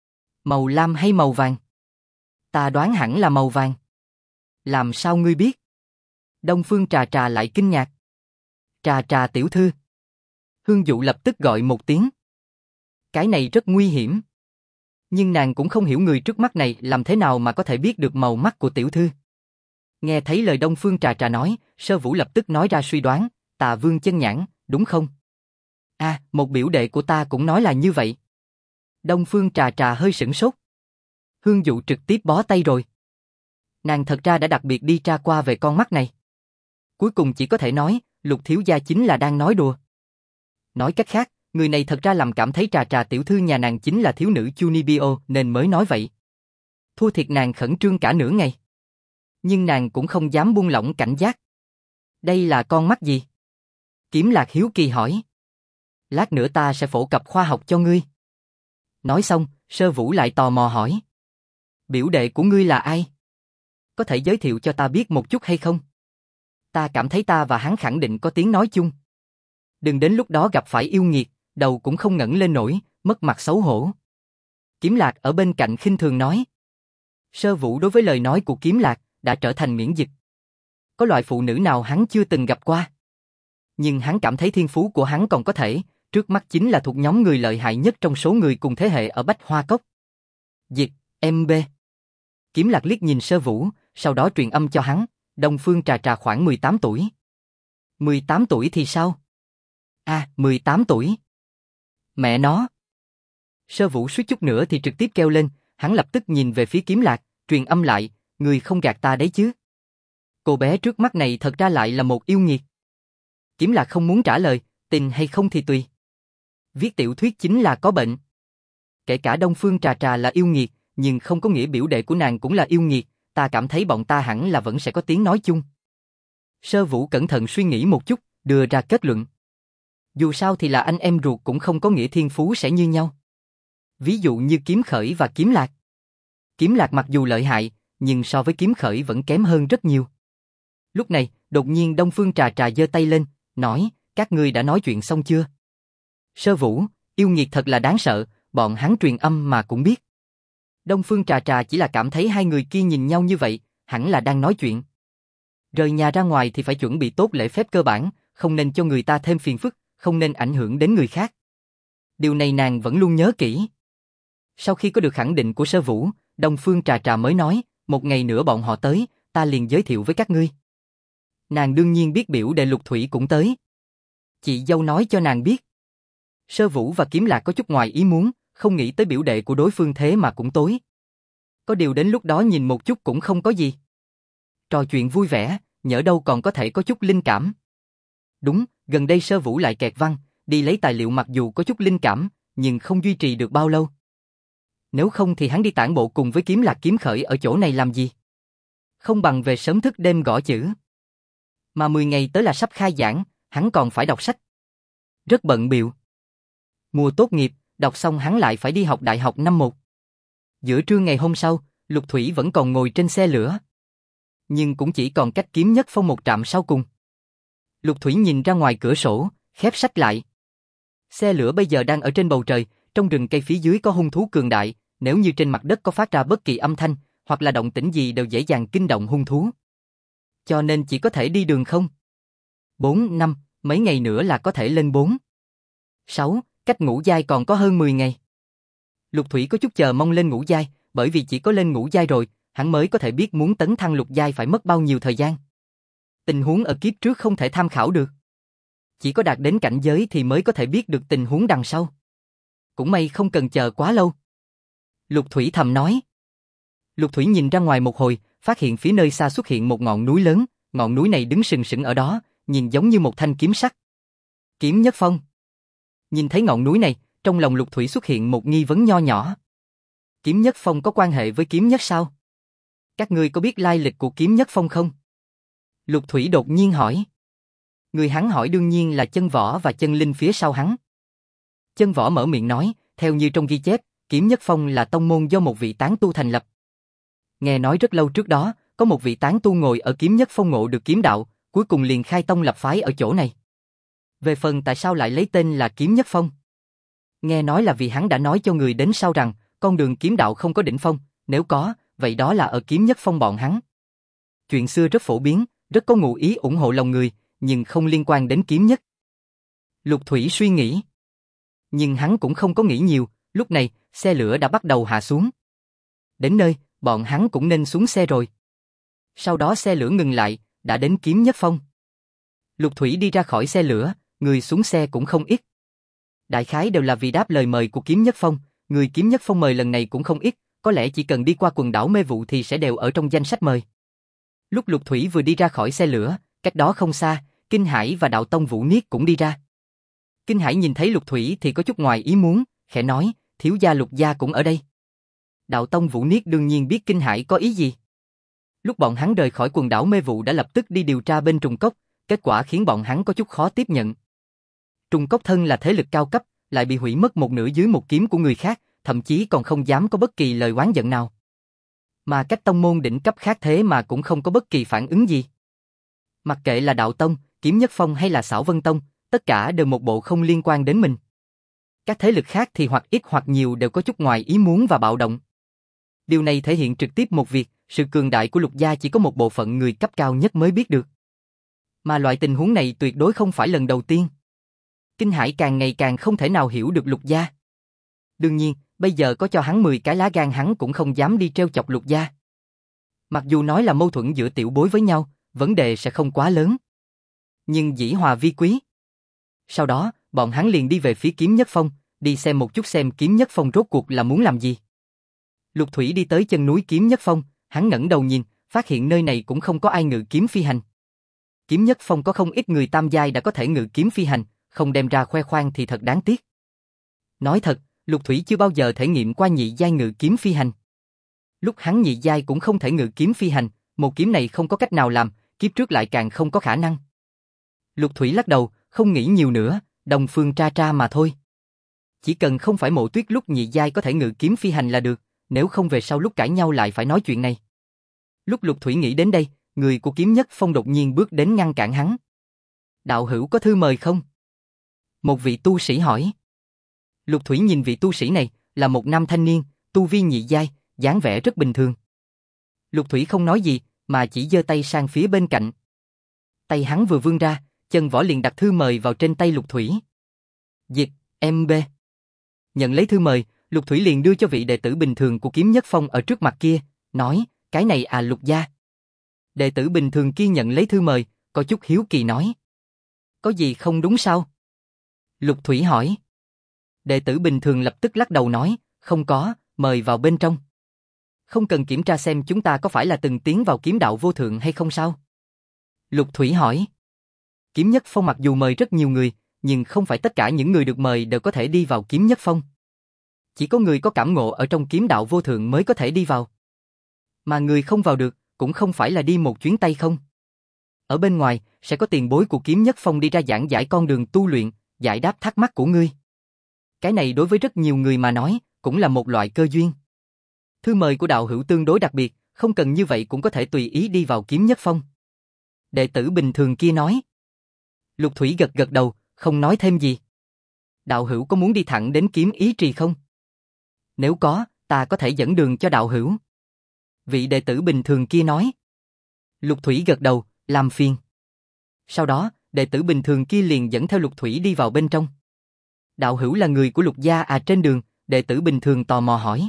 Màu lam hay màu vàng? Ta đoán hẳn là màu vàng. Làm sao ngươi biết? Đông Phương Trà Trà lại kinh ngạc. Trà Trà tiểu thư. Hương Dụ lập tức gọi một tiếng. Cái này rất nguy hiểm. Nhưng nàng cũng không hiểu người trước mắt này làm thế nào mà có thể biết được màu mắt của tiểu thư. Nghe thấy lời Đông Phương Trà Trà nói, Sơ Vũ lập tức nói ra suy đoán, Tà Vương chân nhãn, đúng không? Một biểu đệ của ta cũng nói là như vậy. Đông Phương Trà Trà hơi sửng sốt. Hương Dụ trực tiếp bó tay rồi. Nàng thật ra đã đặc biệt đi tra qua về con mắt này. Cuối cùng chỉ có thể nói, Lục thiếu gia chính là đang nói đùa. Nói cách khác, người này thật ra làm cảm thấy Trà Trà tiểu thư nhà nàng chính là thiếu nữ Chunibyo nên mới nói vậy. Thua thiệt nàng khẩn trương cả nửa ngày. Nhưng nàng cũng không dám buông lỏng cảnh giác. Đây là con mắt gì? Kiếm Lạc hiếu kỳ hỏi. Lát nữa ta sẽ phổ cập khoa học cho ngươi. Nói xong, Sơ Vũ lại tò mò hỏi. Biểu đệ của ngươi là ai? Có thể giới thiệu cho ta biết một chút hay không? Ta cảm thấy ta và hắn khẳng định có tiếng nói chung. Đừng đến lúc đó gặp phải yêu nghiệt, đầu cũng không ngẩng lên nổi, mất mặt xấu hổ. Kiếm Lạc ở bên cạnh khinh thường nói. Sơ Vũ đối với lời nói của Kiếm Lạc đã trở thành miễn dịch. Có loại phụ nữ nào hắn chưa từng gặp qua. Nhưng hắn cảm thấy thiên phú của hắn còn có thể, trước mắt chính là thuộc nhóm người lợi hại nhất trong số người cùng thế hệ ở Bách Hoa Cốc. Dịch, MB. Kiếm Lạc liếc nhìn Sơ Vũ, sau đó truyền âm cho hắn, Đông Phương Trà Trà khoảng 18 tuổi. 18 tuổi thì sao? 18 tuổi. Mẹ nó. Sơ Vũ suýt chút nữa thì trực tiếp kêu lên, hắn lập tức nhìn về phía Kiếm Lạc, truyền âm lại, người không gạt ta đấy chứ. Cô bé trước mắt này thật ra lại là một yêu nghiệt. Kiếm Lạc không muốn trả lời, tình hay không thì tùy. Viết tiểu thuyết chính là có bệnh. Kể cả Đông Phương Trà Trà là yêu nghiệt, nhưng không có nghĩa biểu đệ của nàng cũng là yêu nghiệt, ta cảm thấy bọn ta hẳn là vẫn sẽ có tiếng nói chung. Sơ Vũ cẩn thận suy nghĩ một chút, đưa ra kết luận. Dù sao thì là anh em ruột cũng không có nghĩa thiên phú sẽ như nhau. Ví dụ như Kiếm Khởi và Kiếm Lạc. Kiếm Lạc mặc dù lợi hại, nhưng so với Kiếm Khởi vẫn kém hơn rất nhiều. Lúc này, đột nhiên Đông Phương Trà Trà giơ tay lên, nói, các ngươi đã nói chuyện xong chưa? Sơ Vũ, yêu nghiệt thật là đáng sợ, bọn hắn truyền âm mà cũng biết. Đông Phương Trà Trà chỉ là cảm thấy hai người kia nhìn nhau như vậy, hẳn là đang nói chuyện. Rời nhà ra ngoài thì phải chuẩn bị tốt lễ phép cơ bản, không nên cho người ta thêm phiền phức, không nên ảnh hưởng đến người khác. Điều này nàng vẫn luôn nhớ kỹ. Sau khi có được khẳng định của Sơ Vũ, Đông Phương Trà Trà mới nói, một ngày nữa bọn họ tới, ta liền giới thiệu với các ngươi. Nàng đương nhiên biết biểu đệ Lục Thủy cũng tới. Chị dâu nói cho nàng biết. Sơ Vũ và Kiếm Lạc có chút ngoài ý muốn, không nghĩ tới biểu đệ của đối phương thế mà cũng tối. Có điều đến lúc đó nhìn một chút cũng không có gì. Trò chuyện vui vẻ, nhỡ đâu còn có thể có chút linh cảm. Đúng, gần đây Sơ Vũ lại kẹt văn, đi lấy tài liệu mặc dù có chút linh cảm, nhưng không duy trì được bao lâu. Nếu không thì hắn đi tản bộ cùng với Kiếm Lạc Kiếm Khởi ở chỗ này làm gì? Không bằng về sớm thức đêm gõ chữ. Mà 10 ngày tới là sắp khai giảng, hắn còn phải đọc sách. Rất bận bịu. Mùa tốt nghiệp, đọc xong hắn lại phải đi học đại học năm 1. Giữa trưa ngày hôm sau, Lục Thủy vẫn còn ngồi trên xe lửa. Nhưng cũng chỉ còn cách Kiếm Nhất Phong một trạm sau cùng. Lục Thủy nhìn ra ngoài cửa sổ, khép sách lại. Xe lửa bây giờ đang ở trên bầu trời, trong rừng cây phía dưới có hung thú cường đại, nếu như trên mặt đất có phát ra bất kỳ âm thanh, hoặc là động tĩnh gì đều dễ dàng kinh động hung thú. Cho nên chỉ có thể đi đường không. 4 năm, mấy ngày nữa là có thể lên 4. 6, cách ngũ giai còn có hơn 10 ngày. Lục Thủy có chút chờ mong lên ngũ giai, bởi vì chỉ có lên ngũ giai rồi, hắn mới có thể biết muốn tấn thăng lục giai phải mất bao nhiêu thời gian. Tình huống ở kiếp trước không thể tham khảo được. Chỉ có đạt đến cảnh giới thì mới có thể biết được tình huống đằng sau. Cũng may không cần chờ quá lâu. Lục Thủy thầm nói. Lục Thủy nhìn ra ngoài một hồi, phát hiện phía nơi xa xuất hiện một ngọn núi lớn, ngọn núi này đứng sừng sững ở đó, nhìn giống như một thanh kiếm sắt. Kiếm Nhất Phong. Nhìn thấy ngọn núi này, trong lòng Lục Thủy xuất hiện một nghi vấn nho nhỏ. Kiếm Nhất Phong có quan hệ với Kiếm Nhất sao? Các ngươi có biết lai lịch của Kiếm Nhất Phong không? Lục Thủy đột nhiên hỏi. Người hắn hỏi đương nhiên là Chân Võ và Chân Linh phía sau hắn. Chân Võ mở miệng nói, theo như trong ghi chép, Kiếm Nhất Phong là tông môn do một vị tán tu thành lập. Nghe nói rất lâu trước đó, có một vị tán tu ngồi ở Kiếm Nhất Phong ngộ được kiếm đạo, cuối cùng liền khai tông lập phái ở chỗ này. Về phần tại sao lại lấy tên là Kiếm Nhất Phong? Nghe nói là vì hắn đã nói cho người đến sau rằng, con đường kiếm đạo không có đỉnh phong, nếu có, vậy đó là ở Kiếm Nhất Phong bọn hắn. Chuyện xưa rất phổ biến, rất có ngụ ý ủng hộ lòng người, nhưng không liên quan đến kiếm nhất. Lục Thủy suy nghĩ. Nhưng hắn cũng không có nghĩ nhiều, lúc này, xe lửa đã bắt đầu hạ xuống. Đến nơi, bọn hắn cũng nên xuống xe rồi. Sau đó xe lửa ngừng lại, đã đến kiếm nhất phong. Lục Thủy đi ra khỏi xe lửa, người xuống xe cũng không ít. Đại khái đều là vì đáp lời mời của kiếm nhất phong, người kiếm nhất phong mời lần này cũng không ít, có lẽ chỉ cần đi qua quần đảo Mê Vụ thì sẽ đều ở trong danh sách mời. Lúc Lục Thủy vừa đi ra khỏi xe lửa, cách đó không xa, Kinh Hải và Đạo Tông Vũ Niết cũng đi ra. Kinh Hải nhìn thấy Lục Thủy thì có chút ngoài ý muốn, khẽ nói, thiếu gia Lục gia cũng ở đây. Đạo Tông Vũ Niết đương nhiên biết Kinh Hải có ý gì. Lúc bọn hắn rời khỏi quần đảo Mê Vụ đã lập tức đi điều tra bên Trùng Cốc, kết quả khiến bọn hắn có chút khó tiếp nhận. Trùng Cốc thân là thế lực cao cấp, lại bị hủy mất một nửa dưới một kiếm của người khác, thậm chí còn không dám có bất kỳ lời oán giận nào. Mà các tông môn đỉnh cấp khác thế mà cũng không có bất kỳ phản ứng gì. Mặc kệ là Đạo Tông, Kiếm Nhất Phong hay là Xảo Vân Tông, tất cả đều một bộ không liên quan đến mình. Các thế lực khác thì hoặc ít hoặc nhiều đều có chút ngoài ý muốn và bạo động. Điều này thể hiện trực tiếp một việc, sự cường đại của Lục gia chỉ có một bộ phận người cấp cao nhất mới biết được. Mà loại tình huống này tuyệt đối không phải lần đầu tiên. Kinh Hải càng ngày càng không thể nào hiểu được Lục gia. Đương nhiên, bây giờ có cho hắn 10 cái lá gan hắn cũng không dám đi trêu chọc Lục gia. Mặc dù nói là mâu thuẫn giữa tiểu bối với nhau, vấn đề sẽ không quá lớn. Nhưng dĩ hòa vi quý. Sau đó, bọn hắn liền đi về phía Kiếm Nhất Phong, đi xem một chút xem Kiếm Nhất Phong rốt cuộc là muốn làm gì. Lục Thủy đi tới chân núi Kiếm Nhất Phong, hắn ngẩng đầu nhìn, phát hiện nơi này cũng không có ai ngự kiếm phi hành. Kiếm Nhất Phong có không ít người tam giai đã có thể ngự kiếm phi hành, không đem ra khoe khoang thì thật đáng tiếc. Nói thật, Lục Thủy chưa bao giờ thể nghiệm qua nhị giai ngự kiếm phi hành. Lúc hắn nhị giai cũng không thể ngự kiếm phi hành, một kiếm này không có cách nào làm, kiếp trước lại càng không có khả năng. Lục Thủy lắc đầu, không nghĩ nhiều nữa, Đông Phương tra tra mà thôi. Chỉ cần không phải Mộ Tuyết lúc nhị giai có thể ngự kiếm phi hành là được, nếu không về sau lúc cãi nhau lại phải nói chuyện này. Lúc Lục Thủy nghĩ đến đây, người của Kiếm Nhất Phong đột nhiên bước đến ngăn cản hắn. Đạo hữu có thư mời không? Một vị tu sĩ hỏi. Lục Thủy nhìn vị tu sĩ này, là một nam thanh niên, tu vi nhị giai, dáng vẻ rất bình thường. Lục Thủy không nói gì, mà chỉ giơ tay sang phía bên cạnh. Tay hắn vừa vươn ra, chân võ liền đặt thư mời vào trên tay Lục Thủy. Dịch, MB. Nhận lấy thư mời, Lục Thủy liền đưa cho vị đệ tử bình thường của Kiếm Nhất Phong ở trước mặt kia, nói, cái này à Lục gia. Đệ tử bình thường kia nhận lấy thư mời, có chút hiếu kỳ nói. Có gì không đúng sao? Lục Thủy hỏi. Đệ tử bình thường lập tức lắc đầu nói, không có, mời vào bên trong. Không cần kiểm tra xem chúng ta có phải là từng tiến vào kiếm đạo vô thượng hay không sao? Lục Thủy hỏi. Kiếm Nhất Phong mặc dù mời rất nhiều người, nhưng không phải tất cả những người được mời đều có thể đi vào Kiếm Nhất Phong. Chỉ có người có cảm ngộ ở trong kiếm đạo vô thượng mới có thể đi vào. Mà người không vào được, cũng không phải là đi một chuyến tay không. Ở bên ngoài, sẽ có tiền bối của Kiếm Nhất Phong đi ra giảng giải con đường tu luyện, giải đáp thắc mắc của ngươi. Cái này đối với rất nhiều người mà nói, cũng là một loại cơ duyên. Thư mời của đạo hữu tương đối đặc biệt, không cần như vậy cũng có thể tùy ý đi vào Kiếm Nhất Phong. Đệ tử bình thường kia nói. Lục Thủy gật gật đầu, không nói thêm gì. Đạo hữu có muốn đi thẳng đến Kiếm Ý Trì không? Nếu có, ta có thể dẫn đường cho đạo hữu. Vị đệ tử bình thường kia nói. Lục Thủy gật đầu, làm phiền. Sau đó, đệ tử bình thường kia liền dẫn theo Lục Thủy đi vào bên trong. Đạo hữu là người của Lục gia à? Trên đường, đệ tử bình thường tò mò hỏi.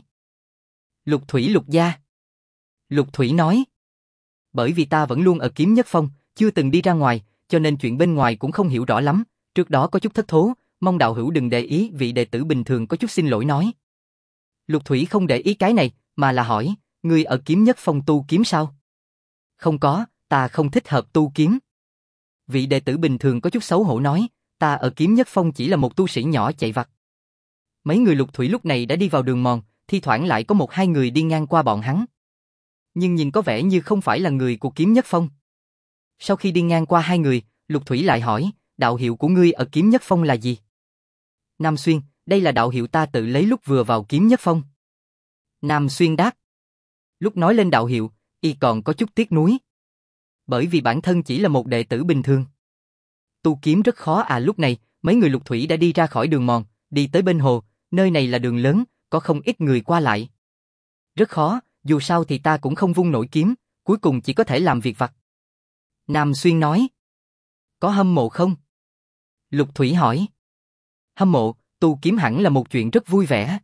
Lục Thủy Lục gia. Lục Thủy nói. Bởi vì ta vẫn luôn ở Kiếm Nhất Phong, chưa từng đi ra ngoài, cho nên chuyện bên ngoài cũng không hiểu rõ lắm, trước đó có chút thất thố, mong đạo hữu đừng để ý. Vị đệ tử bình thường có chút xin lỗi nói. Lục Thủy không để ý cái này, mà là hỏi, ngươi ở Kiếm Nhất Phong tu kiếm sao? Không có, ta không thích hợp tu kiếm. Vị đệ tử bình thường có chút xấu hổ nói, ta ở Kiếm Nhất Phong chỉ là một tu sĩ nhỏ chạy vặt. Mấy người Lục Thủy lúc này đã đi vào đường mòn, thi thoảng lại có một hai người đi ngang qua bọn hắn. Nhưng nhìn có vẻ như không phải là người của Kiếm Nhất Phong. Sau khi đi ngang qua hai người, Lục Thủy lại hỏi, đạo hiệu của ngươi ở Kiếm Nhất Phong là gì? Nam Xuyên, đây là đạo hiệu ta tự lấy lúc vừa vào Kiếm Nhất Phong. Nam Xuyên đáp. Lúc nói lên đạo hiệu, y còn có chút tiếc nuối. Bởi vì bản thân chỉ là một đệ tử bình thường. Tu kiếm rất khó à. Lúc này, mấy người Lục Thủy đã đi ra khỏi đường mòn, đi tới bên hồ, nơi này là đường lớn, có không ít người qua lại. Rất khó, dù sao thì ta cũng không vung nổi kiếm, cuối cùng chỉ có thể làm việc vặt. Nam Xuyên nói. Có hâm mộ không? Lục Thủy hỏi. Hâm mộ, tu kiếm hẳn là một chuyện rất vui vẻ.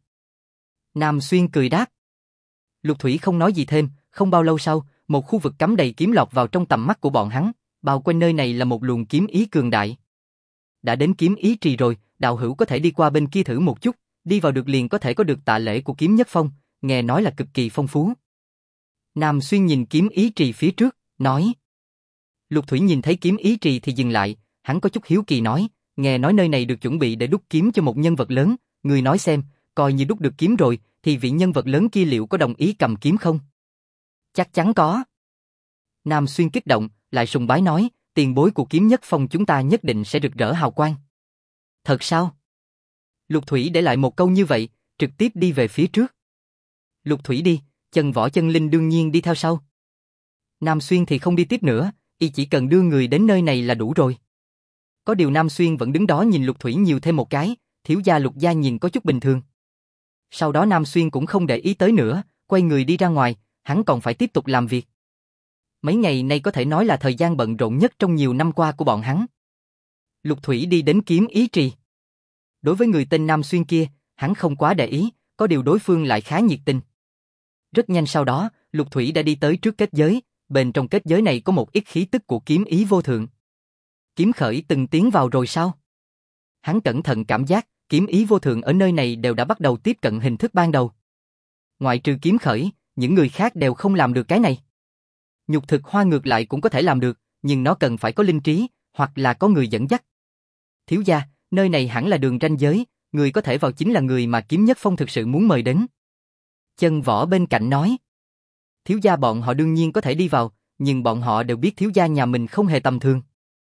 Nam Xuyên cười đáp. Lục Thủy không nói gì thêm, không bao lâu sau, một khu vực cắm đầy kiếm lọt vào trong tầm mắt của bọn hắn, bao quanh nơi này là một luồng kiếm ý cường đại. Đã đến kiếm ý trì rồi, đạo hữu có thể đi qua bên kia thử một chút, đi vào được liền có thể có được tạ lễ của kiếm nhất phong, nghe nói là cực kỳ phong phú. Nam Xuyên nhìn kiếm ý trì phía trước, nói. Lục Thủy nhìn thấy kiếm ý trì thì dừng lại, hắn có chút hiếu kỳ nói, nghe nói nơi này được chuẩn bị để đúc kiếm cho một nhân vật lớn, người nói xem, coi như đúc được kiếm rồi, thì vị nhân vật lớn kia liệu có đồng ý cầm kiếm không? Chắc chắn có. Nam Xuyên kích động, lại sùng bái nói, tiền bối của kiếm nhất phong chúng ta nhất định sẽ rực rỡ hào quang. Thật sao? Lục Thủy để lại một câu như vậy, trực tiếp đi về phía trước. Lục Thủy đi, Chân Võ Chân Linh đương nhiên đi theo sau. Nam Xuyên thì không đi tiếp nữa, y chỉ cần đưa người đến nơi này là đủ rồi. Có điều Nam Xuyên vẫn đứng đó nhìn Lục Thủy nhiều thêm một cái, thiếu gia Lục gia nhìn có chút bình thường. Sau đó Nam Xuyên cũng không để ý tới nữa, quay người đi ra ngoài, hắn còn phải tiếp tục làm việc. Mấy ngày nay có thể nói là thời gian bận rộn nhất trong nhiều năm qua của bọn hắn. Lục Thủy đi đến kiếm ý trì. Đối với người tên Nam Xuyên kia, hắn không quá để ý, có điều đối phương lại khá nhiệt tình. Rất nhanh sau đó, Lục Thủy đã đi tới trước kết giới, bên trong kết giới này có một ít khí tức của kiếm ý vô thượng. Kiếm khởi từng tiến vào rồi sao? Hắn cẩn thận cảm giác, kiếm ý vô thượng ở nơi này đều đã bắt đầu tiếp cận hình thức ban đầu. Ngoại trừ kiếm khởi, những người khác đều không làm được cái này. Nhục thực hoa ngược lại cũng có thể làm được, nhưng nó cần phải có linh trí, hoặc là có người dẫn dắt. Thiếu gia, nơi này hẳn là đường ranh giới, người có thể vào chính là người mà kiếm nhất phong thực sự muốn mời đến. Chân Võ bên cạnh nói. Thiếu gia bọn họ đương nhiên có thể đi vào, nhưng bọn họ đều biết thiếu gia nhà mình không hề tầm thường.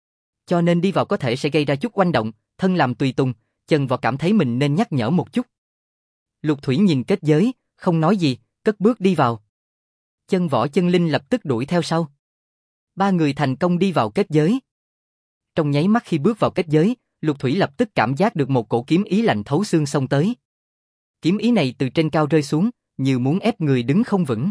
Cho nên đi vào có thể sẽ gây ra chút oanh động, thân làm tùy tùng, Chân Võ cảm thấy mình nên nhắc nhở một chút. Lục Thủy nhìn kết giới, không nói gì, cất bước đi vào. Chân Võ Chân Linh lập tức đuổi theo sau. Ba người thành công đi vào kết giới. Trong nháy mắt khi bước vào kết giới, Lục Thủy lập tức cảm giác được một cổ kiếm ý lạnh thấu xương xông tới. Kiếm ý này từ trên cao rơi xuống, như muốn ép người đứng không vững.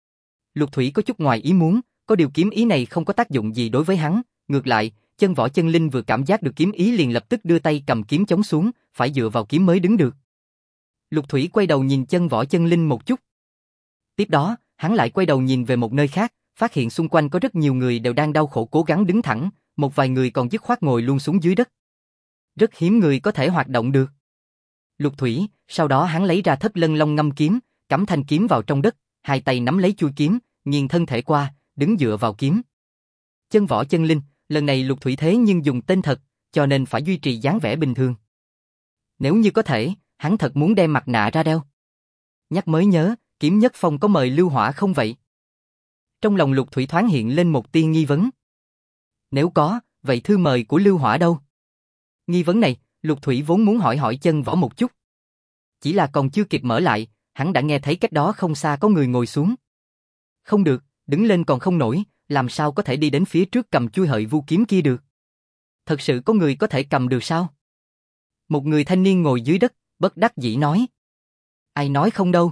Lục Thủy có chút ngoài ý muốn, có điều kiếm ý này không có tác dụng gì đối với hắn, ngược lại, Chân Võ Chân Linh vừa cảm giác được kiếm ý liền lập tức đưa tay cầm kiếm chống xuống, phải dựa vào kiếm mới đứng được. Lục Thủy quay đầu nhìn Chân Võ Chân Linh một chút. Tiếp đó, hắn lại quay đầu nhìn về một nơi khác, phát hiện xung quanh có rất nhiều người đều đang đau khổ cố gắng đứng thẳng, một vài người còn dứt khoát ngồi luôn xuống dưới đất. Rất hiếm người có thể hoạt động được. Lục Thủy, sau đó hắn lấy ra Thất Lân Long Ngâm kiếm, cắm thanh kiếm vào trong đất, hai tay nắm lấy chuôi kiếm, nghiêng thân thể qua, đứng dựa vào kiếm. Chân Võ Chân Linh, lần này Lục Thủy thế nhưng dùng tên thật, cho nên phải duy trì dáng vẻ bình thường. Nếu như có thể, hắn thật muốn đem mặt nạ ra đeo. Nhắc mới nhớ, kiếm nhất phong có mời Lưu Hỏa không vậy? Trong lòng Lục Thủy thoáng hiện lên một tia nghi vấn. Nếu có, vậy thư mời của Lưu Hỏa đâu? Nghi vấn này, Lục Thủy vốn muốn hỏi Chân Võ một chút. Chỉ là còn chưa kịp mở lại, hắn đã nghe thấy cách đó không xa có người ngồi xuống. Không được, đứng lên còn không nổi, làm sao có thể đi đến phía trước cầm chuôi hợi vu kiếm kia được? Thật sự có người có thể cầm được sao? Một người thanh niên ngồi dưới đất, bất đắc dĩ nói. Ai nói không đâu.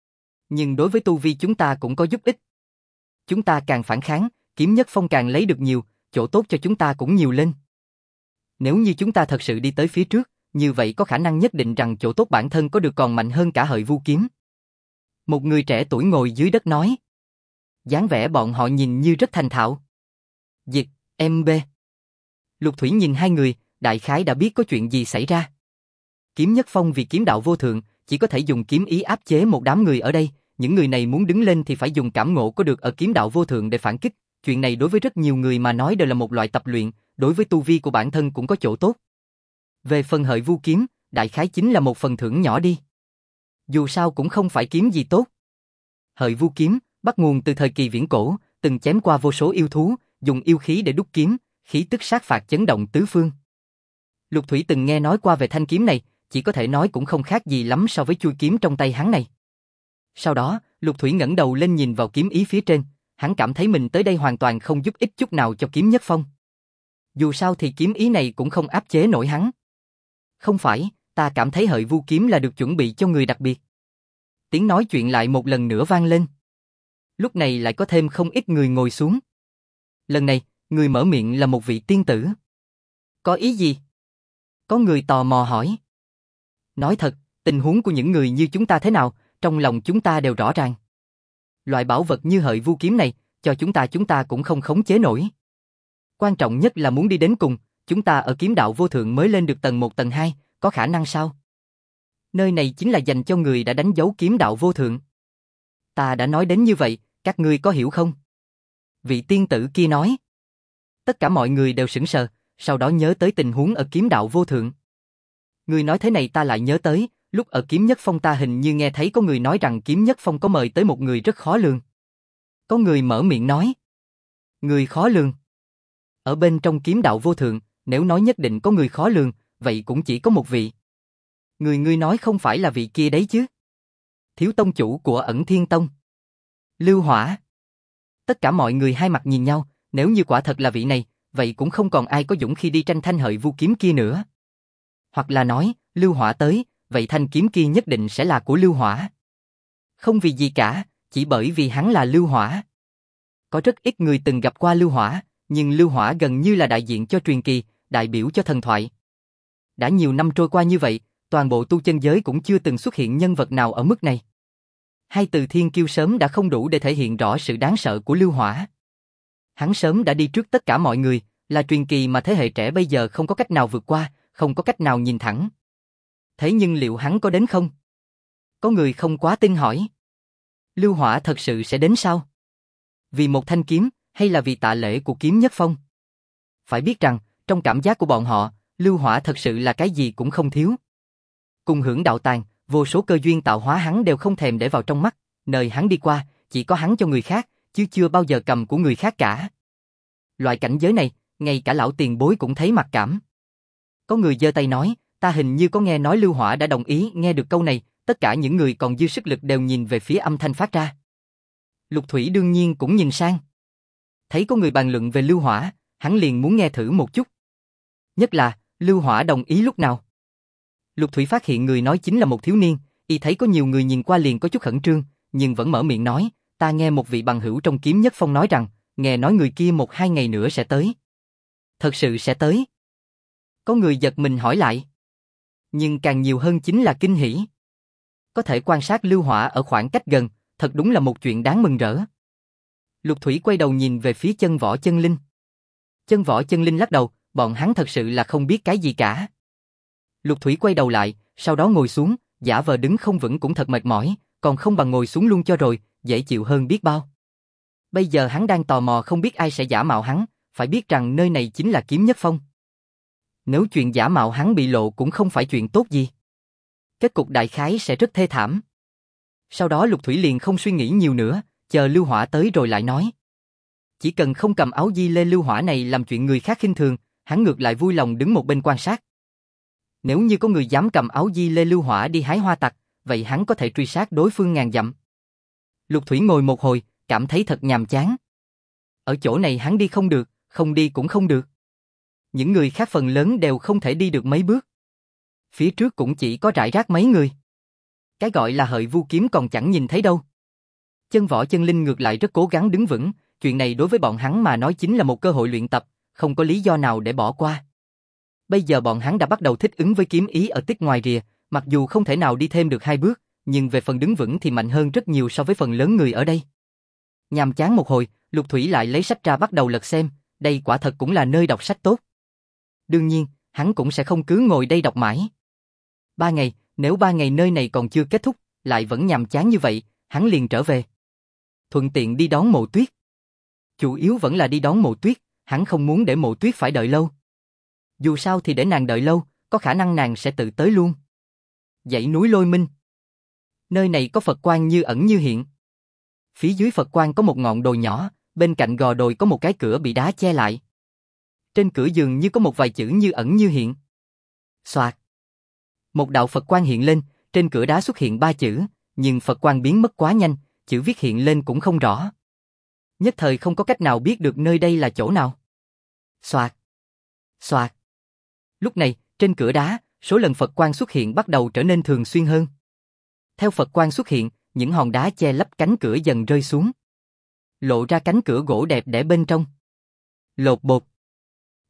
Nhưng đối với tu vi chúng ta cũng có giúp ích. Chúng ta càng phản kháng, kiếm nhất phong càng lấy được nhiều, chỗ tốt cho chúng ta cũng nhiều lên. Nếu như chúng ta thật sự đi tới phía trước, như vậy có khả năng nhất định rằng chỗ tốt bản thân có được còn mạnh hơn cả hợi vu kiếm. Một người trẻ tuổi ngồi dưới đất nói. Dáng vẻ bọn họ nhìn như rất thành thạo. Dịch, MB. Lục Thủy nhìn hai người, đại khái đã biết có chuyện gì xảy ra. Kiếm nhất phong vì kiếm đạo vô thượng, chỉ có thể dùng kiếm ý áp chế một đám người ở đây, những người này muốn đứng lên thì phải dùng cảm ngộ có được ở kiếm đạo vô thượng để phản kích. Chuyện này đối với rất nhiều người mà nói đều là một loại tập luyện, đối với tu vi của bản thân cũng có chỗ tốt. Về phần hợi vu kiếm, đại khái chính là một phần thưởng nhỏ đi. Dù sao cũng không phải kiếm gì tốt. Hợi vu kiếm, bắt nguồn từ thời kỳ viễn cổ, từng chém qua vô số yêu thú, dùng yêu khí để đúc kiếm, khí tức sát phạt chấn động tứ phương. Lục Thủy từng nghe nói qua về thanh kiếm này, chỉ có thể nói cũng không khác gì lắm so với chuôi kiếm trong tay hắn này. Sau đó, Lục Thủy ngẩng đầu lên nhìn vào kiếm ý phía trên, hắn cảm thấy mình tới đây hoàn toàn không giúp ích chút nào cho kiếm nhất phong. Dù sao thì kiếm ý này cũng không áp chế nổi hắn. Không phải, ta cảm thấy hợi vu kiếm là được chuẩn bị cho người đặc biệt. Tiếng nói chuyện lại một lần nữa vang lên. Lúc này lại có thêm không ít người ngồi xuống. Lần này, người mở miệng là một vị tiên tử. Có ý gì? Có người tò mò hỏi. Nói thật, tình huống của những người như chúng ta thế nào, trong lòng chúng ta đều rõ ràng. Loại bảo vật như hợi vu kiếm này, cho chúng ta cũng không khống chế nổi. Quan trọng nhất là muốn đi đến cùng, chúng ta ở kiếm đạo vô thượng mới lên được tầng 1 tầng 2, có khả năng sao? Nơi này chính là dành cho người đã đánh dấu kiếm đạo vô thượng. Ta đã nói đến như vậy, các ngươi có hiểu không? Vị tiên tử kia nói. Tất cả mọi người đều sững sờ, sau đó nhớ tới tình huống ở kiếm đạo vô thượng. Người nói thế này ta lại nhớ tới, lúc ở kiếm nhất phong ta hình như nghe thấy có người nói rằng kiếm nhất phong có mời tới một người rất khó lường. Có người mở miệng nói. Người khó lường. Ở bên trong kiếm đạo vô thượng, nếu nói nhất định có người khó lường, vậy cũng chỉ có một vị. Người ngươi nói không phải là vị kia đấy chứ? Thiếu tông chủ của Ẩn Thiên Tông. Lưu Hỏa. Tất cả mọi người hai mặt nhìn nhau, nếu như quả thật là vị này, vậy cũng không còn ai có dũng khi đi tranh thanh hợi vu kiếm kia nữa. Hoặc là nói, Lưu Hỏa tới, vậy thanh kiếm kia nhất định sẽ là của Lưu Hỏa. Không vì gì cả, chỉ bởi vì hắn là Lưu Hỏa. Có rất ít người từng gặp qua Lưu Hỏa, nhưng Lưu Hỏa gần như là đại diện cho truyền kỳ, đại biểu cho thần thoại. Đã nhiều năm trôi qua như vậy, toàn bộ tu chân giới cũng chưa từng xuất hiện nhân vật nào ở mức này. Hai từ thiên kiêu sớm đã không đủ để thể hiện rõ sự đáng sợ của Lưu Hỏa. Hắn sớm đã đi trước tất cả mọi người, là truyền kỳ mà thế hệ trẻ bây giờ không có cách nào vượt qua, không có cách nào nhìn thẳng. Thế nhưng liệu hắn có đến không? Có người không quá tin hỏi. Lưu Hỏa thật sự sẽ đến sao? Vì một thanh kiếm, hay là vì tạ lễ của kiếm nhất phong? Phải biết rằng, trong cảm giác của bọn họ, Lưu Hỏa thật sự là cái gì cũng không thiếu. Cùng hưởng đạo tàng, vô số cơ duyên tạo hóa hắn đều không thèm để vào trong mắt, nơi hắn đi qua, chỉ có hắn cho người khác, chứ chưa bao giờ cầm của người khác cả. Loại cảnh giới này, ngay cả lão tiền bối cũng thấy mặc cảm. Có người giơ tay nói, ta hình như có nghe nói Lưu Hỏa đã đồng ý. Nghe được câu này, tất cả những người còn dư sức lực đều nhìn về phía âm thanh phát ra. Lục Thủy đương nhiên cũng nhìn sang. Thấy có người bàn luận về Lưu Hỏa, hắn liền muốn nghe thử một chút. Nhất là, Lưu Hỏa đồng ý lúc nào? Lục Thủy phát hiện người nói chính là một thiếu niên, y thấy có nhiều người nhìn qua liền có chút khẩn trương, nhưng vẫn mở miệng nói, ta nghe một vị bằng hữu trong kiếm nhất phong nói rằng, nghe nói người kia 1-2 ngày nữa sẽ tới. Thật sự sẽ tới? Có người giật mình hỏi lại. Nhưng càng nhiều hơn chính là kinh hỉ. Có thể quan sát Lưu Hỏa ở khoảng cách gần, thật đúng là một chuyện đáng mừng rỡ. Lục Thủy quay đầu nhìn về phía Chân Võ Chân Linh. Chân Võ Chân Linh lắc đầu, bọn hắn thật sự là không biết cái gì cả. Lục Thủy quay đầu lại, sau đó ngồi xuống, giả vờ đứng không vững cũng thật mệt mỏi, còn không bằng ngồi xuống luôn cho rồi, dễ chịu hơn biết bao. Bây giờ hắn đang tò mò không biết ai sẽ giả mạo hắn, phải biết rằng nơi này chính là kiếm nhất phong. Nếu chuyện giả mạo hắn bị lộ cũng không phải chuyện tốt gì. Kết cục đại khái sẽ rất thê thảm. Sau đó Lục Thủy liền không suy nghĩ nhiều nữa, chờ Lưu Hỏa tới rồi lại nói. Chỉ cần không cầm áo di lê Lưu Hỏa này làm chuyện người khác khinh thường, hắn ngược lại vui lòng đứng một bên quan sát. Nếu như có người dám cầm áo di lê Lưu Hỏa đi hái hoa tặc, vậy hắn có thể truy sát đối phương ngàn dặm. Lục Thủy ngồi một hồi, cảm thấy thật nhàm chán. Ở chỗ này hắn đi không được, không đi cũng không được. Những người khác phần lớn đều không thể đi được mấy bước. Phía trước cũng chỉ có rải rác mấy người. Cái gọi là hợi vu kiếm còn chẳng nhìn thấy đâu. Chân Võ Chân Linh ngược lại rất cố gắng đứng vững, chuyện này đối với bọn hắn mà nói chính là một cơ hội luyện tập, không có lý do nào để bỏ qua. Bây giờ bọn hắn đã bắt đầu thích ứng với kiếm ý ở tích ngoài rìa, mặc dù không thể nào đi thêm được 2 bước, nhưng về phần đứng vững thì mạnh hơn rất nhiều so với phần lớn người ở đây. Nhàm chán một hồi, Lục Thủy lại lấy sách ra bắt đầu lật xem, đây quả thật cũng là nơi đọc sách tốt. Đương nhiên, hắn cũng sẽ không cứ ngồi đây đọc mãi. 3 ngày, nếu 3 ngày nơi này còn chưa kết thúc, lại vẫn nhàm chán như vậy, hắn liền trở về. Thuận tiện đi đón Mộ Tuyết. Chủ yếu vẫn là đi đón Mộ Tuyết, hắn không muốn để Mộ Tuyết phải đợi lâu. Dù sao thì để nàng đợi lâu, có khả năng nàng sẽ tự tới luôn. Dãy núi Lôi Minh. Nơi này có Phật quan như ẩn như hiện. Phía dưới Phật quan có một ngọn đồi nhỏ, bên cạnh gò đồi có một cái cửa bị đá che lại. Trên cửa dường như có một vài chữ như ẩn như hiện. Xoạt. Một đạo Phật quan hiện lên, trên cửa đá xuất hiện 3 chữ, nhưng Phật quan biến mất quá nhanh, chữ viết hiện lên cũng không rõ. Nhất thời không có cách nào biết được nơi đây là chỗ nào. Xoạt. Xoạt. Lúc này, trên cửa đá, số lần Phật quan xuất hiện bắt đầu trở nên thường xuyên hơn. Theo Phật quan xuất hiện, những hòn đá che lấp cánh cửa dần rơi xuống. Lộ ra cánh cửa gỗ đẹp đẽ bên trong. Lột bột.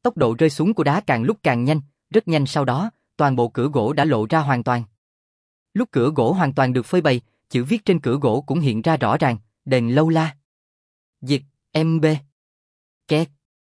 Tốc độ rơi xuống của đá càng lúc càng nhanh, rất nhanh sau đó, toàn bộ cửa gỗ đã lộ ra hoàn toàn. Lúc cửa gỗ hoàn toàn được phơi bày, chữ viết trên cửa gỗ cũng hiện ra rõ ràng, đền Lâu La. Diệt, MB. Kẹt.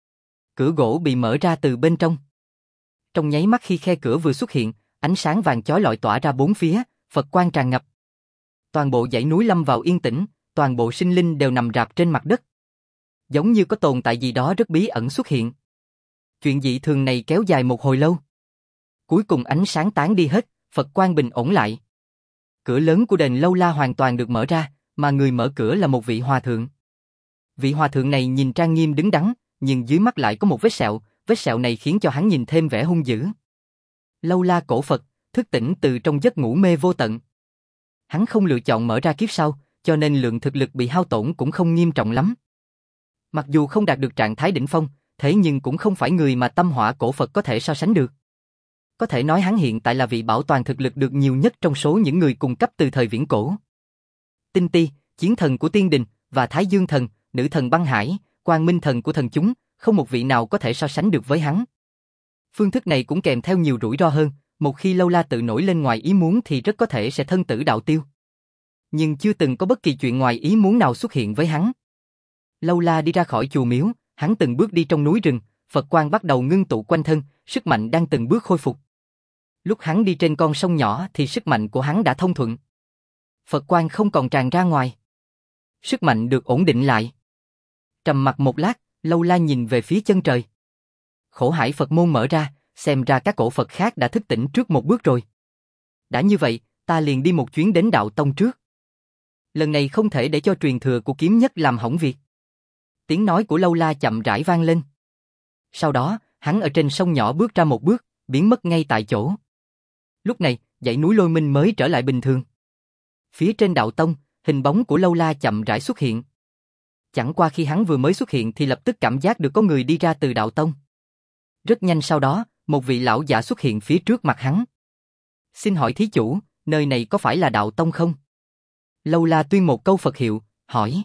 Cửa gỗ bị mở ra từ bên trong. Trong nháy mắt khi khe cửa vừa xuất hiện, ánh sáng vàng chói lọi tỏa ra bốn phía, Phật quang tràn ngập. Toàn bộ dãy núi lâm vào yên tĩnh, toàn bộ sinh linh đều nằm rạp trên mặt đất. Giống như có tồn tại gì đó rất bí ẩn xuất hiện. Chuyện dị thường này kéo dài một hồi lâu. Cuối cùng ánh sáng tán đi hết, Phật quang bình ổn lại. Cửa lớn của đền Lâu La hoàn toàn được mở ra, mà người mở cửa là một vị hòa thượng. Vị hòa thượng này nhìn trang nghiêm đứng đắn, nhưng dưới mắt lại có một vết sẹo này khiến cho hắn nhìn thêm vẻ hung dữ. Lâu La cổ Phật, thức tỉnh từ trong giấc ngủ mê vô tận. Hắn không lựa chọn mở ra kiếp sau, cho nên lượng thực lực bị hao tổn cũng không nghiêm trọng lắm. Mặc dù không đạt được trạng thái đỉnh phong, thế nhưng cũng không phải người mà tâm hỏa cổ Phật có thể so sánh được. Có thể nói hắn hiện tại là vị bảo toàn thực lực được nhiều nhất trong số những người cùng cấp từ thời viễn cổ. Tinh Ti, chiến thần của tiên đình, và Thái Dương thần, nữ thần băng hải, Quang Minh thần của thần chúng, không một vị nào có thể so sánh được với hắn. Phương thức này cũng kèm theo nhiều rủi ro hơn, một khi Lâu La tự nổi lên ngoài ý muốn thì rất có thể sẽ thân tử đạo tiêu. Nhưng chưa từng có bất kỳ chuyện ngoài ý muốn nào xuất hiện với hắn. Lâu La đi ra khỏi chùa miếu, hắn từng bước đi trong núi rừng, Phật quang bắt đầu ngưng tụ quanh thân, sức mạnh đang từng bước khôi phục. Lúc hắn đi trên con sông nhỏ thì sức mạnh của hắn đã thông thuận. Phật quang không còn tràn ra ngoài. Sức mạnh được ổn định lại. Trầm mặc một lát, Lâu La nhìn về phía chân trời. Khổ hải Phật môn mở ra, xem ra các cổ Phật khác đã thức tỉnh trước một bước rồi. Đã như vậy, ta liền đi một chuyến đến đạo tông trước. Lần này không thể để cho truyền thừa của kiếm nhất làm hỏng việc. Tiếng nói của Lâu La chậm rãi vang lên. Sau đó, hắn ở trên sông nhỏ bước ra một bước, biến mất ngay tại chỗ. Lúc này, dãy núi Lôi Minh mới trở lại bình thường. Phía trên đạo tông, hình bóng của Lâu La chậm rãi xuất hiện. Chẳng qua khi hắn vừa mới xuất hiện thì lập tức cảm giác được có người đi ra từ đạo tông. Rất nhanh sau đó, một vị lão giả xuất hiện phía trước mặt hắn. Xin hỏi thí chủ, nơi này có phải là đạo tông không? Lâu La tuyên một câu Phật hiệu, hỏi.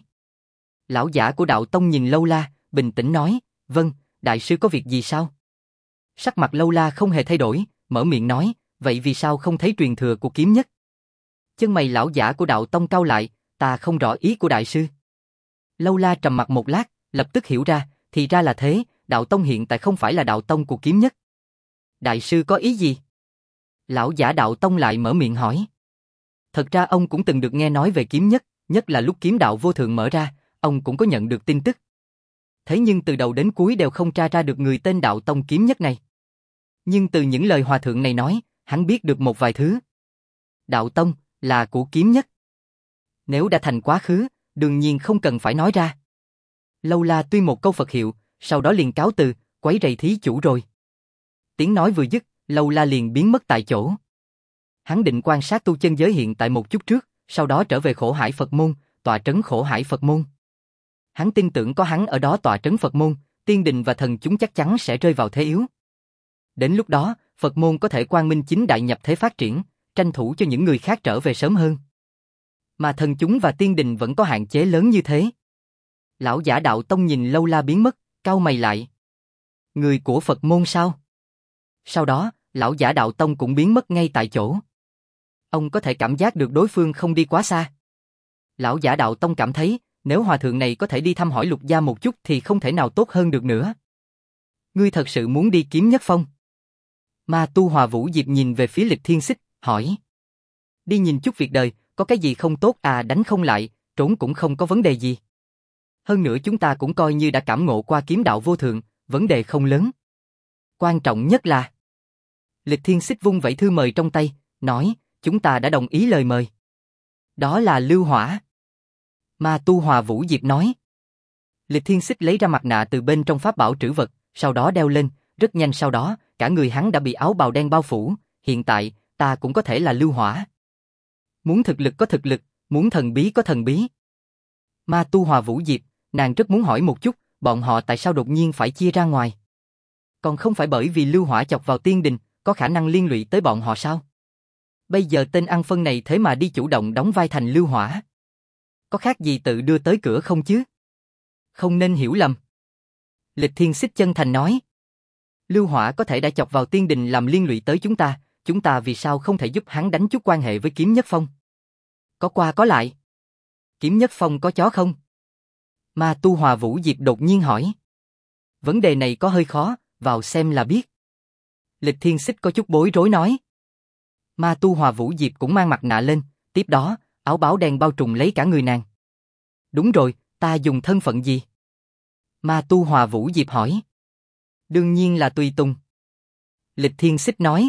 Lão giả của đạo tông nhìn Lâu La, bình tĩnh nói, vâng, đại sư có việc gì sao? Sắc mặt Lâu La không hề thay đổi, mở miệng nói, vậy vì sao không thấy truyền thừa của kiếm nhất? Chân mày lão giả của đạo tông cau lại, ta không rõ ý của đại sư. Lâu La trầm mặc một lát, lập tức hiểu ra, thì ra là thế, đạo tông hiện tại không phải là đạo tông của kiếm nhất. Đại sư có ý gì? Lão giả đạo tông lại mở miệng hỏi. Thật ra ông cũng từng được nghe nói về kiếm nhất, nhất là lúc kiếm đạo vô thượng mở ra, ông cũng có nhận được tin tức. Thế nhưng từ đầu đến cuối đều không tra ra được người tên đạo tông kiếm nhất này. Nhưng từ những lời hòa thượng này nói, hắn biết được một vài thứ. Đạo tông là của kiếm nhất. Nếu đã thành quá khứ, đương nhiên không cần phải nói ra. Lâu La tuyên một câu Phật hiệu, sau đó liền cáo từ, quấy rầy thí chủ rồi. Tiếng nói vừa dứt, Lâu La liền biến mất tại chỗ. Hắn định quan sát tu chân giới hiện tại một chút trước, sau đó trở về Khổ Hải Phật môn, tọa trấn Khổ Hải Phật môn. Hắn tin tưởng có hắn ở đó tọa trấn Phật môn, tiên đình và thần chúng chắc chắn sẽ rơi vào thế yếu. Đến lúc đó, Phật môn có thể quang minh chính đại nhập thế phát triển, tranh thủ cho những người khác trở về sớm hơn. Mà thần chúng và tiên đình vẫn có hạn chế lớn như thế. Lão giả đạo tông nhìn Lâu La biến mất, cau mày lại. Người của Phật môn sao? Sau đó, lão giả đạo tông cũng biến mất ngay tại chỗ. Ông có thể cảm giác được đối phương không đi quá xa. Lão giả đạo tông cảm thấy, nếu hòa thượng này có thể đi thăm hỏi Lục gia một chút thì không thể nào tốt hơn được nữa. Ngươi thật sự muốn đi kiếm nhất phong? Ma tu Hòa Vũ Diệp nhìn về phía Lịch Thiên Xích, hỏi. Đi nhìn chút việc đời, có cái gì không tốt à, đánh không lại, trốn cũng không có vấn đề gì. Hơn nữa chúng ta cũng coi như đã cảm ngộ qua kiếm đạo vô thượng, vấn đề không lớn. Quan trọng nhất là... Lịch Thiên Xích vung vẩy thư mời trong tay, nói, chúng ta đã đồng ý lời mời. Đó là lưu hỏa. Ma tu Hòa Vũ Diệp nói. Lịch Thiên Xích lấy ra mặt nạ từ bên trong pháp bảo trữ vật, sau đó đeo lên, rất nhanh sau đó, cả người hắn đã bị áo bào đen bao phủ, hiện tại, ta cũng có thể là lưu hỏa. Muốn thực lực có thực lực, muốn thần bí có thần bí. Ma tu Hòa Vũ Diệp, nàng rất muốn hỏi một chút, bọn họ tại sao đột nhiên phải chia ra ngoài? Còn không phải bởi vì lưu hỏa chọc vào tiên đình, có khả năng liên lụy tới bọn họ sao? Bây giờ tên ăn phân này thế mà đi chủ động đóng vai thành lưu hỏa. Có khác gì tự đưa tới cửa không chứ? Không nên hiểu lầm. Lịch Thiên Xích chân thành nói. Lưu Hỏa có thể đã chọc vào tiên đình làm liên lụy tới chúng ta vì sao không thể giúp hắn đánh chút quan hệ với Kiếm Nhất Phong? Có qua có lại. Kiếm Nhất Phong có chó không? Ma Tu Hòa Vũ Diệp đột nhiên hỏi. Vấn đề này có hơi khó, vào xem là biết. Lịch Thiên Xích có chút bối rối nói. Ma Tu Hòa Vũ Diệp cũng mang mặt nạ lên, tiếp đó, áo báo đen bao trùm lấy cả người nàng. Đúng rồi, ta dùng thân phận gì? Ma Tu Hòa Vũ Diệp hỏi. Đương nhiên là tùy tùng. Lịch Thiên Xích nói.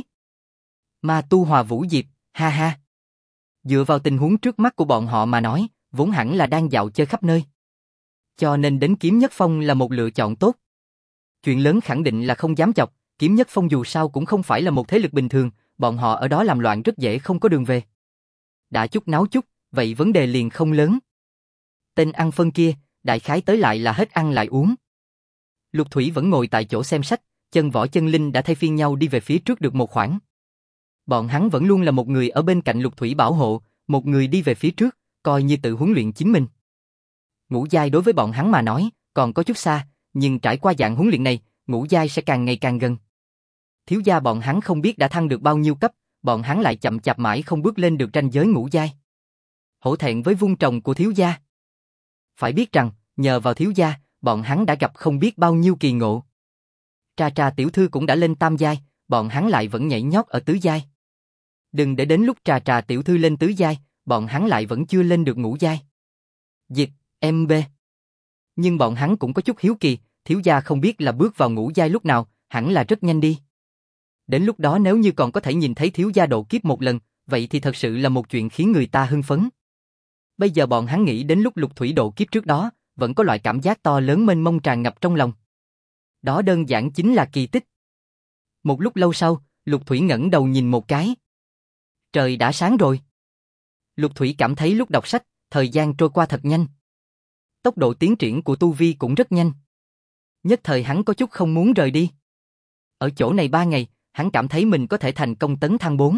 Ma Tu Hòa Vũ Diệp, ha ha. Dựa vào tình huống trước mắt của bọn họ mà nói, vốn hẳn là đang dạo chơi khắp nơi. Cho nên đến Kiếm Nhất Phong là một lựa chọn tốt. Chuyện lớn khẳng định là không dám chọc, Kiếm Nhất Phong dù sao cũng không phải là một thế lực bình thường, bọn họ ở đó làm loạn rất dễ không có đường về. Đã chút náo chút, vậy vấn đề liền không lớn. Tên ăn phân kia, đại khái tới lại là hết ăn lại uống. Lục Thủy vẫn ngồi tại chỗ xem sách, Chân Võ Chân Linh đã thay phiên nhau đi về phía trước được một khoảng. Bọn hắn vẫn luôn là một người ở bên cạnh Lục Thủy bảo hộ, một người đi về phía trước, coi như tự huấn luyện chính mình. Ngũ giai đối với bọn hắn mà nói, còn có chút xa, nhưng trải qua dạng huấn luyện này, ngũ giai sẽ càng ngày càng gần. Thiếu gia bọn hắn không biết đã thăng được bao nhiêu cấp, bọn hắn lại chậm chạp mãi không bước lên được ranh giới ngũ giai. Hổ thẹn với vung trồng của thiếu gia. Phải biết rằng, nhờ vào thiếu gia, bọn hắn đã gặp không biết bao nhiêu kỳ ngộ. Trà Trà tiểu thư cũng đã lên tam giai, bọn hắn lại vẫn nhảy nhót ở tứ giai. Đừng để đến lúc Trà Trà tiểu thư lên tứ giai, bọn hắn lại vẫn chưa lên được ngũ giai. Dịch, MB. Nhưng bọn hắn cũng có chút hiếu kỳ, thiếu gia không biết là bước vào ngũ giai lúc nào, hẳn là rất nhanh đi. Đến lúc đó nếu như còn có thể nhìn thấy thiếu gia độ kiếp một lần, vậy thì thật sự là một chuyện khiến người ta hưng phấn. Bây giờ bọn hắn nghĩ đến lúc Lục Thủy độ kiếp trước đó, vẫn có loại cảm giác to lớn mênh mông tràn ngập trong lòng. Đó đơn giản chính là kỳ tích. Một lúc lâu sau, Lục Thủy ngẩng đầu nhìn một cái. Trời đã sáng rồi. Lục Thủy cảm thấy lúc đọc sách, thời gian trôi qua thật nhanh. Tốc độ tiến triển của tu vi cũng rất nhanh. Nhất thời hắn có chút không muốn rời đi. Ở chỗ này 3 ngày, hắn cảm thấy mình có thể thành công tấn thăng 4.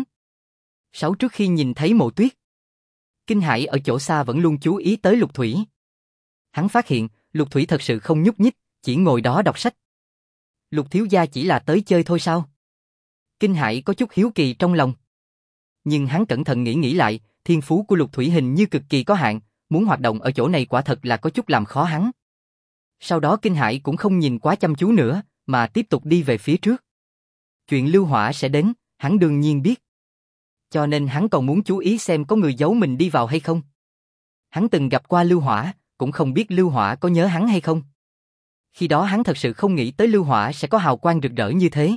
6 trước khi nhìn thấy Mộ Tuyết. Kinh Hải ở chỗ xa vẫn luôn chú ý tới Lục Thủy. Hắn phát hiện, Lục Thủy thật sự không nhúc nhích, chỉ ngồi đó đọc sách. Lục thiếu gia chỉ là tới chơi thôi sao? Kinh Hải có chút hiếu kỳ trong lòng. Nhưng hắn cẩn thận nghĩ lại, thiên phú của Lục Thủy hình như cực kỳ có hạn, muốn hoạt động ở chỗ này quả thật là có chút làm khó hắn. Sau đó Kinh Hải cũng không nhìn quá chăm chú nữa, mà tiếp tục đi về phía trước. Chuyện Lưu Hỏa sẽ đến, hắn đương nhiên biết. Cho nên hắn còn muốn chú ý xem có người giấu mình đi vào hay không. Hắn từng gặp qua Lưu Hỏa, cũng không biết Lưu Hỏa có nhớ hắn hay không. Khi đó hắn thật sự không nghĩ tới Lưu Hỏa sẽ có hào quang rực rỡ như thế.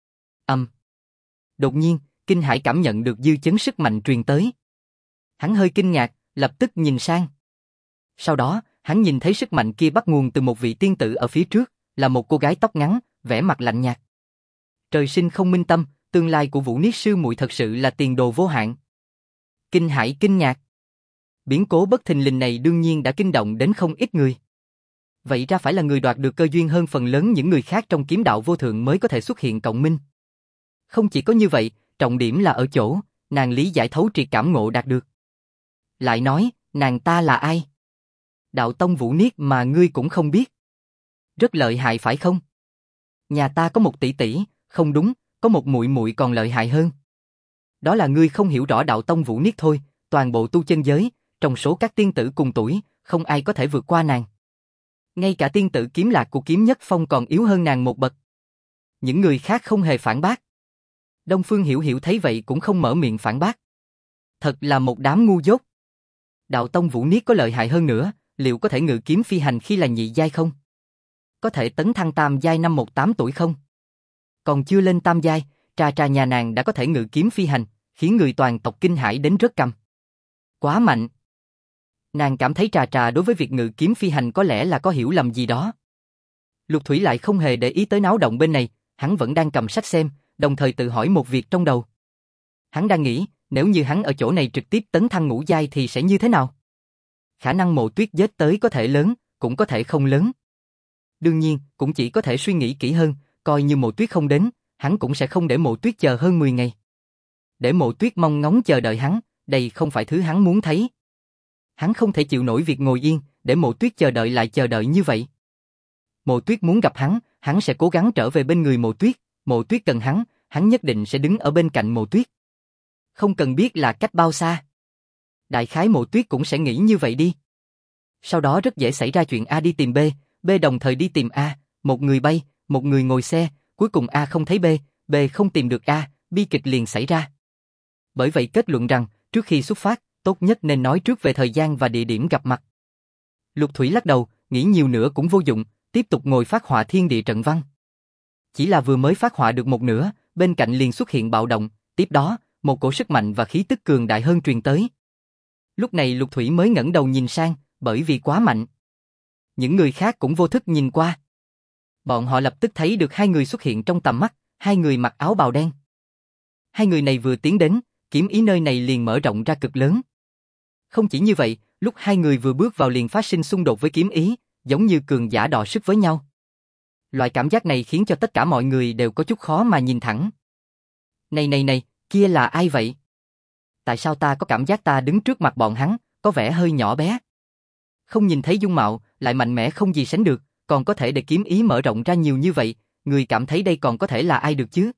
Đột nhiên, Kinh Hải cảm nhận được dư chấn sức mạnh truyền tới. Hắn hơi kinh ngạc, lập tức nhìn sang. Sau đó, hắn nhìn thấy sức mạnh kia bắt nguồn từ một vị tiên tử ở phía trước, là một cô gái tóc ngắn, vẻ mặt lạnh nhạt. Trời sinh không minh tâm, tương lai của Vũ Niết sư muội thật sự là tiền đồ vô hạn. Kinh Hải kinh ngạc. Biến cố bất thình lình này đương nhiên đã kinh động đến không ít người. Vậy ra phải là người đoạt được cơ duyên hơn phần lớn những người khác trong kiếm đạo vô thượng mới có thể xuất hiện cộng minh. Không chỉ có như vậy, trọng điểm là ở chỗ, nàng lý giải thấu triệt cảm ngộ đạt được. Lại nói, nàng ta là ai? Đạo tông Vũ Niết mà ngươi cũng không biết. Rất lợi hại phải không? Nhà ta có một tỷ tỷ, không đúng, có một muội muội còn lợi hại hơn. Đó là ngươi không hiểu rõ đạo tông Vũ Niết thôi, toàn bộ tu chân giới, trong số các tiên tử cùng tuổi, không ai có thể vượt qua nàng. Ngay cả tiên tử Kiếm Lạc của Kiếm Nhất Phong còn yếu hơn nàng một bậc. Những người khác không hề phản bác. Đông Phương Hiểu Hiểu thấy vậy cũng không mở miệng phản bác. Thật là một đám ngu dốt. Đạo tông Vũ Niết có lợi hại hơn nữa, liệu có thể ngự kiếm phi hành khi là nhị giai không? Có thể tấn thăng tam giai năm 18 tuổi không? Còn chưa lên tam giai, Trà Trà nhà nàng đã có thể ngự kiếm phi hành, khiến người toàn tộc Kinh Hải đến rất căm. Quá mạnh. Nàng cảm thấy Trà Trà đối với việc ngự kiếm phi hành có lẽ là có hiểu lầm gì đó. Lục Thủy lại không hề để ý tới náo động bên này, hắn vẫn đang cầm sách xem, đồng thời tự hỏi một việc trong đầu. Hắn đang nghĩ, nếu như hắn ở chỗ này trực tiếp tấn thăng ngũ giai thì sẽ như thế nào? Khả năng Mộ Tuyết giết tới có thể lớn, cũng có thể không lớn. Đương nhiên, cũng chỉ có thể suy nghĩ kỹ hơn, coi như Mộ Tuyết không đến, hắn cũng sẽ không để Mộ Tuyết chờ hơn 10 ngày. Để Mộ Tuyết mong ngóng chờ đợi hắn, đây không phải thứ hắn muốn thấy. Hắn không thể chịu nổi việc ngồi yên, để Mộ Tuyết chờ đợi lại chờ đợi như vậy. Mộ Tuyết muốn gặp hắn, hắn sẽ cố gắng trở về bên người Mộ Tuyết cần hắn nhất định sẽ đứng ở bên cạnh Mộ Tuyết. Không cần biết là cách bao xa. Đại khái Mộ Tuyết cũng sẽ nghĩ như vậy đi. Sau đó rất dễ xảy ra chuyện A đi tìm B, B đồng thời đi tìm A, một người bay, một người ngồi xe, cuối cùng A không thấy B, B không tìm được A, bi kịch liền xảy ra. Bởi vậy kết luận rằng, trước khi xuất phát, tốt nhất nên nói trước về thời gian và địa điểm gặp mặt. Lục Thủy lắc đầu, nghĩ nhiều nữa cũng vô dụng, tiếp tục ngồi phát họa thiên địa trận văn. Chỉ là vừa mới phát họa được một nửa, bên cạnh liền xuất hiện bạo động, tiếp đó, một cổ sức mạnh và khí tức cường đại hơn truyền tới. Lúc này Lục Thủy mới ngẩng đầu nhìn sang, bởi vì quá mạnh. Những người khác cũng vô thức nhìn qua. Bọn họ lập tức thấy được hai người xuất hiện trong tầm mắt, hai người mặc áo bào đen. Hai người này vừa tiến đến, kiếm ý nơi này liền mở rộng ra cực lớn. Không chỉ như vậy, lúc hai người vừa bước vào liền phát sinh xung đột với kiếm ý, giống như cường giả đọ sức với nhau. Loại cảm giác này khiến cho tất cả mọi người đều có chút khó mà nhìn thẳng. Này, kia là ai vậy? Tại sao ta có cảm giác ta đứng trước mặt bọn hắn, có vẻ hơi nhỏ bé? Không nhìn thấy dung mạo, lại mạnh mẽ không gì sánh được, còn có thể để kiếm ý mở rộng ra nhiều như vậy, người cảm thấy đây còn có thể là ai được chứ?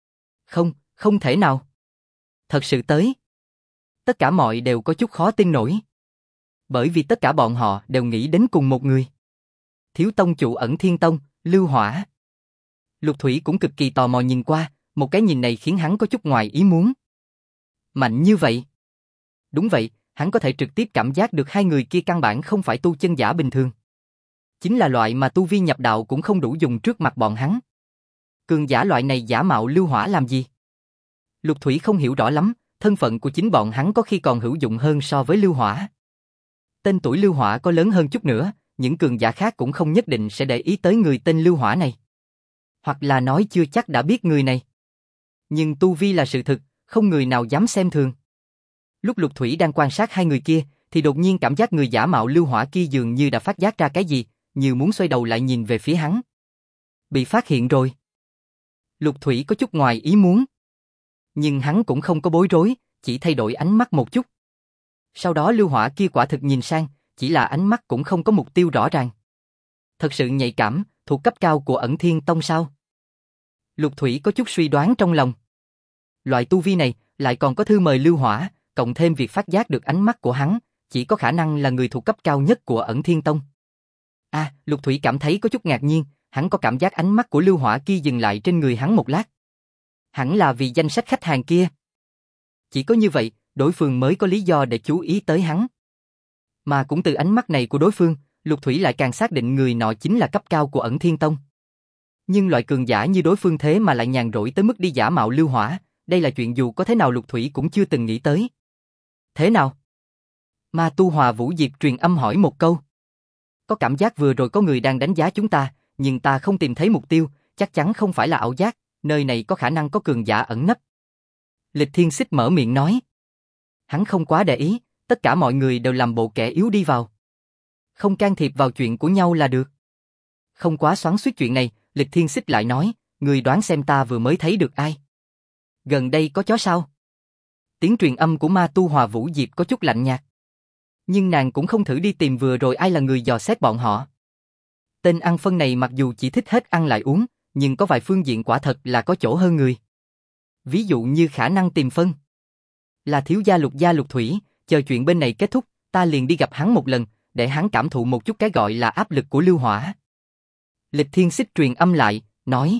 Không thể nào. Thật sự tới. Tất cả mọi đều có chút khó tin nổi. Bởi vì tất cả bọn họ đều nghĩ đến cùng một người. Thiếu tông chủ Ẩn Thiên Tông, Lưu Hỏa. Lục Thủy cũng cực kỳ tò mò nhìn qua, một cái nhìn này khiến hắn có chút ngoài ý muốn. Mạnh như vậy. Đúng vậy, hắn có thể trực tiếp cảm giác được hai người kia căn bản không phải tu chân giả bình thường. Chính là loại mà tu vi nhập đạo cũng không đủ dùng trước mặt bọn hắn. Cường giả loại này giả mạo Lưu Hỏa làm gì? Lục Thủy không hiểu rõ lắm, thân phận của chính bọn hắn có khi còn hữu dụng hơn so với Lưu Hỏa. Tên tuổi Lưu Hỏa có lớn hơn chút nữa, những cường giả khác cũng không nhất định sẽ để ý tới người tên Lưu Hỏa này. Hoặc là nói chưa chắc đã biết người này. Nhưng tu vi là sự thực, không người nào dám xem thường. Lúc Lục Thủy đang quan sát hai người kia, thì đột nhiên cảm giác người giả mạo Lưu Hỏa kia dường như đã phát giác ra cái gì, như muốn xoay đầu lại nhìn về phía hắn. Bị phát hiện rồi. Lục Thủy có chút ngoài ý muốn. Nhưng hắn cũng không có bối rối, chỉ thay đổi ánh mắt một chút. Sau đó Lưu Hỏa kia quả thực nhìn sang, chỉ là ánh mắt cũng không có mục tiêu rõ ràng. Thật sự nhạy cảm, thuộc cấp cao của Ẩn Thiên Tông sao? Lục Thủy có chút suy đoán trong lòng. Loại tu vi này, lại còn có thư mời Lưu Hỏa, cộng thêm việc phát giác được ánh mắt của hắn, chỉ có khả năng là người thuộc cấp cao nhất của Ẩn Thiên Tông. Lục Thủy cảm thấy có chút ngạc nhiên, hắn có cảm giác ánh mắt của Lưu Hỏa kia dừng lại trên người hắn một lát. Hẳn là vì danh sách khách hàng kia. Chỉ có như vậy, đối phương mới có lý do để chú ý tới hắn. Mà cũng từ ánh mắt này của đối phương, Lục Thủy lại càng xác định người nọ chính là cấp cao của Ẩn Thiên Tông. Nhưng loại cường giả như đối phương thế mà lại nhàn rỗi tới mức đi giả mạo Lưu Hỏa, đây là chuyện dù có thế nào Lục Thủy cũng chưa từng nghĩ tới. Thế nào? Ma Tu Hòa Vũ Diệp truyền âm hỏi một câu. Có cảm giác vừa rồi có người đang đánh giá chúng ta, nhưng ta không tìm thấy mục tiêu, chắc chắn không phải là ảo giác, nơi này có khả năng có cường giả ẩn nấp. Lịch Thiên Xích mở miệng nói. Hắn không quá để ý, tất cả mọi người đều làm bộ kẻ yếu đi vào. Không can thiệp vào chuyện của nhau là được. Không quá xoắn xuýt chuyện này, Lịch Thiên Xích lại nói, người đoán xem ta vừa mới thấy được ai. Gần đây có chó sao? Tiếng truyền âm của Ma Tu Hòa Vũ Diệp có chút lạnh nhạt. Nhưng nàng cũng không thử đi tìm vừa rồi ai là người dò xét bọn họ. Tên ăn phân này mặc dù chỉ thích hết ăn lại uống, nhưng có vài phương diện quả thật là có chỗ hơn người. Ví dụ như khả năng tìm phân. Là thiếu gia Lục Thủy, chờ chuyện bên này kết thúc, ta liền đi gặp hắn một lần, để hắn cảm thụ một chút cái gọi là áp lực của Lưu Hỏa. Lịch Thiên Xích truyền âm lại, nói.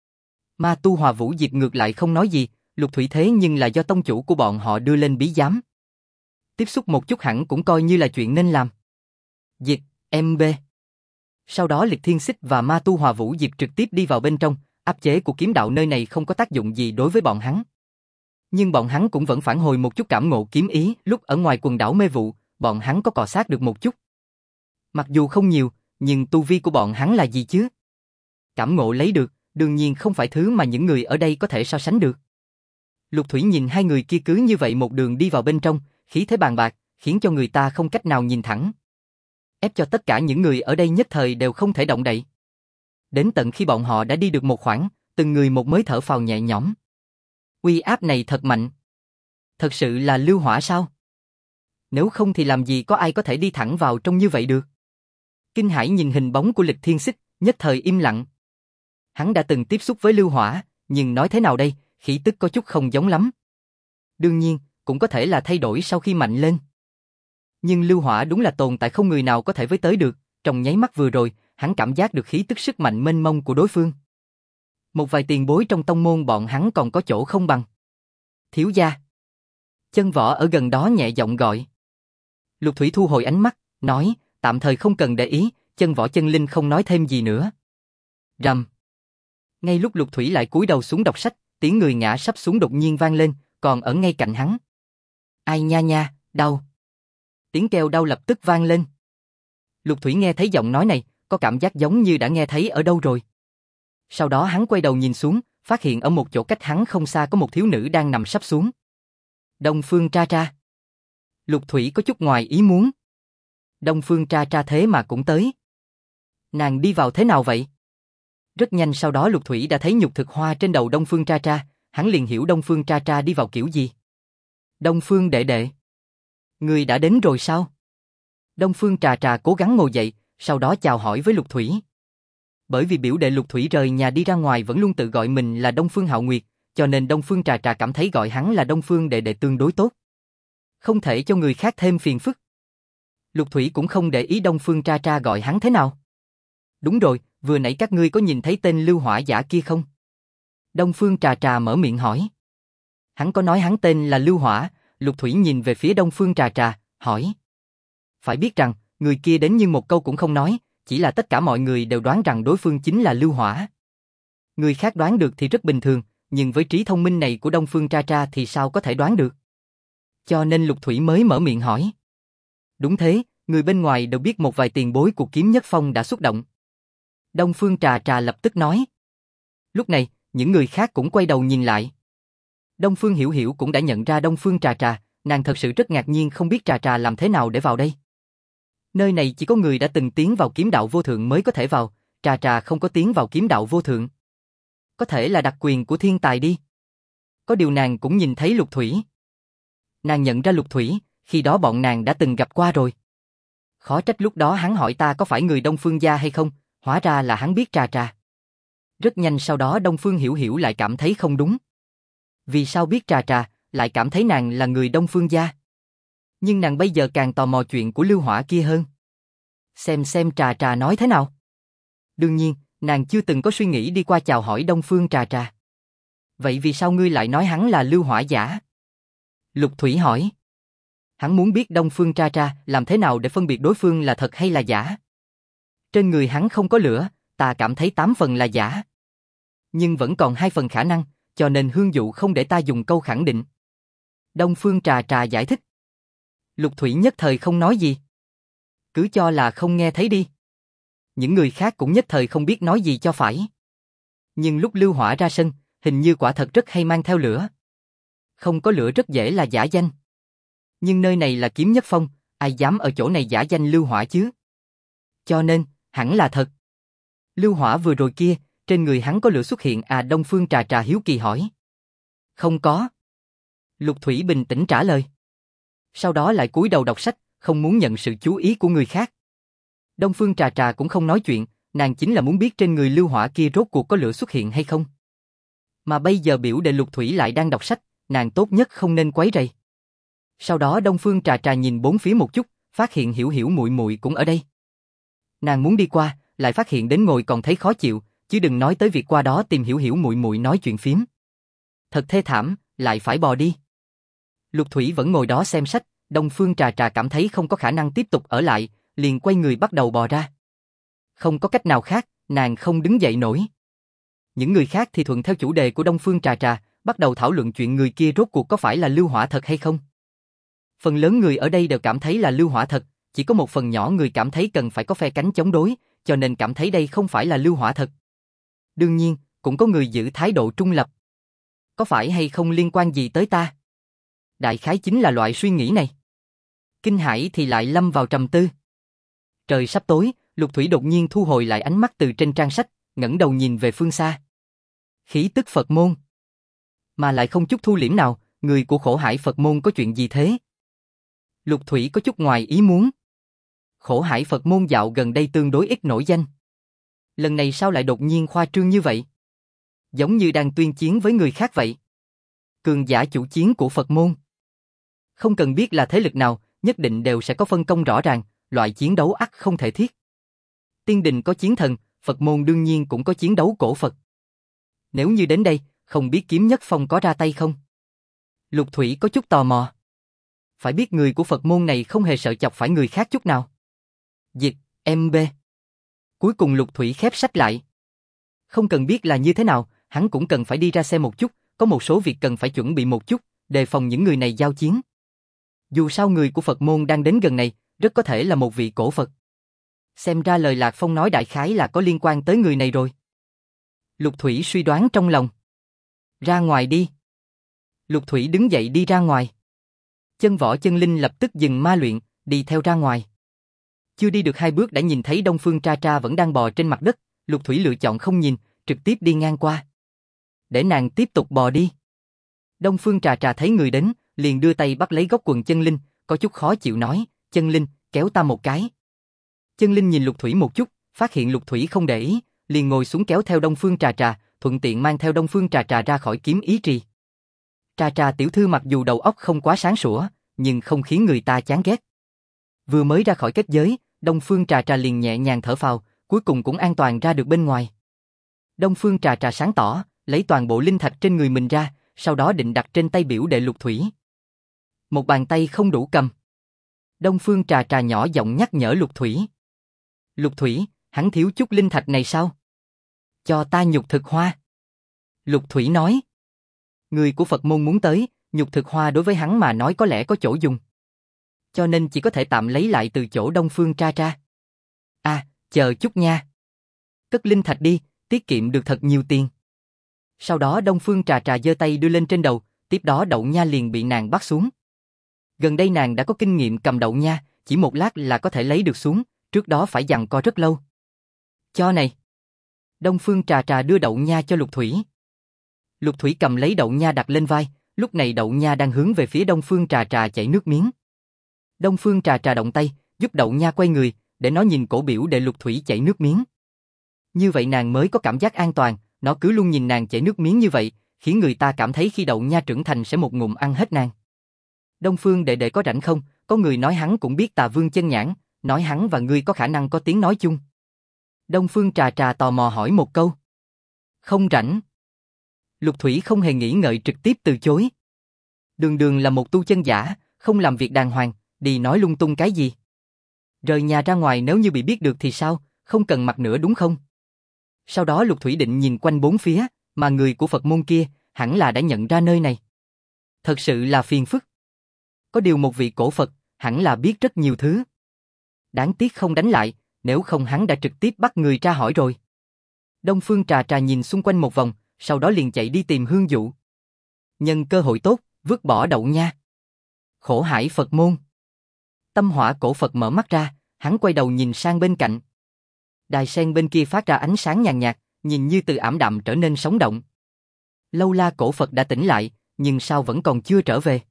Ma Tu Hòa Vũ Diệp ngược lại không nói gì, Lục Thủy thế nhưng là do tông chủ của bọn họ đưa lên bí giám. Tiếp xúc một chút hẳn cũng coi như là chuyện nên làm. Diệp, MB. Sau đó Lịch Thiên Xích và Ma Tu Hòa Vũ Diệp trực tiếp đi vào bên trong, áp chế của kiếm đạo nơi này không có tác dụng gì đối với bọn hắn. Nhưng bọn hắn cũng vẫn phản hồi một chút cảm ngộ kiếm ý, lúc ở ngoài quần đảo mê vụ, bọn hắn có cọ sát được một chút. Mặc dù không nhiều, nhưng tu vi của bọn hắn là gì chứ? Cảm ngộ lấy được, đương nhiên không phải thứ mà những người ở đây có thể so sánh được. Lục Thủy nhìn hai người kia cứ như vậy một đường đi vào bên trong, khí thế bàn bạc, khiến cho người ta không cách nào nhìn thẳng. Ép cho tất cả những người ở đây nhất thời đều không thể động đậy. Đến tận khi bọn họ đã đi được một khoảng, từng người một mới thở phào nhẹ nhõm. Uy áp này thật mạnh. Thật sự là Lưu Hỏa sao? Nếu không thì làm gì có ai có thể đi thẳng vào trong như vậy được? Kinh hãi nhìn hình bóng của Lịch Thiên Xích, nhất thời im lặng. Hắn đã từng tiếp xúc với lưu hỏa, nhưng nói thế nào đây, khí tức có chút không giống lắm. Đương nhiên, cũng có thể là thay đổi sau khi mạnh lên. Nhưng lưu hỏa đúng là tồn tại không người nào có thể với tới được, trong nháy mắt vừa rồi, hắn cảm giác được khí tức sức mạnh mênh mông của đối phương. Một vài tiền bối trong tông môn bọn hắn còn có chỗ không bằng. Thiếu gia. Chân võ ở gần đó nhẹ giọng gọi. Lục Thủy thu hồi ánh mắt, nói, tạm thời không cần để ý, chân võ chân linh không nói thêm gì nữa. Rầm. Ngay lúc Lục Thủy lại cúi đầu xuống đọc sách, tiếng người ngã sắp xuống đột nhiên vang lên, còn ở ngay cạnh hắn. Ai nha nha, đau. Tiếng kêu đau lập tức vang lên. Lục Thủy nghe thấy giọng nói này, có cảm giác giống như đã nghe thấy ở đâu rồi. Sau đó hắn quay đầu nhìn xuống, phát hiện ở một chỗ cách hắn không xa có một thiếu nữ đang nằm sắp xuống. Đông Phương Tra Tra. Lục Thủy có chút ngoài ý muốn. Đông Phương Tra Tra thế mà cũng tới. Nàng đi vào thế nào vậy? Rất nhanh sau đó Lục Thủy đã thấy nhục thực hoa trên đầu Đông Phương Tra Tra, hắn liền hiểu Đông Phương Tra Tra đi vào kiểu gì. Đông Phương đệ đệ. Người đã đến rồi sao? Đông Phương Trà Trà cố gắng ngồi dậy, sau đó chào hỏi với Lục Thủy. Bởi vì biểu đệ Lục Thủy rời nhà đi ra ngoài vẫn luôn tự gọi mình là Đông Phương Hạo Nguyệt, cho nên Đông Phương Trà Trà cảm thấy gọi hắn là Đông Phương đệ đệ tương đối tốt. Không thể cho người khác thêm phiền phức. Lục Thủy cũng không để ý Đông Phương Trà Trà gọi hắn thế nào. Đúng rồi, vừa nãy các ngươi có nhìn thấy tên lưu hỏa giả kia không? Đông Phương Trà Trà mở miệng hỏi. Hắn có nói hắn tên là Lưu Hỏa, Lục Thủy nhìn về phía Đông Phương Trà Trà, hỏi. Phải biết rằng, người kia đến nhưng một câu cũng không nói, chỉ là tất cả mọi người đều đoán rằng đối phương chính là Lưu Hỏa. Người khác đoán được thì rất bình thường, nhưng với trí thông minh này của Đông Phương Tra Tra thì sao có thể đoán được? Cho nên Lục Thủy mới mở miệng hỏi. Đúng thế, người bên ngoài đều biết một vài tiền bối của Kiếm Nhất Phong đã xuất động. Đông Phương Trà Trà lập tức nói. Lúc này, những người khác cũng quay đầu nhìn lại. Đông Phương Hiểu Hiểu cũng đã nhận ra Đông Phương Trà Trà, nàng thật sự rất ngạc nhiên không biết Trà Trà làm thế nào để vào đây. Nơi này chỉ có người đã từng tiến vào kiếm đạo vô thượng mới có thể vào, Trà Trà không có tiến vào kiếm đạo vô thượng. Có thể là đặc quyền của thiên tài đi. Có điều nàng cũng nhìn thấy Lục Thủy. Nàng nhận ra Lục Thủy, khi đó bọn nàng đã từng gặp qua rồi. Khó trách lúc đó hắn hỏi ta có phải người Đông Phương gia hay không, hóa ra là hắn biết Trà Trà. Rất nhanh sau đó Đông Phương Hiểu Hiểu lại cảm thấy không đúng. Vì sao biết Trà Trà, lại cảm thấy nàng là người Đông Phương gia? Nhưng nàng bây giờ càng tò mò chuyện của Lưu Hỏa kia hơn. Xem Trà Trà nói thế nào. Đương nhiên, nàng chưa từng có suy nghĩ đi qua chào hỏi Đông Phương Trà Trà. Vậy vì sao ngươi lại nói hắn là Lưu Hỏa giả? Lục Thủy hỏi. Hắn muốn biết Đông Phương Trà Trà làm thế nào để phân biệt đối phương là thật hay là giả. Trên người hắn không có lửa, ta cảm thấy 8 phần là giả. Nhưng vẫn còn 2 phần khả năng, cho nên Hương Dụ không để ta dùng câu khẳng định. Đông Phương Trà Trà giải thích. Lục Thủy nhất thời không nói gì. Cứ cho là không nghe thấy đi. Những người khác cũng nhất thời không biết nói gì cho phải. Nhưng lúc Lưu Hỏa ra sân, hình như quả thật rất hay mang theo lửa. Không có lửa rất dễ là giả danh. Nhưng nơi này là Kiếm Nhất Phong, ai dám ở chỗ này giả danh Lưu Hỏa chứ? Cho nên, hẳn là thật. Lưu Hỏa vừa rồi kia, trên người hắn có lửa xuất hiện à? Đông Phương Trà Trà hiếu kỳ hỏi. Không có. Lục Thủy bình tĩnh trả lời. Sau đó lại cúi đầu đọc sách, không muốn nhận sự chú ý của người khác. Đông Phương Trà Trà cũng không nói chuyện, nàng chính là muốn biết trên người Lưu Hỏa kia rốt cuộc có lửa xuất hiện hay không. Mà bây giờ biểu đệ Lục Thủy lại đang đọc sách, nàng tốt nhất không nên quấy rầy. Sau đó Đông Phương Trà Trà nhìn bốn phía một chút, phát hiện Hiểu Hiểu muội muội cũng ở đây. Nàng muốn đi qua, lại phát hiện đến ngồi còn thấy khó chịu, chứ đừng nói tới việc qua đó tìm Hiểu Hiểu muội muội nói chuyện phiếm. Thật thê thảm, lại phải bò đi. Lục Thủy vẫn ngồi đó xem sách, Đông Phương Trà Trà cảm thấy không có khả năng tiếp tục ở lại, liền quay người bắt đầu bò ra. Không có cách nào khác, nàng không đứng dậy nổi. Những người khác thì thuận theo chủ đề của Đông Phương Trà Trà, bắt đầu thảo luận chuyện người kia rốt cuộc có phải là Lưu Hỏa thật hay không. Phần lớn người ở đây đều cảm thấy là Lưu Hỏa thật, chỉ có một phần nhỏ người cảm thấy cần phải có phe cánh chống đối, cho nên cảm thấy đây không phải là Lưu Hỏa thật. Đương nhiên, cũng có người giữ thái độ trung lập. Có phải hay không liên quan gì tới ta? Đại khái chính là loại suy nghĩ này. Kinh Hải thì lại lâm vào trầm tư. Trời sắp tối, Lục Thủy đột nhiên thu hồi lại ánh mắt từ trên trang sách, ngẩng đầu nhìn về phương xa. Khí tức Phật môn. Mà lại không chút thu liễm nào, người của Khổ Hải Phật môn có chuyện gì thế? Lục Thủy có chút ngoài ý muốn. Khổ Hải Phật môn dạo gần đây tương đối ít nổi danh. Lần này sao lại đột nhiên khoa trương như vậy? Giống như đang tuyên chiến với người khác vậy. Cường giả chủ chiến của Phật môn. Không cần biết là thế lực nào, nhất định đều sẽ có phân công rõ ràng, loại chiến đấu ắt không thể thiết. Tiên đình có chiến thần, Phật môn đương nhiên cũng có chiến đấu cổ Phật. Nếu như đến đây, không biết Kiếm Nhất Phong có ra tay không? Lục Thủy có chút tò mò. Phải biết người của Phật môn này không hề sợ chọc phải người khác chút nào. Dịch, MB. Cuối cùng Lục Thủy khép sách lại. Không cần biết là như thế nào, hắn cũng cần phải đi ra xem một chút, có một số việc cần phải chuẩn bị một chút, đề phòng những người này giao chiến. Dù sao người của Phật môn đang đến gần này, rất có thể là một vị cổ Phật. Xem ra lời Lạc Phong nói đại khái là có liên quan tới người này rồi. Lục Thủy suy đoán trong lòng. Ra ngoài đi. Lục Thủy đứng dậy đi ra ngoài. Chân Võ Chân Linh lập tức dừng ma luyện, đi theo ra ngoài. Chưa đi được 2 bước đã nhìn thấy Đông Phương Tra Tra vẫn đang bò trên mặt đất, Lục Thủy lựa chọn không nhìn, trực tiếp đi ngang qua. Để nàng tiếp tục bò đi. Đông Phương Trà Trà thấy người đến, liền đưa tay bắt lấy góc quần Chân Linh, có chút khó chịu nói, Chân Linh, kéo ta một cái. Chân Linh nhìn Lục Thủy một chút, phát hiện Lục Thủy không để ý, liền ngồi xuống kéo theo Đông Phương Trà Trà, thuận tiện mang theo Đông Phương Trà Trà ra khỏi kiếm ý trì. Trà Trà tiểu thư mặc dù đầu óc không quá sáng sủa, nhưng không khiến người ta chán ghét. Vừa mới ra khỏi kết giới, Đông Phương Trà Trà liền nhẹ nhàng thở phào, cuối cùng cũng an toàn ra được bên ngoài. Đông Phương Trà Trà sáng tỏ, lấy toàn bộ linh thạch trên người mình ra, sau đó định đặt trên tay biểu đệ Lục Thủy. Một bàn tay không đủ cầm. Đông Phương Trà Trà nhỏ giọng nhắc nhở Lục Thủy. Lục Thủy, hắn thiếu chút linh thạch này sao? Cho ta nhục thực hoa. Lục Thủy nói. Người của Phật môn muốn tới, nhục thực hoa đối với hắn mà nói có lẽ có chỗ dùng. Cho nên chỉ có thể tạm lấy lại từ chỗ Đông Phương Tra Tra. À, chờ chút nha. Cất linh thạch đi, tiết kiệm được thật nhiều tiền. Sau đó Đông Phương Trà Trà giơ tay đưa lên trên đầu, tiếp đó đậu nha liền bị nàng bắt xuống. Gần đây nàng đã có kinh nghiệm cầm đậu nha, chỉ một lát là có thể lấy được xuống, trước đó phải giằng co rất lâu. Cho này. Đông Phương Trà Trà đưa đậu nha cho Lục Thủy. Lục Thủy cầm lấy đậu nha đặt lên vai, lúc này đậu nha đang hướng về phía Đông Phương Trà Trà chảy nước miếng. Đông Phương Trà Trà động tay, giúp đậu nha quay người, để nó nhìn cổ biểu để Lục Thủy chảy nước miếng. Như vậy nàng mới có cảm giác an toàn, nó cứ luôn nhìn nàng chảy nước miếng như vậy, khiến người ta cảm thấy khi đậu nha trưởng thành sẽ một ngụm ăn hết nàng. Đông Phương đệ đệ có rảnh không? Có người nói hắn cũng biết Tà Vương Chân Nhãn, nói hắn và ngươi có khả năng có tiếng nói chung. Đông Phương Trà Trà tò mò hỏi một câu. Không rảnh. Lục Thủy không hề nghĩ ngợi trực tiếp từ chối. Đường đường là một tu chân giả, không làm việc đàng hoàng, đi nói lung tung cái gì. Rời nhà ra ngoài nếu như bị biết được thì sao, không cần mặt nữa đúng không? Sau đó Lục Thủy định nhìn quanh bốn phía, mà người của Phật môn kia, hẳn là đã nhận ra nơi này. Thật sự là phiền phức. Có điều một vị cổ Phật, hẳn là biết rất nhiều thứ. Đáng tiếc không đánh lại, nếu không hắn đã trực tiếp bắt người tra hỏi rồi. Đông Phương Trà Trà nhìn xung quanh một vòng, sau đó liền chạy đi tìm Hương Dụ. Nhân cơ hội tốt, vứt bỏ đậu nha. Khổ hải Phật môn. Tâm hỏa cổ Phật mở mắt ra, hắn quay đầu nhìn sang bên cạnh. Đài sen bên kia phát ra ánh sáng nhàn nhạt, nhìn như từ ảm đạm trở nên sống động. Lâu La cổ Phật đã tỉnh lại, nhưng sao vẫn còn chưa trở về?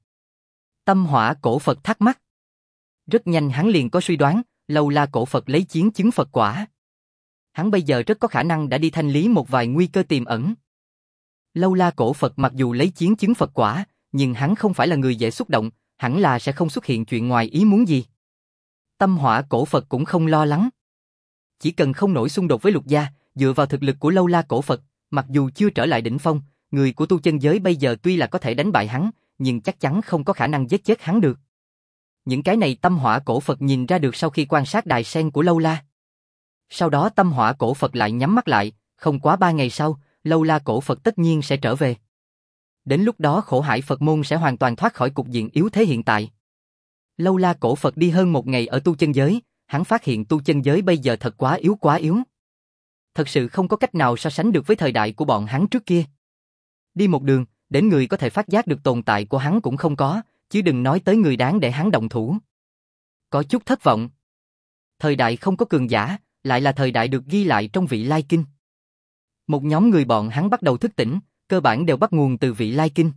Tâm hỏa cổ Phật thắc mắc. Rất nhanh hắn liền có suy đoán, Lâu La cổ Phật lấy chiến chứng Phật quả. Hắn bây giờ rất có khả năng đã đi thanh lý một vài nguy cơ tiềm ẩn. Lâu La cổ Phật mặc dù lấy chiến chứng Phật quả, nhưng hắn không phải là người dễ xúc động, hẳn là sẽ không xuất hiện chuyện ngoài ý muốn gì. Tâm hỏa cổ Phật cũng không lo lắng. Chỉ cần không nổi xung đột với Lục gia, dựa vào thực lực của Lâu La cổ Phật, mặc dù chưa trở lại đỉnh phong, người của tu chân giới bây giờ tuy là có thể đánh bại hắn, nhưng chắc chắn không có khả năng giết chết hắn được. Những cái này tâm hỏa cổ Phật nhìn ra được sau khi quan sát đài sen của Lâu La. Sau đó tâm hỏa cổ Phật lại nhắm mắt lại, không quá 3 ngày sau, Lâu La cổ Phật tất nhiên sẽ trở về. Đến lúc đó khổ hải Phật môn sẽ hoàn toàn thoát khỏi cục diện yếu thế hiện tại. Lâu La cổ Phật đi hơn 1 ngày ở tu chân giới, hắn phát hiện tu chân giới bây giờ thật quá yếu. Thật sự không có cách nào so sánh được với thời đại của bọn hắn trước kia. Đi một đường, đến người có thể phát giác được tồn tại của hắn cũng không có, chứ đừng nói tới người đáng để hắn động thủ. Có chút thất vọng. Thời đại không có cường giả, lại là thời đại được ghi lại trong Vị Lai Kinh. Một nhóm người bọn hắn bắt đầu thức tỉnh, cơ bản đều bắt nguồn từ Vị Lai Kinh.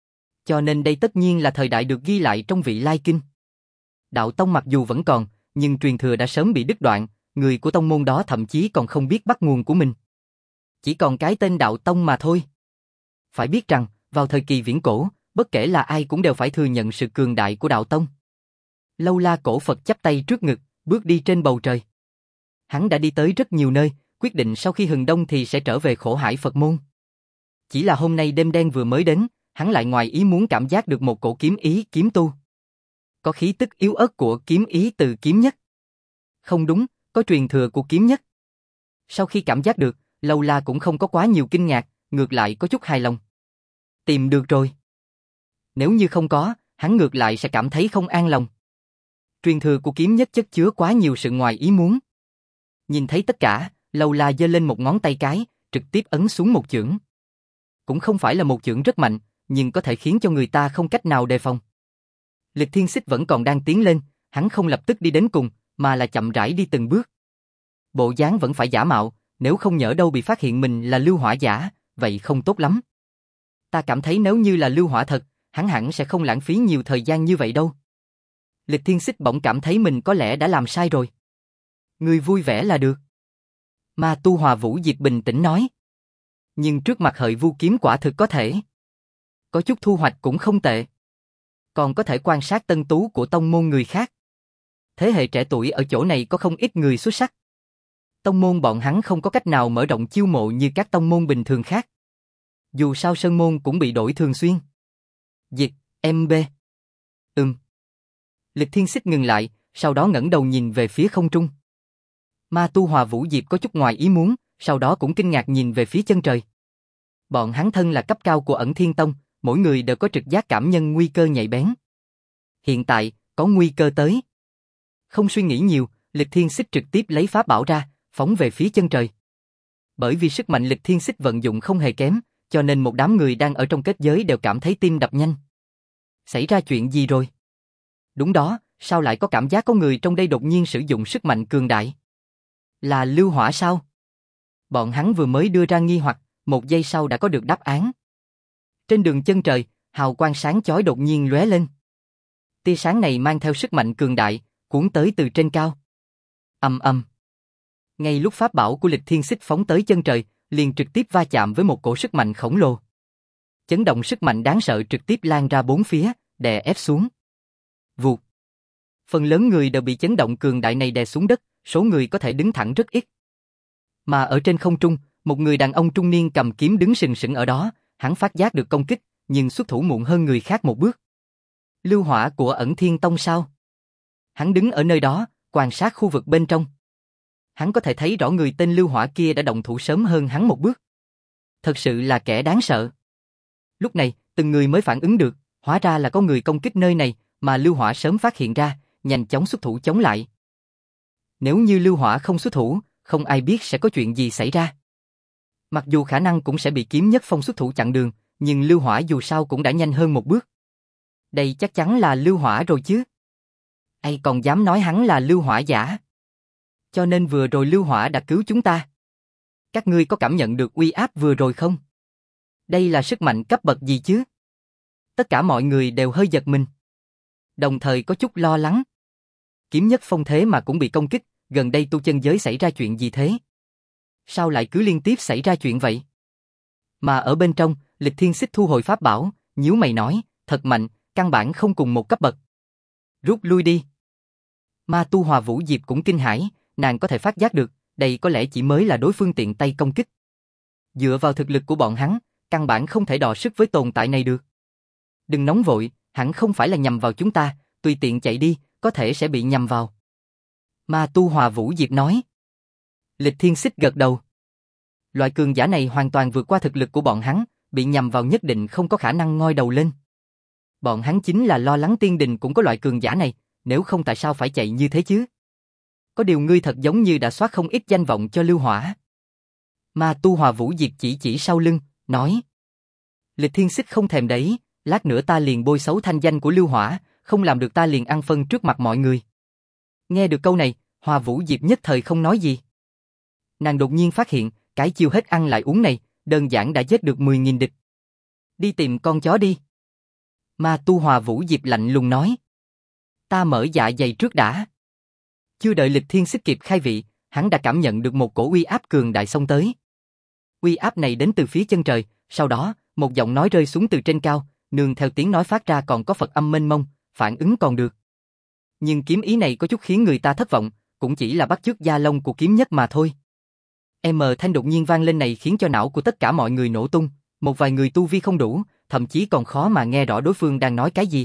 Cho nên đây tất nhiên là thời đại được ghi lại trong Vị Lai Kinh. Đạo tông mặc dù vẫn còn, nhưng truyền thừa đã sớm bị đứt đoạn, người của tông môn đó thậm chí còn không biết bắt nguồn của mình. Chỉ còn cái tên đạo tông mà thôi. Phải biết rằng, vào thời kỳ viễn cổ, bất kể là ai cũng đều phải thừa nhận sự cường đại của đạo tông. Lâu La cổ Phật chắp tay trước ngực, bước đi trên bầu trời. Hắn đã đi tới rất nhiều nơi, quyết định sau khi hừng đông thì sẽ trở về Khổ Hải Phật môn. Chỉ là hôm nay đêm đen vừa mới đến, hắn lại ngoài ý muốn cảm giác được một cổ kiếm ý kiếm tu. Có khí tức yếu ớt của kiếm ý từ kiếm nhất. Không đúng, có truyền thừa của kiếm nhất. Sau khi cảm giác được, Lâu La cũng không có quá nhiều kinh ngạc, ngược lại có chút hài lòng. Tìm được rồi. Nếu như không có, hắn ngược lại sẽ cảm thấy không an lòng. Truyền thừa của kiếm nhất chất chứa quá nhiều sự ngoài ý muốn. Nhìn thấy tất cả, Lâu La giơ lên một ngón tay cái, trực tiếp ấn xuống một chưởng. Cũng không phải là một chưởng rất mạnh, nhưng có thể khiến cho người ta không cách nào đề phòng. Lịch Thiên Xích vẫn còn đang tiến lên, hắn không lập tức đi đến cùng, mà là chậm rãi đi từng bước. Bộ dáng vẫn phải giả mạo, nếu không nhỡ đâu bị phát hiện mình là lưu hỏa giả, vậy không tốt lắm. Ta cảm thấy nếu như là lưu hỏa thật, hắn hẳn sẽ không lãng phí nhiều thời gian như vậy đâu. Lịch Thiên Xích bỗng cảm thấy mình có lẽ đã làm sai rồi. Ngươi vui vẻ là được. Ma Tu Hòa Vũ Diệp bình tĩnh nói. Nhưng trước mặt Hợi Vu kiếm quả thực có thể. Có chút thu hoạch cũng không tệ. Còn có thể quan sát tân tú của tông môn người khác. Thế hệ trẻ tuổi ở chỗ này có không ít người xuất sắc. Tông môn bọn hắn không có cách nào mở rộng chiêu mộ như các tông môn bình thường khác. Dù sao sơn môn cũng bị đổi thường xuyên. Dịch, MB. Lịch Thiên Xích ngừng lại, sau đó ngẩng đầu nhìn về phía không trung. Ma Tu Hòa Vũ Diệp có chút ngoài ý muốn, sau đó cũng kinh ngạc nhìn về phía chân trời. Bọn hắn thân là cấp cao của Ẩn Thiên Tông, mỗi người đều có trực giác cảm nhận nguy cơ nhạy bén. Hiện tại, có nguy cơ tới. Không suy nghĩ nhiều, Lịch Thiên Xích trực tiếp lấy pháp bảo ra, phóng về phía chân trời. Bởi vì sức mạnh Lịch Thiên Xích vận dụng không hề kém, cho nên một đám người đang ở trong kết giới đều cảm thấy tim đập nhanh. Xảy ra chuyện gì rồi? Đúng đó, sao lại có cảm giác có người trong đây đột nhiên sử dụng sức mạnh cường đại? Là lưu hỏa sao? Bọn hắn vừa mới đưa ra nghi hoặc, một giây sau đã có được đáp án. Trên đường chân trời, hào quang sáng chói đột nhiên lóe lên. Tia sáng này mang theo sức mạnh cường đại, cuốn tới từ trên cao. Ầm ầm. Ngay lúc pháp bảo của Lịch Thiên Xích phóng tới chân trời, liền trực tiếp va chạm với một cổ sức mạnh khổng lồ. Chấn động sức mạnh đáng sợ trực tiếp lan ra bốn phía, đè ép xuống. Vụt. Phần lớn người đều bị chấn động cường đại này đè xuống đất, số người có thể đứng thẳng rất ít. Mà ở trên không trung, một người đàn ông trung niên cầm kiếm đứng sừng sững ở đó, hắn phát giác được công kích, nhưng xuất thủ muộn hơn người khác một bước. Lưu hỏa của Ẩn Thiên Tông sao? Hắn đứng ở nơi đó, quan sát khu vực bên trong. Hắn có thể thấy rõ người tên Lưu hỏa kia đã động thủ sớm hơn hắn một bước. Thật sự là kẻ đáng sợ. Lúc này, từng người mới phản ứng được, hóa ra là có người công kích nơi này, mà Lưu hỏa sớm phát hiện ra, nhanh chóng xuất thủ chống lại. Nếu như Lưu hỏa không xuất thủ, không ai biết sẽ có chuyện gì xảy ra. Mặc dù khả năng cũng sẽ bị kiếm nhất phong xuất thủ chặn đường, nhưng Lưu hỏa dù sao cũng đã nhanh hơn một bước. Đây chắc chắn là Lưu hỏa rồi chứ. Ai còn dám nói hắn là Lưu hỏa giả. Cho nên vừa rồi Lưu hỏa đã cứu chúng ta. Các ngươi có cảm nhận được uy áp vừa rồi không? Đây là sức mạnh cấp bậc gì chứ? Tất cả mọi người đều hơi giật mình. Đồng thời có chút lo lắng. Kiếm nhất phong thế mà cũng bị công kích, gần đây tu chân giới xảy ra chuyện gì thế? Sao lại cứ liên tiếp xảy ra chuyện vậy? Mà ở bên trong, Lịch Thiên Xích thu hồi pháp bảo, nhíu mày nói, thật mạnh, căn bản không cùng một cấp bậc. Rút lui đi. Ma Tu Hòa Vũ Diệp cũng kinh hãi, nàng có thể phát giác được, đây có lẽ chỉ mới là đối phương tiện tay công kích. Dựa vào thực lực của bọn hắn, căn bản không thể đọ sức với tồn tại này được. Đừng nóng vội, hẳn không phải là nhằm vào chúng ta, tùy tiện chạy đi, có thể sẽ bị nhằm vào. Ma Tu Hòa Vũ Diệp nói. Lịch Thiên Xích gật đầu. Loại cường giả này hoàn toàn vượt qua thực lực của bọn hắn, bị nhằm vào nhất định không có khả năng ngoi đầu lên. Bọn hắn chính là lo lắng Tiên Đình cũng có loại cường giả này, nếu không tại sao phải chạy như thế chứ? Có điều ngươi thật giống như đã soát không ít danh vọng cho Lưu hỏa. Ma Tu Hòa Vũ Diệp chỉ sau lưng, nói. Lịch Thiên Xích không thèm để ý, lát nữa ta liền bôi xấu thanh danh của Lưu hỏa, không làm được ta liền ăn phân trước mặt mọi người. Nghe được câu này, Hòa Vũ Diệp nhất thời không nói gì. Nàng đột nhiên phát hiện, cái chiêu hết ăn lại uống này, đơn giản đã giết được 10.000 địch. Đi tìm con chó đi. Ma Tu Hòa Vũ Diệp lạnh lùng nói. Ta mở dạ dày trước đã. Chưa đợi Lịch Thiên Xích kịp khai vị, hắn đã cảm nhận được một cổ uy áp cường đại xông tới. Uy áp này đến từ phía chân trời, sau đó, một giọng nói rơi xuống từ trên cao, nương theo tiếng nói phát ra còn có Phật âm mênh mông, phản ứng còn được. Nhưng kiếm ý này có chút khiến người ta thất vọng, cũng chỉ là bắt chước gia long của kiếm nhất mà thôi. Thanh đột nhiên vang lên này khiến cho não của tất cả mọi người nổ tung, một vài người tu vi không đủ, thậm chí còn khó mà nghe rõ đối phương đang nói cái gì.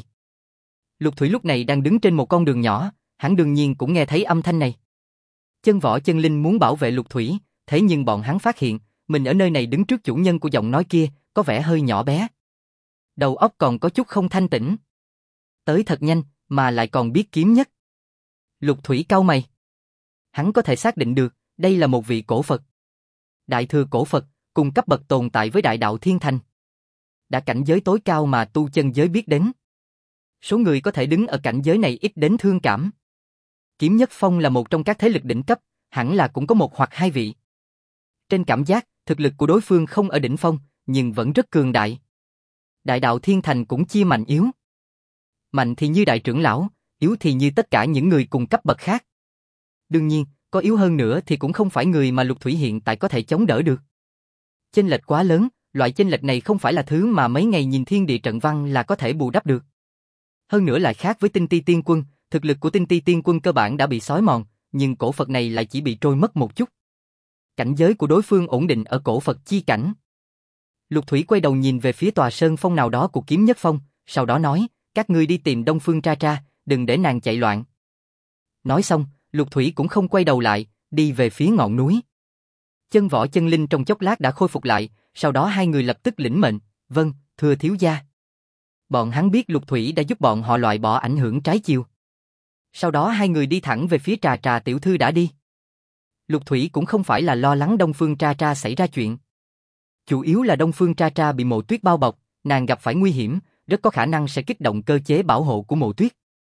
Lục Thủy lúc này đang đứng trên một con đường nhỏ, hắn đương nhiên cũng nghe thấy âm thanh này. Chân Võ Chân Linh muốn bảo vệ Lục Thủy, thế nhưng bọn hắn phát hiện, mình ở nơi này đứng trước chủ nhân của giọng nói kia, có vẻ hơi nhỏ bé. Đầu óc còn có chút không thanh tĩnh. Tới thật nhanh, mà lại còn biết kiếm nhất. Lục Thủy cau mày. Hắn có thể xác định được, đây là một vị cổ Phật. Đại thừa cổ Phật, cùng cấp bậc tồn tại với đại đạo thiên thành. Đã cảnh giới tối cao mà tu chân giới biết đến. Số người có thể đứng ở cảnh giới này ít đến thương cảm. Kiếm Nhất Phong là một trong các thế lực đỉnh cấp, hẳn là cũng có một hoặc hai vị. Trên cảm giác, thực lực của đối phương không ở đỉnh phong, nhưng vẫn rất cường đại. Đại đạo thiên thành cũng chia mạnh yếu. Mạnh thì như đại trưởng lão, yếu thì như tất cả những người cùng cấp bậc khác. Đương nhiên, có yếu hơn nữa thì cũng không phải người mà Lục Thủy hiện tại có thể chống đỡ được. Chênh lệch quá lớn, loại chênh lệch này không phải là thứ mà mấy ngày nhìn thiên địa trận văn là có thể bù đắp được. Hơn nữa lại khác với Tinh Ti Tiên Quân, thực lực của Tinh Ti Tiên Quân cơ bản đã bị xói mòn, nhưng cổ Phật này lại chỉ bị trôi mất một chút. Cảnh giới của đối phương ổn định ở cổ Phật chi cảnh. Lục Thủy quay đầu nhìn về phía tòa sơn phong nào đó của Kiếm Nhất Phong, sau đó nói, các ngươi đi tìm Đông Phương Tra Tra, đừng để nàng chạy loạn. Nói xong, Lục Thủy cũng không quay đầu lại, đi về phía ngọn núi. Chân Võ Chân Linh trong chốc lát đã khôi phục lại, sau đó hai người lập tức lĩnh mệnh, vâng, thưa thiếu gia. Bọn hắn biết Lục Thủy đã giúp bọn họ loại bỏ ảnh hưởng trái chiều. Sau đó hai người đi thẳng về phía Trà Trà tiểu thư đã đi. Lục Thủy cũng không phải là lo lắng Đông Phương Tra Tra xảy ra chuyện. Chủ yếu là Đông Phương Tra Tra bị Mộ Tuyết bao bọc, nàng gặp phải nguy hiểm, rất có khả năng sẽ kích động cơ chế bảo hộ của Mộ Tuyết.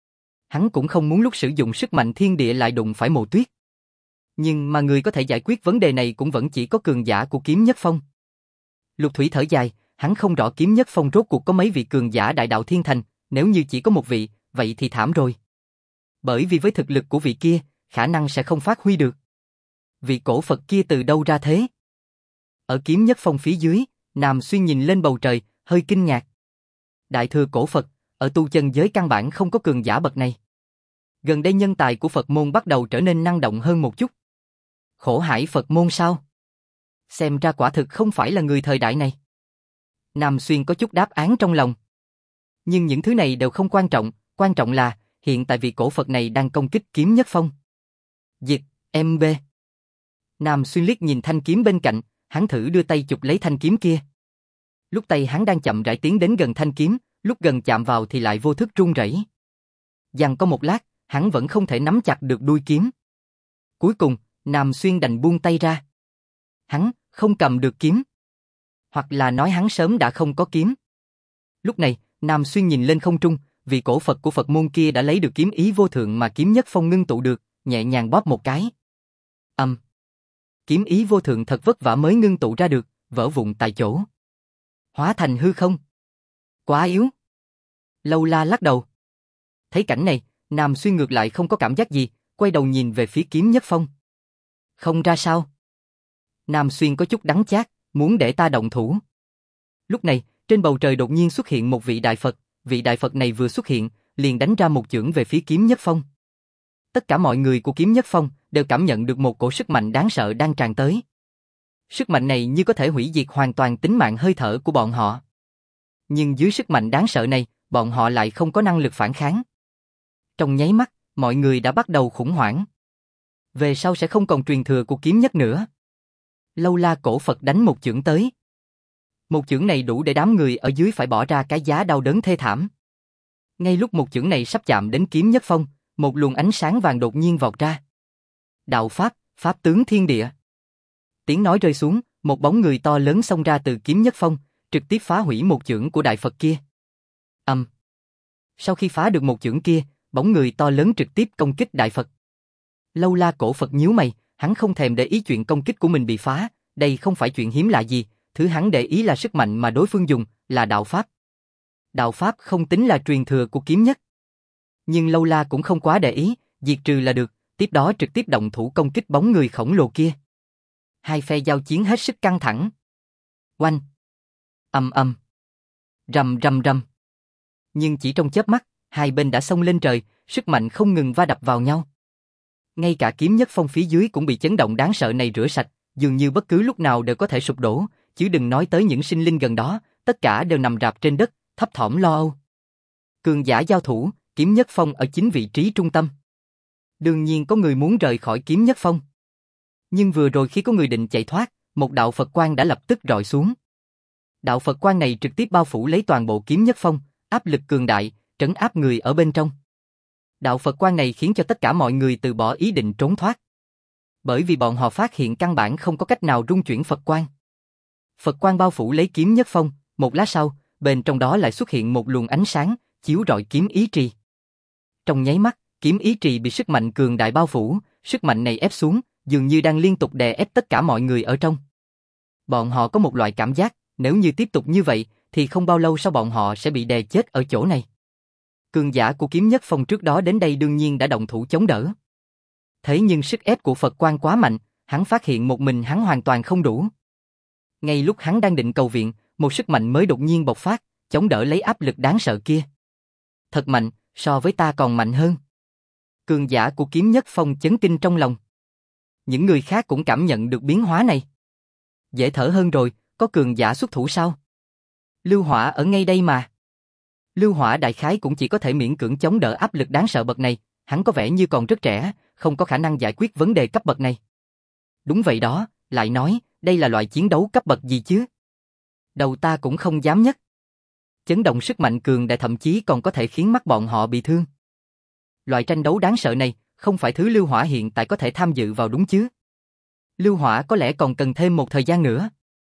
Hắn cũng không muốn lúc sử dụng sức mạnh thiên địa lại đụng phải Mộ Tuyết. Nhưng mà người có thể giải quyết vấn đề này cũng vẫn chỉ có cường giả của Kiếm Nhất Phong. Lục Thủy thở dài, hắn không rõ Kiếm Nhất Phong rốt cuộc có mấy vị cường giả đại đạo thiên thành, nếu như chỉ có một vị, vậy thì thảm rồi. Bởi vì với thực lực của vị kia, khả năng sẽ không phát huy được. Vị cổ Phật kia từ đâu ra thế? Ở Kiếm Nhất Phong phía dưới, Nam Xuyên nhìn lên bầu trời, hơi kinh ngạc. Đại thừa cổ Phật, ở tu chân giới căn bản không có cường giả bậc này. Gần đây nhân tài của Phật môn bắt đầu trở nên năng động hơn một chút. Khổ hải Phật môn sao? Xem ra quả thực không phải là người thời đại này. Nam Xuyên có chút đáp án trong lòng. Nhưng những thứ này đều không quan trọng là hiện tại vị cổ Phật này đang công kích Kiếm Nhất Phong. Diệt, MB. Nam Xuyên liếc nhìn thanh kiếm bên cạnh, hắn thử đưa tay chụp lấy thanh kiếm kia. Lúc tay hắn đang chậm rãi tiến đến gần thanh kiếm, lúc gần chạm vào thì lại vô thức run rẩy. Giằng có một lát, hắn vẫn không thể nắm chặt được đuôi kiếm. Cuối cùng, Nam Xuyên đành buông tay ra. Hắn không cầm được kiếm. Hoặc là nói hắn sớm đã không có kiếm. Lúc này, Nam Xuyên nhìn lên không trung, vị cổ Phật của Phật môn kia đã lấy được kiếm ý vô thượng mà Kiếm Nhất Phong ngưng tụ được, nhẹ nhàng bóp một cái. Kiếm ý vô thượng thật vất vả mới ngưng tụ ra được, vỡ vụn tại chỗ. Hóa thành hư không. Quá yếu. Lâu La lắc đầu. Thấy cảnh này, Nam Xuyên ngược lại không có cảm giác gì, quay đầu nhìn về phía Kiếm Nhất Phong. Không ra sao? Nam Xuyên có chút đắng chát, muốn để ta động thủ. Lúc này, trên bầu trời đột nhiên xuất hiện một vị đại Phật, vị đại Phật này vừa xuất hiện, liền đánh ra một chưởng về phía Kiếm Nhất Phong. Tất cả mọi người của Kiếm Nhất Phong đều cảm nhận được một cổ sức mạnh đáng sợ đang tràn tới. Sức mạnh này như có thể hủy diệt hoàn toàn tính mạng hơi thở của bọn họ. Nhưng dưới sức mạnh đáng sợ này, bọn họ lại không có năng lực phản kháng. Trong nháy mắt, mọi người đã bắt đầu khủng hoảng. Về sau sẽ không còn truyền thừa của Kiếm Nhất nữa. Lâu La cổ Phật đánh một chưởng tới. Một chưởng này đủ để đám người ở dưới phải bỏ ra cái giá đau đớn thê thảm. Ngay lúc một chưởng này sắp chạm đến Kiếm Nhất Phong, một luồng ánh sáng vàng đột nhiên vọt ra. Đạo Pháp, Pháp tướng thiên địa. Tiếng nói rơi xuống, một bóng người to lớn xông ra từ Kiếm Nhất Phong, trực tiếp phá hủy một chưởng của đại Phật kia. Sau khi phá được một chưởng kia, bóng người to lớn trực tiếp công kích đại Phật. Lâu La cổ Phật nhíu mày, hắn không thèm để ý chuyện công kích của mình bị phá, đây không phải chuyện hiếm lạ gì, thứ hắn để ý là sức mạnh mà đối phương dùng, là đạo Pháp. Đạo Pháp không tính là truyền thừa của Kiếm Nhất. Nhưng Lâu La cũng không quá để ý, diệt trừ là được, tiếp đó trực tiếp động thủ công kích bóng người khổng lồ kia. Hai phe giao chiến hết sức căng thẳng. Oanh! Ầm ầm! Rầm rầm rầm! Nhưng chỉ trong chớp mắt, hai bên đã xông lên trời, sức mạnh không ngừng va đập vào nhau. Ngay cả kiếm nhất phong phía dưới cũng bị chấn động đáng sợ này rửa sạch, dường như bất cứ lúc nào đều có thể sụp đổ, chứ đừng nói tới những sinh linh gần đó, tất cả đều nằm rạp trên đất, thấp thỏm lo âu. Cường giả giao thủ, kiếm nhất phong ở chính vị trí trung tâm. Đương nhiên có người muốn rời khỏi kiếm nhất phong. Nhưng vừa rồi khi có người định chạy thoát, một đạo Phật quang đã lập tức rọi xuống. Đạo Phật quang này trực tiếp bao phủ lấy toàn bộ kiếm nhất phong, áp lực cường đại, trấn áp người ở bên trong. Đạo Phật quang này khiến cho tất cả mọi người từ bỏ ý định trốn thoát. Bởi vì bọn họ phát hiện căn bản không có cách nào rung chuyển Phật quang. Phật quang bao phủ lấy kiếm nhất phong, một lát sau, bên trong đó lại xuất hiện một luồng ánh sáng, chiếu rọi kiếm ý trì. Trong nháy mắt, kiếm ý trì bị sức mạnh cường đại bao phủ, sức mạnh này ép xuống, dường như đang liên tục đè ép tất cả mọi người ở trong. Bọn họ có một loại cảm giác, nếu như tiếp tục như vậy, thì không bao lâu sau bọn họ sẽ bị đè chết ở chỗ này. Cường giả của kiếm nhất phong trước đó đến đây đương nhiên đã động thủ chống đỡ. Thế nhưng sức ép của Phật quang quá mạnh, hắn phát hiện một mình hắn hoàn toàn không đủ. Ngay lúc hắn đang định cầu viện, một sức mạnh mới đột nhiên bộc phát, chống đỡ lấy áp lực đáng sợ kia. Thật mạnh, so với ta còn mạnh hơn. Cường giả của kiếm nhất phong chấn kinh trong lòng. Những người khác cũng cảm nhận được biến hóa này. Dễ thở hơn rồi, có cường giả xuất thủ sao? Lưu Hỏa ở ngay đây mà. Lưu Hỏa đại khái cũng chỉ có thể miễn cưỡng chống đỡ áp lực đáng sợ bậc này, hắn có vẻ như còn rất trẻ, không có khả năng giải quyết vấn đề cấp bậc này. Đúng vậy đó, lại nói, đây là loại chiến đấu cấp bậc gì chứ? Đầu ta cũng không dám nhất. Chấn động sức mạnh cường đại thậm chí còn có thể khiến mắt bọn họ bị thương. Loại tranh đấu đáng sợ này, không phải thứ Lưu Hỏa hiện tại có thể tham dự vào đúng chứ? Lưu Hỏa có lẽ còn cần thêm một thời gian nữa.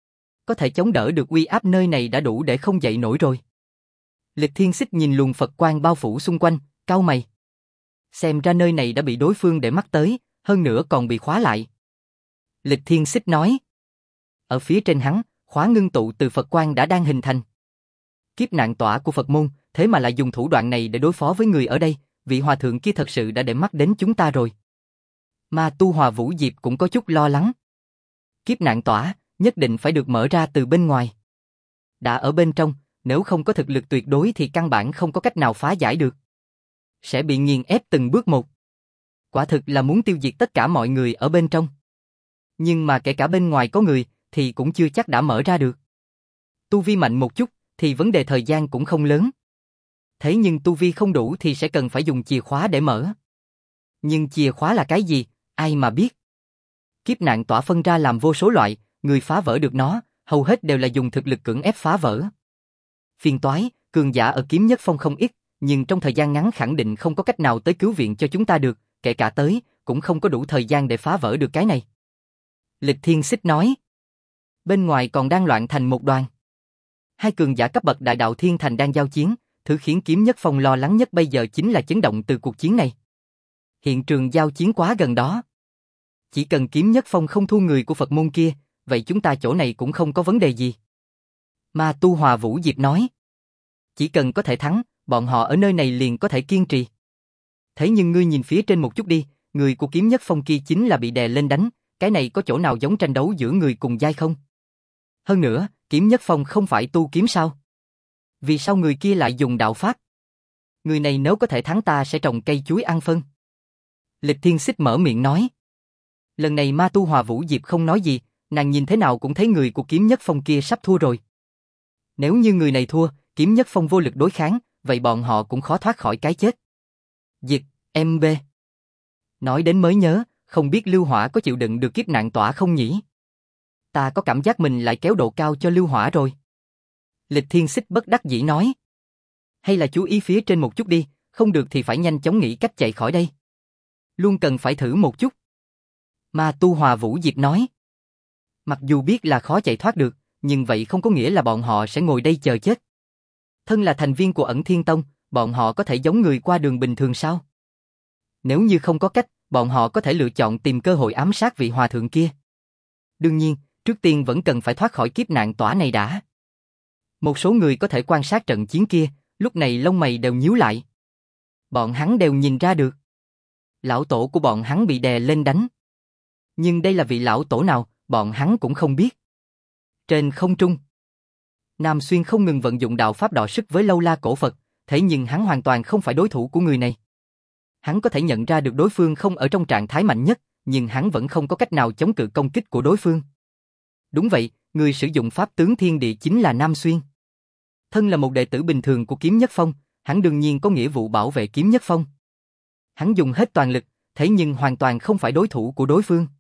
Có thể chống đỡ được uy áp nơi này đã đủ để không dậy nổi rồi. Lịch Thiên Xích nhìn luồng Phật quang bao phủ xung quanh, cau mày. Xem ra nơi này đã bị đối phương để mắt tới, hơn nữa còn bị khóa lại. Lịch Thiên Xích nói. Ở phía trên hắn, khóa ngưng tụ từ Phật quang đã đang hình thành. Kiếp nạn tỏa của Phật môn, thế mà lại dùng thủ đoạn này để đối phó với người ở đây, vị hòa thượng kia thật sự đã để mắt đến chúng ta rồi. Ma Tu Hòa Vũ Diệp cũng có chút lo lắng. Kiếp nạn tỏa, nhất định phải được mở ra từ bên ngoài. Đã ở bên trong, nếu không có thực lực tuyệt đối thì căn bản không có cách nào phá giải được. Sẽ bị nghiền ép từng bước một. Quả thực là muốn tiêu diệt tất cả mọi người ở bên trong. Nhưng mà kể cả bên ngoài có người, thì cũng chưa chắc đã mở ra được. Tu vi mạnh một chút, thì vấn đề thời gian cũng không lớn. Thế nhưng tu vi không đủ thì sẽ cần phải dùng chìa khóa để mở. Nhưng chìa khóa là cái gì, ai mà biết. Kiếp nạn tỏa phân ra làm vô số loại, người phá vỡ được nó, hầu hết đều là dùng thực lực cưỡng ép phá vỡ. Phiền toái, cường giả ở kiếm nhất phong không ít, nhưng trong thời gian ngắn khẳng định không có cách nào tới cứu viện cho chúng ta được, kể cả tới, cũng không có đủ thời gian để phá vỡ được cái này. Lịch Thiên Xích nói. Bên ngoài còn đang loạn thành một đoàn. Hai cường giả cấp bậc đại đạo thiên thành đang giao chiến, thứ khiến kiếm nhất phong lo lắng nhất bây giờ chính là chấn động từ cuộc chiến này. Hiện trường giao chiến quá gần đó. Chỉ cần kiếm nhất phong không thu người của Phật môn kia, vậy chúng ta chỗ này cũng không có vấn đề gì. Ma Tu Hòa Vũ Diệp nói. Chỉ cần có thể thắng, bọn họ ở nơi này liền có thể kiên trì. Thế nhưng ngươi nhìn phía trên một chút đi, người của kiếm nhất phong kia chính là bị đè lên đánh, cái này có chỗ nào giống tranh đấu giữa người cùng giai không? Hơn nữa, kiếm nhất phong không phải tu kiếm sao? Vì sao người kia lại dùng đạo pháp? Người này nếu có thể thắng ta sẽ trồng cây chuối ăn phân. Lịch Thiên Xích mở miệng nói. Lần này Ma Tu Hòa Vũ Diệp không nói gì, nàng nhìn thế nào cũng thấy người của kiếm nhất phong kia sắp thua rồi. Nếu như người này thua, kiếm nhất phong vô lực đối kháng, vậy bọn họ cũng khó thoát khỏi cái chết. Diệt, MB. Nói đến mới nhớ, không biết Lưu Hỏa có chịu đựng được kiếp nạn tỏa không nhỉ? Ta có cảm giác mình lại kéo độ cao cho Lưu Hỏa rồi. Lịch Thiên Xích bất đắc dĩ nói. Hay là chú ý phía trên một chút đi, không được thì phải nhanh chóng nghĩ cách chạy khỏi đây. Luôn cần phải thử một chút. Ma Tu Hòa Vũ Diệp nói. Mặc dù biết là khó chạy thoát được, nhưng vậy không có nghĩa là bọn họ sẽ ngồi đây chờ chết. Thân là thành viên của Ẩn Thiên Tông, bọn họ có thể giống người qua đường bình thường sao? Nếu như không có cách, bọn họ có thể lựa chọn tìm cơ hội ám sát vị hòa thượng kia. Đương nhiên, trước tiên vẫn cần phải thoát khỏi kiếp nạn tỏa này đã. Một số người có thể quan sát trận chiến kia, lúc này lông mày đều nhíu lại. Bọn hắn đều nhìn ra được. Lão tổ của bọn hắn bị đè lên đánh. Nhưng đây là vị lão tổ nào, bọn hắn cũng không biết. Trên không trung, Nam Xuyên không ngừng vận dụng đạo pháp đọ sức với Lâu La cổ Phật, thế nhưng hắn hoàn toàn không phải đối thủ của người này. Hắn có thể nhận ra được đối phương không ở trong trạng thái mạnh nhất, nhưng hắn vẫn không có cách nào chống cự công kích của đối phương. Đúng vậy, người sử dụng pháp tướng thiên địa chính là Nam Xuyên. Thân là một đệ tử bình thường của Kiếm Nhất Phong, hắn đương nhiên có nghĩa vụ bảo vệ Kiếm Nhất Phong. Hắn dùng hết toàn lực, thế nhưng hoàn toàn không phải đối thủ của đối phương.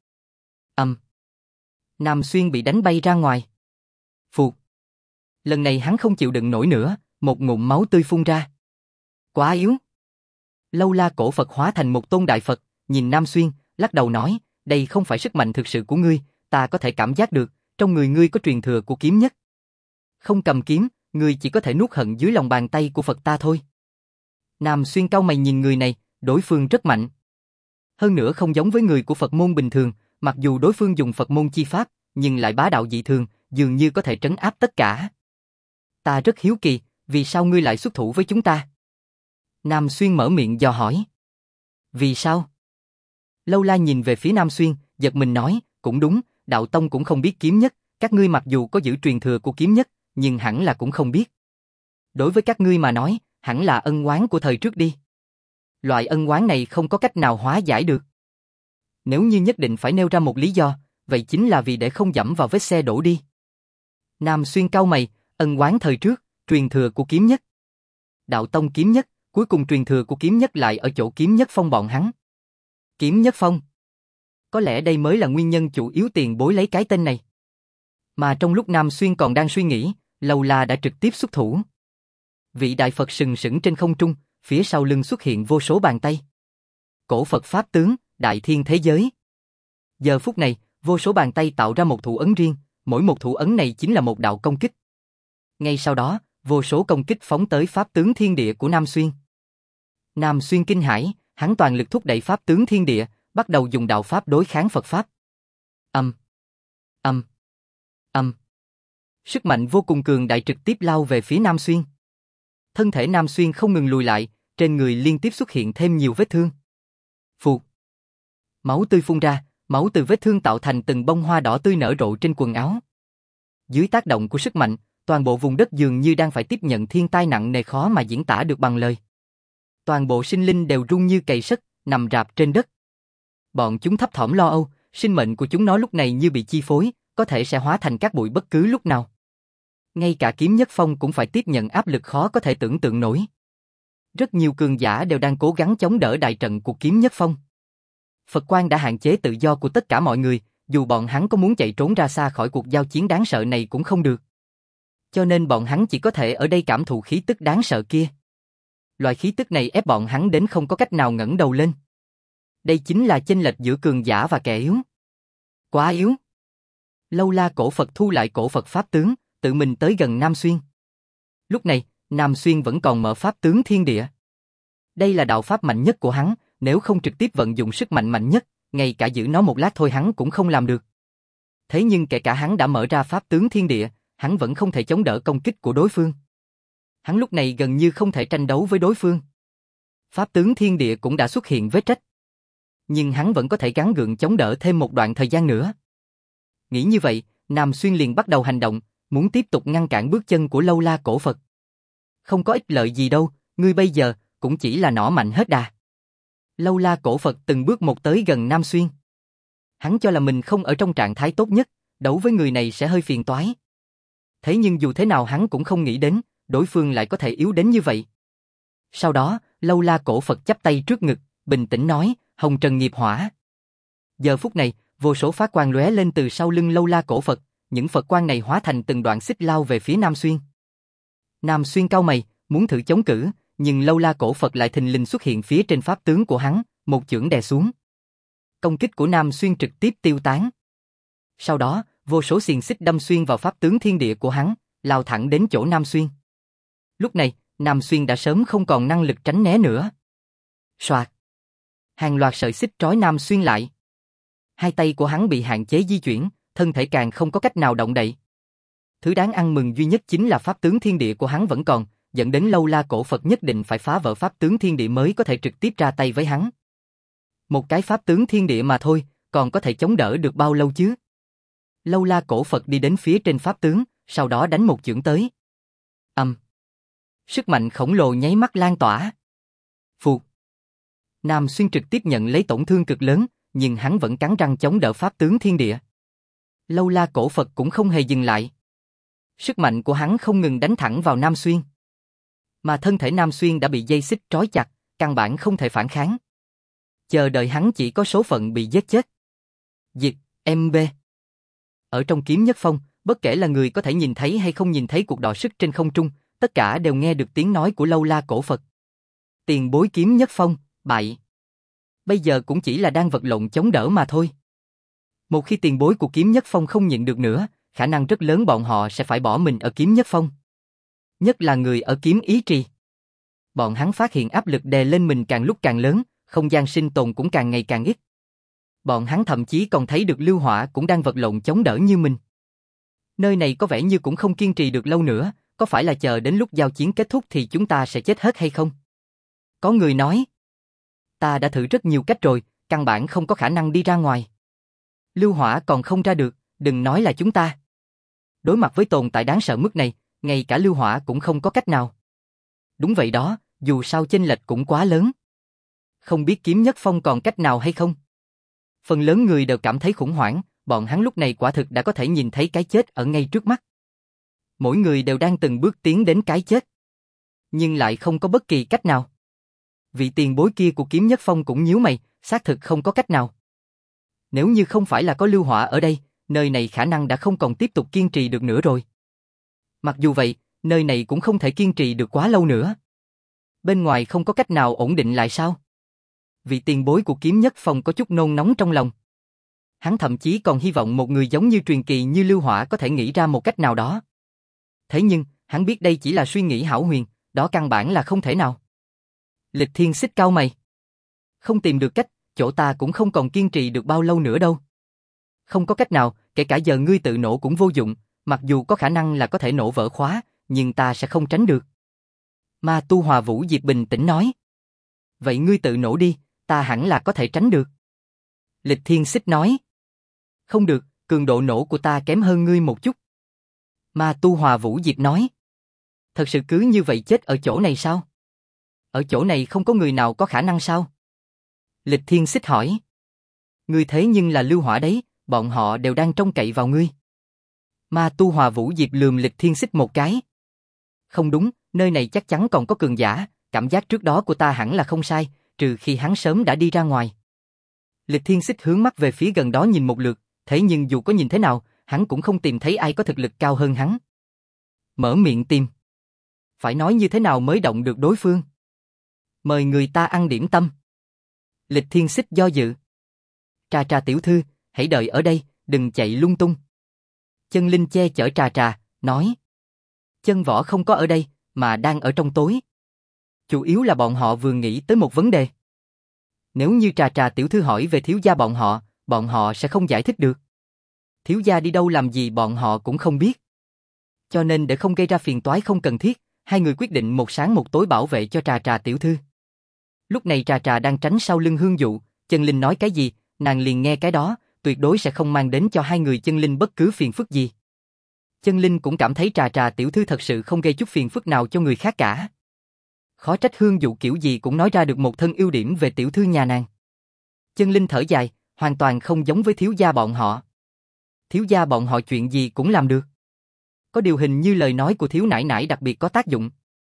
Nam Xuyên bị đánh bay ra ngoài. Phụt. Lần này hắn không chịu đựng nổi nữa, một ngụm máu tươi phun ra. Quá yếu. Lâu La cổ Phật hóa thành một tôn đại Phật, nhìn Nam Xuyên, lắc đầu nói, đây không phải sức mạnh thực sự của ngươi, ta có thể cảm giác được, trong người ngươi có truyền thừa của kiếm nhất. Không cầm kiếm, ngươi chỉ có thể nuốt hận dưới lòng bàn tay của Phật ta thôi. Nam Xuyên cau mày nhìn người này, đối phương rất mạnh. Hơn nữa không giống với người của Phật môn bình thường, mặc dù đối phương dùng Phật môn chi pháp, nhưng lại bá đạo dị thường, dường như có thể trấn áp tất cả. Ta rất hiếu kỳ, vì sao ngươi lại xuất thủ với chúng ta? Nam Xuyên mở miệng dò hỏi. Vì sao? Lâu La nhìn về phía Nam Xuyên, giật mình nói, cũng đúng, đạo tông cũng không biết kiếm nhất, các ngươi mặc dù có giữ truyền thừa của kiếm nhất, nhưng hẳn là cũng không biết. Đối với các ngươi mà nói, hẳn là ân oán của thời trước đi. Loại ân oán này không có cách nào hóa giải được. Nếu như nhất định phải nêu ra một lý do, vậy chính là vì để không dẫm vào vết xe đổ đi. Nam Xuyên cau mày, ân oán thời trước, truyền thừa của kiếm nhất. Đạo tông kiếm nhất, cuối cùng truyền thừa của kiếm nhất lại ở chỗ Kiếm Nhất Phong bọn hắn. Kiếm Nhất Phong. Có lẽ đây mới là nguyên nhân chủ yếu tiền bối lấy cái tên này. Mà trong lúc Nam Xuyên còn đang suy nghĩ, Lâu La đã trực tiếp xuất thủ. Vị đại Phật sừng sững trên không trung, phía sau lưng xuất hiện vô số bàn tay. Cổ Phật Pháp tướng, Đại Thiên Thế Giới. Giờ phút này, vô số bàn tay tạo ra một thủ ấn riêng, mỗi một thủ ấn này chính là một đạo công kích. Ngay sau đó, vô số công kích phóng tới Pháp tướng Thiên Địa của Nam Xuyên. Nam Xuyên kinh hãi, hắn toàn lực thúc đẩy Pháp tướng Thiên Địa, bắt đầu dùng đạo pháp đối kháng Phật Pháp. Sức mạnh vô cùng cường đại trực tiếp lao về phía Nam Xuyên. Thân thể Nam Xuyên không ngừng lùi lại, trên người liên tiếp xuất hiện thêm nhiều vết thương. Phụt. Máu tươi phun ra, máu từ vết thương tạo thành từng bông hoa đỏ tươi nở rộ trên quần áo. Dưới tác động của sức mạnh, toàn bộ vùng đất dường như đang phải tiếp nhận thiên tai nặng nề khó mà diễn tả được bằng lời. Toàn bộ sinh linh đều run như cầy sắt, nằm rạp trên đất. Bọn chúng thấp thỏm lo âu, sinh mệnh của chúng nó lúc này như bị chi phối, có thể sẽ hóa thành cát bụi bất cứ lúc nào. Ngay cả Kiếm Nhất Phong cũng phải tiếp nhận áp lực khó có thể tưởng tượng nổi. Rất nhiều cường giả đều đang cố gắng chống đỡ đại trận của Kiếm Nhất Phong. Phật Quang đã hạn chế tự do của tất cả mọi người, dù bọn hắn có muốn chạy trốn ra xa khỏi cuộc giao chiến đáng sợ này cũng không được. Cho nên bọn hắn chỉ có thể ở đây cảm thụ khí tức đáng sợ kia. Loại khí tức này ép bọn hắn đến không có cách nào ngẩng đầu lên. Đây chính là chênh lệch giữa cường giả và kẻ yếu. Quá yếu. Lâu La cổ Phật thu lại cổ Phật Pháp tướng, tự mình tới gần Nam Xuyên. Lúc này, Nam Xuyên vẫn còn mở Pháp tướng Thiên Địa. Đây là đạo pháp mạnh nhất của hắn, nếu không trực tiếp vận dụng sức mạnh mạnh nhất, ngay cả giữ nó một lát thôi hắn cũng không làm được. Thế nhưng kể cả hắn đã mở ra Pháp tướng Thiên Địa, hắn vẫn không thể chống đỡ công kích của đối phương. Hắn lúc này gần như không thể tranh đấu với đối phương. Pháp tướng Thiên Địa cũng đã xuất hiện vết rách. Nhưng hắn vẫn có thể gắng gượng chống đỡ thêm một đoạn thời gian nữa. Nghĩ như vậy, Nam Xuyên liền bắt đầu hành động, muốn tiếp tục ngăn cản bước chân của Lâu La cổ Phật. Không có ích lợi gì đâu, ngươi bây giờ cũng chỉ là nỏ mạnh hết đà. Lâu La cổ Phật từng bước một tới gần Nam Xuyên. Hắn cho là mình không ở trong trạng thái tốt nhất, đấu với người này sẽ hơi phiền toái. Thế nhưng dù thế nào hắn cũng không nghĩ đến, đối phương lại có thể yếu đến như vậy. Sau đó, Lâu La cổ Phật chắp tay trước ngực, bình tĩnh nói, Hồng Trần nghiệp hỏa. Giờ phút này, vô số phát quang lóe lên từ sau lưng Lâu La cổ Phật, những Phật quang này hóa thành từng đoạn xích lao về phía Nam Xuyên. Nam Xuyên cau mày, muốn thử chống cự, nhưng Lâu La cổ Phật lại thình lình xuất hiện phía trên pháp tướng của hắn, một chưởng đè xuống. Công kích của Nam Xuyên trực tiếp tiêu tán. Sau đó, vô số xiềng xích đâm xuyên vào pháp tướng thiên địa của hắn, lao thẳng đến chỗ Nam Xuyên. Lúc này, Nam Xuyên đã sớm không còn năng lực tránh né nữa. Soạt. Hàng loạt sợi xích trói Nam Xuyên lại. Hai tay của hắn bị hạn chế di chuyển, thân thể càng không có cách nào động đậy. Thứ đáng ăn mừng duy nhất chính là pháp tướng thiên địa của hắn vẫn còn, dẫn đến Lâu La cổ Phật nhất định phải phá vỡ pháp tướng thiên địa mới có thể trực tiếp ra tay với hắn. Một cái pháp tướng thiên địa mà thôi, còn có thể chống đỡ được bao lâu chứ? Lâu La cổ Phật đi đến phía trên pháp tướng, sau đó đánh một chưởng tới. Sức mạnh khổng lồ nháy mắt lan tỏa. Phụt. Nam Xuyên trực tiếp nhận lấy tổn thương cực lớn, nhưng hắn vẫn cắn răng chống đỡ pháp tướng thiên địa. Lâu La cổ Phật cũng không hề dừng lại. Sức mạnh của hắn không ngừng đánh thẳng vào Nam Xuyên. Mà thân thể Nam Xuyên đã bị dây xích trói chặt, căn bản không thể phản kháng. Chờ đợi hắn chỉ có số phận bị giết chết. Diệt, MB. Ở trong kiếm nhất phong, bất kể là người có thể nhìn thấy hay không nhìn thấy cuộc đọ sức trên không trung, tất cả đều nghe được tiếng nói của Lâu La cổ Phật. Tiền bối kiếm nhất phong, bại. Bây giờ cũng chỉ là đang vật lộn chống đỡ mà thôi. Một khi tiền bối của kiếm nhất phong không nhịn được nữa, khả năng rất lớn bọn họ sẽ phải bỏ mình ở kiếm nhất phong. Nhất là người ở kiếm ý trì. Bọn hắn phát hiện áp lực đè lên mình càng lúc càng lớn, không gian sinh tồn cũng càng ngày càng ít. Bọn hắn thậm chí còn thấy được Lưu Hỏa cũng đang vật lộn chống đỡ như mình. Nơi này có vẻ như cũng không kiên trì được lâu nữa, có phải là chờ đến lúc giao chiến kết thúc thì chúng ta sẽ chết hết hay không? Có người nói, ta đã thử rất nhiều cách rồi, căn bản không có khả năng đi ra ngoài. Lưu Hỏa còn không ra được, đừng nói là chúng ta. Đối mặt với tồn tại đáng sợ mức này, ngay cả Lưu Hỏa cũng không có cách nào. Đúng vậy đó, dù sao chênh lệch cũng quá lớn. Không biết kiếm nhất phong còn cách nào hay không? Phần lớn người đều cảm thấy khủng hoảng, bọn hắn lúc này quả thực đã có thể nhìn thấy cái chết ở ngay trước mắt. Mỗi người đều đang từng bước tiến đến cái chết. Nhưng lại không có bất kỳ cách nào. Vị tiền bối kia của kiếm nhất phong cũng nhíu mày, xác thực không có cách nào. Nếu như không phải là có Lưu Hỏa ở đây, nơi này khả năng đã không còn tiếp tục kiên trì được nữa rồi. Mặc dù vậy, nơi này cũng không thể kiên trì được quá lâu nữa. Bên ngoài không có cách nào ổn định lại sao? Vị tiền bối của kiếm nhất phong có chút nôn nóng trong lòng. Hắn thậm chí còn hy vọng một người giống như truyền kỳ như Lưu Hỏa có thể nghĩ ra một cách nào đó. Thế nhưng, hắn biết đây chỉ là suy nghĩ hão huyền, đó căn bản là không thể nào. Lịch Thiên xích cau mày. Không tìm được cách, chỗ ta cũng không còn kiên trì được bao lâu nữa đâu. Không có cách nào, kể cả giờ ngươi tự nổ cũng vô dụng, mặc dù có khả năng là có thể nổ vỡ khóa, nhưng ta sẽ không tránh được. Ma Tu Hòa Vũ Diệp bình tĩnh nói. Vậy ngươi tự nổ đi, ta hẳn là có thể tránh được. Lịch Thiên xích nói. Không được, cường độ nổ của ta kém hơn ngươi một chút. Ma Tu Hòa Vũ Diệp nói. Thật sự cứ như vậy chết ở chỗ này sao? Ở chỗ này không có người nào có khả năng sao? Lịch Thiên xích hỏi. Ngươi thế nhưng là Lưu Hỏa đấy, bọn họ đều đang trông cậy vào ngươi. Ma Tu Hòa Vũ Diệp lườm Lịch Thiên xích một cái. Không đúng, nơi này chắc chắn còn có cường giả, cảm giác trước đó của ta hẳn là không sai, trừ khi hắn sớm đã đi ra ngoài. Lịch Thiên xích hướng mắt về phía gần đó nhìn một lượt, thế nhưng dù có nhìn thế nào, hắn cũng không tìm thấy ai có thực lực cao hơn hắn. Mở miệng tìm. Phải nói như thế nào mới động được đối phương? Mời người ta ăn điểm tâm. Lịch Thiên xích do dự. Trà Trà tiểu thư, hãy đợi ở đây, đừng chạy lung tung. Chân Linh che chở Trà Trà, nói. Chân Võ không có ở đây, mà đang ở trong tối. Chủ yếu là bọn họ vừa nghĩ tới một vấn đề. Nếu như Trà Trà tiểu thư hỏi về thiếu gia bọn họ sẽ không giải thích được. Thiếu gia đi đâu làm gì bọn họ cũng không biết. Cho nên để không gây ra phiền toái không cần thiết, hai người quyết định một sáng một tối bảo vệ cho Trà Trà tiểu thư. Lúc này Trà Trà đang tránh sau lưng Hương Dụ, Chân Linh nói cái gì, nàng liền nghe cái đó, tuyệt đối sẽ không mang đến cho hai người Chân Linh bất cứ phiền phức gì. Chân Linh cũng cảm thấy Trà Trà tiểu thư thật sự không gây chút phiền phức nào cho người khác cả. Khó trách Hương Dụ kiểu gì cũng nói ra được một thân ưu điểm về tiểu thư nhà nàng. Chân Linh thở dài, hoàn toàn không giống với thiếu gia bọn họ. Thiếu gia bọn họ chuyện gì cũng làm được. Có điều hình như lời nói của thiếu nãi nãi đặc biệt có tác dụng.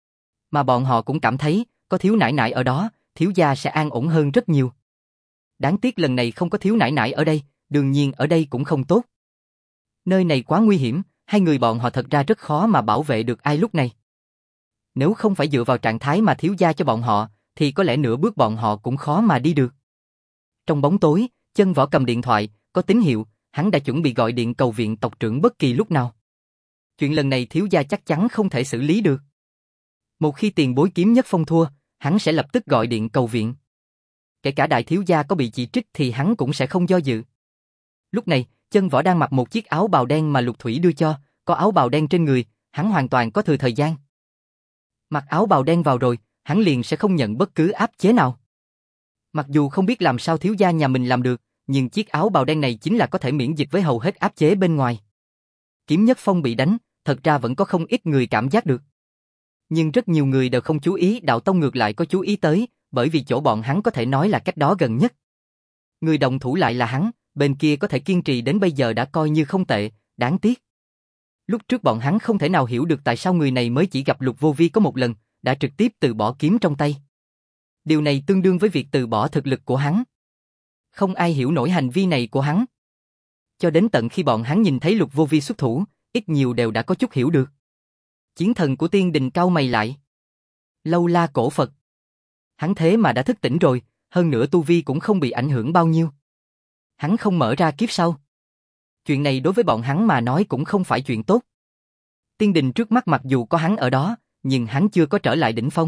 Mà bọn họ cũng cảm thấy, có thiếu nãi nãi ở đó, thiếu gia sẽ an ổn hơn rất nhiều. Đáng tiếc lần này không có thiếu nãi nãi ở đây, đương nhiên ở đây cũng không tốt. Nơi này quá nguy hiểm, hai người bọn họ thật ra rất khó mà bảo vệ được ai lúc này. Nếu không phải dựa vào trạng thái mà thiếu gia cho bọn họ, thì có lẽ nửa bước bọn họ cũng khó mà đi được. Trong bóng tối, Chân Võ cầm điện thoại, có tín hiệu, hắn đã chuẩn bị gọi điện cầu viện tộc trưởng bất kỳ lúc nào. Chuyện lần này thiếu gia chắc chắn không thể xử lý được. Một khi tiền bối kiếm nhất phong thua, hắn sẽ lập tức gọi điện cầu viện. Kể cả đại thiếu gia có bị chỉ trích thì hắn cũng sẽ không do dự. Lúc này, Chân Võ đang mặc một chiếc áo bào đen mà Lục Thủy đưa cho, có áo bào đen trên người, hắn hoàn toàn có thừa thời gian. Mặc áo bào đen vào rồi, hắn liền sẽ không nhận bất cứ áp chế nào. Mặc dù không biết làm sao thiếu gia nhà mình làm được, nhưng chiếc áo bào đen này chính là có thể miễn dịch với hầu hết áp chế bên ngoài. Kiếm Nhất Phong bị đánh, thật ra vẫn có không ít người cảm giác được. Nhưng rất nhiều người đều không chú ý, Đạo Tông ngược lại có chú ý tới, bởi vì chỗ bọn hắn có thể nói là cách đó gần nhất. Người đồng thủ lại là hắn, bên kia có thể kiên trì đến bây giờ đã coi như không tệ, đáng tiếc. Lúc trước bọn hắn không thể nào hiểu được tại sao người này mới chỉ gặp Lục Vô Vi có một lần, đã trực tiếp từ bỏ kiếm trong tay. Điều này tương đương với việc từ bỏ thực lực của hắn. Không ai hiểu nổi hành vi này của hắn. Cho đến tận khi bọn hắn nhìn thấy Lục Vô Vi xuất thủ, ít nhiều đều đã có chút hiểu được. Chiến thần của Tiên Đình cau mày lại. Lâu La cổ Phật. Hắn thế mà đã thức tỉnh rồi, hơn nữa tu vi cũng không bị ảnh hưởng bao nhiêu. Hắn không mở ra kiếp sau. Chuyện này đối với bọn hắn mà nói cũng không phải chuyện tốt. Tiên Đình trước mắt mặc dù có hắn ở đó, nhưng hắn chưa có trở lại đỉnh phong.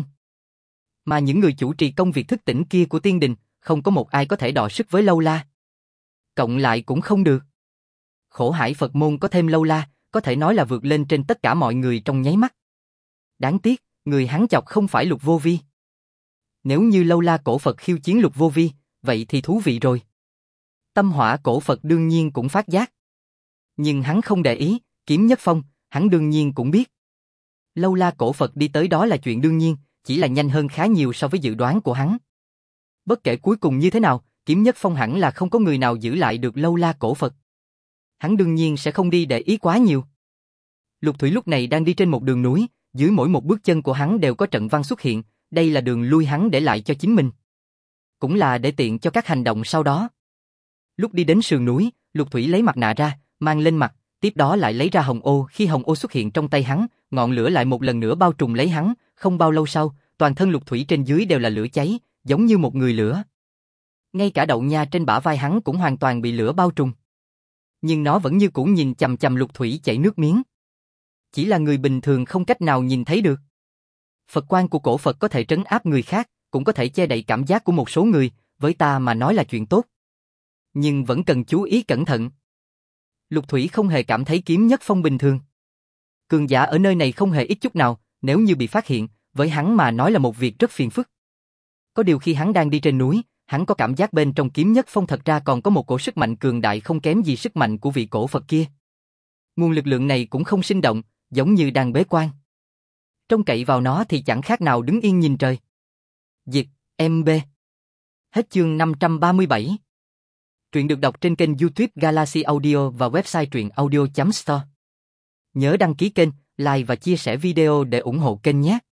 Mà những người chủ trì công việc thức tỉnh kia của Tiên Đình, không có một ai có thể đọ sức với Lâu La. Cộng lại cũng không được. Khổ Hải Phật môn có thêm Lâu La, có thể nói là vượt lên trên tất cả mọi người trong nháy mắt. Đáng tiếc, người hắn chọc không phải Lục Vô Vi. Nếu như Lâu La cổ Phật khiêu chiến Lục Vô Vi, vậy thì thú vị rồi. Tâm Hỏa cổ Phật đương nhiên cũng phát giác. Nhưng hắn không để ý, Kiếm Nhất Phong, hắn đương nhiên cũng biết. Lâu La cổ Phật đi tới đó là chuyện đương nhiên, chỉ là nhanh hơn khá nhiều so với dự đoán của hắn. Bất kể cuối cùng như thế nào, Kiếm Nhất Phong hẳn là không có người nào giữ lại được Lâu La cổ Phật. Hắn đương nhiên sẽ không đi để ý quá nhiều. Lục Thủy lúc này đang đi trên một đường núi, dưới mỗi một bước chân của hắn đều có trận văn xuất hiện, đây là đường lui hắn để lại cho chính mình. Cũng là để tiện cho các hành động sau đó. Lúc đi đến sườn núi, Lục Thủy lấy mặt nạ ra, mang lên mặt, tiếp đó lại lấy ra hồng ô, khi hồng ô xuất hiện trong tay hắn, ngọn lửa lại một lần nữa bao trùm lấy hắn, không bao lâu sau, toàn thân Lục Thủy trên dưới đều là lửa cháy, giống như một người lửa. Ngay cả đậu nha trên bả vai hắn cũng hoàn toàn bị lửa bao trùm. Nhưng nó vẫn như cũ nhìn chằm chằm Lục Thủy chảy nước miếng. Chỉ là người bình thường không cách nào nhìn thấy được. Phật quang của cổ Phật có thể trấn áp người khác, cũng có thể che đậy cảm giác của một số người, với ta mà nói là chuyện tốt. Nhưng vẫn cần chú ý cẩn thận. Lục Thủy không hề cảm thấy Kiếm Nhất Phong bình thường. Cường giả ở nơi này không hề ít chút nào, nếu như bị phát hiện, với hắn mà nói là một việc rất phiền phức. Có điều khi hắn đang đi trên núi, hắn có cảm giác bên trong Kiếm Nhất Phong thật ra còn có một cổ sức mạnh cường đại không kém gì sức mạnh của vị cổ Phật kia. Nguồn lực lượng này cũng không sinh động, giống như đang bế quan. Trông cậy vào nó thì chẳng khác nào đứng yên nhìn trời. Dịch, MB. Hết chương 537. Truyện được đọc trên kênh YouTube Galaxy Audio và website truyệnaudio.store. Nhớ đăng ký kênh, like và chia sẻ video để ủng hộ kênh nhé.